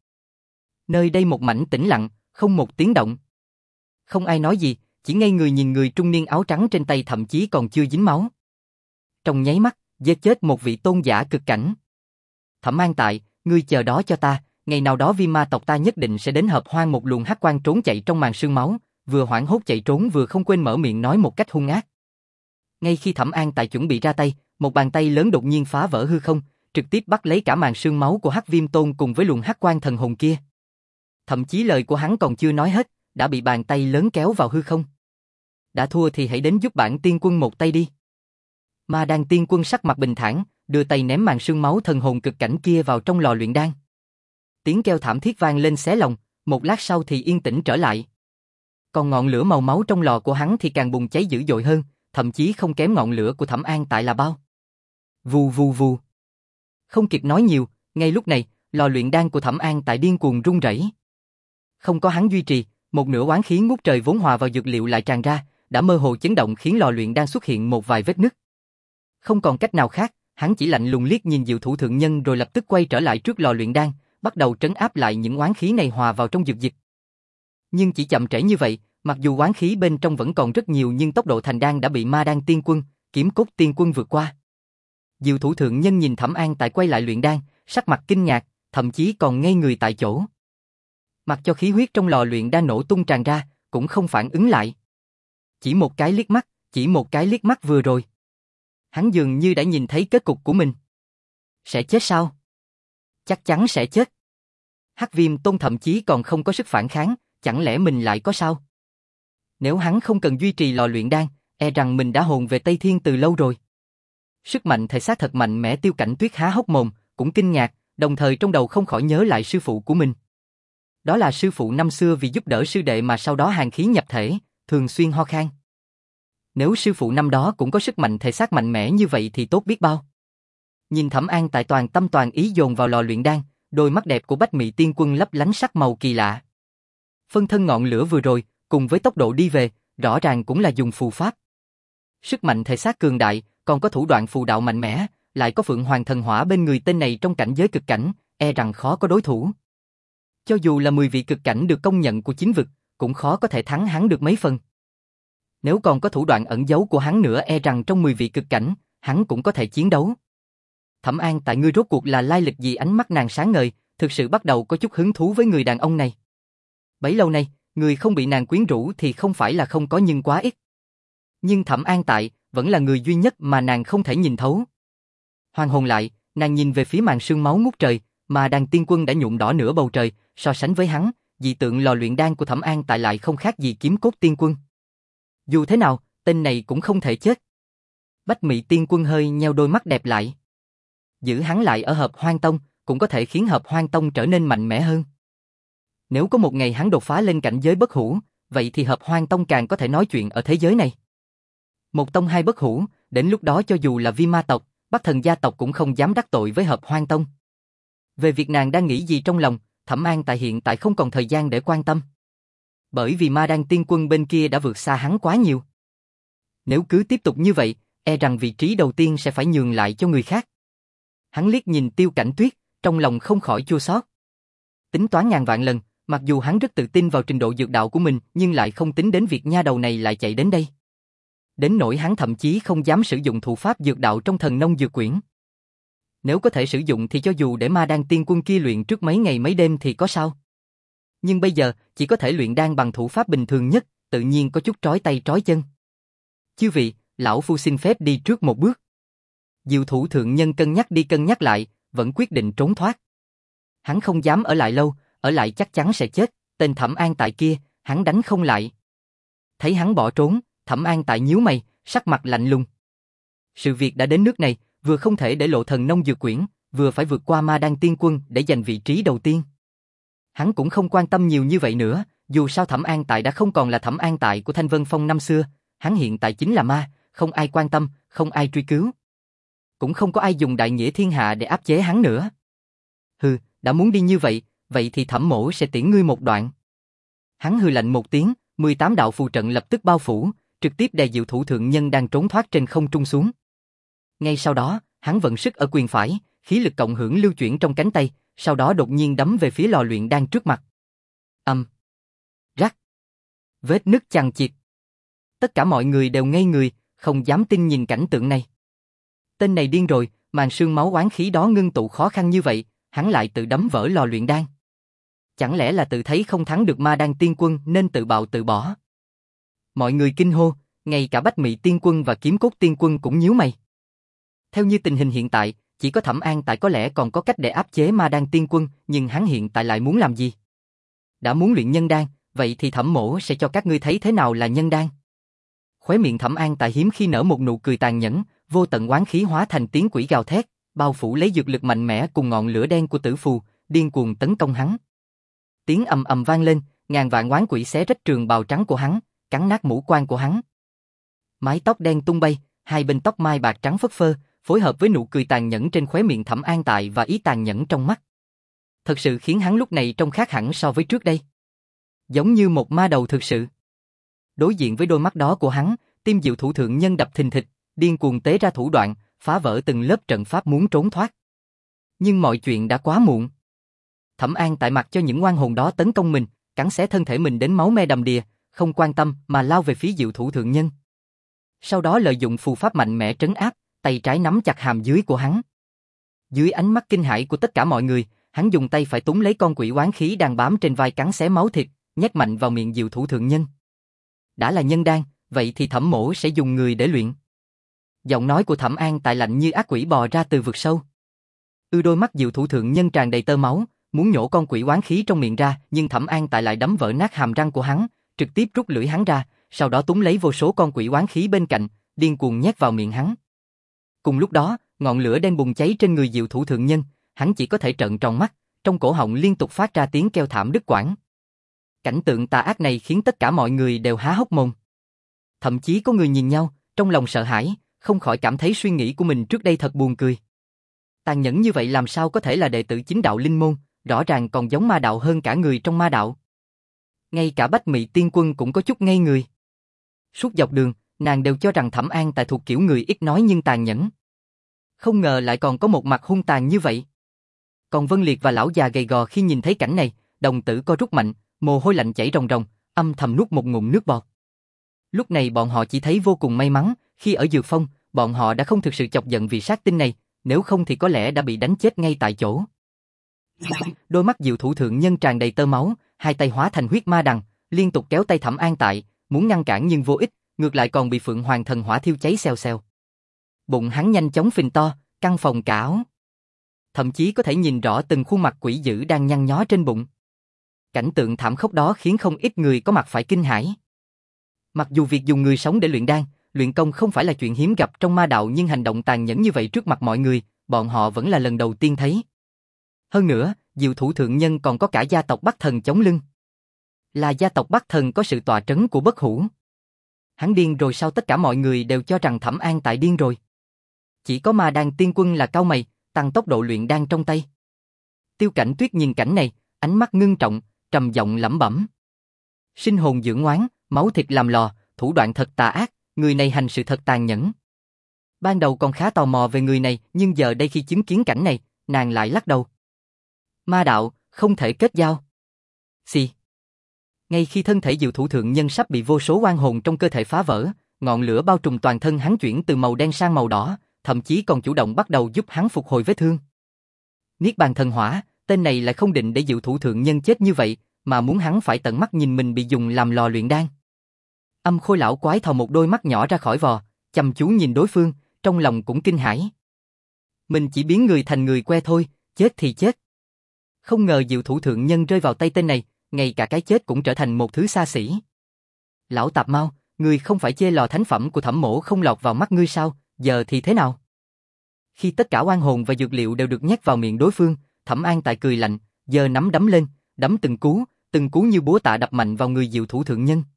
Nơi đây một mảnh tĩnh lặng, không một tiếng động. Không ai nói gì, chỉ ngây người nhìn người trung niên áo trắng trên tay thậm chí còn chưa dính máu. Trong nháy mắt, giết chết một vị tôn giả cực cảnh. Thẩm An Tại, ngươi chờ đó cho ta, ngày nào đó Viêm Ma tộc ta nhất định sẽ đến Hợp Hoang. Một luồng hắc quang trốn chạy trong màn sương máu, vừa hoảng hốt chạy trốn vừa không quên mở miệng nói một cách hung ác. Ngay khi Thẩm An Tại chuẩn bị ra tay, một bàn tay lớn đột nhiên phá vỡ hư không, trực tiếp bắt lấy cả màn sương máu của Hắc Viêm Tôn cùng với luồng hắc quang thần hồn kia. Thậm chí lời của hắn còn chưa nói hết, đã bị bàn tay lớn kéo vào hư không. Đã thua thì hãy đến giúp bản tiên quân một tay đi. Ma Đan Tiên Quân sắc mặt bình thản, đưa tay ném màn sương máu thần hồn cực cảnh kia vào trong lò luyện đan. Tiếng kêu thảm thiết vang lên xé lòng, một lát sau thì yên tĩnh trở lại. Còn ngọn lửa màu máu trong lò của hắn thì càng bùng cháy dữ dội hơn, thậm chí không kém ngọn lửa của Thẩm An Tại là bao. Vù vù vù. Không kịp nói nhiều, ngay lúc này, lò luyện đan của Thẩm An Tại điên cuồng rung rẩy. Không có hắn duy trì, một nửa oán khí ngút trời vốn hòa vào dược liệu lại tràn ra, đã mơ hồ chấn động khiến lò luyện đan xuất hiện một vài vết nứt. Không còn cách nào khác, hắn chỉ lạnh lùng liếc nhìn Diệu Thủ Thượng Nhân rồi lập tức quay trở lại trước lò luyện đan, bắt đầu trấn áp lại những oán khí này hòa vào trong dược dịch. Nhưng chỉ chậm trễ như vậy, mặc dù oán khí bên trong vẫn còn rất nhiều nhưng tốc độ thành đan đã bị Ma Đan Tiên Quân, Kiếm Cốt Tiên Quân vượt qua. Diệu Thủ Thượng Nhân nhìn Thẩm An Tại quay lại luyện đan, sắc mặt kinh ngạc, thậm chí còn ngây người tại chỗ. Mặc cho khí huyết trong lò luyện đan nổ tung tràn ra, cũng không phản ứng lại. Chỉ một cái liếc mắt, chỉ một cái liếc mắt vừa rồi. Hắn dường như đã nhìn thấy kết cục của mình. Sẽ chết sao? Chắc chắn sẽ chết. Hắc Viêm Tôn thậm chí còn không có sức phản kháng, chẳng lẽ mình lại có sao? Nếu hắn không cần duy trì lò luyện đan, e rằng mình đã hồn về Tây Thiên từ lâu rồi. Sức mạnh thể xác thật mạnh mẽ. Tiêu Cảnh Tuyết há hốc mồm, cũng kinh ngạc, đồng thời trong đầu không khỏi nhớ lại sư phụ của mình. Đó là sư phụ năm xưa vì giúp đỡ sư đệ mà sau đó hàn khí nhập thể, thường xuyên ho khan. Nếu sư phụ năm đó cũng có sức mạnh thể xác mạnh mẽ như vậy thì tốt biết bao. Nhìn Thẩm An Tại toàn tâm toàn ý dồn vào lò luyện đan, đôi mắt đẹp của Bách Mị Tiên Quân lấp lánh sắc màu kỳ lạ. Phân thân ngọn lửa vừa rồi, cùng với tốc độ đi về, rõ ràng cũng là dùng phù pháp. Sức mạnh thể xác cường đại, còn có thủ đoạn phù đạo mạnh mẽ, lại có Phượng Hoàng thần hỏa bên người tên này trong cảnh giới cực cảnh, e rằng khó có đối thủ. Cho dù là mười vị cực cảnh được công nhận của chính vực, cũng khó có thể thắng hắn được mấy phần. Nếu còn có thủ đoạn ẩn giấu của hắn nữa e rằng trong mười vị cực cảnh, hắn cũng có thể chiến đấu. Thẩm An Tại ngươi rốt cuộc là lai lịch gì? Ánh mắt nàng sáng ngời, thực sự bắt đầu có chút hứng thú với người đàn ông này. Bấy lâu nay, người không bị nàng quyến rũ thì không phải là không có nhưng quá ít. Nhưng Thẩm An Tại vẫn là người duy nhất mà nàng không thể nhìn thấu. Hoàn hồn lại, nàng nhìn về phía màn sương máu ngút trời, mà đàn tiên quân đã nhuộm đỏ nửa bầu trời, so sánh với hắn, dị tượng lò luyện đan của Thẩm An Tại lại không khác gì kiếm cốt tiên quân. Dù thế nào, tên này cũng không thể chết. Bách Mị tiên quân hơi nheo đôi mắt đẹp lại. Giữ hắn lại ở Hợp Hoan Tông, cũng có thể khiến Hợp Hoan Tông trở nên mạnh mẽ hơn. Nếu có một ngày hắn đột phá lên cảnh giới bất hủ, vậy thì Hợp Hoan Tông càng có thể nói chuyện ở thế giới này. Một tông hai bất hủ, đến lúc đó cho dù là Vi Ma tộc, Bắc Thần gia tộc cũng không dám đắc tội với Hợp Hoan Tông. Về việc nàng đang nghĩ gì trong lòng, Thẩm An Tại hiện tại không còn thời gian để quan tâm. Bởi vì Ma Đan tiên quân bên kia đã vượt xa hắn quá nhiều. Nếu cứ tiếp tục như vậy, e rằng vị trí đầu tiên sẽ phải nhường lại cho người khác. Hắn liếc nhìn Tiêu Cảnh Tuyết, trong lòng không khỏi chua xót. Tính toán ngàn vạn lần, mặc dù hắn rất tự tin vào trình độ dược đạo của mình, nhưng lại không tính đến việc nha đầu này lại chạy đến đây. Đến nỗi hắn thậm chí không dám sử dụng thủ pháp dược đạo trong Thần Nông Dược Quyển. Nếu có thể sử dụng thì cho dù để Ma Đan tiên quân kia luyện trước mấy ngày mấy đêm thì có sao. Nhưng bây giờ, chỉ có thể luyện đan bằng thủ pháp bình thường nhất, tự nhiên có chút trói tay trói chân. Chư vị, lão phu xin phép đi trước một bước. Diệu Thủ thượng nhân cân nhắc đi cân nhắc lại, vẫn quyết định trốn thoát. Hắn không dám ở lại lâu, ở lại chắc chắn sẽ chết, tên Thẩm An Tại kia, hắn đánh không lại. Thấy hắn bỏ trốn, Thẩm An Tại nhíu mày, sắc mặt lạnh lùng. Sự việc đã đến nước này, vừa không thể để lộ Thần Nông Dược Quyển, vừa phải vượt qua Ma Đan tiên quân để giành vị trí đầu tiên. Hắn cũng không quan tâm nhiều như vậy nữa, dù sao Thẩm An Tại đã không còn là Thẩm An Tại của Thanh Vân Phong năm xưa, hắn hiện tại chính là ma, không ai quan tâm, không ai truy cứu. Cũng không có ai dùng đại nghĩa thiên hạ để áp chế hắn nữa. Hừ, đã muốn đi như vậy, vậy thì Thẩm mỗ sẽ tiễn ngươi một đoạn. Hắn hừ lạnh một tiếng, mười tám đạo phù trận lập tức bao phủ, trực tiếp đè Diệu Thủ thượng nhân đang trốn thoát trên không trung xuống. Ngay sau đó, hắn vận sức ở quyền phải, khí lực cộng hưởng lưu chuyển trong cánh tay, sau đó đột nhiên đấm về phía lò luyện đan trước mặt. Âm. Rắc. Vết nứt chằng chịt. Tất cả mọi người đều ngây người, không dám tin nhìn cảnh tượng này. Tên này điên rồi, màn sương máu oán khí đó ngưng tụ khó khăn như vậy, hắn lại tự đấm vỡ lò luyện đan. Chẳng lẽ là tự thấy không thắng được Ma Đan tiên quân nên tự bạo tự bỏ? Mọi người kinh hô, ngay cả Bách Mị tiên quân và Kiếm Cốt tiên quân cũng nhíu mày. Theo như tình hình hiện tại, chỉ có Thẩm An Tại có lẽ còn có cách để áp chế Ma Đan tiên quân, nhưng hắn hiện tại lại muốn làm gì? Đã muốn luyện nhân đan, vậy thì Thẩm mỗ sẽ cho các ngươi thấy thế nào là nhân đan. Khóe miệng Thẩm An Tại hiếm khi nở một nụ cười tàn nhẫn, vô tận oán khí hóa thành tiếng quỷ gào thét, bao phủ lấy dược lực mạnh mẽ cùng ngọn lửa đen của tử phù, điên cuồng tấn công hắn. Tiếng ầm ầm vang lên, ngàn vạn oán quỷ xé rách trường bào trắng của hắn, cắn nát mũ quan của hắn. Mái tóc đen tung bay, hai bên tóc mai bạc trắng phất phơ, phối hợp với nụ cười tàn nhẫn trên khóe miệng Thẩm An Tại và ý tàn nhẫn trong mắt. Thật sự khiến hắn lúc này trông khác hẳn so với trước đây. Giống như một ma đầu thực sự. Đối diện với đôi mắt đó của hắn, tim Diệu Thủ thượng nhân đập thình thịch, điên cuồng tế ra thủ đoạn, phá vỡ từng lớp trận pháp muốn trốn thoát. Nhưng mọi chuyện đã quá muộn. Thẩm An Tại mặc cho những oan hồn đó tấn công mình, cắn xé thân thể mình đến máu me đầm đìa, không quan tâm mà lao về phía Diệu Thủ thượng nhân. Sau đó lợi dụng phù pháp mạnh mẽ trấn áp, tay trái nắm chặt hàm dưới của hắn. Dưới ánh mắt kinh hãi của tất cả mọi người, hắn dùng tay phải túm lấy con quỷ oán khí đang bám trên vai cắn xé máu thịt, nhét mạnh vào miệng Diệu Thủ thượng nhân. Đã là nhân đan, vậy thì Thẩm mỗ sẽ dùng người để luyện. Giọng nói của Thẩm An Tại lạnh như ác quỷ bò ra từ vực sâu. Ư đôi mắt Diệu Thủ thượng nhân tràn đầy tơ máu, muốn nhổ con quỷ oán khí trong miệng ra, nhưng Thẩm An Tại lại đấm vỡ nát hàm răng của hắn, trực tiếp rút lưỡi hắn ra, sau đó túm lấy vô số con quỷ oán khí bên cạnh, điên cuồng nhét vào miệng hắn. Cùng lúc đó, ngọn lửa đen bùng cháy trên người Diệu Thủ thượng nhân, hắn chỉ có thể trợn tròn mắt, trong cổ họng liên tục phát ra tiếng kêu thảm đứt quãng. Cảnh tượng tà ác này khiến tất cả mọi người đều há hốc mồm. Thậm chí có người nhìn nhau, trong lòng sợ hãi, không khỏi cảm thấy suy nghĩ của mình trước đây thật buồn cười. Tàn nhẫn như vậy làm sao có thể là đệ tử chính đạo linh môn, rõ ràng còn giống ma đạo hơn cả người trong ma đạo. Ngay cả Bách Mị tiên quân cũng có chút ngây người. Suốt dọc đường, nàng đều cho rằng Thẩm An Tại thuộc kiểu người ít nói nhưng tàn nhẫn. Không ngờ lại còn có một mặt hung tàn như vậy. Còn Vân Liệt và lão già gầy gò khi nhìn thấy cảnh này, đồng tử co rút mạnh, mồ hôi lạnh chảy ròng ròng, âm thầm nuốt một ngụm nước bọt. Lúc này bọn họ chỉ thấy vô cùng may mắn, khi ở Dược Phong, bọn họ đã không thực sự chọc giận vì sát tinh này, nếu không thì có lẽ đã bị đánh chết ngay tại chỗ. Đôi mắt Diệu Thủ thượng nhân tràn đầy tơ máu, hai tay hóa thành huyết ma đằng, liên tục kéo tay Thẩm An Tại, muốn ngăn cản nhưng vô ích, ngược lại còn bị Phượng Hoàng thần hỏa thiêu cháy xèo xèo. Bụng hắn nhanh chóng phình to, căng phồng cả áo. Thậm chí có thể nhìn rõ từng khuôn mặt quỷ dữ đang nhăn nhó trên bụng. Cảnh tượng thảm khốc đó khiến không ít người có mặt phải kinh hãi. Mặc dù việc dùng người sống để luyện đan, luyện công không phải là chuyện hiếm gặp trong ma đạo, nhưng hành động tàn nhẫn như vậy trước mặt mọi người, bọn họ vẫn là lần đầu tiên thấy. Hơn nữa, Diệu Thủ thượng nhân còn có cả gia tộc Bắc Thần chống lưng. Là gia tộc Bắc Thần có sự tọa trấn của Bất Hủ. Hắn điên rồi sao? Tất cả mọi người đều cho rằng Thẩm An Tại điên rồi. Chỉ có Ma Đan Tiên Quân là cau mày, tăng tốc độ luyện đan trong tay. Tiêu Cảnh Tuyết nhìn cảnh này, ánh mắt ngưng trọng, trầm giọng lẩm bẩm. Sinh hồn dưỡng oán, máu thịt làm lò, thủ đoạn thật tà ác, người này hành sự thật tàn nhẫn. Ban đầu còn khá tò mò về người này, nhưng giờ đây khi chứng kiến cảnh này, nàng lại lắc đầu. Ma đạo, không thể kết giao. Xì. Ngay khi thân thể Diệu Thủ thượng nhân sắp bị vô số oan hồn trong cơ thể phá vỡ, ngọn lửa bao trùm toàn thân hắn chuyển từ màu đen sang màu đỏ, thậm chí còn chủ động bắt đầu giúp hắn phục hồi vết thương. Niết bàn thần hỏa, tên này lại không định để Diệu Thủ thượng nhân chết như vậy, mà muốn hắn phải tận mắt nhìn mình bị dùng làm lò luyện đan. Âm Khôi lão quái thò một đôi mắt nhỏ ra khỏi vò, chăm chú nhìn đối phương, trong lòng cũng kinh hãi. Mình chỉ biến người thành người que thôi, chết thì chết. Không ngờ Diệu Thủ thượng nhân rơi vào tay tên này, ngay cả cái chết cũng trở thành một thứ xa xỉ. Lão tạp mau, ngươi không phải chê lò thánh phẩm của Thẩm mỗ không lọt vào mắt ngươi sao, giờ thì thế nào? Khi tất cả oan hồn và dược liệu đều được nhét vào miệng đối phương, Thẩm An Tại cười lạnh, giơ nắm đấm lên, đấm từng cú, từng cú như búa tạ đập mạnh vào người Diệu Thủ thượng nhân.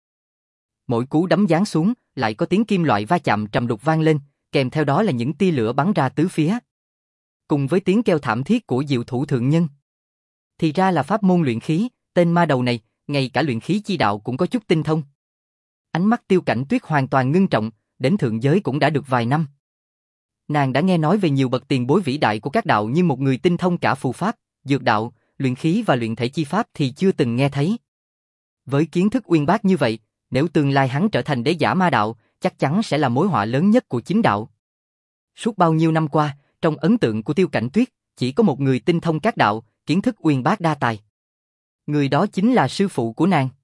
Mỗi cú đấm giáng xuống, lại có tiếng kim loại va chạm trầm đục vang lên, kèm theo đó là những tia lửa bắn ra tứ phía. Cùng với tiếng kêu thảm thiết của Diệu Thủ thượng nhân. Thì ra là pháp môn luyện khí, tên ma đầu này, ngay cả luyện khí chi đạo cũng có chút tinh thông. Ánh mắt Tiêu Cảnh Tuyết hoàn toàn ngưng trọng, đến thượng giới cũng đã được vài năm. Nàng đã nghe nói về nhiều bậc tiền bối vĩ đại của các đạo, nhưng một người tinh thông cả phù pháp, dược đạo, luyện khí và luyện thể chi pháp thì chưa từng nghe thấy. Với kiến thức uyên bác như vậy, nếu tương lai hắn trở thành đế giả ma đạo, chắc chắn sẽ là mối họa lớn nhất của chính đạo. Suốt bao nhiêu năm qua, trong ấn tượng của Tiêu Cảnh Tuyết, chỉ có một người tinh thông các đạo, kiến thức uyên bác đa tài. Người đó chính là sư phụ của nàng.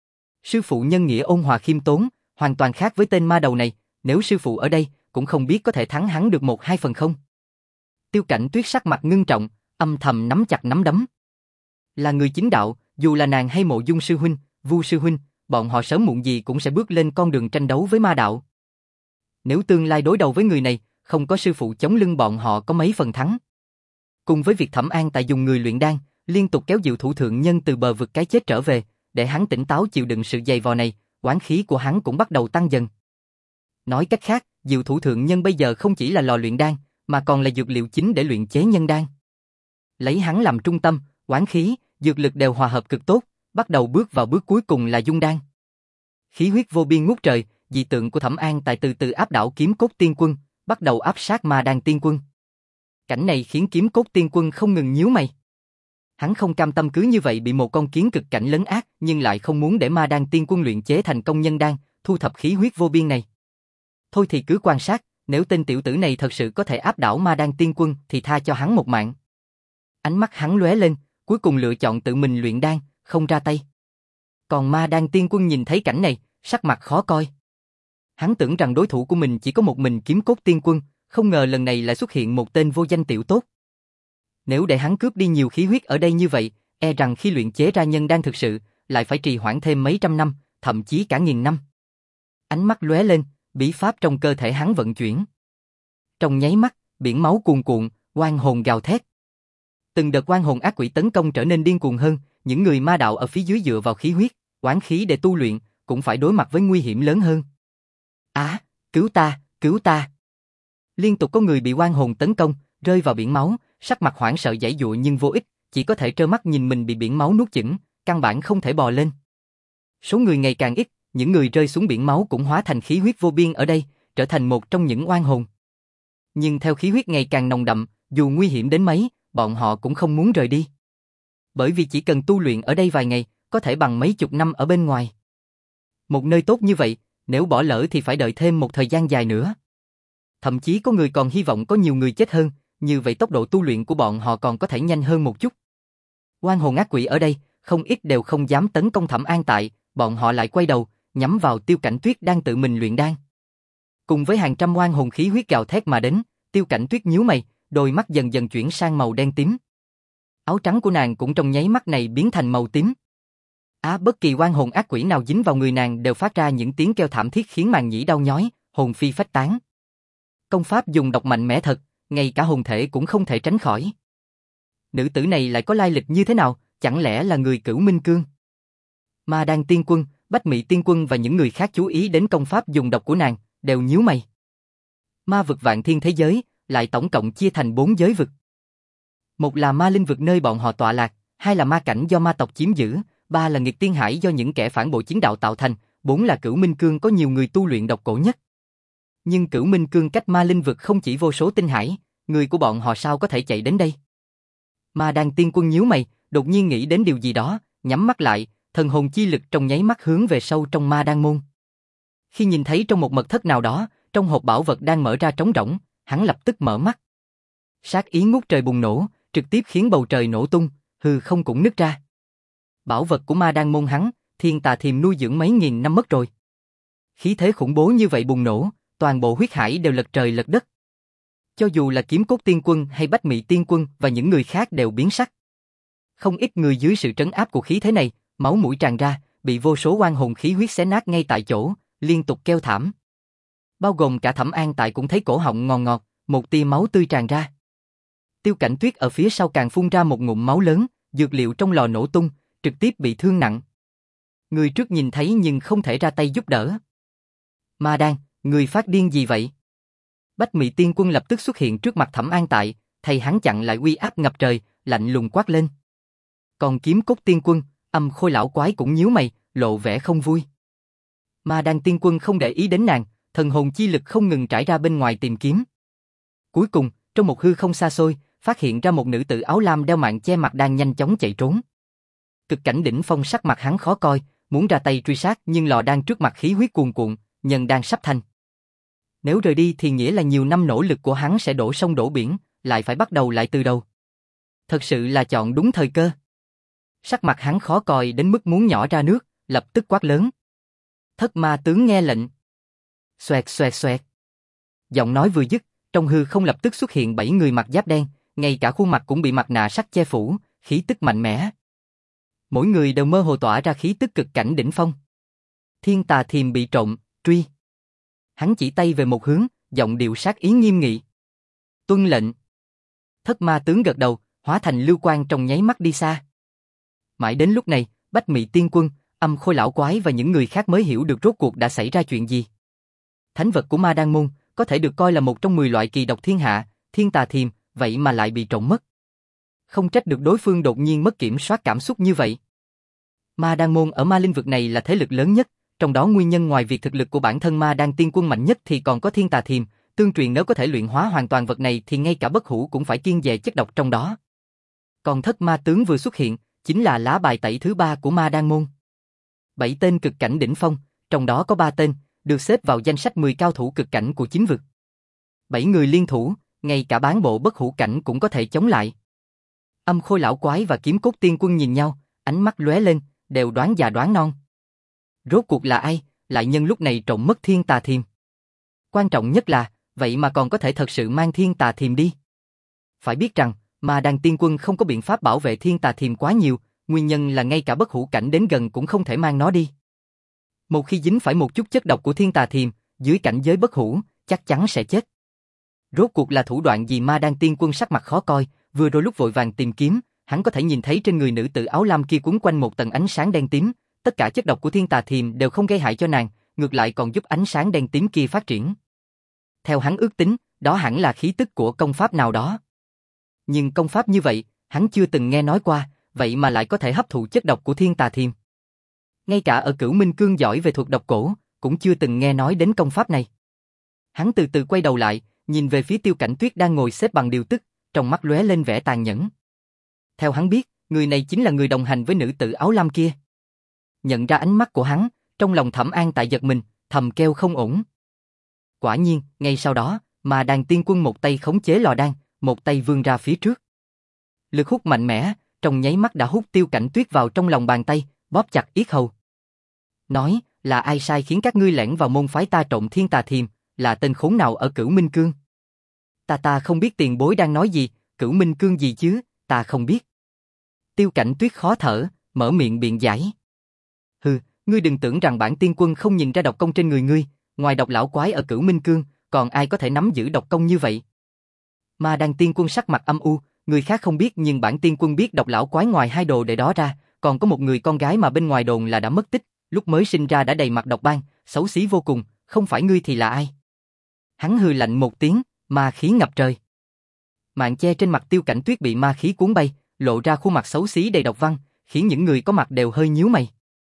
Sư phụ nhân nghĩa ôn hòa khiêm tốn, hoàn toàn khác với tên ma đầu này, nếu sư phụ ở đây, cũng không biết có thể thắng hắn được một hai phần không. Tiêu Cảnh Tuyết sắc mặt ngưng trọng, âm thầm nắm chặt nắm đấm. Là người chính đạo, dù là nàng hay Mộ Dung sư huynh, Vu sư huynh, bọn họ sớm muộn gì cũng sẽ bước lên con đường tranh đấu với ma đạo. Nếu tương lai đối đầu với người này, không có sư phụ chống lưng bọn họ có mấy phần thắng. Cùng với việc Thẩm An Tại dùng người luyện đan, liên tục kéo Diệu Thủ thượng nhân từ bờ vực cái chết trở về, để hắn tỉnh táo chịu đựng sự dày vò này, oán khí của hắn cũng bắt đầu tăng dần. Nói cách khác, Diệu Thủ thượng nhân bây giờ không chỉ là lò luyện đan, mà còn là dược liệu chính để luyện chế nhân đan. Lấy hắn làm trung tâm, oán khí, dược lực đều hòa hợp cực tốt, bắt đầu bước vào bước cuối cùng là dung đan. Khí huyết vô biên ngút trời, dị tượng của Thẩm An Tại từ từ áp đảo Kiếm Cốt Tiên Quân, bắt đầu áp sát Ma Đan Tiên Quân. Cảnh này khiến Kiếm Cốt Tiên Quân không ngừng nhíu mày. Hắn không cam tâm cứ như vậy bị một con kiến cực cảnh lấn át, nhưng lại không muốn để Ma Đan Tiên Quân luyện chế thành công nhân đan, thu thập khí huyết vô biên này. Thôi thì cứ quan sát, nếu tên tiểu tử này thật sự có thể áp đảo Ma Đan Tiên Quân thì tha cho hắn một mạng. Ánh mắt hắn lóe lên, cuối cùng lựa chọn tự mình luyện đan, không ra tay. Còn Ma Đan Tiên Quân nhìn thấy cảnh này, sắc mặt khó coi. Hắn tưởng rằng đối thủ của mình chỉ có một mình Kiếm Cốt Tiên Quân, không ngờ lần này lại xuất hiện một tên vô danh tiểu tốt. Nếu để hắn cướp đi nhiều khí huyết ở đây như vậy, e rằng khi luyện chế ra nhân đan thực sự, lại phải trì hoãn thêm mấy trăm năm, thậm chí cả nghìn năm. Ánh mắt lóe lên, bí pháp trong cơ thể hắn vận chuyển. Trong nháy mắt, biển máu cuồn cuộn, oan hồn gào thét. Từng đợt oan hồn ác quỷ tấn công trở nên điên cuồng hơn, những người ma đạo ở phía dưới dựa vào khí huyết, oán khí để tu luyện, cũng phải đối mặt với nguy hiểm lớn hơn. Á, à, cứu ta, cứu ta. Liên tục có người bị oan hồn tấn công, rơi vào biển máu, sắc mặt hoảng sợ giãy giụa nhưng vô ích, chỉ có thể trơ mắt nhìn mình bị biển máu nuốt chửng, căn bản không thể bò lên. Số người ngày càng ít, những người rơi xuống biển máu cũng hóa thành khí huyết vô biên ở đây, trở thành một trong những oan hồn. Nhưng theo khí huyết ngày càng nồng đậm, dù nguy hiểm đến mấy, bọn họ cũng không muốn rời đi. Bởi vì chỉ cần tu luyện ở đây vài ngày, có thể bằng mấy chục năm ở bên ngoài. Một nơi tốt như vậy, nếu bỏ lỡ thì phải đợi thêm một thời gian dài nữa. Thậm chí có người còn hy vọng có nhiều người chết hơn, như vậy tốc độ tu luyện của bọn họ còn có thể nhanh hơn một chút. Oan hồn ác quỷ ở đây, không ít đều không dám tấn công Thẩm An Tại, bọn họ lại quay đầu, nhắm vào Tiêu Cảnh Tuyết đang tự mình luyện đan. Cùng với hàng trăm oan hồn khí huyết gào thét mà đến, Tiêu Cảnh Tuyết nhíu mày, đôi mắt dần dần chuyển sang màu đen tím. Áo trắng của nàng cũng trong nháy mắt này biến thành màu tím. Á, bất kỳ oan hồn ác quỷ nào dính vào người nàng đều phát ra những tiếng kêu thảm thiết khiến màng nhĩ đau nhói, hồn phi phách tán. Công pháp dùng độc mạnh mẽ thật, ngay cả hồn thể cũng không thể tránh khỏi. Nữ tử này lại có lai lịch như thế nào, chẳng lẽ là người Cửu Minh Cương? Ma Đan Tiên Quân, Bách Mị Tiên Quân và những người khác chú ý đến công pháp dùng độc của nàng, đều nhíu mày. Ma vực vạn thiên thế giới, lại tổng cộng chia thành bốn giới vực. Một là ma linh vực nơi bọn họ tọa lạc, hai là ma cảnh do ma tộc chiếm giữ, ba là nghịch tiên hải do những kẻ phản bội chính đạo tạo thành, bốn là Cửu Minh Cương có nhiều người tu luyện độc cổ nhất. Nhưng Cửu Minh Cương cách ma linh vực không chỉ vô số tinh hải, người của bọn họ sao có thể chạy đến đây? Ma Đan Tiên Quân nhíu mày, đột nhiên nghĩ đến điều gì đó, nhắm mắt lại, thần hồn chi lực trong nháy mắt hướng về sâu trong Ma Đan môn. Khi nhìn thấy trong một mật thất nào đó, trong hộp bảo vật đang mở ra trống rỗng, hắn lập tức mở mắt. Sát ý ngút trời bùng nổ, trực tiếp khiến bầu trời nổ tung, hư không cũng nứt ra. Bảo vật của Ma Đan môn hắn, Thiên Tà Thiềm nuôi dưỡng mấy nghìn năm mất rồi. Khí thế khủng bố như vậy bùng nổ, toàn bộ huyết hải đều lật trời lật đất. Cho dù là Kiếm Cốt Tiên Quân hay Bách Mị Tiên Quân và những người khác đều biến sắc. Không ít người dưới sự trấn áp của khí thế này, máu mũi tràn ra, bị vô số oan hồn khí huyết xé nát ngay tại chỗ, liên tục kêu thảm. Bao gồm cả Thẩm An Tại cũng thấy cổ họng ngọt ngọt, một tia máu tươi tràn ra. Tiêu Cảnh Tuyết ở phía sau càng phun ra một ngụm máu lớn, dược liệu trong lò nổ tung, trực tiếp bị thương nặng. Người trước nhìn thấy nhưng không thể ra tay giúp đỡ. Ma Đan, người phát điên gì vậy? Bách Mị Tiên Quân lập tức xuất hiện trước mặt Thẩm An Tại, thay hắn chặn lại uy áp ngập trời, lạnh lùng quát lên. Còn Kiếm Cốt Tiên Quân, Âm Khôi lão quái cũng nhíu mày, lộ vẻ không vui. Ma Đan Tiên Quân không để ý đến nàng, thần hồn chi lực không ngừng trải ra bên ngoài tìm kiếm. Cuối cùng, trong một hư không xa xôi, phát hiện ra một nữ tử áo lam đeo mạng che mặt đang nhanh chóng chạy trốn. Cực cảnh đỉnh phong sắc mặt hắn khó coi, muốn ra tay truy sát nhưng lò đan trước mặt khí huyết cuồn cuộn, nhân đan sắp thành. Nếu rời đi thì nghĩa là nhiều năm nỗ lực của hắn sẽ đổ sông đổ biển, lại phải bắt đầu lại từ đầu. Thật sự là chọn đúng thời cơ. Sắc mặt hắn khó coi đến mức muốn nhỏ ra nước, lập tức quát lớn. Thất ma tướng nghe lệnh. Xoẹt xoẹt xoẹt. Giọng nói vừa dứt, trong hư không lập tức xuất hiện bảy người mặc giáp đen, ngay cả khuôn mặt cũng bị mặt nạ sắt che phủ, khí tức mạnh mẽ. Mỗi người đều mơ hồ tỏa ra khí tức cực cảnh đỉnh phong. Thiên Tà Thiềm bị trộm, truy. Hắn chỉ tay về một hướng, giọng điệu sát ý nghiêm nghị. Tuân lệnh. Thất ma tướng gật đầu, hóa thành lưu quang trong nháy mắt đi xa. Mãi đến lúc này, Bách Mị Tiên Quân, Âm Khôi lão quái và những người khác mới hiểu được rốt cuộc đã xảy ra chuyện gì. Thánh vật của Ma Đan môn có thể được coi là một trong mười loại kỳ độc thiên hạ, Thiên Tà Thiềm, vậy mà lại bị trộm mất. Không trách được đối phương đột nhiên mất kiểm soát cảm xúc như vậy. Ma Đan môn ở ma linh vực này là thế lực lớn nhất, trong đó nguyên nhân ngoài việc thực lực của bản thân Ma Đan Tiên Quân mạnh nhất thì còn có Thiên Tà Thiềm, tương truyền nếu có thể luyện hóa hoàn toàn vật này thì ngay cả bất hủ cũng phải kiêng dè chất độc trong đó. Còn Thất Ma tướng vừa xuất hiện, chính là lá bài tẩy thứ ba của Ma Đan môn. Bảy tên cực cảnh đỉnh phong, trong đó có ba tên được xếp vào danh sách mười cao thủ cực cảnh của chính vực. Bảy người liên thủ, ngay cả bán bộ bất hủ cảnh cũng có thể chống lại. Âm Khôi lão quái và Kiếm Cốt Tiên Quân nhìn nhau, ánh mắt lóe lên, đều đoán già đoán non. Rốt cuộc là ai, lại nhân lúc này trộm mất Thiên Tà Thiềm? Quan trọng nhất là, vậy mà còn có thể thật sự mang Thiên Tà Thiềm đi. Phải biết rằng, Ma Đan Tiên Quân không có biện pháp bảo vệ Thiên Tà Thiềm quá nhiều, nguyên nhân là ngay cả bất hủ cảnh đến gần cũng không thể mang nó đi. Một khi dính phải một chút chất độc của Thiên Tà Thiềm, dưới cảnh giới bất hủ, chắc chắn sẽ chết. Rốt cuộc là thủ đoạn gì? Ma Đan Tiên Quân sắc mặt khó coi, vừa rồi lúc vội vàng tìm kiếm, hắn có thể nhìn thấy trên người nữ tử áo lam kia quấn quanh một tầng ánh sáng đen tím, tất cả chất độc của Thiên Tà Thiềm đều không gây hại cho nàng, ngược lại còn giúp ánh sáng đen tím kia phát triển. Theo hắn ước tính, đó hẳn là khí tức của công pháp nào đó. Nhưng công pháp như vậy, hắn chưa từng nghe nói qua, vậy mà lại có thể hấp thụ chất độc của Thiên Tà Thiềm. Ngay cả ở Cửu Minh Cương giỏi về thuật độc cổ, cũng chưa từng nghe nói đến công pháp này. Hắn từ từ quay đầu lại, nhìn về phía Tiêu Cảnh Tuyết đang ngồi xếp bằng điều tức, trong mắt lóe lên vẻ tàn nhẫn. Theo hắn biết, người này chính là người đồng hành với nữ tử áo lam kia. Nhận ra ánh mắt của hắn, trong lòng Thẩm An Tại giật mình, thầm kêu không ổn. Quả nhiên, ngay sau đó, Ma Đan Tiên Quân một tay khống chế lò đan, một tay vươn ra phía trước. Lực hút mạnh mẽ, trong nháy mắt đã hút Tiêu Cảnh Tuyết vào trong lòng bàn tay, bóp chặt yết hầu. Nói, là ai sai khiến các ngươi lẻn vào môn phái ta trộm Thiên Tà Thiềm, là tên khốn nào ở Cửu Minh Cương? Ta ta không biết tiền bối đang nói gì, Cửu Minh Cương gì chứ, ta không biết. Tiêu Cảnh Tuyết khó thở, mở miệng biện giải. Hừ, ngươi đừng tưởng rằng bản tiên quân không nhìn ra độc công trên người ngươi, ngoài độc lão quái ở Cửu Minh Cương, còn ai có thể nắm giữ độc công như vậy? Ma Đan tiên quân sắc mặt âm u, người khác không biết nhưng bản tiên quân biết độc lão quái ngoài hai đồ đệ đó ra, còn có một người con gái mà bên ngoài đồn là đã mất tích, lúc mới sinh ra đã đầy mặt độc ban, xấu xí vô cùng, không phải ngươi thì là ai? Hắn hừ lạnh một tiếng, ma khí ngập trời. Màn che trên mặt Tiêu Cảnh Tuyết bị ma khí cuốn bay, lộ ra khuôn mặt xấu xí đầy độc văn, khiến những người có mặt đều hơi nhíu mày.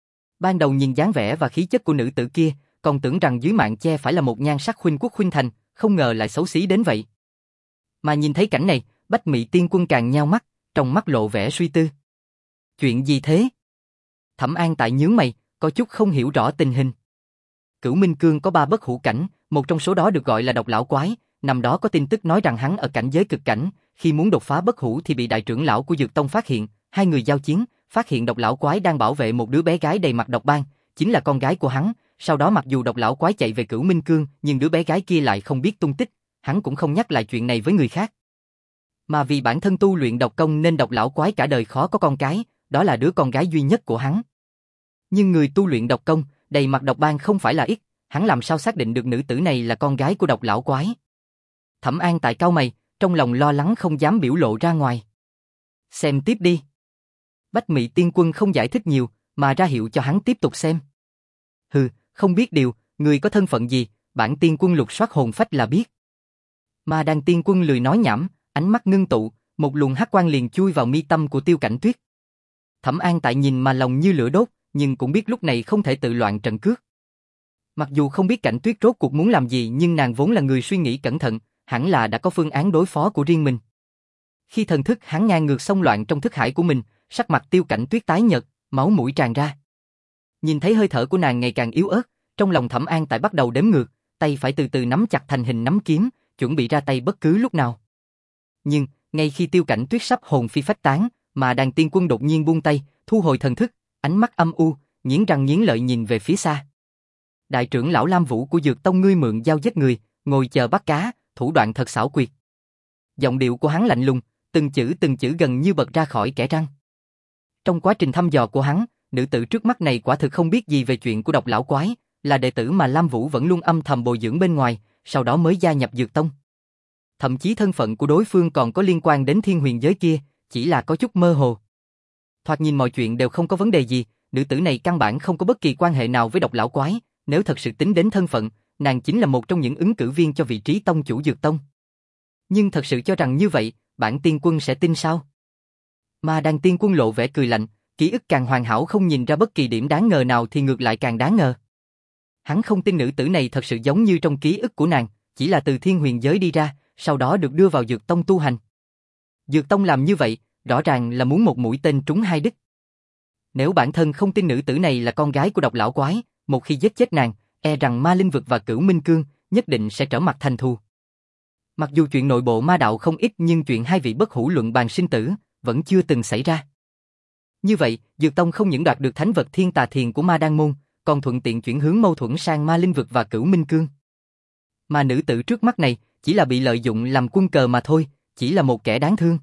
Ban đầu nhìn dáng vẻ và khí chất của nữ tử kia, còn tưởng rằng dưới màn che phải là một nhan sắc khuynh quốc khuynh thành, không ngờ lại xấu xí đến vậy. Mà nhìn thấy cảnh này, Bách Mị tiên quân càng nhao mắt, trong mắt lộ vẻ suy tư. Chuyện gì thế? Thẩm An Tại nhướng mày, có chút không hiểu rõ tình hình. Cửu Minh Cương có ba bất hủ cảnh, một trong số đó được gọi là độc lão quái, năm đó có tin tức nói rằng hắn ở cảnh giới cực cảnh, khi muốn đột phá bất hủ thì bị đại trưởng lão của Dược Tông phát hiện, hai người giao chiến, phát hiện độc lão quái đang bảo vệ một đứa bé gái đầy mặt độc ban, chính là con gái của hắn, sau đó mặc dù độc lão quái chạy về Cửu Minh Cương, nhưng đứa bé gái kia lại không biết tung tích, hắn cũng không nhắc lại chuyện này với người khác. Mà vì bản thân tu luyện độc công nên độc lão quái cả đời khó có con cái, đó là đứa con gái duy nhất của hắn. Nhưng người tu luyện độc công, đầy mặt độc ban không phải là ít, hắn làm sao xác định được nữ tử này là con gái của độc lão quái? Thẩm An Tại cau mày, trong lòng lo lắng không dám biểu lộ ra ngoài. Xem tiếp đi. Bách Mị tiên quân không giải thích nhiều, mà ra hiệu cho hắn tiếp tục xem. Hừ, không biết điều, người có thân phận gì, bản tiên quân lục soát hồn phách là biết. Ma Đan tiên quân lười nói nhảm, ánh mắt ngưng tụ, một luồng hắc quang liền chui vào mi tâm của Tiêu Cảnh Tuyết. Thẩm An Tại nhìn mà lòng như lửa đốt, nhưng cũng biết lúc này không thể tự loạn trận cước. Mặc dù không biết Cảnh Tuyết rốt cuộc muốn làm gì nhưng nàng vốn là người suy nghĩ cẩn thận, hẳn là đã có phương án đối phó của riêng mình. Khi thần thức hắn ngang ngược xông loạn trong thức hải của mình, sắc mặt Tiêu Cảnh Tuyết tái nhợt, máu mũi tràn ra. Nhìn thấy hơi thở của nàng ngày càng yếu ớt, trong lòng Thẩm An Tại bắt đầu đếm ngược, tay phải từ từ nắm chặt thành hình nắm kiếm, chuẩn bị ra tay bất cứ lúc nào. Nhưng, ngay khi Tiêu Cảnh Tuyết sắp hồn phi phách tán, mà Đàn Tiên Quân đột nhiên buông tay, thu hồi thần thức, ánh mắt âm u, nghiến răng nghiến lợi nhìn về phía xa. Đại trưởng lão Lam Vũ của Dược Tông ngươi mượn dao giết người, ngồi chờ bắt cá, thủ đoạn thật xảo quyệt. Giọng điệu của hắn lạnh lùng, từng chữ từng chữ gần như bật ra khỏi kẽ răng. Trong quá trình thăm dò của hắn, nữ tử trước mắt này quả thực không biết gì về chuyện của độc lão quái, là đệ tử mà Lam Vũ vẫn luôn âm thầm bồi dưỡng bên ngoài, sau đó mới gia nhập Dược Tông. Thậm chí thân phận của đối phương còn có liên quan đến thiên huyền giới kia, chỉ là có chút mơ hồ. Thoạt nhìn mọi chuyện đều không có vấn đề gì, nữ tử này căn bản không có bất kỳ quan hệ nào với độc lão quái, nếu thật sự tính đến thân phận, nàng chính là một trong những ứng cử viên cho vị trí tông chủ Dược Tông. Nhưng thật sự cho rằng như vậy, bản tiên quân sẽ tin sao? Mà Đàn Tiên Quân lộ vẻ cười lạnh, ký ức càng hoàn hảo không nhìn ra bất kỳ điểm đáng ngờ nào thì ngược lại càng đáng ngờ. Hắn không tin nữ tử này thật sự giống như trong ký ức của nàng, chỉ là từ thiên huyền giới đi ra, sau đó được đưa vào Dược Tông tu hành. Dược Tông làm như vậy, rõ ràng là muốn một mũi tên trúng hai đích. Nếu bản thân không tin nữ tử này là con gái của độc lão quái, một khi giết chết nàng, e rằng Ma Linh Vực và Cửu Minh Cương nhất định sẽ trở mặt thành thù. Mặc dù chuyện nội bộ ma đạo không ít nhưng chuyện hai vị bất hủ luận bàn sinh tử vẫn chưa từng xảy ra. Như vậy, Dược Tông không những đoạt được thánh vật Thiên Tà Thiền của Ma Đan Môn, còn thuận tiện chuyển hướng mâu thuẫn sang Ma Linh Vực và Cửu Minh Cương. Mà nữ tử trước mắt này chỉ là bị lợi dụng làm quân cờ mà thôi, chỉ là một kẻ đáng thương.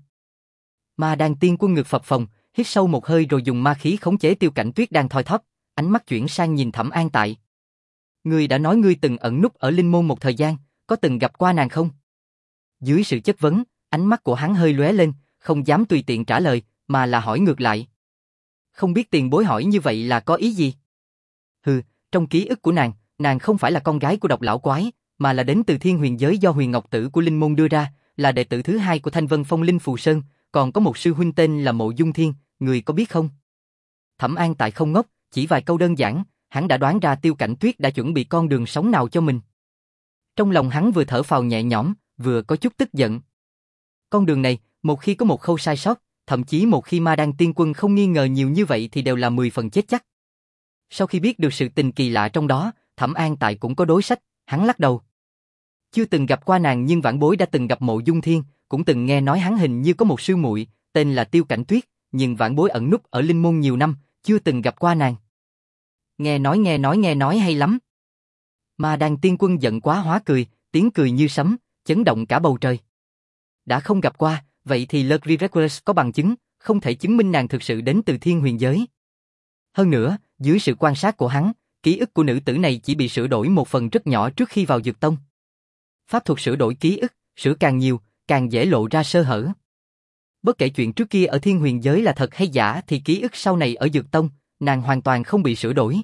Ma Đan Tiên Quân ngực phập phồng, hít sâu một hơi rồi dùng ma khí khống chế Tiêu Cảnh Tuyết đang thoi thóp, ánh mắt chuyển sang nhìn Thẩm An Tại. Ngươi đã nói ngươi từng ẩn núp ở Linh Môn một thời gian, có từng gặp qua nàng không? Dưới sự chất vấn, ánh mắt của hắn hơi lóe lên, không dám tùy tiện trả lời, mà là hỏi ngược lại. Không biết tiền bối hỏi như vậy là có ý gì? Hừ, trong ký ức của nàng, nàng không phải là con gái của độc lão quái, mà là đến từ thiên huyền giới do Huyền Ngọc Tử của Linh Môn đưa ra, là đệ tử thứ hai của Thanh Vân Phong Linh Phù Sơn, còn có một sư huynh tên là Mộ Dung Thiên, người có biết không? Thẩm An Tại không ngốc, chỉ vài câu đơn giản, hắn đã đoán ra Tiêu Cảnh Tuyết đã chuẩn bị con đường sống nào cho mình. Trong lòng hắn vừa thở phào nhẹ nhõm, vừa có chút tức giận. Con đường này, một khi có một khâu sai sót, thậm chí một khi Ma Đan Tiên Quân không nghi ngờ nhiều như vậy thì đều là mười phần chết chắc. Sau khi biết được sự tình kỳ lạ trong đó, Thẩm An Tại cũng có đối sách, hắn lắc đầu. Chưa từng gặp qua nàng nhưng vãn bối đã từng gặp Mộ Dung Thiên, cũng từng nghe nói hắn hình như có một sư muội, tên là Tiêu Cảnh Tuyết, nhưng vãn bối ẩn núp ở linh môn nhiều năm, chưa từng gặp qua nàng. Nghe nói nghe nói nghe nói hay lắm. Ma Đan Tiên Quân giận quá hóa cười, tiếng cười như sấm, chấn động cả bầu trời. Đã không gặp qua, vậy thì Lucky Reckless có bằng chứng, không thể chứng minh nàng thực sự đến từ thiên huyền giới. Hơn nữa, dưới sự quan sát của hắn, ký ức của nữ tử này chỉ bị sửa đổi một phần rất nhỏ trước khi vào Dược Tông. Pháp thuật sửa đổi ký ức, sửa càng nhiều, càng dễ lộ ra sơ hở. Bất kể chuyện trước kia ở thiên huyền giới là thật hay giả thì ký ức sau này ở Dược Tông, nàng hoàn toàn không bị sửa đổi.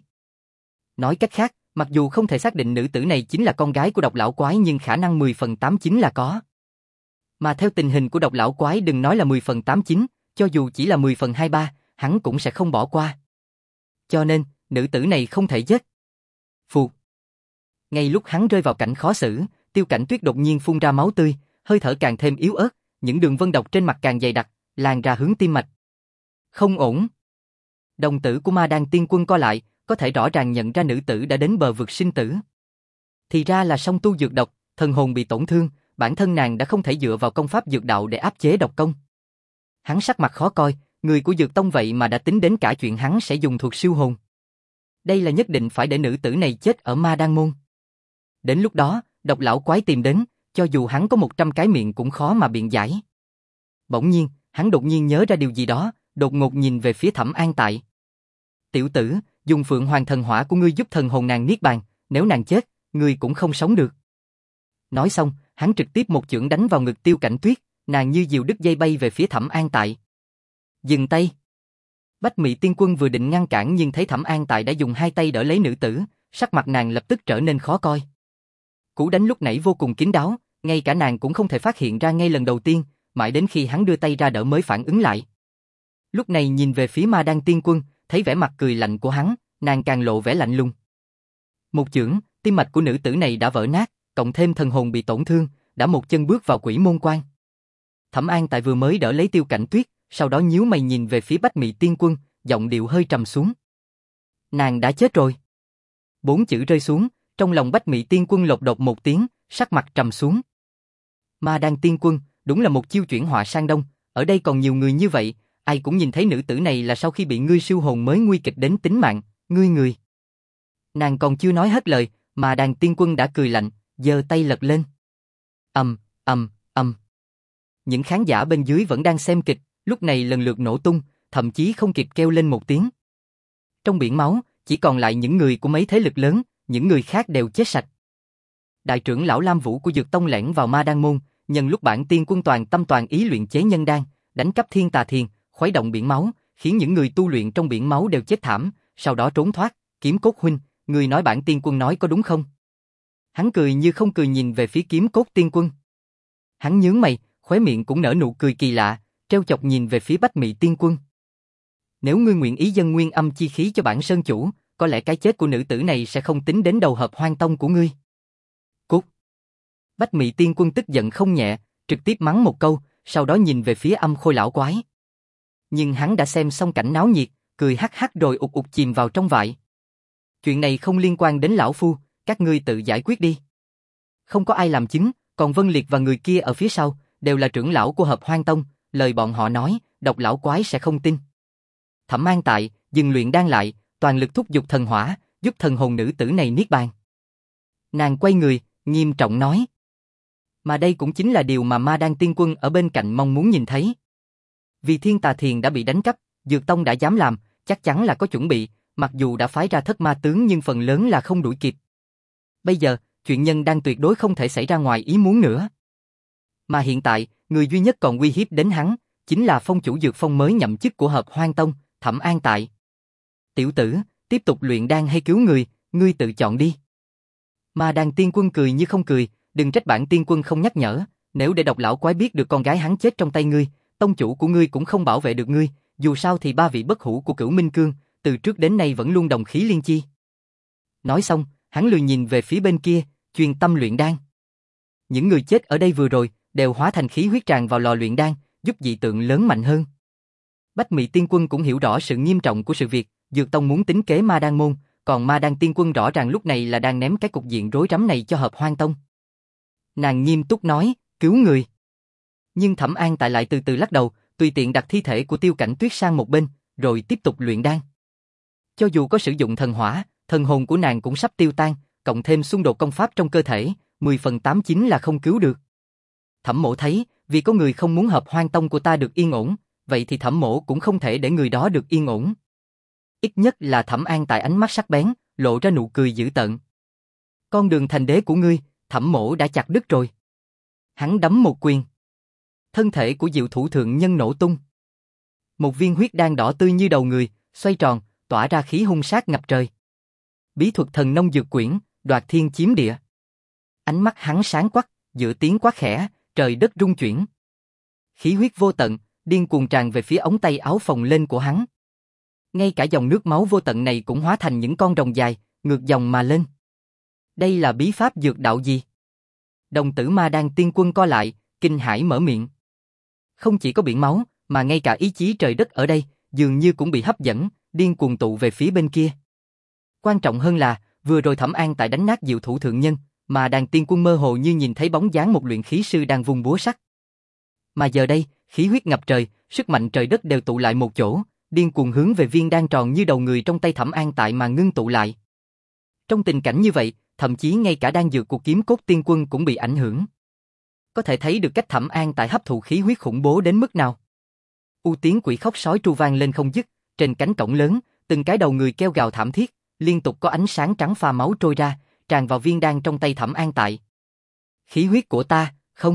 Nói cách khác, mặc dù không thể xác định nữ tử này chính là con gái của Độc Lão Quái nhưng khả năng mười phần tám chín là có. Mà theo tình hình của Độc Lão Quái đừng nói là mười phần tám chín, cho dù chỉ là mười phần hai ba, hắn cũng sẽ không bỏ qua. Cho nên, nữ tử này không thể giết. Phụt. Ngay lúc hắn rơi vào cảnh khó xử, Tiêu Cảnh Tuyết đột nhiên phun ra máu tươi, hơi thở càng thêm yếu ớt, những đường vân độc trên mặt càng dày đặc, lan ra hướng tim mạch. Không ổn. Đồng tử của Ma Đan Tiên Quân co lại, có thể rõ ràng nhận ra nữ tử đã đến bờ vực sinh tử. Thì ra là song tu dược độc, thần hồn bị tổn thương, bản thân nàng đã không thể dựa vào công pháp dược đạo để áp chế độc công. Hắn sắc mặt khó coi, người của Dược Tông vậy mà đã tính đến cả chuyện hắn sẽ dùng thuật siêu hồn. Đây là nhất định phải để nữ tử này chết ở Ma Đan môn. Đến lúc đó, Độc Lão Quái tìm đến, cho dù hắn có một trăm cái miệng cũng khó mà biện giải. Bỗng nhiên, hắn đột nhiên nhớ ra điều gì đó, đột ngột nhìn về phía Thẩm An Tại. Tiểu tử, dùng Phượng Hoàng thần hỏa của ngươi giúp thần hồn nàng niết bàn, nếu nàng chết, ngươi cũng không sống được. Nói xong, hắn trực tiếp một chưởng đánh vào ngực Tiêu Cảnh Tuyết, nàng như diều đứt dây bay về phía Thẩm An Tại. Dừng tay. Bách Mị Tiên Quân vừa định ngăn cản nhưng thấy Thẩm An Tại đã dùng hai tay đỡ lấy nữ tử, sắc mặt nàng lập tức trở nên khó coi. Cú đánh lúc nãy vô cùng kín đáo, ngay cả nàng cũng không thể phát hiện ra ngay lần đầu tiên, mãi đến khi hắn đưa tay ra đỡ mới phản ứng lại. Lúc này nhìn về phía Ma Đan Tiên Quân, thấy vẻ mặt cười lạnh của hắn, nàng càng lộ vẻ lạnh lùng. Một chưởng, tim mạch của nữ tử này đã vỡ nát, cộng thêm thần hồn bị tổn thương, đã một chân bước vào Quỷ Môn Quan. Thẩm An Tại vừa mới đỡ lấy Tiêu Cảnh Tuyết, sau đó nhíu mày nhìn về phía Bách Mị Tiên Quân, giọng điệu hơi trầm xuống. Nàng đã chết rồi. Bốn chữ rơi xuống, trong lòng Bách Mị Tiên Quân lột đột một tiếng, sắc mặt trầm xuống. Ma Đan Tiên Quân, đúng là một chiêu chuyển họa sang đông, ở đây còn nhiều người như vậy, ai cũng nhìn thấy nữ tử này là sau khi bị ngươi siêu hồn mới nguy kịch đến tính mạng, ngươi người. Nàng còn chưa nói hết lời, mà Đan Tiên Quân đã cười lạnh, giơ tay lật lên. Ầm, ầm, ầm. Những khán giả bên dưới vẫn đang xem kịch, lúc này lần lượt nổ tung, thậm chí không kịp kêu lên một tiếng. Trong biển máu, chỉ còn lại những người của mấy thế lực lớn, những người khác đều chết sạch. Đại trưởng lão Lam Vũ của Dược Tông lẻn vào Ma Đan môn, nhân lúc bản tiên quân toàn tâm toàn ý luyện chế nhân đan, đánh cắp thiên tà thiền, khuấy động biển máu, khiến những người tu luyện trong biển máu đều chết thảm, sau đó trốn thoát. Kiếm Cốt huynh, người nói bản tiên quân nói có đúng không? Hắn cười như không cười nhìn về phía Kiếm Cốt tiên quân. Hắn nhướng mày, khóe miệng cũng nở nụ cười kỳ lạ, trêu chọc nhìn về phía Bách Mị Tiên Quân. Nếu ngươi nguyện ý dâng nguyên âm chi khí cho bản sơn chủ, có lẽ cái chết của nữ tử này sẽ không tính đến đầu hợp hoang tông của ngươi. Cút. Bách Mị Tiên Quân tức giận không nhẹ, trực tiếp mắng một câu, sau đó nhìn về phía Âm Khôi lão quái. Nhưng hắn đã xem xong cảnh náo nhiệt, cười hắc hắc rồi ụt ụt chìm vào trong vại. Chuyện này không liên quan đến lão phu, các ngươi tự giải quyết đi. Không có ai làm chứng, còn Vân Liệt và người kia ở phía sau, đều là trưởng lão của hợp hoang tông, lời bọn họ nói, Độc Lão Quái sẽ không tin. Thẩm An Tại, dừng luyện đan lại, toàn lực thúc giục thần hỏa, giúp thần hồn nữ tử này niết bàn. Nàng quay người, nghiêm trọng nói. Mà đây cũng chính là điều mà Ma Đan Tiên Quân ở bên cạnh mong muốn nhìn thấy. Vì thiên tà thiền đã bị đánh cắp, Dược Tông đã dám làm, chắc chắn là có chuẩn bị, mặc dù đã phái ra thất ma tướng nhưng phần lớn là không đuổi kịp. Bây giờ, chuyện nhân đan tuyệt đối không thể xảy ra ngoài ý muốn nữa. Mà hiện tại, người duy nhất còn uy hiếp đến hắn, chính là phong chủ Dược Phong mới nhậm chức của hợp hoang tông, Thẩm An Tại. Tiểu tử, tiếp tục luyện đan hay cứu người, ngươi tự chọn đi. Ma Đan Tiên Quân cười như không cười, đừng trách bản tiên quân không nhắc nhở, nếu để Độc Lão Quái biết được con gái hắn chết trong tay ngươi, tông chủ của ngươi cũng không bảo vệ được ngươi, dù sao thì ba vị bất hủ của Cửu Minh Cương, từ trước đến nay vẫn luôn đồng khí liên chi. Nói xong, hắn lười nhìn về phía bên kia, chuyên tâm luyện đan. Những người chết ở đây vừa rồi, đều hóa thành khí huyết tràn vào lò luyện đan, giúp dị tượng lớn mạnh hơn. Bách Mị Tiên Quân cũng hiểu rõ sự nghiêm trọng của sự việc, Dược Tông muốn tính kế Ma Đan môn, còn Ma Đan Tiên Quân rõ ràng lúc này là đang ném cái cục diện rối rắm này cho hợp hoang tông. Nàng nghiêm túc nói, cứu người. Nhưng Thẩm An Tại lại từ từ lắc đầu, tùy tiện đặt thi thể của Tiêu Cảnh Tuyết sang một bên, rồi tiếp tục luyện đan. Cho dù có sử dụng thần hỏa, thần hồn của nàng cũng sắp tiêu tan, cộng thêm xung đột công pháp trong cơ thể, mười phần tám chín là không cứu được. Thẩm Mỗ thấy, vì có người không muốn Hợp Hoan Tông của ta được yên ổn, vậy thì Thẩm Mỗ cũng không thể để người đó được yên ổn. Ít nhất là Thẩm An Tại ánh mắt sắc bén, lộ ra nụ cười dữ tợn. Con đường thành đế của ngươi, Thẩm Mỗ đã chặt đứt rồi. Hắn đấm một quyền. Thân thể của Diệu Thủ Thượng Nhân nổ tung. Một viên huyết đan đỏ tươi như đầu người, xoay tròn, tỏa ra khí hung sát ngập trời. Bí thuật thần nông dược quyển, đoạt thiên chiếm địa. Ánh mắt hắn sáng quắc, giữa tiếng quát khẽ, trời đất rung chuyển. Khí huyết vô tận, điên cuồng tràn về phía ống tay áo phồng lên của hắn. Ngay cả dòng nước máu vô tận này cũng hóa thành những con rồng dài, ngược dòng mà lên. Đây là bí pháp dược đạo gì? Đồng tử Ma Đan Tiên Quân co lại, kinh hãi mở miệng. Không chỉ có biển máu, mà ngay cả ý chí trời đất ở đây, dường như cũng bị hấp dẫn, điên cuồng tụ về phía bên kia. Quan trọng hơn là, vừa rồi Thẩm An Tại đánh nát Diệu Thủ Thượng Nhân, mà Đàn Tiên Quân mơ hồ như nhìn thấy bóng dáng một luyện khí sư đang vung búa sắt. Mà giờ đây, khí huyết ngập trời, sức mạnh trời đất đều tụ lại một chỗ, điên cuồng hướng về viên đan tròn như đầu người trong tay Thẩm An Tại mà ngưng tụ lại. Trong tình cảnh như vậy, thậm chí ngay cả đan dược của Kiếm Cốt Tiên Quân cũng bị ảnh hưởng. Có thể thấy được cách Thẩm An Tại hấp thụ khí huyết khủng bố đến mức nào. U tiếng quỷ khóc sói tru vang lên không dứt, trên cánh cổng lớn, từng cái đầu người kêu gào thảm thiết, liên tục có ánh sáng trắng pha máu trôi ra, tràn vào viên đan trong tay Thẩm An Tại. Khí huyết của ta, không.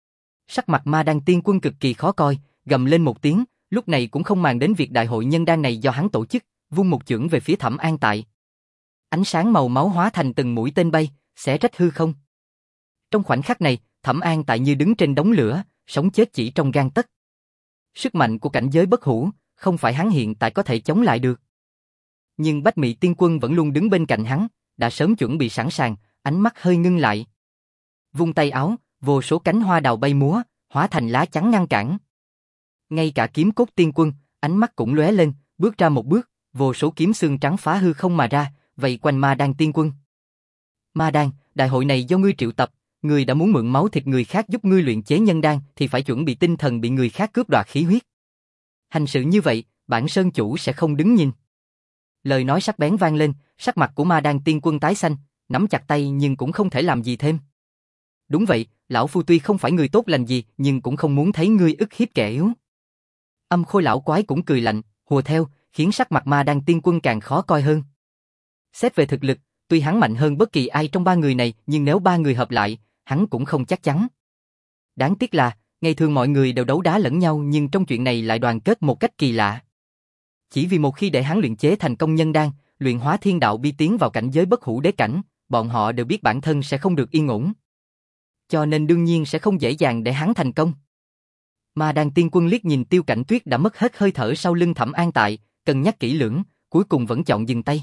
Sắc mặt Ma Đan Tiên Quân cực kỳ khó coi, gầm lên một tiếng, lúc này cũng không màng đến việc đại hội nhân đan này do hắn tổ chức, vung một chưởng về phía Thẩm An Tại. Ánh sáng màu máu hóa thành từng mũi tên bay, xé rách hư không. Trong khoảnh khắc này, Thẩm An Tại như đứng trên đống lửa, sống chết chỉ trong gang tấc. Sức mạnh của cảnh giới bất hủ, không phải hắn hiện tại có thể chống lại được. Nhưng Bách Mị Tiên Quân vẫn luôn đứng bên cạnh hắn, đã sớm chuẩn bị sẵn sàng, ánh mắt hơi ngưng lại. Vung tay áo, vô số cánh hoa đào bay múa, hóa thành lá chắn ngăn cản. Ngay cả Kiếm Cốt Tiên Quân, ánh mắt cũng lóe lên, bước ra một bước, vô số kiếm xương trắng phá hư không mà ra, vây quanh Ma Đan Tiên Quân. Ma Đan, đại hội này do ngươi triệu tập, ngươi đã muốn mượn máu thịt người khác giúp ngươi luyện chế nhân đan thì phải chuẩn bị tinh thần bị người khác cướp đoạt khí huyết. Hành sự như vậy, bản sơn chủ sẽ không đứng nhìn. Lời nói sắc bén vang lên, sắc mặt của Ma Đan Tiên Quân tái xanh, nắm chặt tay nhưng cũng không thể làm gì thêm. Đúng vậy, lão phu tuy không phải người tốt lành gì, nhưng cũng không muốn thấy ngươi ức hiếp kẻ yếu. Âm Khôi lão quái cũng cười lạnh, hùa theo, khiến sắc mặt Ma Đan Tiên Quân càng khó coi hơn. Xét về thực lực, tuy hắn mạnh hơn bất kỳ ai trong ba người này, nhưng nếu ba người hợp lại, hắn cũng không chắc chắn. Đáng tiếc là, ngày thường mọi người đều đấu đá lẫn nhau nhưng trong chuyện này lại đoàn kết một cách kỳ lạ. Chỉ vì một khi để hắn luyện chế thành công nhân đan, luyện hóa thiên đạo bi tiến vào cảnh giới bất hủ đế cảnh, bọn họ đều biết bản thân sẽ không được yên ổn. Cho nên đương nhiên sẽ không dễ dàng để hắn thành công. Ma Đan Tiên Quân liếc nhìn Tiêu Cảnh Tuyết đã mất hết hơi thở sau lưng Thẩm An Tại, cân nhắc kỹ lưỡng, cuối cùng vẫn chọn dừng tay.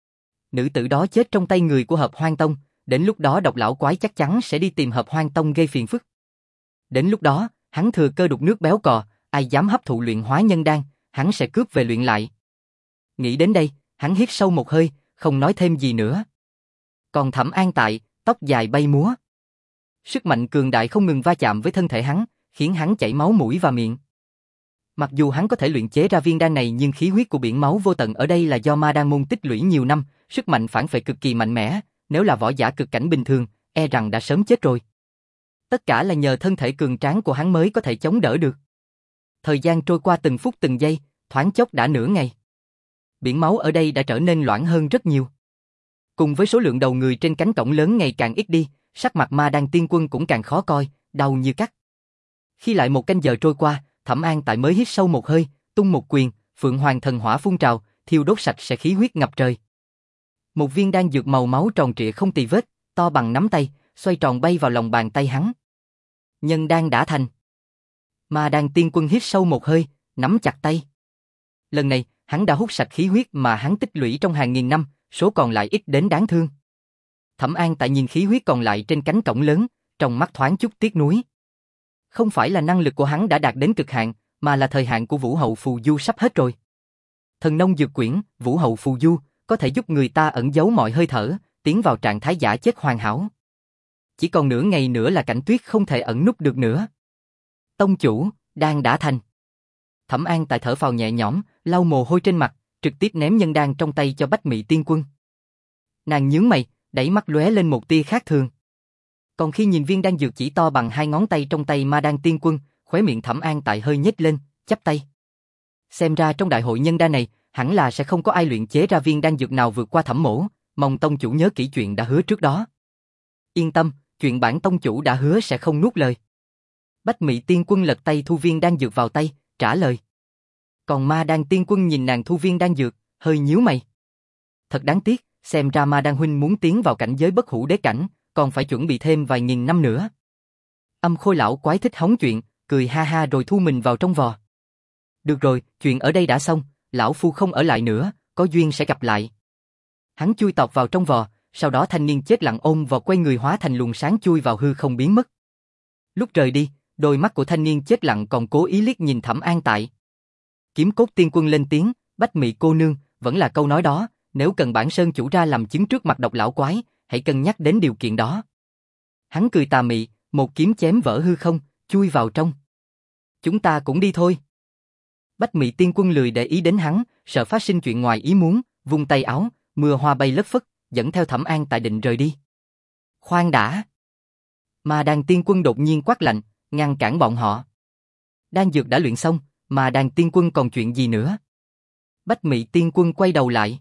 Nữ tử đó chết trong tay người của Hợp Hoan Tông, đến lúc đó Độc lão quái chắc chắn sẽ đi tìm Hợp Hoan Tông gây phiền phức. Đến lúc đó, hắn thừa cơ đục nước béo cò, ai dám hấp thụ luyện hóa nhân đan, hắn sẽ cướp về luyện lại. Nghĩ đến đây, hắn hít sâu một hơi, không nói thêm gì nữa. Còn Thẩm An Tại, tóc dài bay múa. Sức mạnh cường đại không ngừng va chạm với thân thể hắn, khiến hắn chảy máu mũi và miệng. Mặc dù hắn có thể luyện chế ra viên đan này nhưng khí huyết của biển máu vô tận ở đây là do Ma Đan môn tích lũy nhiều năm, sức mạnh phản phệ cực kỳ mạnh mẽ, nếu là võ giả cực cảnh bình thường, e rằng đã sớm chết rồi. Tất cả là nhờ thân thể cường tráng của hắn mới có thể chống đỡ được. Thời gian trôi qua từng phút từng giây, thoáng chốc đã nửa ngày. Biển máu ở đây đã trở nên loãng hơn rất nhiều. Cùng với số lượng đầu người trên cánh cổng lớn ngày càng ít đi, sắc mặt Ma Đan Tiên Quân cũng càng khó coi, đau như cắt. Khi lại một canh giờ trôi qua, Thẩm An Tại mới hít sâu một hơi, tung một quyền, Phượng Hoàng thần hỏa phun trào, thiêu đốt sạch sẽ khí huyết ngập trời. Một viên đan dược màu máu tròn trịa không tì vết, to bằng nắm tay, xoay tròn bay vào lòng bàn tay hắn. Nhân đan đã thành. Ma Đan Tiên Quân hít sâu một hơi, nắm chặt tay. Lần này, hắn đã hút sạch khí huyết mà hắn tích lũy trong hàng nghìn năm, số còn lại ít đến đáng thương. Thẩm An Tại nhìn khí huyết còn lại trên cánh cổng lớn, trong mắt thoáng chút tiếc nuối. Không phải là năng lực của hắn đã đạt đến cực hạn, mà là thời hạn của Vũ Hậu Phù Du sắp hết rồi. Thần nông dược quyển, Vũ Hậu Phù Du, có thể giúp người ta ẩn giấu mọi hơi thở, tiến vào trạng thái giả chết hoàn hảo. Chỉ còn nửa ngày nữa là Cảnh Tuyết không thể ẩn núp được nữa. Tông chủ, đan đã thành. Thẩm An Tại thở phào nhẹ nhõm, lau mồ hôi trên mặt, trực tiếp ném nhân đan trong tay cho Bách Mị Tiên Quân. Nàng nhướng mày, đẩy mắt lóe lên một tia khác thường. Còn khi nhìn viên đan dược chỉ to bằng hai ngón tay trong tay Ma Đan Tiên Quân, khóe miệng Thẩm An Tại hơi nhếch lên, chắp tay. Xem ra trong đại hội nhân đan này, hẳn là sẽ không có ai luyện chế ra viên đan dược nào vượt qua Thẩm mỗ, mong tông chủ nhớ kỹ chuyện đã hứa trước đó. Yên tâm, chuyện bản tông chủ đã hứa sẽ không nuốt lời. Bách Mị Tiên Quân lật tay thu viên đan dược vào tay, trả lời. Còn Ma Đan Tiên Quân nhìn nàng thu viên đan dược, hơi nhíu mày. Thật đáng tiếc, xem ra Ma Đan huynh muốn tiến vào cảnh giới bất hủ đế cảnh, còn phải chuẩn bị thêm vài nghìn năm nữa. Âm Khôi lão quái thích hóng chuyện, cười ha ha rồi thu mình vào trong vò. Được rồi, chuyện ở đây đã xong, lão phu không ở lại nữa, có duyên sẽ gặp lại. Hắn chui tọt vào trong vò, sau đó thanh niên chết lặng ôm vò quay người hóa thành luồng sáng chui vào hư không biến mất. Lúc rời đi, đôi mắt của thanh niên chết lặng còn cố ý liếc nhìn Thẩm An Tại. Kiếm Cốt Tiên Quân lên tiếng, Bách Mị cô nương, vẫn là câu nói đó, nếu cần bản sơn chủ ra làm chứng trước mặt Độc lão quái, hãy cân nhắc đến điều kiện đó. Hắn cười tà mị, một kiếm chém vỡ hư không, chui vào trong. Chúng ta cũng đi thôi. Bách Mị Tiên Quân lười để ý đến hắn, sợ phát sinh chuyện ngoài ý muốn, vung tay áo, mưa hoa bay lất phất, dẫn theo Thẩm An Tại định rời đi. Khoan đã. Ma Đan Tiên Quân đột nhiên quát lạnh, ngăn cản bọn họ. Đan dược đã luyện xong, Ma Đan Tiên Quân còn chuyện gì nữa? Bách Mị Tiên Quân quay đầu lại.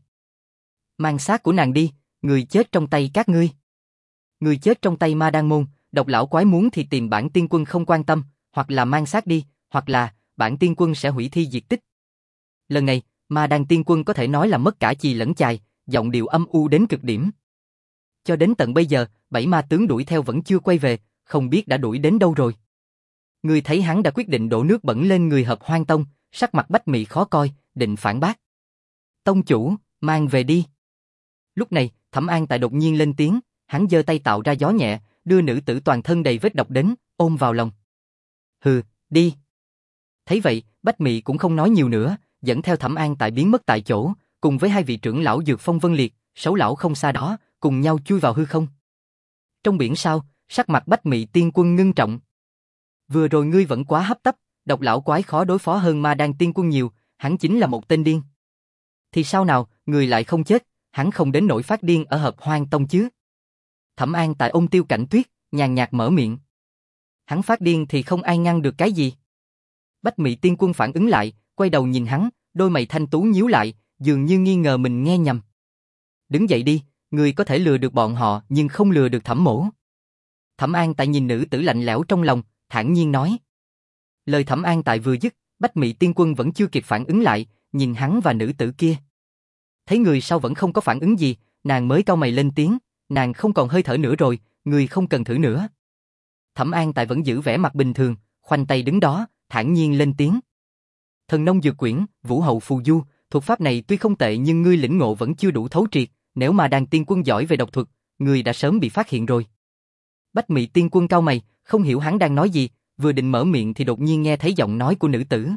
Mang xác của nàng đi, người chết trong tay các ngươi. Người chết trong tay Ma Đan môn, Độc lão quái muốn thì tìm bản tiên quân không quan tâm, hoặc là mang xác đi, hoặc là bản tiên quân sẽ hủy thi diệt tích. Lần này, Ma Đan Tiên Quân có thể nói là mất cả chì lẫn chài, giọng điệu âm u đến cực điểm. Cho đến tận bây giờ, bảy ma tướng đuổi theo vẫn chưa quay về, không biết đã đuổi đến đâu rồi. Người thấy hắn đã quyết định đổ nước bẩn lên người Hợp Hoang Tông, sắc mặt Bách Mị khó coi, định phản bác. Tông chủ, mang về đi. Lúc này, Thẩm An Tại đột nhiên lên tiếng, hắn giơ tay tạo ra gió nhẹ, đưa nữ tử toàn thân đầy vết độc đến, ôm vào lòng. Hừ, đi. Thấy vậy, Bách Mị cũng không nói nhiều nữa, dẫn theo Thẩm An Tại biến mất tại chỗ, cùng với hai vị trưởng lão Dược Phong Vân Liệt, Sáu lão không xa đó, cùng nhau chui vào hư không. Trong biển sao, sắc mặt Bách Mị Tiên Quân ngưng trọng. Vừa rồi ngươi vẫn quá hấp tấp, Độc lão quái khó đối phó hơn Ma Đan Tiên Quân nhiều, hắn chính là một tên điên. Thì sao nào, người lại không chết, hắn không đến nỗi phát điên ở Hợp Hoang Tông chứ. Thẩm An Tại ôm Tiêu Cảnh Tuyết, nhàn nhạt mở miệng. Hắn phát điên thì không ai ngăn được cái gì. Bách Mị Tiên Quân phản ứng lại, quay đầu nhìn hắn, đôi mày thanh tú nhíu lại, dường như nghi ngờ mình nghe nhầm. Đứng dậy đi, người có thể lừa được bọn họ nhưng không lừa được Thẩm mỗ. Thẩm An Tại nhìn nữ tử lạnh lẽo trong lòng, thản nhiên nói. Lời Thẩm An Tại vừa dứt, Bách Mị Tiên Quân vẫn chưa kịp phản ứng lại, nhìn hắn và nữ tử kia. Thấy người sau vẫn không có phản ứng gì, nàng mới cau mày lên tiếng, nàng không còn hơi thở nữa rồi, người không cần thử nữa. Thẩm An Tại vẫn giữ vẻ mặt bình thường, khoanh tay đứng đó, thản nhiên lên tiếng. Thần nông dược quyển, Vũ hậu phù du, thuật pháp này tuy không tệ nhưng ngươi lĩnh ngộ vẫn chưa đủ thấu triệt, nếu mà Đan Tiên Quân giỏi về độc thuật, ngươi đã sớm bị phát hiện rồi. Bách Mị Tiên Quân cau mày, không hiểu hắn đang nói gì, vừa định mở miệng thì đột nhiên nghe thấy giọng nói của nữ tử.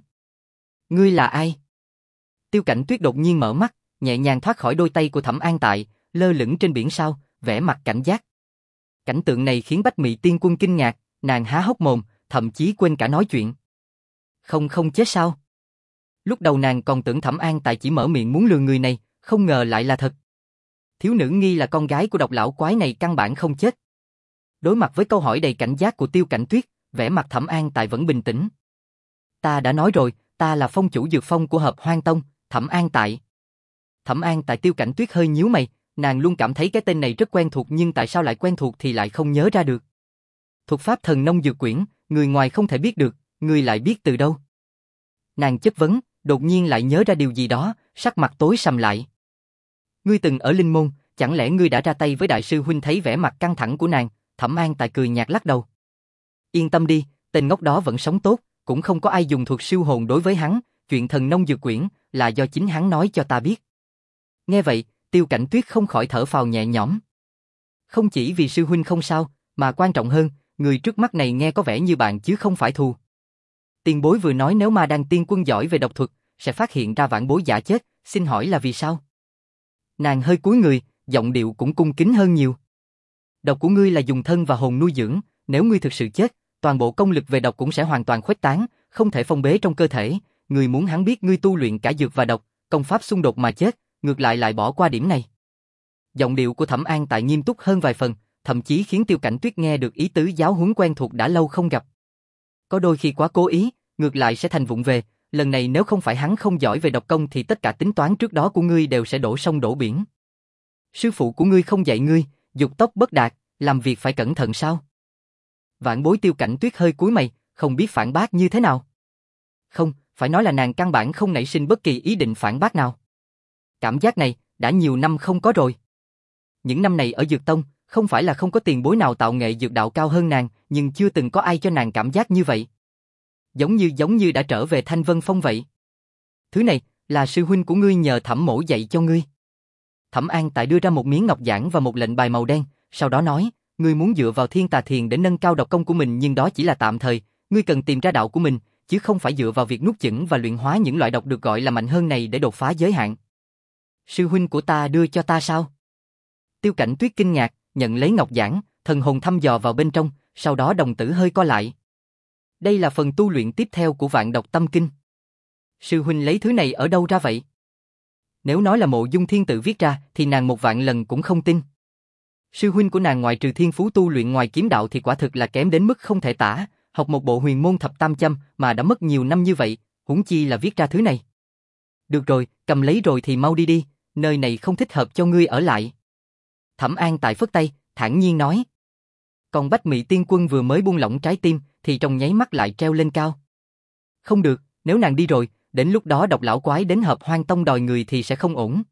Ngươi là ai? Tiêu Cảnh Tuyết đột nhiên mở mắt, nhẹ nhàng thoát khỏi đôi tay của Thẩm An Tại, lơ lửng trên biển sao, vẻ mặt cảnh giác. Cảnh tượng này khiến Bách Mị Tiên Quân kinh ngạc, nàng há hốc mồm, thậm chí quên cả nói chuyện. Không không chết sao? Lúc đầu nàng còn tưởng Thẩm An Tại chỉ mở miệng muốn lừa người này, không ngờ lại là thật. Thiếu nữ nghi là con gái của Độc lão quái này căn bản không chết. Đối mặt với câu hỏi đầy cảnh giác của Tiêu Cảnh Tuyết, vẻ mặt Thẩm An Tại vẫn bình tĩnh. Ta đã nói rồi, ta là phong chủ dược phong của Hợp Hoang Tông, Thẩm An Tại. Thẩm An Tại Tiêu Cảnh Tuyết hơi nhíu mày, nàng luôn cảm thấy cái tên này rất quen thuộc nhưng tại sao lại quen thuộc thì lại không nhớ ra được. Thuật pháp thần nông dược quyển, người ngoài không thể biết được, người lại biết từ đâu? Nàng chất vấn, đột nhiên lại nhớ ra điều gì đó, sắc mặt tối sầm lại. Ngươi từng ở Linh Môn, chẳng lẽ ngươi đã ra tay với đại sư huynh? Thấy vẻ mặt căng thẳng của nàng, Thẩm An Tại cười nhạt lắc đầu. Yên tâm đi, tên ngốc đó vẫn sống tốt, cũng không có ai dùng thuật siêu hồn đối với hắn, chuyện thần nông dược quyển là do chính hắn nói cho ta biết. Nghe vậy, Tiêu Cảnh Tuyết không khỏi thở phào nhẹ nhõm. Không chỉ vì sư huynh không sao, mà quan trọng hơn, người trước mắt này nghe có vẻ như bạn chứ không phải thù. Tiền bối vừa nói nếu Ma Đan Tiên Quân giỏi về độc thuật, sẽ phát hiện ra vãn bối giả chết, xin hỏi là vì sao? Nàng hơi cúi người, giọng điệu cũng cung kính hơn nhiều. Độc của ngươi là dùng thân và hồn nuôi dưỡng, nếu ngươi thực sự chết, toàn bộ công lực về độc cũng sẽ hoàn toàn khuếch tán, không thể phong bế trong cơ thể, ngươi muốn hắn biết ngươi tu luyện cả dược và độc, công pháp xung đột mà chết, ngược lại lại bỏ qua điểm này. Giọng điệu của Thẩm An Tại nghiêm túc hơn vài phần, thậm chí khiến Tiêu Cảnh Tuyết nghe được ý tứ giáo huấn quen thuộc đã lâu không gặp. Có đôi khi quá cố ý, ngược lại sẽ thành vụng về, lần này nếu không phải hắn không giỏi về độc công thì tất cả tính toán trước đó của ngươi đều sẽ đổ sông đổ biển. Sư phụ của ngươi không dạy ngươi, dục tốc bất đạt, làm việc phải cẩn thận sao? Vạn Bối Tiêu Cảnh Tuyết hơi cúi mày, không biết phản bác như thế nào. Không, phải nói là nàng căn bản không nảy sinh bất kỳ ý định phản bác nào. Cảm giác này, đã nhiều năm không có rồi. Những năm này ở Dược Tông, không phải là không có tiền bối nào tạo nghệ dược đạo cao hơn nàng, nhưng chưa từng có ai cho nàng cảm giác như vậy. Giống như giống như đã trở về Thanh Vân Phong vậy. Thứ này, là sư huynh của ngươi nhờ Thẩm mỗ dạy cho ngươi. Thẩm An Tại đưa ra một miếng ngọc giản và một lệnh bài màu đen, sau đó nói, ngươi muốn dựa vào Thiên Tà Thiền để nâng cao độc công của mình nhưng đó chỉ là tạm thời, ngươi cần tìm ra đạo của mình, chứ không phải dựa vào việc nuốt chửng và luyện hóa những loại độc được gọi là mạnh hơn này để đột phá giới hạn. Sư huynh của ta đưa cho ta sao? Tiêu Cảnh Tuyết kinh ngạc, nhận lấy ngọc giản, thần hồn thăm dò vào bên trong, sau đó đồng tử hơi co lại. Đây là phần tu luyện tiếp theo của Vạn Độc Tâm Kinh. Sư huynh lấy thứ này ở đâu ra vậy? Nếu nói là Mộ Dung Thiên tự viết ra thì nàng một vạn lần cũng không tin. Sư huynh của nàng ngoại trừ thiên phú tu luyện ngoài kiếm đạo thì quả thực là kém đến mức không thể tả, học một bộ huyền môn thập tam châm mà đã mất nhiều năm như vậy, huống chi là viết ra thứ này. Được rồi, cầm lấy rồi thì mau đi đi, nơi này không thích hợp cho ngươi ở lại. Thẩm An Tại phất tay, thản nhiên nói. Còn Bách Mị Tiên Quân vừa mới buông lỏng trái tim thì trong nháy mắt lại treo lên cao. Không được, nếu nàng đi rồi, đến lúc đó Độc lão quái đến Hợp Hoan Tông đòi người thì sẽ không ổn.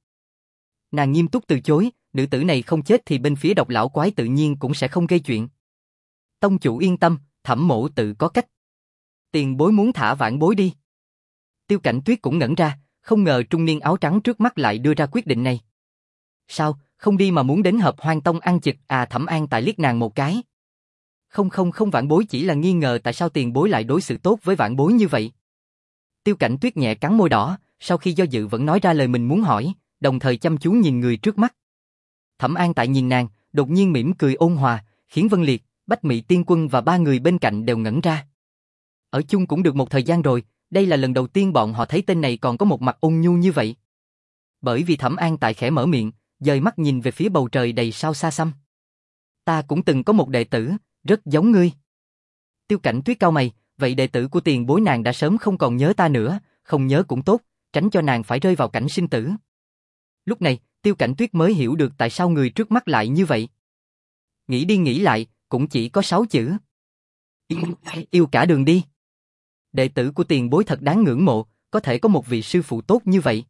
Nàng nghiêm túc từ chối, nữ tử này không chết thì bên phía Độc lão quái tự nhiên cũng sẽ không gây chuyện. Tông chủ yên tâm, Thẩm mỗ tự có cách. Tiền bối muốn thả Vãn Bối đi. Tiêu Cảnh Tuyết cũng ngẩn ra, không ngờ trung niên áo trắng trước mắt lại đưa ra quyết định này. Sao, không đi mà muốn đến Hợp Hoan Tông ăn chực à? Thẩm An Tại liếc nàng một cái. Không không không, Vãn Bối chỉ là nghi ngờ tại sao tiền bối lại đối xử tốt với Vãn Bối như vậy. Tiêu Cảnh Tuyết nhẹ cắn môi đỏ, sau khi do dự vẫn nói ra lời mình muốn hỏi, đồng thời chăm chú nhìn người trước mắt. Thẩm An Tại nhìn nàng, đột nhiên mỉm cười ôn hòa, khiến Vân Liệt, Bách Mị Tiên Quân và ba người bên cạnh đều ngẩn ra. Ở chung cũng được một thời gian rồi, đây là lần đầu tiên bọn họ thấy tên này còn có một mặt ôn nhu như vậy. Bởi vì Thẩm An Tại khẽ mở miệng, dời mắt nhìn về phía bầu trời đầy sao xa xăm. Ta cũng từng có một đệ tử, rất giống ngươi. Tiêu Cảnh Tuyết cau mày, vậy đệ tử của tiền bối nàng đã sớm không còn nhớ ta nữa, không nhớ cũng tốt, tránh cho nàng phải rơi vào cảnh sinh tử. Lúc này, Tiêu Cảnh Tuyết mới hiểu được tại sao người trước mắt lại như vậy. Nghĩ đi nghĩ lại, cũng chỉ có sáu chữ. Yêu, yêu cả đường đi. Đệ tử của tiền bối thật đáng ngưỡng mộ, có thể có một vị sư phụ tốt như vậy.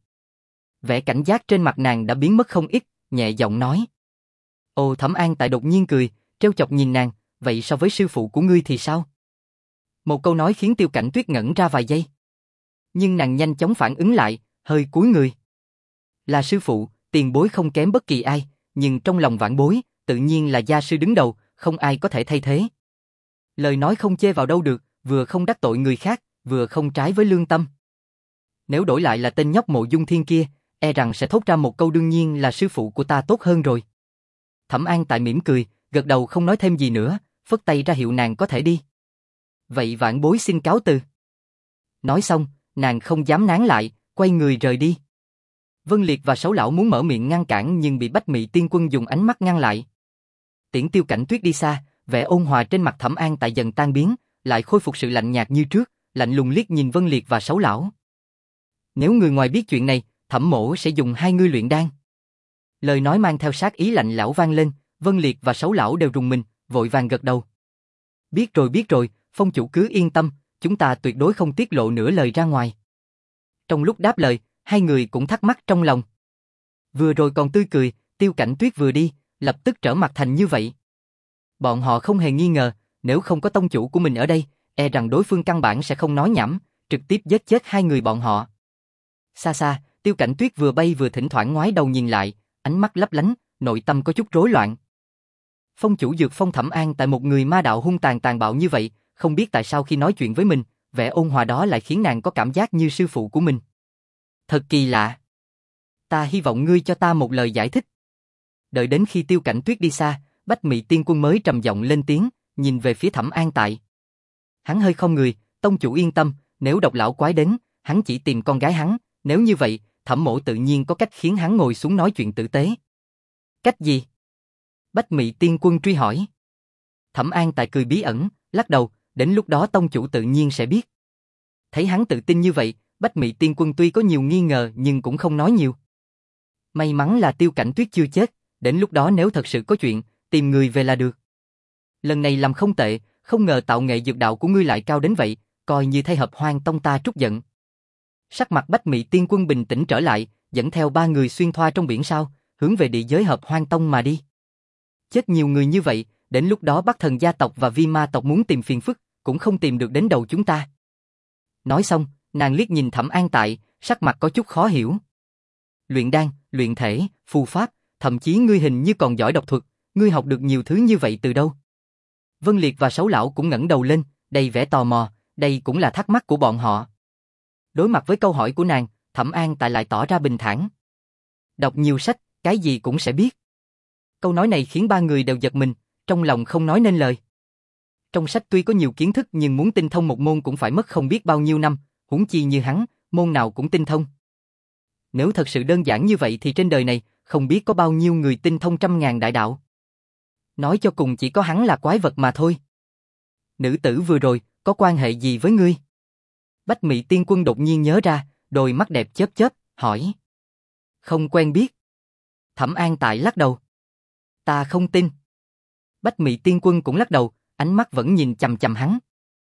Vẻ cảnh giác trên mặt nàng đã biến mất không ít, nhẹ giọng nói. Ồ, Thẩm An Tại đột nhiên cười, trêu chọc nhìn nàng, vậy so với sư phụ của ngươi thì sao? Một câu nói khiến Tiêu Cảnh Tuyết ngẩn ra vài giây. Nhưng nàng nhanh chóng phản ứng lại, hơi cúi người. Là sư phụ, tiền bối không kém bất kỳ ai, nhưng trong lòng Vãn Bối, tự nhiên là gia sư đứng đầu, không ai có thể thay thế. Lời nói không chê vào đâu được, vừa không đắc tội người khác, vừa không trái với lương tâm. Nếu đổi lại là tên nhóc Mộ Dung Thiên kia, e rằng sẽ thốt ra một câu đương nhiên là sư phụ của ta tốt hơn rồi. Thẩm An Tại mỉm cười, gật đầu không nói thêm gì nữa, phất tay ra hiệu nàng có thể đi. Vậy Vãn Bối xin cáo từ. Nói xong, nàng không dám nán lại, quay người rời đi. Vân Liệt và Sáu lão muốn mở miệng ngăn cản nhưng bị Bách Mị Tiên Quân dùng ánh mắt ngăn lại. Tiễn Tiêu Cảnh Tuyết đi xa, vẻ ôn hòa trên mặt Thẩm An Tại dần tan biến, lại khôi phục sự lạnh nhạt như trước, lạnh lùng liếc nhìn Vân Liệt và Sáu lão. Nếu người ngoài biết chuyện này, Thẩm mỗ sẽ dùng hai ngươi luyện đan. Lời nói mang theo sát ý lạnh lẽo vang lên, Vân Liệt và Sáu lão đều rùng mình, vội vàng gật đầu. Biết rồi biết rồi, Phong chủ cứ yên tâm, chúng ta tuyệt đối không tiết lộ nửa lời ra ngoài. Trong lúc đáp lời, hai người cũng thắc mắc trong lòng. Vừa rồi còn tươi cười, Tiêu Cảnh Tuyết vừa đi, lập tức trở mặt thành như vậy. Bọn họ không hề nghi ngờ, nếu không có tông chủ của mình ở đây, e rằng đối phương căn bản sẽ không nói nhảm, trực tiếp giết chết hai người bọn họ. Xa xa, Tiêu Cảnh Tuyết vừa bay vừa thỉnh thoảng ngoái đầu nhìn lại, ánh mắt lấp lánh, nội tâm có chút rối loạn. Phong chủ Dược Phong Thẩm An Tại một người ma đạo hung tàn tàn bạo như vậy, không biết tại sao khi nói chuyện với mình, vẻ ôn hòa đó lại khiến nàng có cảm giác như sư phụ của mình. Thật kỳ lạ. Ta hy vọng ngươi cho ta một lời giải thích. Đợi đến khi Tiêu Cảnh Tuyết đi xa, Bách Mị Tiên Quân mới trầm giọng lên tiếng, nhìn về phía Thẩm An Tại. Hắn hơi không người, tông chủ yên tâm, nếu Độc lão quái đến, hắn chỉ tìm con gái hắn, nếu như vậy, Thẩm Mỗ tự nhiên có cách khiến hắn ngồi xuống nói chuyện tử tế. Cách gì? Bách Mị Tiên Quân truy hỏi. Thẩm An Tại cười bí ẩn, lắc đầu, đến lúc đó tông chủ tự nhiên sẽ biết. Thấy hắn tự tin như vậy, Bách Mị Tiên Quân tuy có nhiều nghi ngờ nhưng cũng không nói nhiều. May mắn là Tiêu Cảnh Tuyết chưa chết, đến lúc đó nếu thật sự có chuyện, tìm người về là được. Lần này làm không tệ, không ngờ tạo nghệ dược đạo của ngươi lại cao đến vậy, coi như thay Hợp Hoang Tông ta trút giận. Sắc mặt Bách Mị Tiên Quân bình tĩnh trở lại, dẫn theo ba người xuyên thoa trong biển sao, hướng về địa giới Hợp Hoang Tông mà đi. Chết nhiều người như vậy, đến lúc đó Bắc Thần gia tộc và Vi Ma tộc muốn tìm phiền phức, cũng không tìm được đến đầu chúng ta. Nói xong, nàng liếc nhìn Thẩm An Tại, sắc mặt có chút khó hiểu. Luyện đan, luyện thể, phù pháp, thậm chí ngươi hình như còn giỏi độc thuật, ngươi học được nhiều thứ như vậy từ đâu? Vân Liệt và Sấu Lão cũng ngẩng đầu lên, đầy vẻ tò mò, đây cũng là thắc mắc của bọn họ. Đối mặt với câu hỏi của nàng, Thẩm An Tại lại tỏ ra bình thản. Đọc nhiều sách, cái gì cũng sẽ biết. Câu nói này khiến ba người đều giật mình, trong lòng không nói nên lời. Trong sách tuy có nhiều kiến thức nhưng muốn tinh thông một môn cũng phải mất không biết bao nhiêu năm, huống chi như hắn, môn nào cũng tinh thông. Nếu thật sự đơn giản như vậy thì trên đời này, không biết có bao nhiêu người tinh thông trăm ngàn đại đạo. Nói cho cùng chỉ có hắn là quái vật mà thôi. Nữ tử vừa rồi, có quan hệ gì với ngươi? Bách Mị Tiên Quân đột nhiên nhớ ra, đôi mắt đẹp chớp chớp, hỏi. Không quen biết. Thẩm An Tại lắc đầu. Ta không tin. Bách Mị Tiên Quân cũng lắc đầu, ánh mắt vẫn nhìn chằm chằm hắn.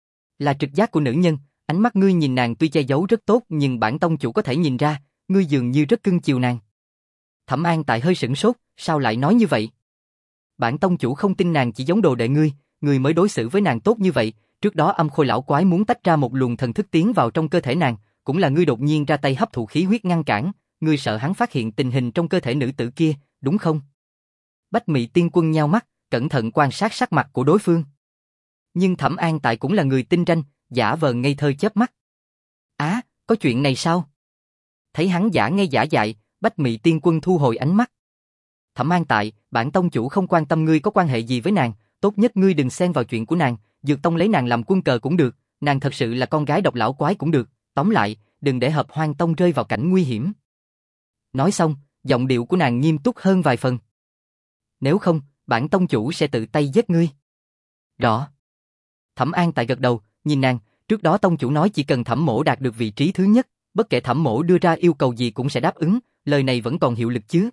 Là trực giác của nữ nhân, ánh mắt ngươi nhìn nàng tuy che giấu rất tốt nhưng bản tông chủ có thể nhìn ra, ngươi dường như rất cưng chiều nàng. Thẩm An Tại hơi sửng sốt, sao lại nói như vậy? Bản tông chủ không tin nàng chỉ giống đồ đệ ngươi, ngươi mới đối xử với nàng tốt như vậy, trước đó Âm Khôi lão quái muốn tách ra một luồng thần thức tiến vào trong cơ thể nàng, cũng là ngươi đột nhiên ra tay hấp thụ khí huyết ngăn cản, ngươi sợ hắn phát hiện tình hình trong cơ thể nữ tử kia, đúng không? Bách Mị Tiên Quân nheo mắt, cẩn thận quan sát sắc mặt của đối phương. Nhưng Thẩm An Tại cũng là người tinh ranh, giả vờ ngây thơ chớp mắt. Á, à, có chuyện này sao? Thấy hắn giả ngây giả dại, Bách Mị Tiên Quân thu hồi ánh mắt. Thẩm An Tại, bản tông chủ không quan tâm ngươi có quan hệ gì với nàng, tốt nhất ngươi đừng xen vào chuyện của nàng, Dược Tông lấy nàng làm quân cờ cũng được, nàng thật sự là con gái độc lão quái cũng được, tóm lại, đừng để Hợp Hoang Tông rơi vào cảnh nguy hiểm. Nói xong, giọng điệu của nàng nghiêm túc hơn vài phần. Nếu không, bản tông chủ sẽ tự tay giết ngươi. Rõ. Thẩm An Tại gật đầu, nhìn nàng, trước đó tông chủ nói chỉ cần Thẩm Mỗ đạt được vị trí thứ nhất, bất kể Thẩm Mỗ đưa ra yêu cầu gì cũng sẽ đáp ứng, lời này vẫn còn hiệu lực chứ?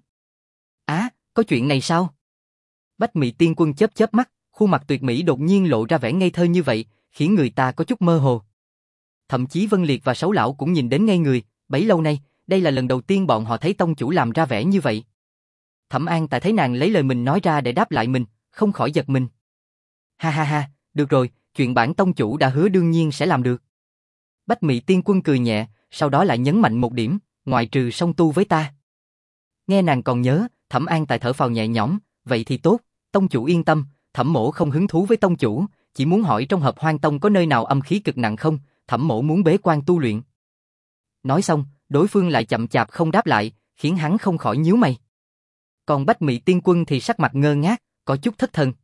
Á, à, có chuyện này sao? Bách Mị Tiên Quân chớp chớp mắt, khuôn mặt tuyệt mỹ đột nhiên lộ ra vẻ ngây thơ như vậy, khiến người ta có chút mơ hồ. Thậm chí Vân Liệt và Sấu Lão cũng nhìn đến ngây người, bấy lâu nay, đây là lần đầu tiên bọn họ thấy tông chủ làm ra vẻ như vậy. Thẩm An Tại thấy nàng lấy lời mình nói ra để đáp lại mình, không khỏi giật mình. Ha ha ha, được rồi, chuyện bản tông chủ đã hứa đương nhiên sẽ làm được. Bách Mị Tiên Quân cười nhẹ, sau đó lại nhấn mạnh một điểm, ngoại trừ song tu với ta. Nghe nàng còn nhớ, Thẩm An Tại thở phào nhẹ nhõm, vậy thì tốt, tông chủ yên tâm, Thẩm Mỗ không hứng thú với tông chủ, chỉ muốn hỏi trong Hợp Hoang Tông có nơi nào âm khí cực nặng không, Thẩm Mỗ muốn bế quan tu luyện. Nói xong, đối phương lại chậm chạp không đáp lại, khiến hắn không khỏi nhíu mày. Còn Bách Mị Tiên Quân thì sắc mặt ngơ ngác, có chút thất thần.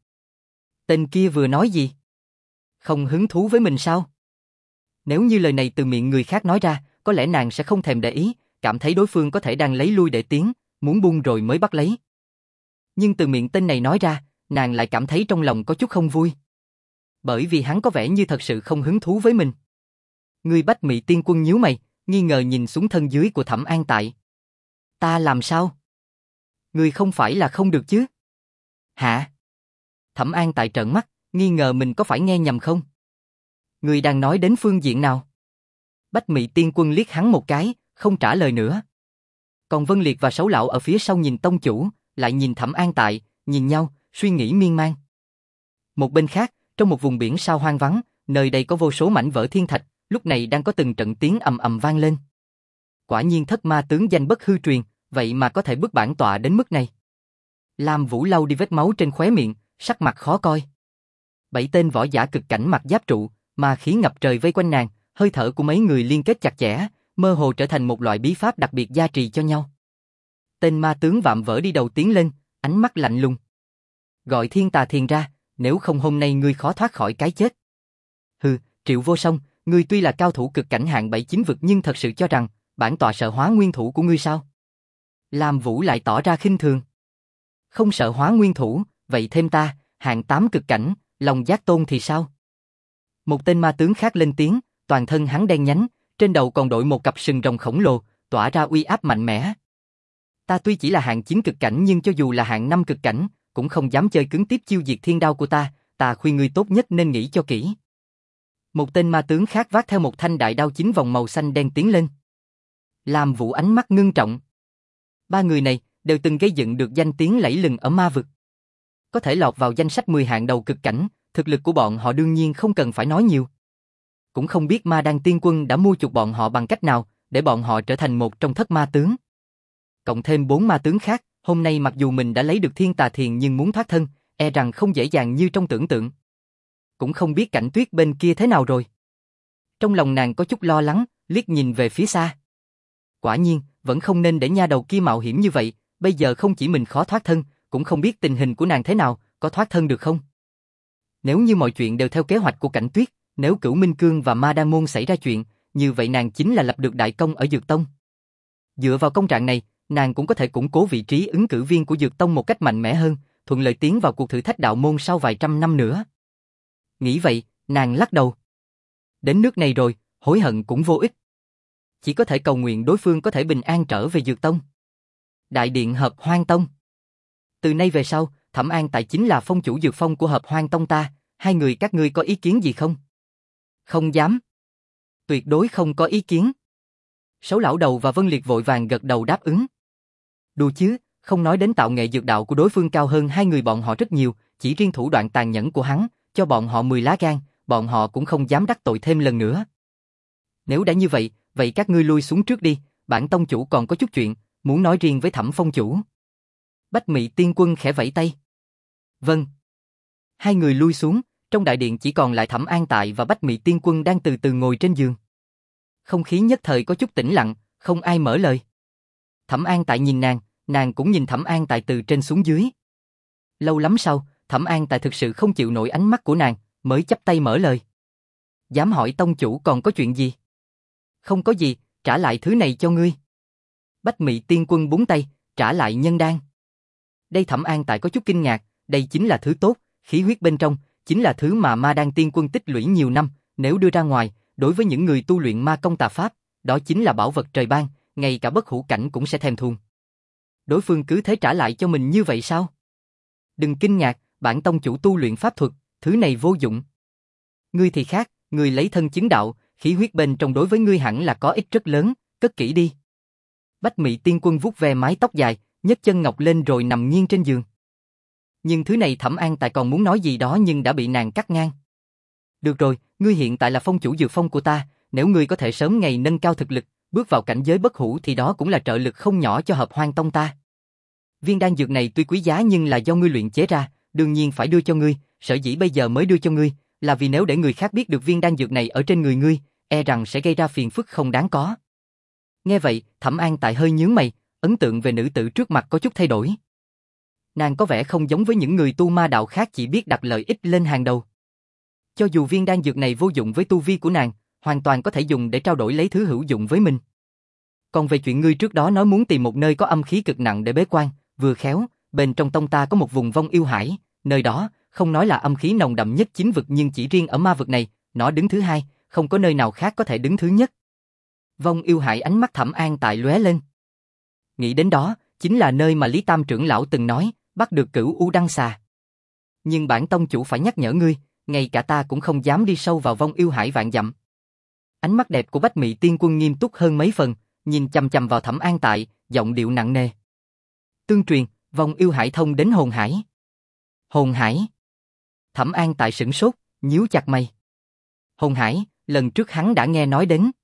Tên kia vừa nói gì? Không hứng thú với mình sao? Nếu như lời này từ miệng người khác nói ra, có lẽ nàng sẽ không thèm để ý, cảm thấy đối phương có thể đang lấy lui để tiến, muốn buông rồi mới bắt lấy. Nhưng từ miệng tên này nói ra, nàng lại cảm thấy trong lòng có chút không vui. Bởi vì hắn có vẻ như thật sự không hứng thú với mình. Người Bách Mị Tiên Quân nhíu mày, nghi ngờ nhìn xuống thân dưới của Thẩm An Tại. Ta làm sao? Người không phải là không được chứ? Hả? Thẩm An Tại trợn mắt, nghi ngờ mình có phải nghe nhầm không? Người đang nói đến phương diện nào? Bách Mị Tiên Quân liếc hắn một cái, không trả lời nữa. Còn Vân Liệt và Sấu Lão ở phía sau nhìn tông chủ, lại nhìn Thẩm An Tại, nhìn nhau, suy nghĩ miên man. Một bên khác, trong một vùng biển sao hoang vắng, nơi đây có vô số mảnh vỡ thiên thạch, lúc này đang có từng trận tiếng ầm ầm vang lên. Quả nhiên thất ma tướng danh bất hư truyền, vậy mà có thể bức bản tọa đến mức này. Lam Vũ lau đi vết máu trên khóe miệng, sắc mặt khó coi. Bảy tên võ giả cực cảnh mặc giáp trụ, ma khí ngập trời vây quanh nàng, hơi thở của mấy người liên kết chặt chẽ, mơ hồ trở thành một loại bí pháp đặc biệt gia trì cho nhau. Tên ma tướng vạm vỡ đi đầu tiến lên, ánh mắt lạnh lùng. Gọi Thiên Tà Thiền ra, nếu không hôm nay ngươi khó thoát khỏi cái chết. Hừ, Triệu Vô Song, ngươi tuy là cao thủ cực cảnh hạng bảy chín vực nhưng thật sự cho rằng, bản tọa sợ hóa nguyên thủ của ngươi sao? Lam Vũ lại tỏ ra khinh thường. Không sợ hóa nguyên thủ, vậy thêm ta, hạng tám cực cảnh, Long Giác Tôn thì sao? Một tên ma tướng khác lên tiếng, toàn thân hắn đen nhánh, trên đầu còn đội một cặp sừng rồng khổng lồ, tỏa ra uy áp mạnh mẽ. Ta tuy chỉ là hạng chín cực cảnh nhưng cho dù là hạng năm cực cảnh, cũng không dám chơi cứng tiếp chiêu diệt thiên đao của ta, ta khuyên ngươi tốt nhất nên nghĩ cho kỹ. Một tên ma tướng khác vác theo một thanh đại đao chín vòng màu xanh đen tiến lên. Lam Vũ ánh mắt ngưng trọng. Ba người này đều từng gây dựng được danh tiếng lẫy lừng ở ma vực. Có thể lọt vào danh sách mười hạng đầu cực cảnh, thực lực của bọn họ đương nhiên không cần phải nói nhiều. Cũng không biết Ma Đan Tiên Quân đã mua chuộc bọn họ bằng cách nào, để bọn họ trở thành một trong thất ma tướng. Cộng thêm bốn ma tướng khác, hôm nay mặc dù mình đã lấy được Thiên Tà Thiền nhưng muốn thoát thân, e rằng không dễ dàng như trong tưởng tượng. Cũng không biết Cảnh Tuyết bên kia thế nào rồi. Trong lòng nàng có chút lo lắng, liếc nhìn về phía xa. Quả nhiên, vẫn không nên để nha đầu kia mạo hiểm như vậy, bây giờ không chỉ mình khó thoát thân, cũng không biết tình hình của nàng thế nào, có thoát thân được không? Nếu như mọi chuyện đều theo kế hoạch của Cảnh Tuyết, nếu Cửu Minh Cương và Ma Đan Môn xảy ra chuyện, như vậy nàng chính là lập được đại công ở Dược Tông. Dựa vào công trạng này, nàng cũng có thể củng cố vị trí ứng cử viên của Dược Tông một cách mạnh mẽ hơn, thuận lợi tiến vào cuộc thử thách đạo môn sau vài trăm năm nữa. Nghĩ vậy, nàng lắc đầu. Đến nước này rồi, hối hận cũng vô ích. Chỉ có thể cầu nguyện đối phương có thể bình an trở về Dược Tông. Đại điện Hợp Hoang Tông. Từ nay về sau, Thẩm An Tại chính là phong chủ dược phong của Hợp Hoang Tông ta, hai người các ngươi có ý kiến gì không? Không dám. Tuyệt đối không có ý kiến. Sáu lão đầu và Vân Liệt vội vàng gật đầu đáp ứng. Đùa chứ, không nói đến tạo nghệ dược đạo của đối phương cao hơn hai người bọn họ rất nhiều, chỉ riêng thủ đoạn tàn nhẫn của hắn, cho bọn họ mười lá gan, bọn họ cũng không dám đắc tội thêm lần nữa. Nếu đã như vậy, vậy các ngươi lui xuống trước đi, bản tông chủ còn có chút chuyện, muốn nói riêng với Thẩm phong chủ. Bách Mị Tiên Quân khẽ vẫy tay. Vâng. Hai người lui xuống, trong đại điện chỉ còn lại Thẩm An Tại và Bách Mị Tiên Quân đang từ từ ngồi trên giường. Không khí nhất thời có chút tĩnh lặng, không ai mở lời. Thẩm An Tại nhìn nàng, nàng cũng nhìn Thẩm An Tại từ trên xuống dưới. Lâu lắm sau, Thẩm An Tại thực sự không chịu nổi ánh mắt của nàng, mới chắp tay mở lời. Dám hỏi tông chủ còn có chuyện gì? Không có gì, trả lại thứ này cho ngươi. Bách Mị Tiên Quân búng tay, trả lại nhân đan. Đây Thẩm An Tại có chút kinh ngạc, đây chính là thứ tốt, khí huyết bên trong, chính là thứ mà Ma Đan Tiên Quân tích lũy nhiều năm, nếu đưa ra ngoài, đối với những người tu luyện ma công tà pháp, đó chính là bảo vật trời ban, ngay cả bất hủ cảnh cũng sẽ thèm thuồng. Đối phương cứ thế trả lại cho mình như vậy sao? Đừng kinh ngạc, bản tông chủ tu luyện pháp thuật, thứ này vô dụng. Ngươi thì khác, ngươi lấy thân chứng đạo, khí huyết bên trong đối với ngươi hẳn là có ích rất lớn, cất kỹ đi. Bách Mị Tiên Quân vuốt ve mái tóc dài, nhấc chân ngọc lên rồi nằm nghiêng trên giường. Nhưng thứ này Thẩm An Tại còn muốn nói gì đó nhưng đã bị nàng cắt ngang. Được rồi, ngươi hiện tại là phong chủ dược phong của ta, nếu ngươi có thể sớm ngày nâng cao thực lực, bước vào cảnh giới bất hủ thì đó cũng là trợ lực không nhỏ cho Hợp Hoang Tông ta. Viên đan dược này tuy quý giá nhưng là do ngươi luyện chế ra, đương nhiên phải đưa cho ngươi, sở dĩ bây giờ mới đưa cho ngươi, là vì nếu để người khác biết được viên đan dược này ở trên người ngươi, e rằng sẽ gây ra phiền phức không đáng có. Nghe vậy, Thẩm An Tại hơi nhướng mày, ấn tượng về nữ tử trước mặt có chút thay đổi. Nàng có vẻ không giống với những người tu ma đạo khác chỉ biết đặt lợi ích lên hàng đầu. Cho dù viên đan dược này vô dụng với tu vi của nàng, hoàn toàn có thể dùng để trao đổi lấy thứ hữu dụng với mình. Còn về chuyện ngươi trước đó nói muốn tìm một nơi có âm khí cực nặng để bế quan, vừa khéo, bên trong tông ta có một vùng vong yêu hải, nơi đó, không nói là âm khí nồng đậm nhất chính vực nhưng chỉ riêng ở ma vực này, nó đứng thứ hai, không có nơi nào khác có thể đứng thứ nhất. Vong yêu hải ánh mắt Thẩm An Tại lóe lên. Nghĩ đến đó, chính là nơi mà Lý Tam trưởng lão từng nói, bắt được Cửu U Đăng Xà. Nhưng bản tông chủ phải nhắc nhở ngươi, ngay cả ta cũng không dám đi sâu vào vong yêu hải vạn dặm. Ánh mắt đẹp của Bách Mị Tiên Quân nghiêm túc hơn mấy phần, nhìn chằm chằm vào Thẩm An Tại, giọng điệu nặng nề. Tương truyền, vong yêu hải thông đến hồn hải. Hồn hải? Thẩm An Tại sửng sốt, nhíu chặt mày. Hồn hải, lần trước hắn đã nghe nói đến.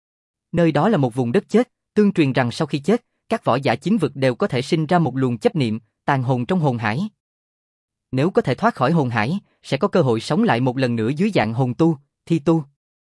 Nơi đó là một vùng đất chết, tương truyền rằng sau khi chết, các võ giả chính vực đều có thể sinh ra một luồng chấp niệm, tàn hồn trong hồn hải. Nếu có thể thoát khỏi hồn hải, sẽ có cơ hội sống lại một lần nữa dưới dạng hồn tu, thi tu.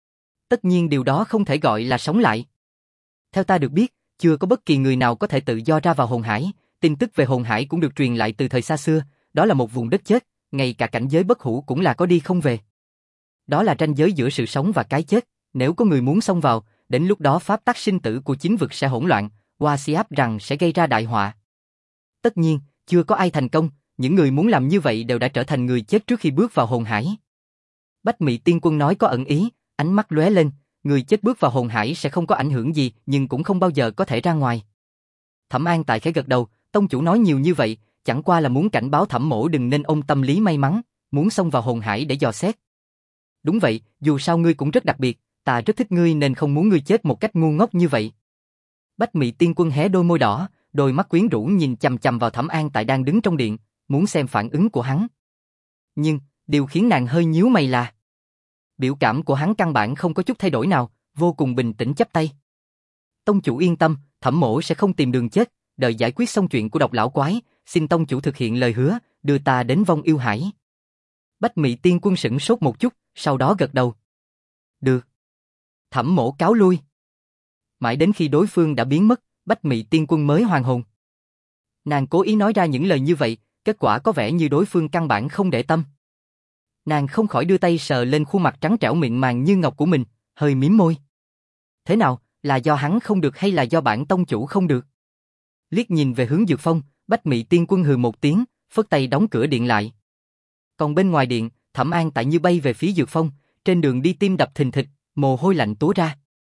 Tất nhiên điều đó không thể gọi là sống lại. Theo ta được biết, chưa có bất kỳ người nào có thể tự do ra vào hồn hải, tin tức về hồn hải cũng được truyền lại từ thời xa xưa, đó là một vùng đất chết, ngay cả cảnh giới bất hủ cũng là có đi không về. Đó là ranh giới giữa sự sống và cái chết, Nếu có người muốn xông vào, đến lúc đó pháp tắc sinh tử của chính vực sẽ hỗn loạn, Hoa Si áp rằng sẽ gây ra đại họa. Tất nhiên, chưa có ai thành công, những người muốn làm như vậy đều đã trở thành người chết trước khi bước vào hồn hải. Bách Mị Tiên Quân nói có ẩn ý, ánh mắt lóe lên, người chết bước vào hồn hải sẽ không có ảnh hưởng gì, nhưng cũng không bao giờ có thể ra ngoài. Thẩm An Tại khẽ gật đầu, tông chủ nói nhiều như vậy, chẳng qua là muốn cảnh báo Thẩm mỗ đừng nên ôm tâm lý may mắn, muốn xông vào hồn hải để dò xét. Đúng vậy, dù sao ngươi cũng rất đặc biệt, ta rất thích ngươi nên không muốn ngươi chết một cách ngu ngốc như vậy. Bách Mị Tiên Quân hé đôi môi đỏ, đôi mắt quyến rũ nhìn chằm chằm vào Thẩm An Tại đang đứng trong điện, muốn xem phản ứng của hắn. Nhưng, điều khiến nàng hơi nhíu mày là biểu cảm của hắn căn bản không có chút thay đổi nào, vô cùng bình tĩnh chắp tay. Tông chủ yên tâm, Thẩm mỗ sẽ không tìm đường chết, đợi giải quyết xong chuyện của Độc lão quái, xin tông chủ thực hiện lời hứa, đưa ta đến Vong Yêu Hải. Bách Mị Tiên Quân sững sốt một chút, sau đó gật đầu. Được. Thẩm mỗ cáo lui. Mãi đến khi đối phương đã biến mất, Bách Mị Tiên Quân mới hoàn hồn. Nàng cố ý nói ra những lời như vậy, kết quả có vẻ như đối phương căn bản không để tâm. Nàng không khỏi đưa tay sờ lên khuôn mặt trắng trẻo mịn màng như ngọc của mình, hơi mím môi. Thế nào, là do hắn không được hay là do bản tông chủ không được? Liếc nhìn về hướng Dược Phong, Bách Mị Tiên Quân hừ một tiếng, phất tay đóng cửa điện lại. Còn bên ngoài điện, Thẩm An Tại như bay về phía Dược Phong, trên đường đi tim đập thình thịch, mồ hôi lạnh túa ra.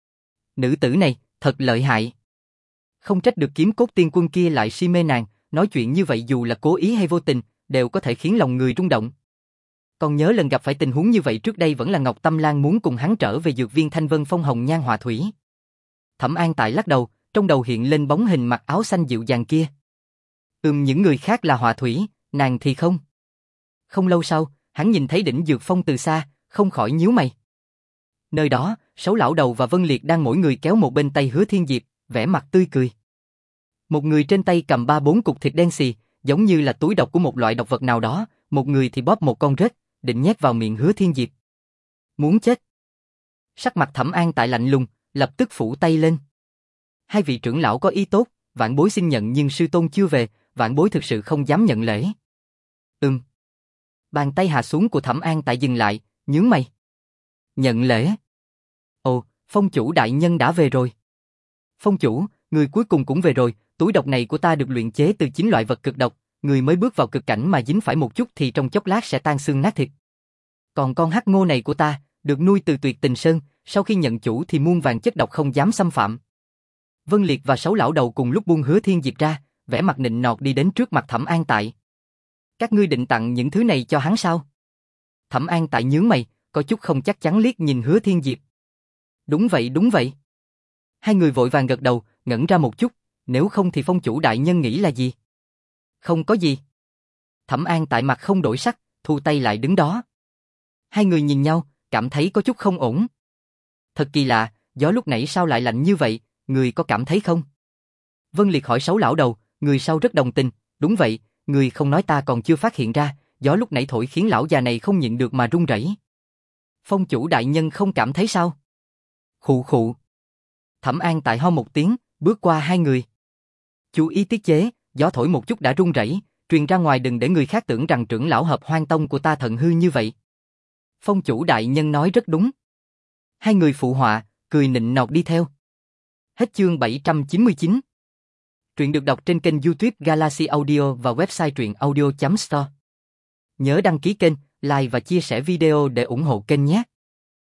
Nữ tử này, thật lợi hại. Không trách được Kiếm Cốt Tiên Quân kia lại si mê nàng, nói chuyện như vậy dù là cố ý hay vô tình, đều có thể khiến lòng người rung động. Còn nhớ lần gặp phải tình huống như vậy trước đây vẫn là Ngọc Tâm Lan muốn cùng hắn trở về dược viên Thanh Vân Phong Hồng Nhan Họa Thủy. Thẩm An Tại lắc đầu, trong đầu hiện lên bóng hình mặc áo xanh dịu dàng kia. Ừm, những người khác là Họa Thủy, nàng thì không. Không lâu sau, hắn nhìn thấy đỉnh Dược Phong từ xa, không khỏi nhíu mày. Nơi đó, Sáu lão đầu và Vân Liệt đang mỗi người kéo một bên tay Hứa Thiên Diệp, vẻ mặt tươi cười. Một người trên tay cầm ba bốn cục thịt đen xì, giống như là túi độc của một loại độc vật nào đó, một người thì bóp một con rết, định nhét vào miệng Hứa Thiên Diệp. Muốn chết. Sắc mặt Thẩm An Tại lạnh lùng, lập tức phủ tay lên. Hai vị trưởng lão có ý tốt, vạn bối xin nhận nhưng sư tôn chưa về, vạn bối thực sự không dám nhận lễ. Ừm. Bàn tay hạ xuống của Thẩm An Tại dừng lại, nhướng mày. Nhận lễ. Ồ, phong chủ đại nhân đã về rồi. Phong chủ, người cuối cùng cũng về rồi, túi độc này của ta được luyện chế từ chín loại vật cực độc, người mới bước vào cực cảnh mà dính phải một chút thì trong chốc lát sẽ tan xương nát thịt. Còn con hắc ngô này của ta, được nuôi từ Tuyệt Tình Sơn, sau khi nhận chủ thì muôn vàn chất độc không dám xâm phạm. Vân Liệt và Sáu lão đầu cùng lúc buông Hứa Thiên Diệp ra, vẻ mặt nịnh nọt đi đến trước mặt Thẩm An Tại. Các ngươi định tặng những thứ này cho hắn sao? Thẩm An Tại nhướng mày, có chút không chắc chắn liếc nhìn Hứa Thiên Diệp. Đúng vậy, đúng vậy. Hai người vội vàng gật đầu, ngẩn ra một chút, nếu không thì phong chủ đại nhân nghĩ là gì? Không có gì. Thẩm An Tại mặt không đổi sắc, thu tay lại đứng đó. Hai người nhìn nhau, cảm thấy có chút không ổn. Thật kỳ lạ, gió lúc nãy sao lại lạnh như vậy, người có cảm thấy không? Vân Liệt hỏi Sáu lão đầu, người sau rất đồng tình, đúng vậy, người không nói ta còn chưa phát hiện ra, gió lúc nãy thổi khiến lão già này không nhịn được mà run rẩy. Phong chủ đại nhân không cảm thấy sao? Khụ khụ. Thẩm An Tại ho một tiếng, bước qua hai người. Chú ý tiết chế, gió thổi một chút đã run rẩy, truyền ra ngoài đừng để người khác tưởng rằng trưởng lão Hợp Hoan Tông của ta thận hư như vậy. Phong chủ đại nhân nói rất đúng. Hai người phụ họa, cười nịnh nọt đi theo. Hết chương bảy trăm chín mươi chín. Truyện được đọc trên kênh YouTube Galaxy Audio và website truyện audio chấm store. Nhớ đăng ký kênh, like và chia sẻ video để ủng hộ kênh nhé.